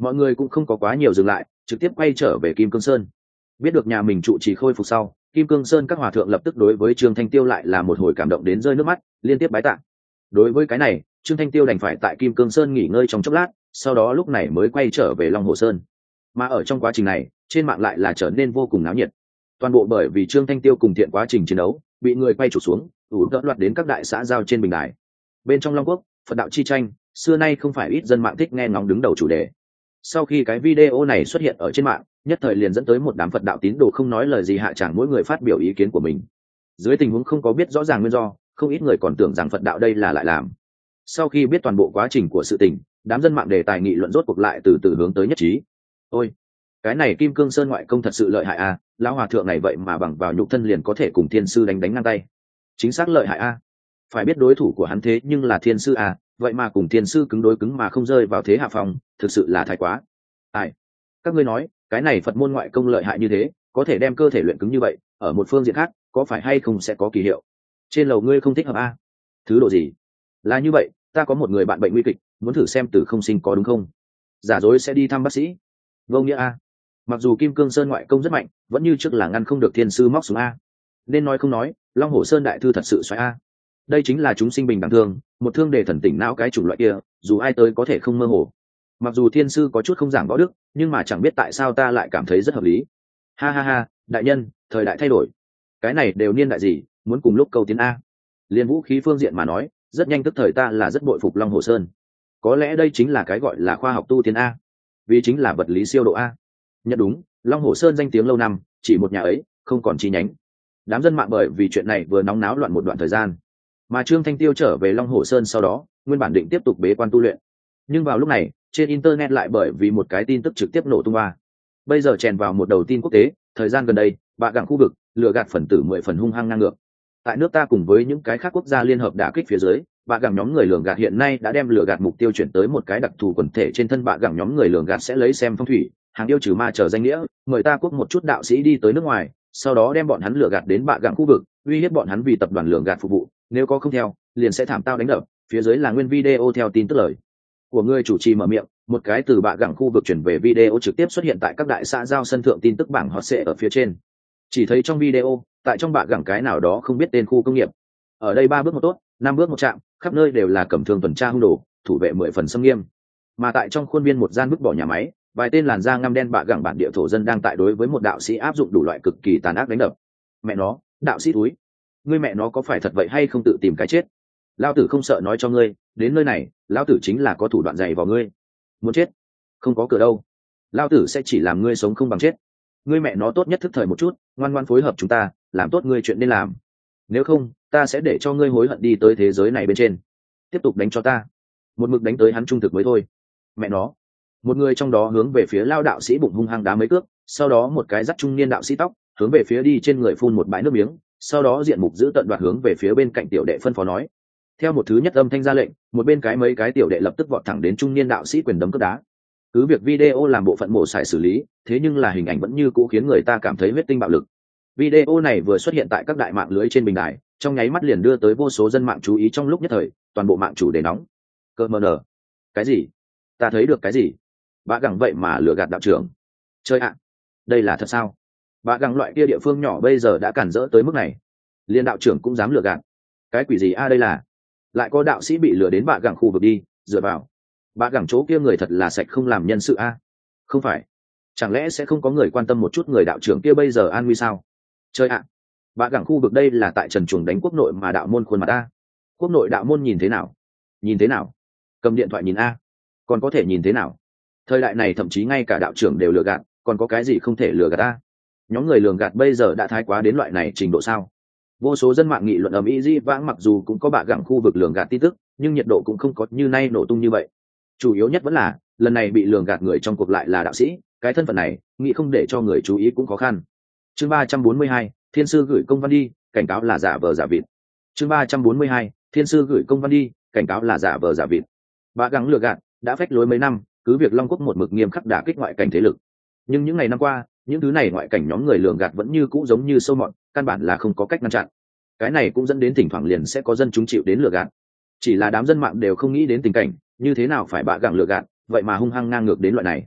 mọi người cũng không có quá nhiều dừng lại, trực tiếp quay trở về Kim Cương Sơn. Biết được nhà mình trụ trì khôi phục sau, Kim Cương Sơn các hòa thượng lập tức đối với Trương Thanh Tiêu lại là một hồi cảm động đến rơi nước mắt, liên tiếp bái tạ. Đối với cái này, Trương Thanh Tiêu đành phải tại Kim Cương Sơn nghỉ ngơi trong chốc lát, sau đó lúc này mới quay trở về Long Hồ Sơn. Mà ở trong quá trình này, trên mạng lại là trở nên vô cùng náo nhiệt. Toàn bộ bởi vì Trương Thanh Tiêu cùng Thiện quá trình chiến đấu, bị người quay chụp xuống, ủ đỡ loạt đến các đại xã giao trên bình đài. Bên trong Long Quốc, Phật đạo chi tranh, xưa nay không phải ít dân mạng thích nghe ngóng đứng đầu chủ đề. Sau khi cái video này xuất hiện ở trên mạng, nhất thời liền dẫn tới một đám Phật đạo tín đồ không nói lời gì hạ tràng mỗi người phát biểu ý kiến của mình. Dưới tình huống không có biết rõ ràng nguyên do, không ít người còn tưởng rằng Phật đạo đây là lại làm. Sau khi biết toàn bộ quá trình của sự tình, đám dân mạng đề tài nghị luận rốt cuộc lại từ từ hướng tới nhất trí. Ôi, cái này Kim Cương Sơn ngoại công thật sự lợi hại a, lão hòa thượng này vậy mà bằng vào nhục thân liền có thể cùng thiên sư đánh đánh ngang tay. Chính xác lợi hại a. Phải biết đối thủ của hắn thế nhưng là thiên sư a, vậy mà cùng thiên sư cứng đối cứng mà không rơi vào thế hạ phòng, thực sự là thái quá. Ai? Các ngươi nói, cái này Phật môn ngoại công lợi hại như thế, có thể đem cơ thể luyện cứng như vậy, ở một phương diện khác, có phải hay không sẽ có kỳ hiệu? Trên lầu ngươi không thích hợp a? Thứ độ gì? Là như vậy, ta có một người bạn bệnh nguy kịch, muốn thử xem từ không sinh có đúng không? Giả dối sẽ đi thăm bác sĩ. Vô nghĩa a. Mặc dù Kim Cương Sơn ngoại công rất mạnh, vẫn như trước là ngăn không được thiên sư móc xuống a. Nên nói không nói, Long Hổ Sơn đại thư thật sự xoáy a. Đây chính là chúng sinh bình đẳng thương, một thương đề thần tỉnh não cái chủng loại kia, dù ai tới có thể không mơ hồ. Mặc dù thiên sư có chút không giảng võ đức, nhưng mà chẳng biết tại sao ta lại cảm thấy rất hợp lý. Ha ha ha, đại nhân, thời đại thay đổi, cái này đều niên đại gì, muốn cùng lúc câu tiến a. Liên vũ khí phương diện mà nói, rất nhanh tức thời ta là rất bội phục Long Hồ Sơn. Có lẽ đây chính là cái gọi là khoa học tu tiến a, vì chính là vật lý siêu độ a. Nhận đúng, Long Hồ Sơn danh tiếng lâu năm, chỉ một nhà ấy, không còn chi nhánh. Đám dân mạng bởi vì chuyện này vừa nóng náo loạn một đoạn thời gian, mà Trương Thanh Tiêu trở về Long Hồ Sơn sau đó, nguyên bản định tiếp tục bế quan tu luyện. Nhưng vào lúc này, trên internet lại bởi vì một cái tin tức trực tiếp nổ tung ba. Bây giờ chèn vào một đầu tin quốc tế, thời gian gần đây, bạ gặng khu vực, lừa gạt phần tử mười phần hung hăng ngang ngược. Tại nước ta cùng với những cái khác quốc gia liên hợp đả kích phía dưới, bạ gặng nhóm người lường gạt hiện nay đã đem lừa gạt mục tiêu chuyển tới một cái đặc thù quần thể trên thân bạ gặng nhóm người lường gạt sẽ lấy xem phong thủy, hàng yêu trừ ma trở danh nghĩa, mời ta quốc một chút đạo sĩ đi tới nước ngoài, sau đó đem bọn hắn lừa gạt đến bạ gặng khu vực, uy hiếp bọn hắn vì tập đoàn lường gạt phục vụ, nếu có không theo, liền sẽ thảm tao đánh đập. Phía dưới là nguyên video theo tin tức lời của người chủ trì mở miệng, một cái từ bạ gặng khu vực chuyển về video trực tiếp xuất hiện tại các đại xã giao sân thượng tin tức bảng hot sẽ ở phía trên. Chỉ thấy trong video, tại trong bạ gặng cái nào đó không biết tên khu công nghiệp, ở đây ba bước một tốt, năm bước một chạm, khắp nơi đều là cầm thương tuần tra hung đồ, thủ vệ mười phần xâm nghiêm. Mà tại trong khuôn viên một gian vứt bỏ nhà máy, vài tên làn da ngăm đen bạ gặng bản địa thổ dân đang tại đối với một đạo sĩ áp dụng đủ loại cực kỳ tàn ác đánh đập. Mẹ nó, đạo sĩ túi, ngươi mẹ nó có phải thật vậy hay không tự tìm cái chết? Lão tử không sợ nói cho ngươi, đến nơi này, lão tử chính là có thủ đoạn dày vào ngươi. Muốn chết, không có cửa đâu. Lão tử sẽ chỉ làm ngươi sống không bằng chết. Ngươi mẹ nó tốt nhất thức thời một chút, ngoan ngoan phối hợp chúng ta, làm tốt ngươi chuyện nên làm. Nếu không, ta sẽ để cho ngươi hối hận đi tới thế giới này bên trên. Tiếp tục đánh cho ta, một mực đánh tới hắn trung thực mới thôi. Mẹ nó. Một người trong đó hướng về phía lao đạo sĩ bụng hung hăng đá mấy cước, sau đó một cái dắt trung niên đạo sĩ tóc, hướng về phía đi trên người phun một bãi nước miếng, sau đó diện mục giữ tận đoạt hướng về phía bên cạnh tiểu đệ phân phó nói. Theo một thứ nhất âm thanh ra lệnh, một bên cái mấy cái tiểu đệ lập tức vọt thẳng đến trung niên đạo sĩ quyền đấm cước đá. Cứ việc video làm bộ phận mổ xài xử lý, thế nhưng là hình ảnh vẫn như cũ khiến người ta cảm thấy huyết tinh bạo lực. Video này vừa xuất hiện tại các đại mạng lưới trên bình đài, trong nháy mắt liền đưa tới vô số dân mạng chú ý trong lúc nhất thời, toàn bộ mạng chủ đề nóng. Cơ mờ nở. Cái gì? Ta thấy được cái gì? Bạ gặng vậy mà lừa gạt đạo trưởng. Chơi ạ. Đây là thật sao? Bạ gặng loại kia địa phương nhỏ bây giờ đã cản rỡ tới mức này. Liên đạo trưởng cũng dám lừa gạt. Cái quỷ gì a đây là? Lại có đạo sĩ bị lừa đến bạ gặng khu vực đi, dựa vào. Bạ gặng chỗ kia người thật là sạch không làm nhân sự a. Không phải. Chẳng lẽ sẽ không có người quan tâm một chút người đạo trưởng kia bây giờ an nguy sao? Chơi ạ. Bạ gặng khu vực đây là tại trần chuồng đánh quốc nội mà đạo môn khuôn mặt a. Quốc nội đạo môn nhìn thế nào? Nhìn thế nào? Cầm điện thoại nhìn a. Còn có thể nhìn thế nào? Thời đại này thậm chí ngay cả đạo trưởng đều lừa gạt, còn có cái gì không thể lừa gạt ta? Nhóm người lường gạt bây giờ đã thái quá đến loại này trình độ sao? Vô số dân mạng nghị luận ầm ĩ dĩ vãng, mặc dù cũng có bạ gặng khu vực lường gạt tin tức, nhưng nhiệt độ cũng không có như nay nổ tung như vậy. Chủ yếu nhất vẫn là lần này bị lường gạt người trong cuộc lại là đạo sĩ, cái thân phận này nghĩ không để cho người chú ý cũng khó khăn. Chương ba trăm bốn mươi hai, thiên sư gửi công văn đi, cảnh cáo là giả vờ giả vịt. Chương ba trăm bốn mươi hai, thiên sư gửi công văn đi, cảnh cáo là giả vờ giả vịt. Bạ gặng lừa gạt đã phách lối mấy năm, cứ việc Long Quốc một mực nghiêm khắc đả kích ngoại cảnh thế lực, nhưng những ngày năm qua, những thứ này ngoại cảnh nhóm người lường gạt vẫn như cũ giống như sâu mọt, căn bản là không có cách ngăn chặn. Cái này cũng dẫn đến thỉnh thoảng liền sẽ có dân chúng chịu đến lừa gạt. Chỉ là đám dân mạng đều không nghĩ đến tình cảnh như thế nào phải bạ gặng lừa gạt, vậy mà hung hăng ngang ngược đến loại này.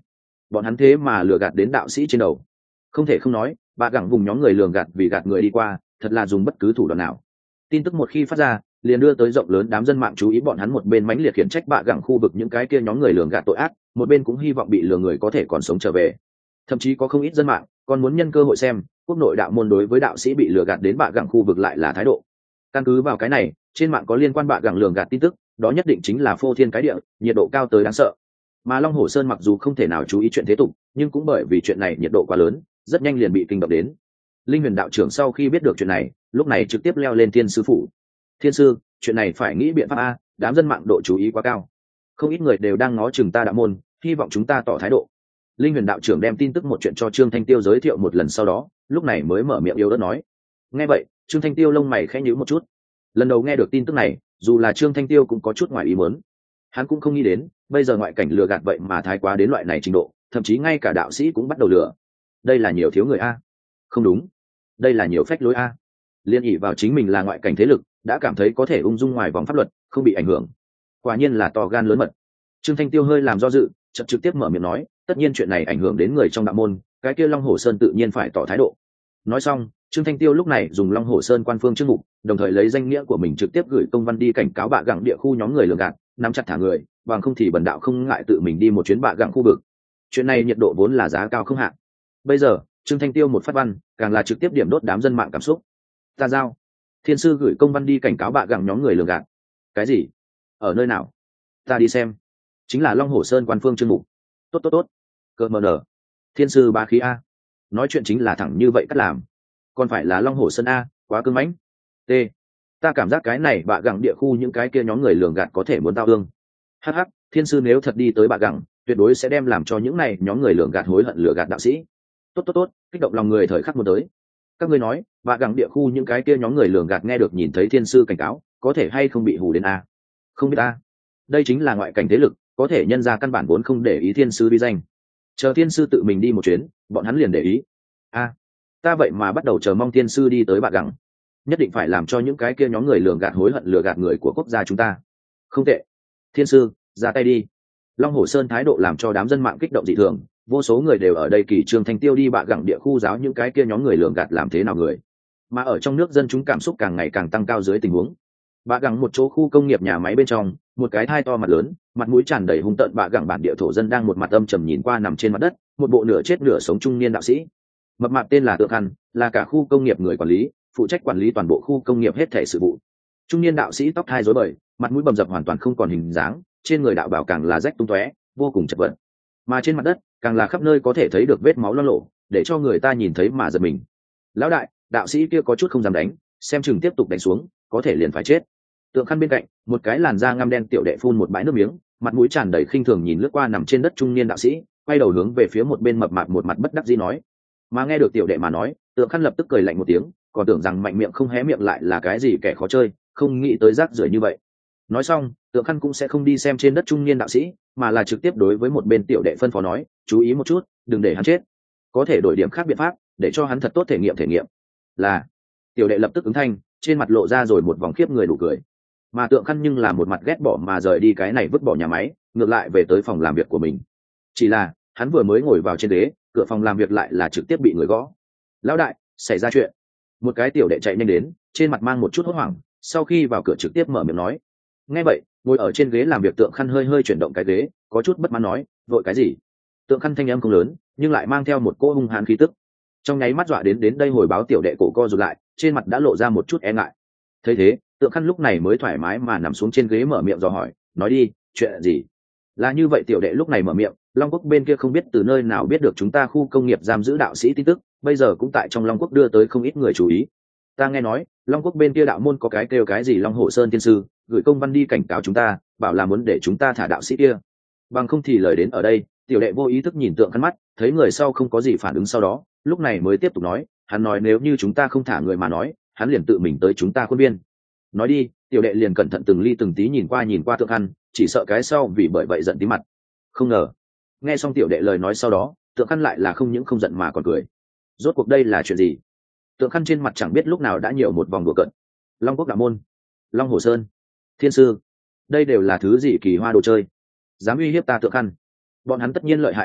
bọn hắn thế mà lừa gạt đến đạo sĩ trên đầu. Không thể không nói, bạ gẳng vùng nhóm người lường gạt vì gạt người đi qua, thật là dùng bất cứ thủ đoạn nào. Tin tức một khi phát ra, liền đưa tới rộng lớn đám dân mạng chú ý, bọn hắn một bên mãnh liệt khiển trách bạ gẳng khu vực những cái kia nhóm người lường gạt tội ác, một bên cũng hy vọng bị lừa người có thể còn sống trở về. Thậm chí có không ít dân mạng còn muốn nhân cơ hội xem quốc nội đạo môn đối với đạo sĩ bị lừa gạt đến bạ gẳng khu vực lại là thái độ. Căn cứ vào cái này, trên mạng có liên quan bạ gẳng lường gạt tin tức, đó nhất định chính là phô thiên cái địa, nhiệt độ cao tới đáng sợ. Mà Long Hổ Sơn mặc dù không thể nào chú ý chuyện thế tục, nhưng cũng bởi vì chuyện này nhiệt độ quá lớn, rất nhanh liền bị kinh động đến. Linh Huyền đạo trưởng sau khi biết được chuyện này, lúc này trực tiếp leo lên Thiên sư phủ. Thiên sư, chuyện này phải nghĩ biện pháp a, đám dân mạng độ chú ý quá cao, không ít người đều đang ngó chừng ta đạo môn, hy vọng chúng ta tỏ thái độ. Linh Huyền đạo trưởng đem tin tức một chuyện cho Trương Thanh Tiêu giới thiệu một lần sau đó, lúc này mới mở miệng yếu ớt nói. Nghe vậy, Trương Thanh Tiêu lông mày khẽ nhíu một chút. Lần đầu nghe được tin tức này, dù là Trương Thanh Tiêu cũng có chút ngoài ý muốn. Hắn cũng không nghĩ đến, bây giờ ngoại cảnh lừa gạt vậy mà thái quá đến loại này trình độ, thậm chí ngay cả đạo sĩ cũng bắt đầu lừa. Đây là nhiều thiếu người a? Không đúng, đây là nhiều phách lối a. Liên ỷ vào chính mình là ngoại cảnh thế lực, đã cảm thấy có thể ung dung ngoài vòng pháp luật, không bị ảnh hưởng. Quả nhiên là to gan lớn mật. Trương Thanh Tiêu hơi làm do dự, chợt trực tiếp mở miệng nói, tất nhiên chuyện này ảnh hưởng đến người trong đạo môn, cái kia Long Hổ Sơn tự nhiên phải tỏ thái độ. Nói xong, Trương Thanh Tiêu lúc này dùng Long Hổ Sơn quan phương chức mục, đồng thời lấy danh nghĩa của mình trực tiếp gửi công văn đi cảnh cáo bạ gẳng địa khu nhóm người lường gạt, nắm chặt thả người, bằng không thì bần đạo không ngại tự mình đi một chuyến bạ gẳng khu vực. Chuyện này nhiệt độ vốn là giá cao không hạn. Bây giờ, Trương Thanh Tiêu một phát văn, càng là trực tiếp điểm đốt đám dân mạng cảm xúc. Ta giao, Thiên sư gửi công văn đi cảnh cáo bạ gẳng nhóm người lường gạt. Cái gì? Ở nơi nào? Ta đi xem. Chính là Long Hổ Sơn quan phương chương mục. Tốt tốt tốt. Cơ mờ nở. Thiên sư ba khí a. Nói chuyện chính là thẳng như vậy cắt làm. Còn phải là Long Hổ Sơn a, quá cứng mãnh. T. Ta cảm giác cái này bạ gẳng địa khu những cái kia nhóm người lường gạt có thể muốn tao ương. Hh, Thiên sư nếu thật đi tới bạ gẳng, tuyệt đối sẽ đem làm cho những này nhóm người lường gạt hối hận lừa gạt đạo sĩ. Tốt tốt tốt, kích động lòng người thời khắc muốn tới. Các ngươi nói, bạ gẳng địa khu những cái kia nhóm người lường gạt nghe được nhìn thấy Thiên sư cảnh cáo, có thể hay không bị hù đến a? Không biết a. Đây chính là ngoại cảnh thế lực, có thể nhân ra căn bản vốn không để ý Thiên sư vi danh. Chờ Thiên sư tự mình đi một chuyến, bọn hắn liền để ý. A, ta vậy mà bắt đầu chờ mong Thiên sư đi tới bạ gẳng, nhất định phải làm cho những cái kia nhóm người lường gạt hối hận lừa gạt người của quốc gia chúng ta. Không tệ, Thiên sư, ra tay đi. Long Hổ Sơn thái độ làm cho đám dân mạng kích động dị thường, vô số người đều ở đây kỳ Trương Thanh Tiêu đi bạ gẳng địa khu giáo những cái kia nhóm người lường gạt làm thế nào người. Mà ở trong nước dân chúng cảm xúc càng ngày càng tăng cao dưới tình huống. Bạ gẳng một chỗ khu công nghiệp nhà máy bên trong, một cái thai to mặt lớn, mặt mũi tràn đầy hung tợn bạ gẳng bản địa thổ dân đang một mặt âm trầm nhìn qua nằm trên mặt đất, một bộ nửa chết nửa sống trung niên đạo sĩ. Mập mạp tên là Tượng Khăn, là cả khu công nghiệp người quản lý, phụ trách quản lý toàn bộ khu công nghiệp hết thảy sự vụ. Trung niên đạo sĩ tóc hai rối bời, mặt mũi bầm dập hoàn toàn không còn hình dáng, trên người đạo bào càng là rách tung tóe, vô cùng chật vật. Mà trên mặt đất, càng là khắp nơi có thể thấy được vết máu loang lổ, để cho người ta nhìn thấy mà giật mình. Lão đại, đạo sĩ kia có chút không dám đánh, xem chừng tiếp tục đánh xuống, có thể liền phải chết. Tượng Khăn bên cạnh, một cái làn da ngăm đen tiểu đệ phun một bãi nước miếng, mặt mũi tràn đầy khinh thường nhìn lướt qua nằm trên đất trung niên đạo sĩ, quay đầu hướng về phía một bên mập mạp một mặt bất đắc dĩ nói. Mà nghe được tiểu đệ mà nói, Tượng Khăn lập tức cười lạnh một tiếng, còn tưởng rằng mạnh miệng không hé miệng lại là cái gì kẻ khó chơi, không nghĩ tới rác rưởi như vậy. Nói xong, Tượng Khăn cũng sẽ không đi xem trên đất trung niên đạo sĩ, mà là trực tiếp đối với một bên tiểu đệ phân phó nói, chú ý một chút, đừng để hắn chết, có thể đổi điểm khác biện pháp, để cho hắn thật tốt thể nghiệm thể nghiệm. Là. Tiểu đệ lập tức ứng thanh, trên mặt lộ ra rồi một vòng khiếp người đủ cười. Mà Tượng Khăn nhưng là một mặt ghét bỏ mà rời đi cái này vứt bỏ nhà máy, ngược lại về tới phòng làm việc của mình. Chỉ là, hắn vừa mới ngồi vào trên ghế, cửa phòng làm việc lại là trực tiếp bị người gõ. Lão đại, xảy ra chuyện. Một cái tiểu đệ chạy nhanh đến, trên mặt mang một chút hốt hoảng, sau khi vào cửa trực tiếp mở miệng nói. Nghe vậy, ngồi ở trên ghế làm việc Tượng Khăn hơi hơi chuyển động cái ghế, có chút bất mãn nói, vội cái gì? Tượng Khăn thanh âm không lớn, nhưng lại mang theo một cỗ hung hãn khí tức. Trong nháy mắt dọa đến đến đây hồi báo tiểu đệ cổ co rụt lại, trên mặt đã lộ ra một chút e ngại. Thấy thế, Tượng Khăn lúc này mới thoải mái mà nằm xuống trên ghế mở miệng dò hỏi, nói đi, chuyện gì? Là như vậy tiểu đệ lúc này mở miệng, Long Quốc bên kia không biết từ nơi nào biết được chúng ta khu công nghiệp giam giữ đạo sĩ tin tức, bây giờ cũng tại trong Long Quốc đưa tới không ít người chú ý. Ta nghe nói, Long Quốc bên kia đạo môn có cái kêu cái gì Long Hổ Sơn tiên sư, gửi công văn đi cảnh cáo chúng ta, bảo là muốn để chúng ta thả đạo sĩ kia. Bằng không thì lời đến ở đây, tiểu đệ vô ý thức nhìn Tượng Khăn mắt, thấy người sau không có gì phản ứng sau đó, lúc này mới tiếp tục nói, hắn nói nếu như chúng ta không thả người mà nói, hắn liền tự mình tới chúng ta khuôn viên. Nói đi, tiểu đệ liền cẩn thận từng ly từng tí nhìn qua nhìn qua Tượng Khăn, chỉ sợ cái sau vì bởi vậy giận tí mặt. Không ngờ, nghe xong tiểu đệ lời nói sau đó, Tượng Khăn lại là không những không giận mà còn cười. Rốt cuộc đây là chuyện gì? Tượng Khăn trên mặt chẳng biết lúc nào đã nhiều một vòng đùa cợt. Long Quốc đạo môn, Long Hổ Sơn, Thiên sư, đây đều là thứ gì kỳ hoa đồ chơi, dám uy hiếp ta Tượng Khăn. Bọn hắn tất nhiên lợi hại như vậy,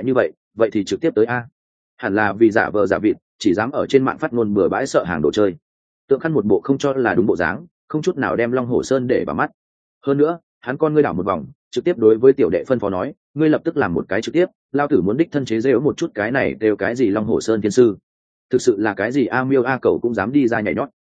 vậy thì trực tiếp tới a. Hẳn là vì giả vờ giả vịt, chỉ dám ở trên mạng phát ngôn bừa bãi sợ hàng đồ chơi. Tượng Khăn một bộ không cho là đúng bộ dáng, không chút nào đem Long Hổ Sơn để vào mắt. Hơn nữa, hắn con ngươi đảo một vòng, trực tiếp đối với tiểu đệ phân phó nói, ngươi lập tức làm một cái trực tiếp, lao tử muốn đích thân chế giễu một chút cái này đều cái gì Long Hổ Sơn thiên sư. Thực sự là cái gì a miêu a cầu cũng dám đi ra nhảy nhót.